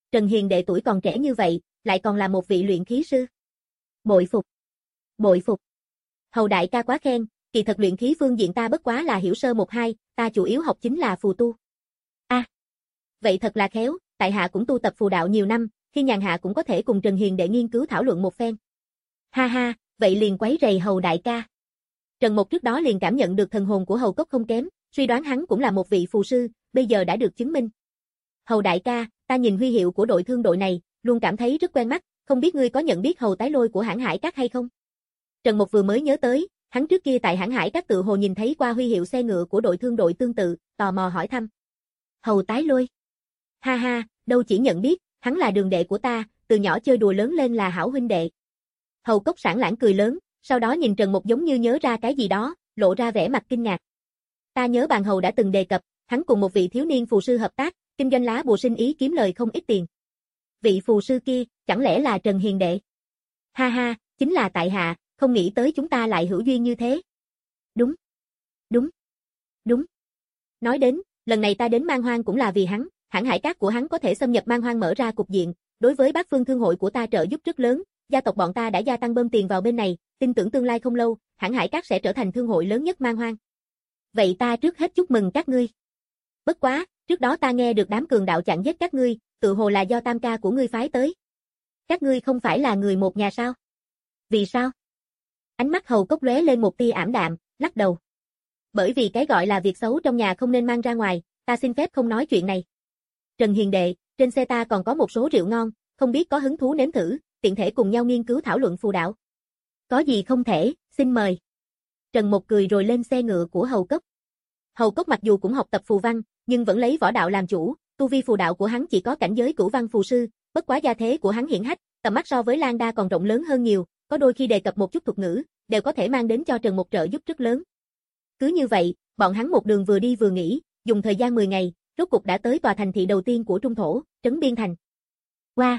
Trần Hiền đệ tuổi còn trẻ như vậy, lại còn là một vị luyện khí sư. Bội phục. Bội phục. Hầu đại ca quá khen, kỳ thật luyện khí phương diện ta bất quá là hiểu sơ một hai, ta chủ yếu học chính là phù tu. A, à, vậy thật là khéo, tại hạ cũng tu tập phù đạo nhiều năm, khi nhàn hạ cũng có thể cùng Trần Hiền đệ nghiên cứu thảo luận một phen. Ha ha, vậy liền quấy rầy Hầu đại ca. Trần Mục trước đó liền cảm nhận được thần hồn của Hầu Cốc không kém, suy đoán hắn cũng là một vị phù sư, bây giờ đã được chứng minh. Hầu đại ca, ta nhìn huy hiệu của đội thương đội này, luôn cảm thấy rất quen mắt, không biết ngươi có nhận biết Hầu Tái Lôi của Hãn Hải Các hay không? Trần Mục vừa mới nhớ tới, hắn trước kia tại Hãn Hải Các tự hồ nhìn thấy qua huy hiệu xe ngựa của đội thương đội tương tự, tò mò hỏi thăm. Hầu Tái Lôi? Ha ha, đâu chỉ nhận biết, hắn là đường đệ của ta, từ nhỏ chơi đùa lớn lên là hảo huynh đệ. Hầu Cốc sảng lãng cười lớn, sau đó nhìn Trần Mục giống như nhớ ra cái gì đó, lộ ra vẻ mặt kinh ngạc. Ta nhớ bàn hầu đã từng đề cập, hắn cùng một vị thiếu niên phù sư hợp tác, kinh doanh lá bùa sinh ý kiếm lời không ít tiền. Vị phù sư kia, chẳng lẽ là Trần Hiền đệ? Ha ha, chính là tại hạ, không nghĩ tới chúng ta lại hữu duyên như thế. Đúng. Đúng. Đúng. Nói đến, lần này ta đến Man Hoang cũng là vì hắn, Hãn Hải Các của hắn có thể xâm nhập Man Hoang mở ra cục diện, đối với Bát Phương Thương hội của ta trợ giúp rất lớn, gia tộc bọn ta đã gia tăng bơm tiền vào bên này, tin tưởng tương lai không lâu, Hãn Hải Các sẽ trở thành thương hội lớn nhất Man Hoang. Vậy ta trước hết chúc mừng các ngươi. Bất quá, trước đó ta nghe được đám cường đạo chặn giết các ngươi, tự hồ là do tam ca của ngươi phái tới. Các ngươi không phải là người một nhà sao? Vì sao? Ánh mắt Hầu Cốc lóe lên một tia ảm đạm, lắc đầu. Bởi vì cái gọi là việc xấu trong nhà không nên mang ra ngoài, ta xin phép không nói chuyện này. Trần Hiền đệ, trên xe ta còn có một số rượu ngon, không biết có hứng thú nếm thử, tiện thể cùng nhau nghiên cứu thảo luận phù đạo. Có gì không thể, xin mời. Trần Mục cười rồi lên xe ngựa của Hầu Cốc. Hầu Cốc mặc dù cũng học tập phù văn, nhưng vẫn lấy võ đạo làm chủ, tu vi phù đạo của hắn chỉ có cảnh giới cửu văn phù sư, bất quá gia thế của hắn hiển hách, tầm mắt so với Lan Đa còn rộng lớn hơn nhiều, có đôi khi đề cập một chút thuật ngữ, đều có thể mang đến cho Trần Mục trợ giúp rất lớn. Cứ như vậy, bọn hắn một đường vừa đi vừa nghỉ, dùng thời gian mười ngày, rốt cục đã tới tòa thành thị đầu tiên của Trung Thổ, Trấn Biên Thành. Wow!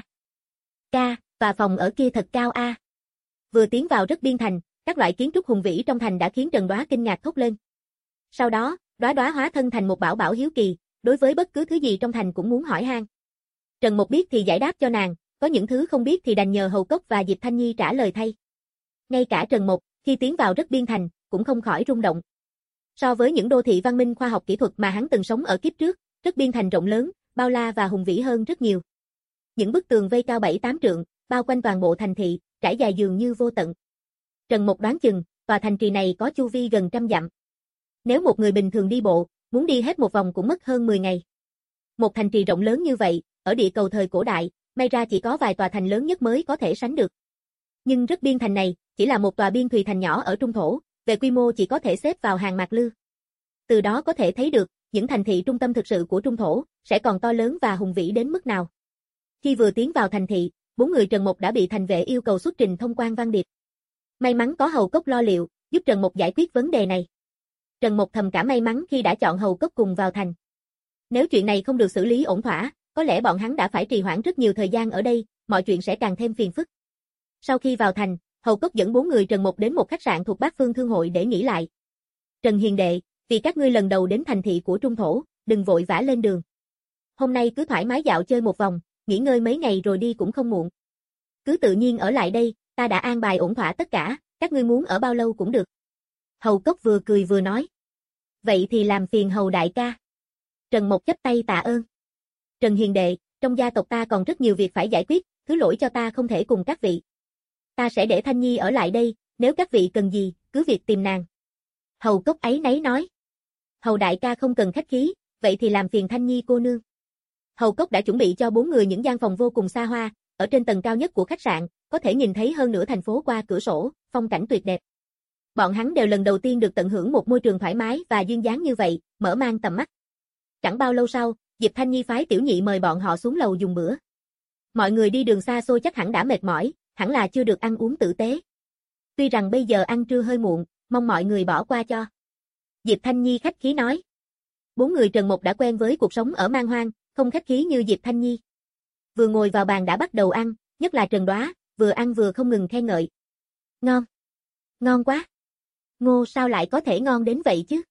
Ca, và phòng ở kia thật cao a. À. Vừa tiến vào Rất Biên Thành, các loại kiến trúc hùng vĩ trong thành đã khiến Trần Đoá kinh ngạc thốt lên. Sau đó, Đoá Đoá hóa thân thành một bảo bảo hiếu kỳ, đối với bất cứ thứ gì trong thành cũng muốn hỏi han. Trần Mục biết thì giải đáp cho nàng, có những thứ không biết thì đành nhờ Hầu Cốc và Diệp Thanh Nhi trả lời thay. Ngay cả Trần Mục, khi tiến vào Rất Biên Thành, cũng không khỏi rung động. So với những đô thị văn minh khoa học kỹ thuật mà hắn từng sống ở kiếp trước, Rất Biên Thành rộng lớn, bao la và hùng vĩ hơn rất nhiều. Những bức tường vây cao bảy tám trượng, bao quanh toàn bộ thành thị, trải dài dường như vô tận. Trần Mục đoán chừng, tòa thành trì này có chu vi gần trăm dặm. Nếu một người bình thường đi bộ, muốn đi hết một vòng cũng mất hơn mười ngày. Một thành trì rộng lớn như vậy, ở địa cầu thời cổ đại, may ra chỉ có vài tòa thành lớn nhất mới có thể sánh được. Nhưng Rất Biên Thành này, chỉ là một tòa biên thùy thành nhỏ ở Trung Thổ, về quy mô chỉ có thể xếp vào hàng Mạc Lư. Từ đó có thể thấy được, những thành thị trung tâm thực sự của Trung Thổ, sẽ còn to lớn và hùng vĩ đến mức nào. Khi vừa tiến vào thành thị, bốn người Trần Mục đã bị thành vệ yêu cầu xuất trình thông quan văn điệp. May mắn có Hầu Cốc lo liệu, giúp Trần Mục giải quyết vấn đề này. Trần Mục thầm cả may mắn khi đã chọn Hầu Cốc cùng vào thành. Nếu chuyện này không được xử lý ổn thỏa, có lẽ bọn hắn đã phải trì hoãn rất nhiều thời gian ở đây, mọi chuyện sẽ càng thêm phiền phức. Sau khi vào thành, Hầu Cốc dẫn bốn người Trần Mục đến một khách sạn thuộc Bát Phương Thương hội để nghỉ lại. Trần Hiền đệ, vì các ngươi lần đầu đến thành thị của Trung Thổ, đừng vội vã lên đường. Hôm nay cứ thoải mái dạo chơi một vòng, nghỉ ngơi mấy ngày rồi đi cũng không muộn. Cứ tự nhiên ở lại đây, ta đã an bài ổn thỏa tất cả, các ngươi muốn ở bao lâu cũng được. Hầu Cốc vừa cười vừa nói. Vậy thì làm phiền Hầu đại ca. Trần Mục chắp tay tạ ơn. Trần Hiền đệ, trong gia tộc ta còn rất nhiều việc phải giải quyết, thứ lỗi cho ta không thể cùng các vị. Ta sẽ để Thanh Nhi ở lại đây, nếu các vị cần gì, cứ việc tìm nàng. Hầu Cốc ấy nấy nói. Hầu đại ca không cần khách khí, vậy thì làm phiền Thanh Nhi cô nương. Hầu Cốc đã chuẩn bị cho bốn người những gian phòng vô cùng xa hoa, ở trên tầng cao nhất của khách sạn, có thể nhìn thấy hơn nửa thành phố qua cửa sổ, phong cảnh tuyệt đẹp. Bọn hắn đều lần đầu tiên được tận hưởng một môi trường thoải mái và duyên dáng như vậy, mở mang tầm mắt. Chẳng bao lâu sau, Diệp Thanh Nhi phái tiểu nhị mời bọn họ xuống lầu dùng bữa. Mọi người đi đường xa xôi chắc hẳn đã mệt mỏi, hẳn là chưa được ăn uống tử tế. Tuy rằng bây giờ ăn trưa hơi muộn, mong mọi người bỏ qua cho. Diệp Thanh Nhi khách khí nói. Bốn người Trần Mục đã quen với cuộc sống ở Man Hoang, không khách khí như Diệp Thanh Nhi. Vừa ngồi vào bàn đã bắt đầu ăn, nhất là Trần Đoá, vừa ăn vừa không ngừng khen ngợi. Ngon! Ngon quá! Ngô sao lại có thể ngon đến vậy chứ?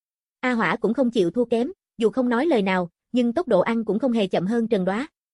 A Hỏa cũng không chịu thua kém, dù không nói lời nào, nhưng tốc độ ăn cũng không hề chậm hơn Trần Đoá.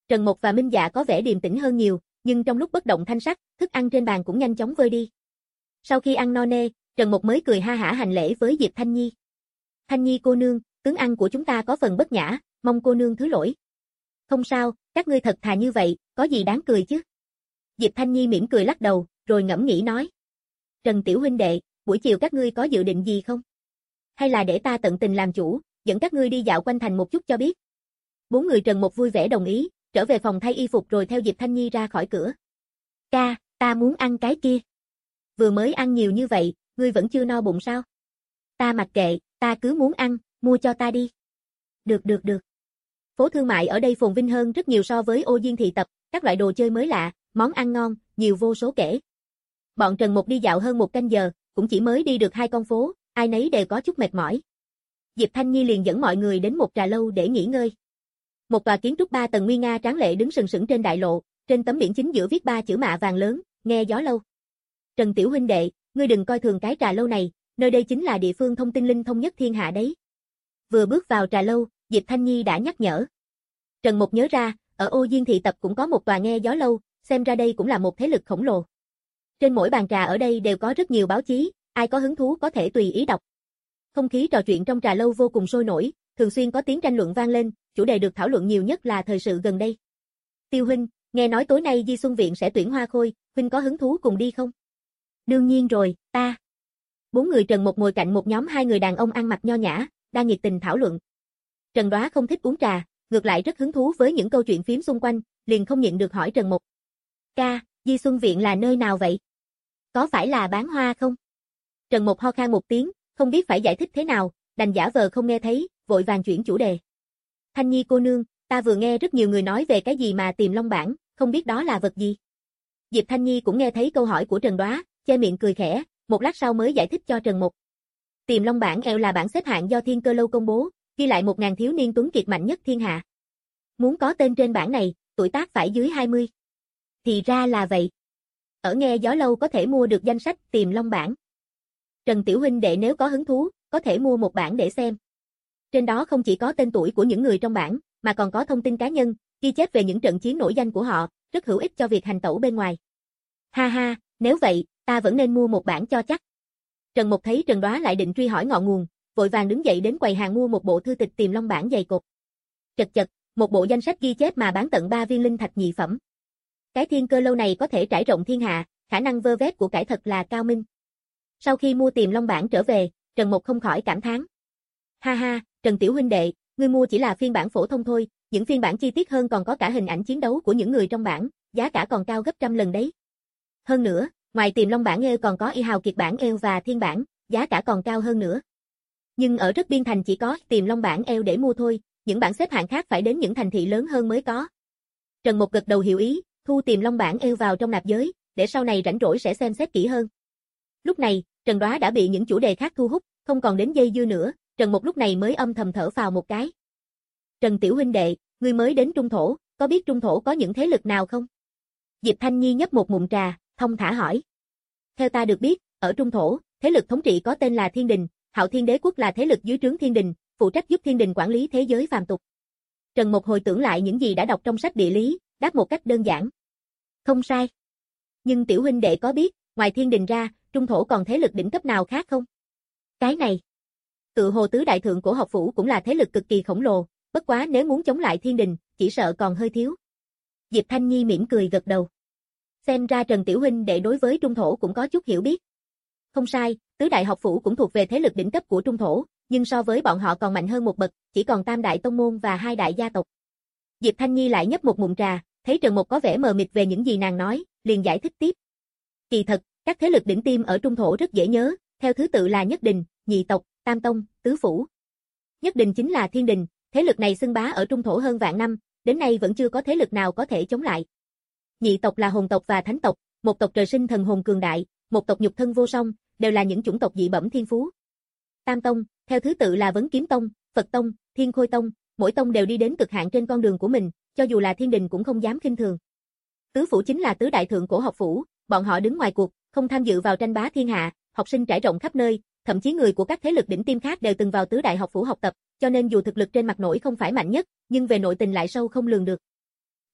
Trần Mộc và Minh Dạ có vẻ điềm tĩnh hơn nhiều, nhưng trong lúc bất động thanh sắc, thức ăn trên bàn cũng nhanh chóng vơi đi. Sau khi ăn no nê, Trần Mộc mới cười ha hả hành lễ với Diệp Thanh Nhi. Thanh Nhi cô nương, tướng ăn của chúng ta có phần bất nhã, mong cô nương thứ lỗi. Không sao, các ngươi thật thà như vậy, có gì đáng cười chứ? Diệp Thanh Nhi mỉm cười lắc đầu, rồi ngẫm nghĩ nói. Trần tiểu huynh đệ, buổi chiều các ngươi có dự định gì không? Hay là để ta tận tình làm chủ, dẫn các ngươi đi dạo quanh thành một chút cho biết? Bốn người Trần Mộc vui vẻ đồng ý, trở về phòng thay y phục rồi theo Diệp Thanh Nhi ra khỏi cửa. Ca, ta muốn ăn cái kia. Vừa mới ăn nhiều như vậy, ngươi vẫn chưa no bụng sao? Ta mặc kệ, ta cứ muốn ăn, mua cho ta đi. Được được được. Phố thương mại ở đây phồn vinh hơn rất nhiều so với Ô Diên thị tập, các loại đồ chơi mới lạ, món ăn ngon, nhiều vô số kể. Bọn Trần Mộc đi dạo hơn một canh giờ, cũng chỉ mới đi được hai con phố, ai nấy đều có chút mệt mỏi. Diệp Thanh Nhi liền dẫn mọi người đến một trà lâu để nghỉ ngơi. Một tòa kiến trúc ba tầng nguy nga tráng lệ đứng sừng sững trên đại lộ, trên tấm biển chính giữa viết ba chữ mạ vàng lớn, nghe gió lâu. Trần tiểu huynh đệ, ngươi đừng coi thường cái trà lâu này, nơi đây chính là địa phương thông tin linh thông nhất thiên hạ đấy. Vừa bước vào trà lâu, Diệp Thanh Nhi đã nhắc nhở. Trần Mộc nhớ ra, ở Ô Diên thị tập cũng có một tòa nghe gió lâu, xem ra đây cũng là một thế lực khổng lồ. Trên mỗi bàn trà ở đây đều có rất nhiều báo chí, ai có hứng thú có thể tùy ý đọc. Không khí trò chuyện trong trà lâu vô cùng sôi nổi, thường xuyên có tiếng tranh luận vang lên, chủ đề được thảo luận nhiều nhất là thời sự gần đây. Tiêu huynh, nghe nói tối nay Di Xuân Viện sẽ tuyển Hoa Khôi, huynh có hứng thú cùng đi không? Đương nhiên rồi, ta. Bốn người Trần Mộc ngồi cạnh một nhóm hai người đàn ông ăn mặc nho nhã, đang nhiệt tình thảo luận. Trần Đoá không thích uống trà, ngược lại rất hứng thú với những câu chuyện phím xung quanh, liền không nhịn được hỏi Trần Mộc. Ca, Di Xuân Viện là nơi nào vậy? Có phải là bán hoa không? Trần Mộc ho khan một tiếng, không biết phải giải thích thế nào, đành giả vờ không nghe thấy, vội vàng chuyển chủ đề. Thanh Nhi cô nương, ta vừa nghe rất nhiều người nói về cái gì mà Tiềm Long Bảng, không biết đó là vật gì? Diệp Thanh Nhi cũng nghe thấy câu hỏi của Trần Đoá, che miệng cười khẽ, một lát sau mới giải thích cho Trần Mộc. Tiềm Long Bảng eo là bảng xếp hạng do Thiên Cơ Lâu công bố, ghi lại một ngàn thiếu niên tuấn kiệt mạnh nhất thiên hạ. Muốn có tên trên bảng này, tuổi tác phải dưới hai mươi. Thì ra là vậy. Ở nghe gió lâu có thể mua được danh sách Tiềm Long Bảng. Trần tiểu huynh đệ nếu có hứng thú, có thể mua một bảng để xem. Trên đó không chỉ có tên tuổi của những người trong bảng, mà còn có thông tin cá nhân, ghi chép về những trận chiến nổi danh của họ, rất hữu ích cho việc hành tẩu bên ngoài. Ha ha, nếu vậy, ta vẫn nên mua một bảng cho chắc. Trần Mộc thấy Trần Đoá lại định truy hỏi ngọn nguồn, vội vàng đứng dậy đến quầy hàng mua một bộ thư tịch Tiềm Long Bảng dày cộp. Chật chật, một bộ danh sách ghi chép mà bán tận ba viên linh thạch nhị phẩm. Cái Thiên Cơ Lâu này có thể trải rộng thiên hạ, khả năng vơ vét của cải thật là cao minh. Sau khi mua Tiềm Long Bảng trở về, Trần Mộc không khỏi cảm thán. Ha ha, Trần tiểu huynh đệ, ngươi mua chỉ là phiên bản phổ thông thôi, những phiên bản chi tiết hơn còn có cả hình ảnh chiến đấu của những người trong bảng, giá cả còn cao gấp trăm lần đấy. Hơn nữa, ngoài Tiềm Long Bảng eo còn có Y Hào Kiệt Bảng eo và Thiên Bảng, giá cả còn cao hơn nữa. Nhưng ở rất biên thành chỉ có Tiềm Long Bảng eo để mua thôi, những bảng xếp hạng khác phải đến những thành thị lớn hơn mới có. Trần Mộc gật đầu hiểu ý, thu Tiềm Long Bảng eo vào trong nạp giới, để sau này rảnh rỗi sẽ xem xét kỹ hơn. Lúc này, Trần Đoá đã bị những chủ đề khác thu hút, không còn đến dây dưa nữa, Trần Mộc lúc này mới âm thầm thở phào một cái. Trần tiểu huynh đệ, ngươi mới đến Trung Thổ, có biết Trung Thổ có những thế lực nào không? Diệp Thanh Nhi nhấp một ngụm trà, thông thả hỏi. Theo ta được biết, ở Trung Thổ, thế lực thống trị có tên là Thiên Đình, Hạo Thiên Đế Quốc là thế lực dưới trướng Thiên Đình, phụ trách giúp Thiên Đình quản lý thế giới phàm tục. Trần Mộc hồi tưởng lại những gì đã đọc trong sách địa lý, đáp một cách đơn giản. Không sai. Nhưng tiểu huynh đệ có biết, ngoài Thiên Đình ra, Trung Thổ còn thế lực đỉnh cấp nào khác không? Cái này. Tự hồ tứ đại thượng cổ học phủ cũng là thế lực cực kỳ khổng lồ, bất quá nếu muốn chống lại Thiên Đình, chỉ sợ còn hơi thiếu. Diệp Thanh Nhi mỉm cười gật đầu. Xem ra Trần tiểu huynh đệ đối với Trung Thổ cũng có chút hiểu biết. Không sai, tứ đại học phủ cũng thuộc về thế lực đỉnh cấp của Trung Thổ, nhưng so với bọn họ còn mạnh hơn một bậc, chỉ còn tam đại tông môn và hai đại gia tộc. Diệp Thanh Nhi lại nhấp một ngụm trà, thấy Trần Mộc có vẻ mờ mịt về những gì nàng nói, liền giải thích tiếp. Kỳ thật, các thế lực đỉnh tiêm ở Trung Thổ rất dễ nhớ, theo thứ tự là Nhất Đình, Nhị Tộc, Tam Tông, Tứ Phủ. Nhất Đình chính là Thiên Đình, thế lực này xưng bá ở Trung Thổ hơn vạn năm, đến nay vẫn chưa có thế lực nào có thể chống lại. Nhị tộc là hồn tộc và thánh tộc, một tộc trời sinh thần hồn cường đại, một tộc nhục thân vô song, đều là những chủng tộc dị bẩm thiên phú. Tam Tông, theo thứ tự là Vấn Kiếm Tông, Phật Tông, Thiên Khôi Tông, mỗi tông đều đi đến cực hạn trên con đường của mình, cho dù là Thiên Đình cũng không dám khinh thường. Tứ Phủ chính là tứ đại thượng cổ học phủ, bọn họ đứng ngoài cuộc, không tham dự vào tranh bá thiên hạ, học sinh trải rộng khắp nơi, thậm chí người của các thế lực đỉnh tiêm khác đều từng vào tứ đại học phủ học tập, cho nên dù thực lực trên mặt nổi không phải mạnh nhất, nhưng về nội tình lại sâu không lường được.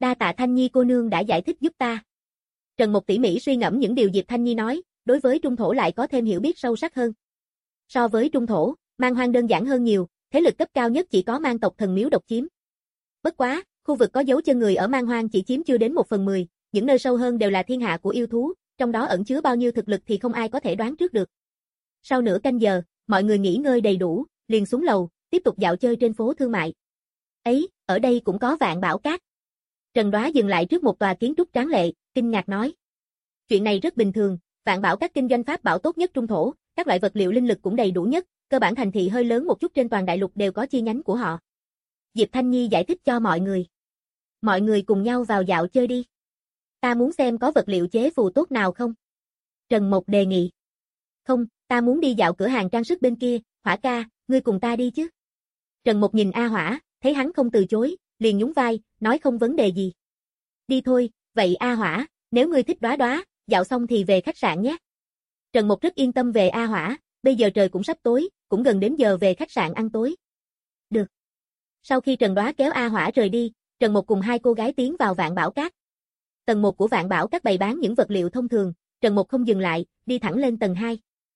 Đa tạ Thanh Nhi cô nương đã giải thích giúp ta. Trần Mục tỉ mỉ suy ngẫm những điều Diệp Thanh Nhi nói, đối với Trung Thổ lại có thêm hiểu biết sâu sắc hơn. So với Trung Thổ, Man Hoang đơn giản hơn nhiều, thế lực cấp cao nhất chỉ có Man tộc thần miếu độc chiếm. Bất quá, khu vực có dấu chân người ở Man Hoang chỉ chiếm chưa đến một phần mười, những nơi sâu hơn đều là thiên hạ của yêu thú, trong đó ẩn chứa bao nhiêu thực lực thì không ai có thể đoán trước được. Sau nửa canh giờ, mọi người nghỉ ngơi đầy đủ, liền xuống lầu, tiếp tục dạo chơi trên phố thương mại. Ấy, ở đây cũng có Vạn Bảo Các. Trần Đoá dừng lại trước một tòa kiến trúc tráng lệ, kinh ngạc nói. Chuyện này rất bình thường, Vạn Bảo Các kinh doanh pháp bảo tốt nhất Trung Thổ, các loại vật liệu linh lực cũng đầy đủ nhất, cơ bản thành thị hơi lớn một chút trên toàn đại lục đều có chi nhánh của họ. Diệp Thanh Nhi giải thích cho mọi người. Mọi người cùng nhau vào dạo chơi đi. Ta muốn xem có vật liệu chế phù tốt nào không? Trần Mộc đề nghị. Không, ta muốn đi dạo cửa hàng trang sức bên kia, Hỏa ca, ngươi cùng ta đi chứ? Trần Mộc nhìn A Hỏa, thấy hắn không từ chối, liền nhún vai, nói không vấn đề gì. Đi thôi, vậy A Hỏa, nếu ngươi thích Đoá Đoá, dạo xong thì về khách sạn nhé. Trần Mộc rất yên tâm về A Hỏa, bây giờ trời cũng sắp tối, cũng gần đến giờ về khách sạn ăn tối. Được. Sau khi Trần Đoá kéo A Hỏa rời đi, Trần Mộc cùng hai cô gái tiến vào Vạn Bảo Các. Tầng một của Vạn Bảo Các bày bán những vật liệu thông thường, Trần Mộc không dừng lại, đi thẳng lên tầng hai.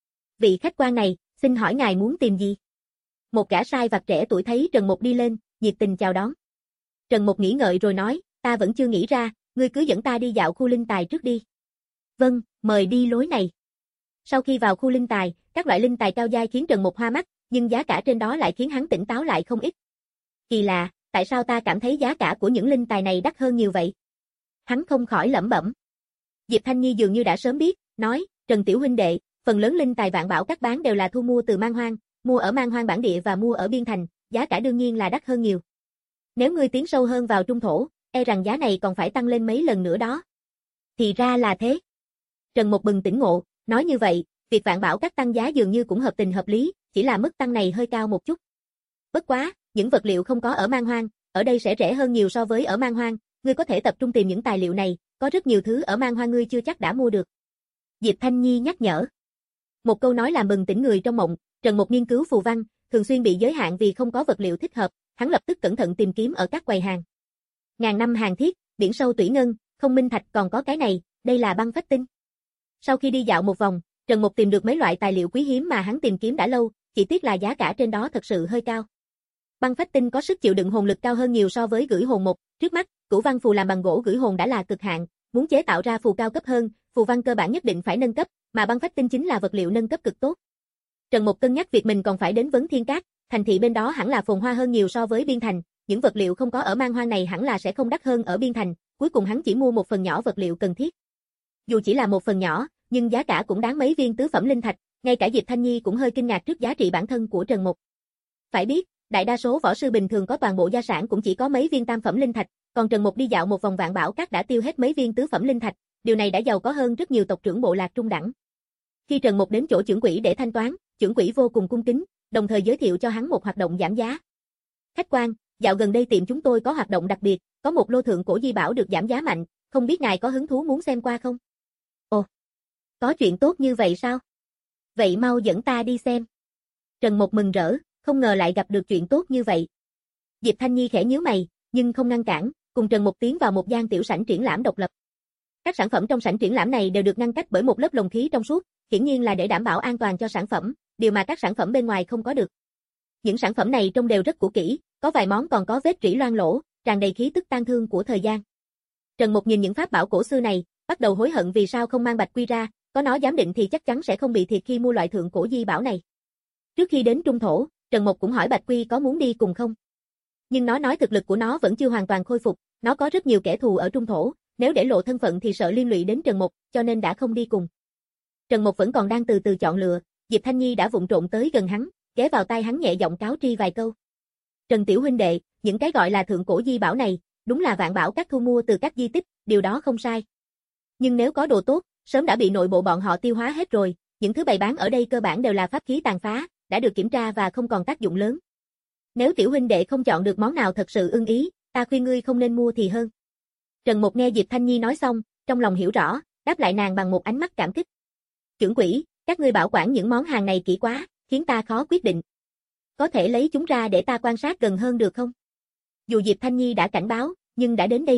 Vị khách quan này, xin hỏi ngài muốn tìm gì? Một gã sai vặt trẻ tuổi thấy Trần Mộc đi lên, nhiệt tình chào đón. Trần Mộc nghĩ ngợi rồi nói, ta vẫn chưa nghĩ ra, ngươi cứ dẫn ta đi dạo khu linh tài trước đi. Vâng, mời đi lối này. Sau khi vào khu linh tài, các loại linh tài cao giai khiến Trần Mộc hoa mắt, nhưng giá cả trên đó lại khiến hắn tỉnh táo lại không ít. Kỳ lạ, tại sao ta cảm thấy giá cả của những linh tài này đắt hơn nhiều vậy? Hắn không khỏi lẩm bẩm. Diệp Thanh Nhi dường như đã sớm biết, nói, Trần tiểu huynh đệ, phần lớn linh tài Vạn Bảo Các bán đều là thu mua từ Man Hoang, mua ở Man Hoang bản địa và mua ở biên thành, giá cả đương nhiên là đắt hơn nhiều. Nếu ngươi tiến sâu hơn vào Trung Thổ, e rằng giá này còn phải tăng lên mấy lần nữa đó. Thì ra là thế. Trần Mộc bừng tỉnh ngộ, nói như vậy, việc Vạn Bảo Các tăng giá dường như cũng hợp tình hợp lý, chỉ là mức tăng này hơi cao một chút. Bất quá, những vật liệu không có ở Man Hoang, ở đây sẽ rẻ hơn nhiều so với ở Man Hoang, ngươi có thể tập trung tìm những tài liệu này, có rất nhiều thứ ở Man Hoang ngươi chưa chắc đã mua được. Diệp Thanh Nhi nhắc nhở. Một câu nói làm bừng tỉnh người trong mộng, Trần Mộc nghiên cứu phù văn, thường xuyên bị giới hạn vì không có vật liệu thích hợp, hắn lập tức cẩn thận tìm kiếm ở các quầy hàng. Ngàn năm hàng thiết, biển sâu tủy ngân, không minh thạch còn có cái này, đây là băng phách tinh. Sau khi đi dạo một vòng, Trần Mộc tìm được mấy loại tài liệu quý hiếm mà hắn tìm kiếm đã lâu, chỉ tiếc là giá cả trên đó thật sự hơi cao. Băng phách tinh có sức chịu đựng hồn lực cao hơn nhiều so với gửi hồn một, trước mắt, cửu văn phù làm bằng gỗ gửi hồn đã là cực hạn, muốn chế tạo ra phù cao cấp hơn, phù văn cơ bản nhất định phải nâng cấp, mà băng phách tinh chính là vật liệu nâng cấp cực tốt. Trần Mộc cân nhắc việc mình còn phải đến Vấn Thiên Các, thành thị bên đó hẳn là phồn hoa hơn nhiều so với biên thành, những vật liệu không có ở Man Hoang này hẳn là sẽ không đắt hơn ở biên thành, cuối cùng hắn chỉ mua một phần nhỏ vật liệu cần thiết. Dù chỉ là một phần nhỏ, nhưng giá cả cũng đáng mấy viên tứ phẩm linh thạch, ngay cả Diệp Thanh Nhi cũng hơi kinh ngạc trước giá trị bản thân của Trần Mộc. Phải biết, đại đa số võ sư bình thường có toàn bộ gia sản cũng chỉ có mấy viên tam phẩm linh thạch, còn Trần Mộc đi dạo một vòng Vạn Bảo Các đã tiêu hết mấy viên tứ phẩm linh thạch, điều này đã giàu có hơn rất nhiều tộc trưởng bộ lạc trung đẳng. Khi Trần Mộc đến chỗ trưởng quỹ để thanh toán, trưởng quỹ vô cùng cung kính, đồng thời giới thiệu cho hắn một hoạt động giảm giá. Khách quan, dạo gần đây tiệm chúng tôi có hoạt động đặc biệt, có một lô thượng cổ di bảo được giảm giá mạnh, không biết ngài có hứng thú muốn xem qua không? Ồ, có chuyện tốt như vậy sao? Vậy mau dẫn ta đi xem. Trần Mộc mừng rỡ, không ngờ lại gặp được chuyện tốt như vậy. Diệp Thanh Nhi khẽ nhíu mày, nhưng không ngăn cản, cùng Trần Mộc tiến vào một gian tiểu sảnh triển lãm độc lập. Các sản phẩm trong sảnh triển lãm này đều được ngăn cách bởi một lớp lồng khí trong suốt, hiển nhiên là để đảm bảo an toàn cho sản phẩm, điều mà các sản phẩm bên ngoài không có được. Những sản phẩm này trông đều rất cũ kỹ, có vài món còn có vết rỉ loang lỗ, tràn đầy khí tức tang thương của thời gian. Trần Mộc nhìn những pháp bảo cổ xưa này, bắt đầu hối hận vì sao không mang Bạch Quy ra, có nó giám định thì chắc chắn sẽ không bị thiệt khi mua loại thượng cổ di bảo này. Trước khi đến Trung Thổ, Trần Mộc cũng hỏi Bạch Quy có muốn đi cùng không. Nhưng nó nói thực lực của nó vẫn chưa hoàn toàn khôi phục, nó có rất nhiều kẻ thù ở Trung Thổ, nếu để lộ thân phận thì sợ liên lụy đến Trần Mộc, cho nên đã không đi cùng. Trần Mộc vẫn còn đang từ từ chọn lựa, Diệp Thanh Nhi đã vụng trộn tới gần hắn, ghé vào tai hắn nhẹ giọng cáo tri vài câu. Trần tiểu huynh đệ, những cái gọi là thượng cổ di bảo này, đúng là Vạn Bảo Các thu mua từ các di tích, điều đó không sai. Nhưng nếu có đồ tốt, sớm đã bị nội bộ bọn họ tiêu hóa hết rồi, những thứ bày bán ở đây cơ bản đều là pháp khí tàn phá, đã được kiểm tra và không còn tác dụng lớn. Nếu tiểu huynh đệ không chọn được món nào thật sự ưng ý, ta khuyên ngươi không nên mua thì hơn. Trần Mộc nghe Diệp Thanh Nhi nói xong, trong lòng hiểu rõ, đáp lại nàng bằng một ánh mắt cảm kích. Trưởng quỹ, các ngươi bảo quản những món hàng này kỹ quá, khiến ta khó quyết định. Có thể lấy chúng ra để ta quan sát gần hơn được không? Dù Diệp Thanh Nhi đã cảnh báo, nhưng đã đến đây rồi,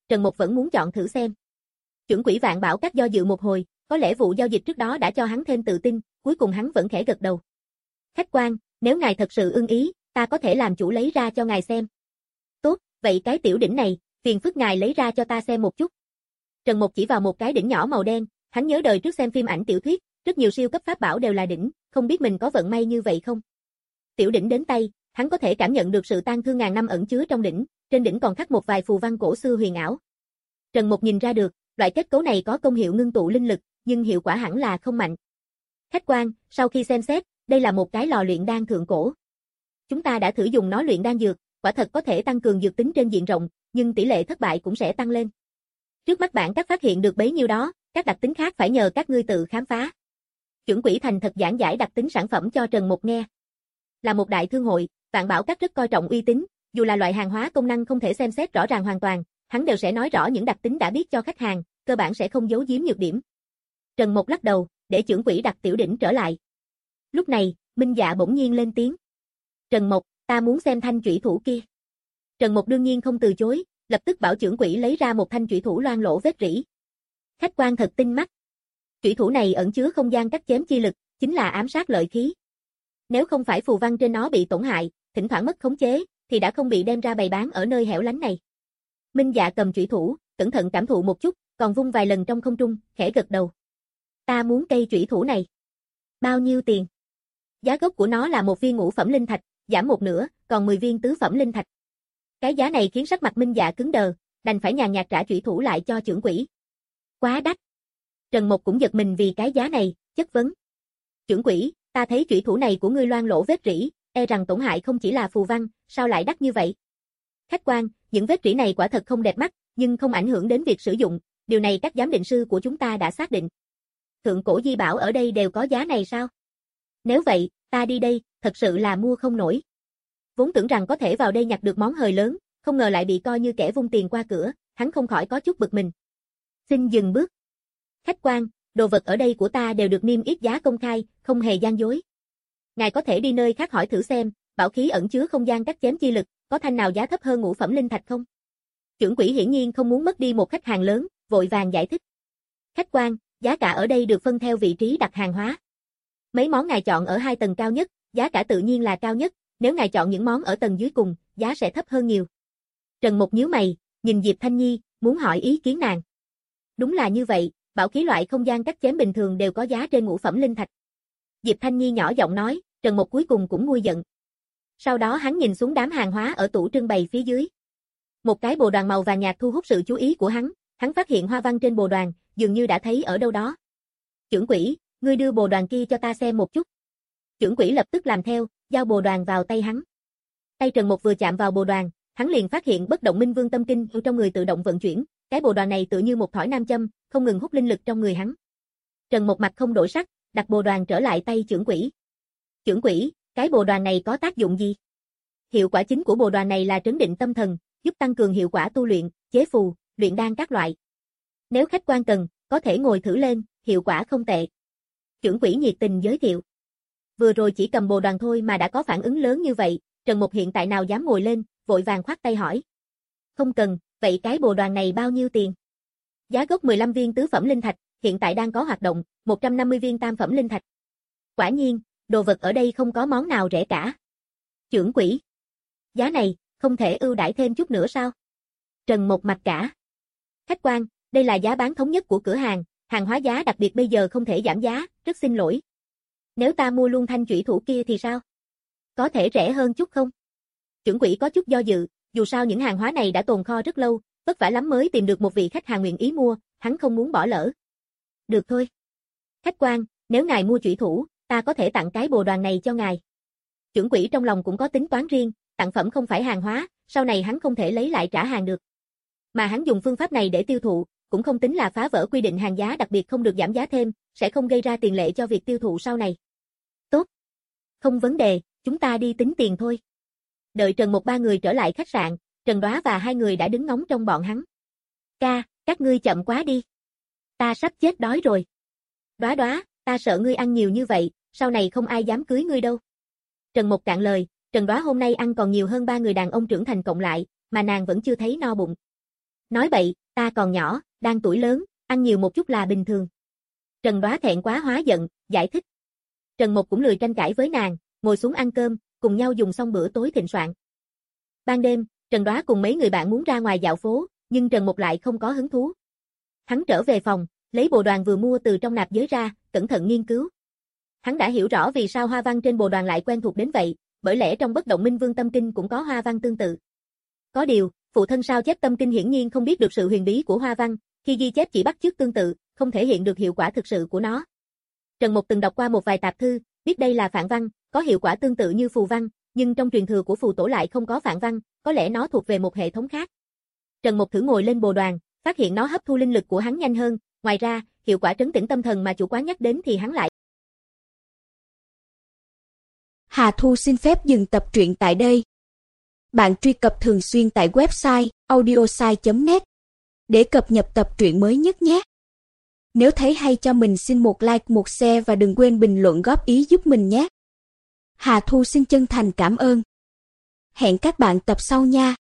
Trần Mục vẫn muốn chọn thử xem. Chuẩn quỹ Vạn Bảo Các do dự một hồi, có lẽ vụ giao dịch trước đó đã cho hắn thêm tự tin, cuối cùng hắn vẫn khẽ gật đầu. Khách quan, nếu ngài thật sự ưng ý, ta có thể làm chủ lấy ra cho ngài xem. Tốt, vậy cái tiểu đỉnh này, phiền phức ngài lấy ra cho ta xem một chút. Trần Mục chỉ vào một cái đỉnh nhỏ màu đen, hắn nhớ đời trước xem phim ảnh tiểu thuyết, rất nhiều siêu cấp pháp bảo đều là đỉnh, không biết mình có vận may như vậy không. Tiểu đỉnh đến tay, hắn có thể cảm nhận được sự tang thương ngàn năm ẩn chứa trong đỉnh, trên đỉnh còn khắc một vài phù văn cổ xưa huyền ảo. Trần Mục nhìn ra được, loại kết cấu này có công hiệu ngưng tụ linh lực, nhưng hiệu quả hẳn là không mạnh. Khách quan, sau khi xem xét, đây là một cái lò luyện đan thượng cổ. Chúng ta đã thử dùng nó luyện đan dược, quả thật có thể tăng cường dược tính trên diện rộng, nhưng tỷ lệ thất bại cũng sẽ tăng lên. Trước mắt bạn các phát hiện được bấy nhiêu đó, các đặc tính khác phải nhờ các ngươi tự khám phá. Chuẩn quỹ thành thật giảng giải đặc tính sản phẩm cho Trần Mục nghe. Là một đại thương hội, Vạn Bảo Các rất coi trọng uy tín, dù là loại hàng hóa công năng không thể xem xét rõ ràng hoàn toàn, hắn đều sẽ nói rõ những đặc tính đã biết cho khách hàng, cơ bản sẽ không giấu giếm nhược điểm. Trần Mục lắc đầu, để trưởng quỹ đặt tiểu đỉnh trở lại. Lúc này, Minh Dạ bỗng nhiên lên tiếng. Trần Mục, ta muốn xem thanh chủy thủ kia. Trần Mục đương nhiên không từ chối, lập tức bảo trưởng quỹ lấy ra một thanh chủy thủ loang lỗ vết rỉ. Khách quan thật tinh mắt. Chủy thủ này ẩn chứa không gian cắt chém chi lực, chính là ám sát lợi khí. Nếu không phải phù văn trên nó bị tổn hại, thỉnh thoảng mất khống chế, thì đã không bị đem ra bày bán ở nơi hẻo lánh này. Minh Dạ cầm chủy thủ, cẩn thận cảm thụ một chút, còn vung vài lần trong không trung, khẽ gật đầu. Ta muốn cây chủy thủ này. Bao nhiêu tiền? Giá gốc của nó là một viên ngũ phẩm linh thạch, giảm một nửa, còn mười viên tứ phẩm linh thạch. Cái giá này khiến sắc mặt Minh Dạ cứng đờ, đành phải nhàn nhạt trả chủy thủ lại cho trưởng quỹ. Quá đắt. Trần Mục cũng giật mình vì cái giá này, chất vấn. Trưởng quỹ, ta thấy chủy thủ này của ngươi loang lỗ vết rỉ, e rằng tổn hại không chỉ là phù văn, sao lại đắt như vậy? Khách quan, những vết rỉ này quả thật không đẹp mắt, nhưng không ảnh hưởng đến việc sử dụng, điều này các giám định sư của chúng ta đã xác định. Thượng cổ di bảo ở đây đều có giá này sao? Nếu vậy, ta đi đây, thật sự là mua không nổi. Vốn tưởng rằng có thể vào đây nhặt được món hời lớn, không ngờ lại bị coi như kẻ vung tiền qua cửa, hắn không khỏi có chút bực mình. Xin dừng bước. Khách quan, đồ vật ở đây của ta đều được niêm yết giá công khai, không hề gian dối. Ngài có thể đi nơi khác hỏi thử xem, bảo khí ẩn chứa không gian cắt chém chi lực, có thanh nào giá thấp hơn ngũ phẩm linh thạch không? Trưởng quỹ hiển nhiên không muốn mất đi một khách hàng lớn, vội vàng giải thích. Khách quan, giá cả ở đây được phân theo vị trí đặt hàng hóa. Mấy món ngài chọn ở hai tầng cao nhất, giá cả tự nhiên là cao nhất, nếu ngài chọn những món ở tầng dưới cùng, giá sẽ thấp hơn nhiều. Trần Mục nhíu mày, nhìn Diệp Thanh Nhi, muốn hỏi ý kiến nàng. Đúng là như vậy, bảo khí loại không gian cắt chém bình thường đều có giá trên ngũ phẩm linh thạch. Diệp Thanh Nhi nhỏ giọng nói, Trần Mục cuối cùng cũng nguôi giận. Sau đó hắn nhìn xuống đám hàng hóa ở tủ trưng bày phía dưới. Một cái bồ đoàn màu vàng nhạt thu hút sự chú ý của hắn, hắn phát hiện hoa văn trên bồ đoàn, dường như đã thấy ở đâu đó. Trưởng quỹ, ngươi đưa bồ đoàn kia cho ta xem một chút. Trưởng quỹ lập tức làm theo, giao bồ đoàn vào tay hắn. Tay Trần Mục vừa chạm vào bồ đoàn, hắn liền phát hiện bất động minh vương tâm kinh ở trong người tự động vận chuyển, cái bồ đoàn này tựa như một thỏi nam châm, không ngừng hút linh lực trong người hắn. Trần Mục mặt không đổi sắc, đặt bồ đoàn trở lại tay trưởng quỹ. Trưởng quỹ, cái bồ đoàn này có tác dụng gì? Hiệu quả chính của bồ đoàn này là trấn định tâm thần, giúp tăng cường hiệu quả tu luyện, chế phù, luyện đan các loại. Nếu khách quan cần, có thể ngồi thử lên, hiệu quả không tệ. Trưởng quỹ nhiệt tình giới thiệu. Vừa rồi chỉ cầm bồ đoàn thôi mà đã có phản ứng lớn như vậy, Trần Mục hiện tại nào dám ngồi lên, vội vàng khoát tay hỏi. Không cần, vậy cái bồ đoàn này bao nhiêu tiền? Giá gốc mười lăm viên tứ phẩm linh thạch, hiện tại đang có hoạt động, một trăm năm mươi viên tam phẩm linh thạch. Quả nhiên, đồ vật ở đây không có món nào rẻ cả. Trưởng quỹ, giá này, không thể ưu đãi thêm chút nữa sao? Trần Mục mặt cả. Khách quan, đây là giá bán thống nhất của cửa hàng, hàng hóa giá đặc biệt bây giờ không thể giảm giá, rất xin lỗi. Nếu ta mua luôn thanh chủy thủ kia thì sao? Có thể rẻ hơn chút không? Trưởng quỹ có chút do dự, dù sao những hàng hóa này đã tồn kho rất lâu, vất vả lắm mới tìm được một vị khách hàng nguyện ý mua, hắn không muốn bỏ lỡ. Được thôi. Khách quan, nếu ngài mua chủy thủ, ta có thể tặng cái bồ đoàn này cho ngài. Trưởng quỹ trong lòng cũng có tính toán riêng, tặng phẩm không phải hàng hóa, sau này hắn không thể lấy lại trả hàng được. Mà hắn dùng phương pháp này để tiêu thụ, cũng không tính là phá vỡ quy định hàng giá đặc biệt không được giảm giá thêm, sẽ không gây ra tiền lệ cho việc tiêu thụ sau này. Tốt. Không vấn đề, chúng ta đi tính tiền thôi. Đợi Trần Mục ba người trở lại khách sạn, Trần Đoá và hai người đã đứng ngóng trong bọn hắn. Ca, các ngươi chậm quá đi. Ta sắp chết đói rồi. Đoá Đoá, ta sợ ngươi ăn nhiều như vậy, sau này không ai dám cưới ngươi đâu. Trần Mục cạn lời, Trần Đoá hôm nay ăn còn nhiều hơn ba người đàn ông trưởng thành cộng lại, mà nàng vẫn chưa thấy no bụng. Nói bậy, ta còn nhỏ, đang tuổi lớn, ăn nhiều một chút là bình thường. Trần Đoá thẹn quá hóa giận, giải thích. Trần Mộc cũng lười tranh cãi với nàng, ngồi xuống ăn cơm, cùng nhau dùng xong bữa tối thịnh soạn. Ban đêm, Trần Đoá cùng mấy người bạn muốn ra ngoài dạo phố, nhưng Trần Mộc lại không có hứng thú. Hắn trở về phòng, lấy bồ đoàn vừa mua từ trong nạp giới ra, cẩn thận nghiên cứu. Hắn đã hiểu rõ vì sao hoa văn trên bồ đoàn lại quen thuộc đến vậy, bởi lẽ trong Bất Động Minh Vương Tâm Kinh cũng có hoa văn tương tự. Có điều, phụ thân sao chép tâm kinh hiển nhiên không biết được sự huyền bí của hoa văn, khi ghi chép chỉ bắt chước tương tự, không thể hiện được hiệu quả thực sự của nó. Trần Mộc từng đọc qua một vài tạp thư, biết đây là phạn văn, có hiệu quả tương tự như phù văn, nhưng trong truyền thừa của phù tổ lại không có phạn văn, có lẽ nó thuộc về một hệ thống khác. Trần Mộc thử ngồi lên bồ đoàn, phát hiện nó hấp thu linh lực của hắn nhanh hơn, ngoài ra, hiệu quả trấn tĩnh tâm thần mà chủ quán nhắc đến thì hắn lại. Hà Thu xin phép dừng tập truyện tại đây. Bạn truy cập thường xuyên tại website audiosai chấm net để cập nhật tập truyện mới nhất nhé. Nếu thấy hay cho mình xin một like, một share và đừng quên bình luận góp ý giúp mình nhé. Hà Thu xin chân thành cảm ơn. Hẹn các bạn tập sau nha.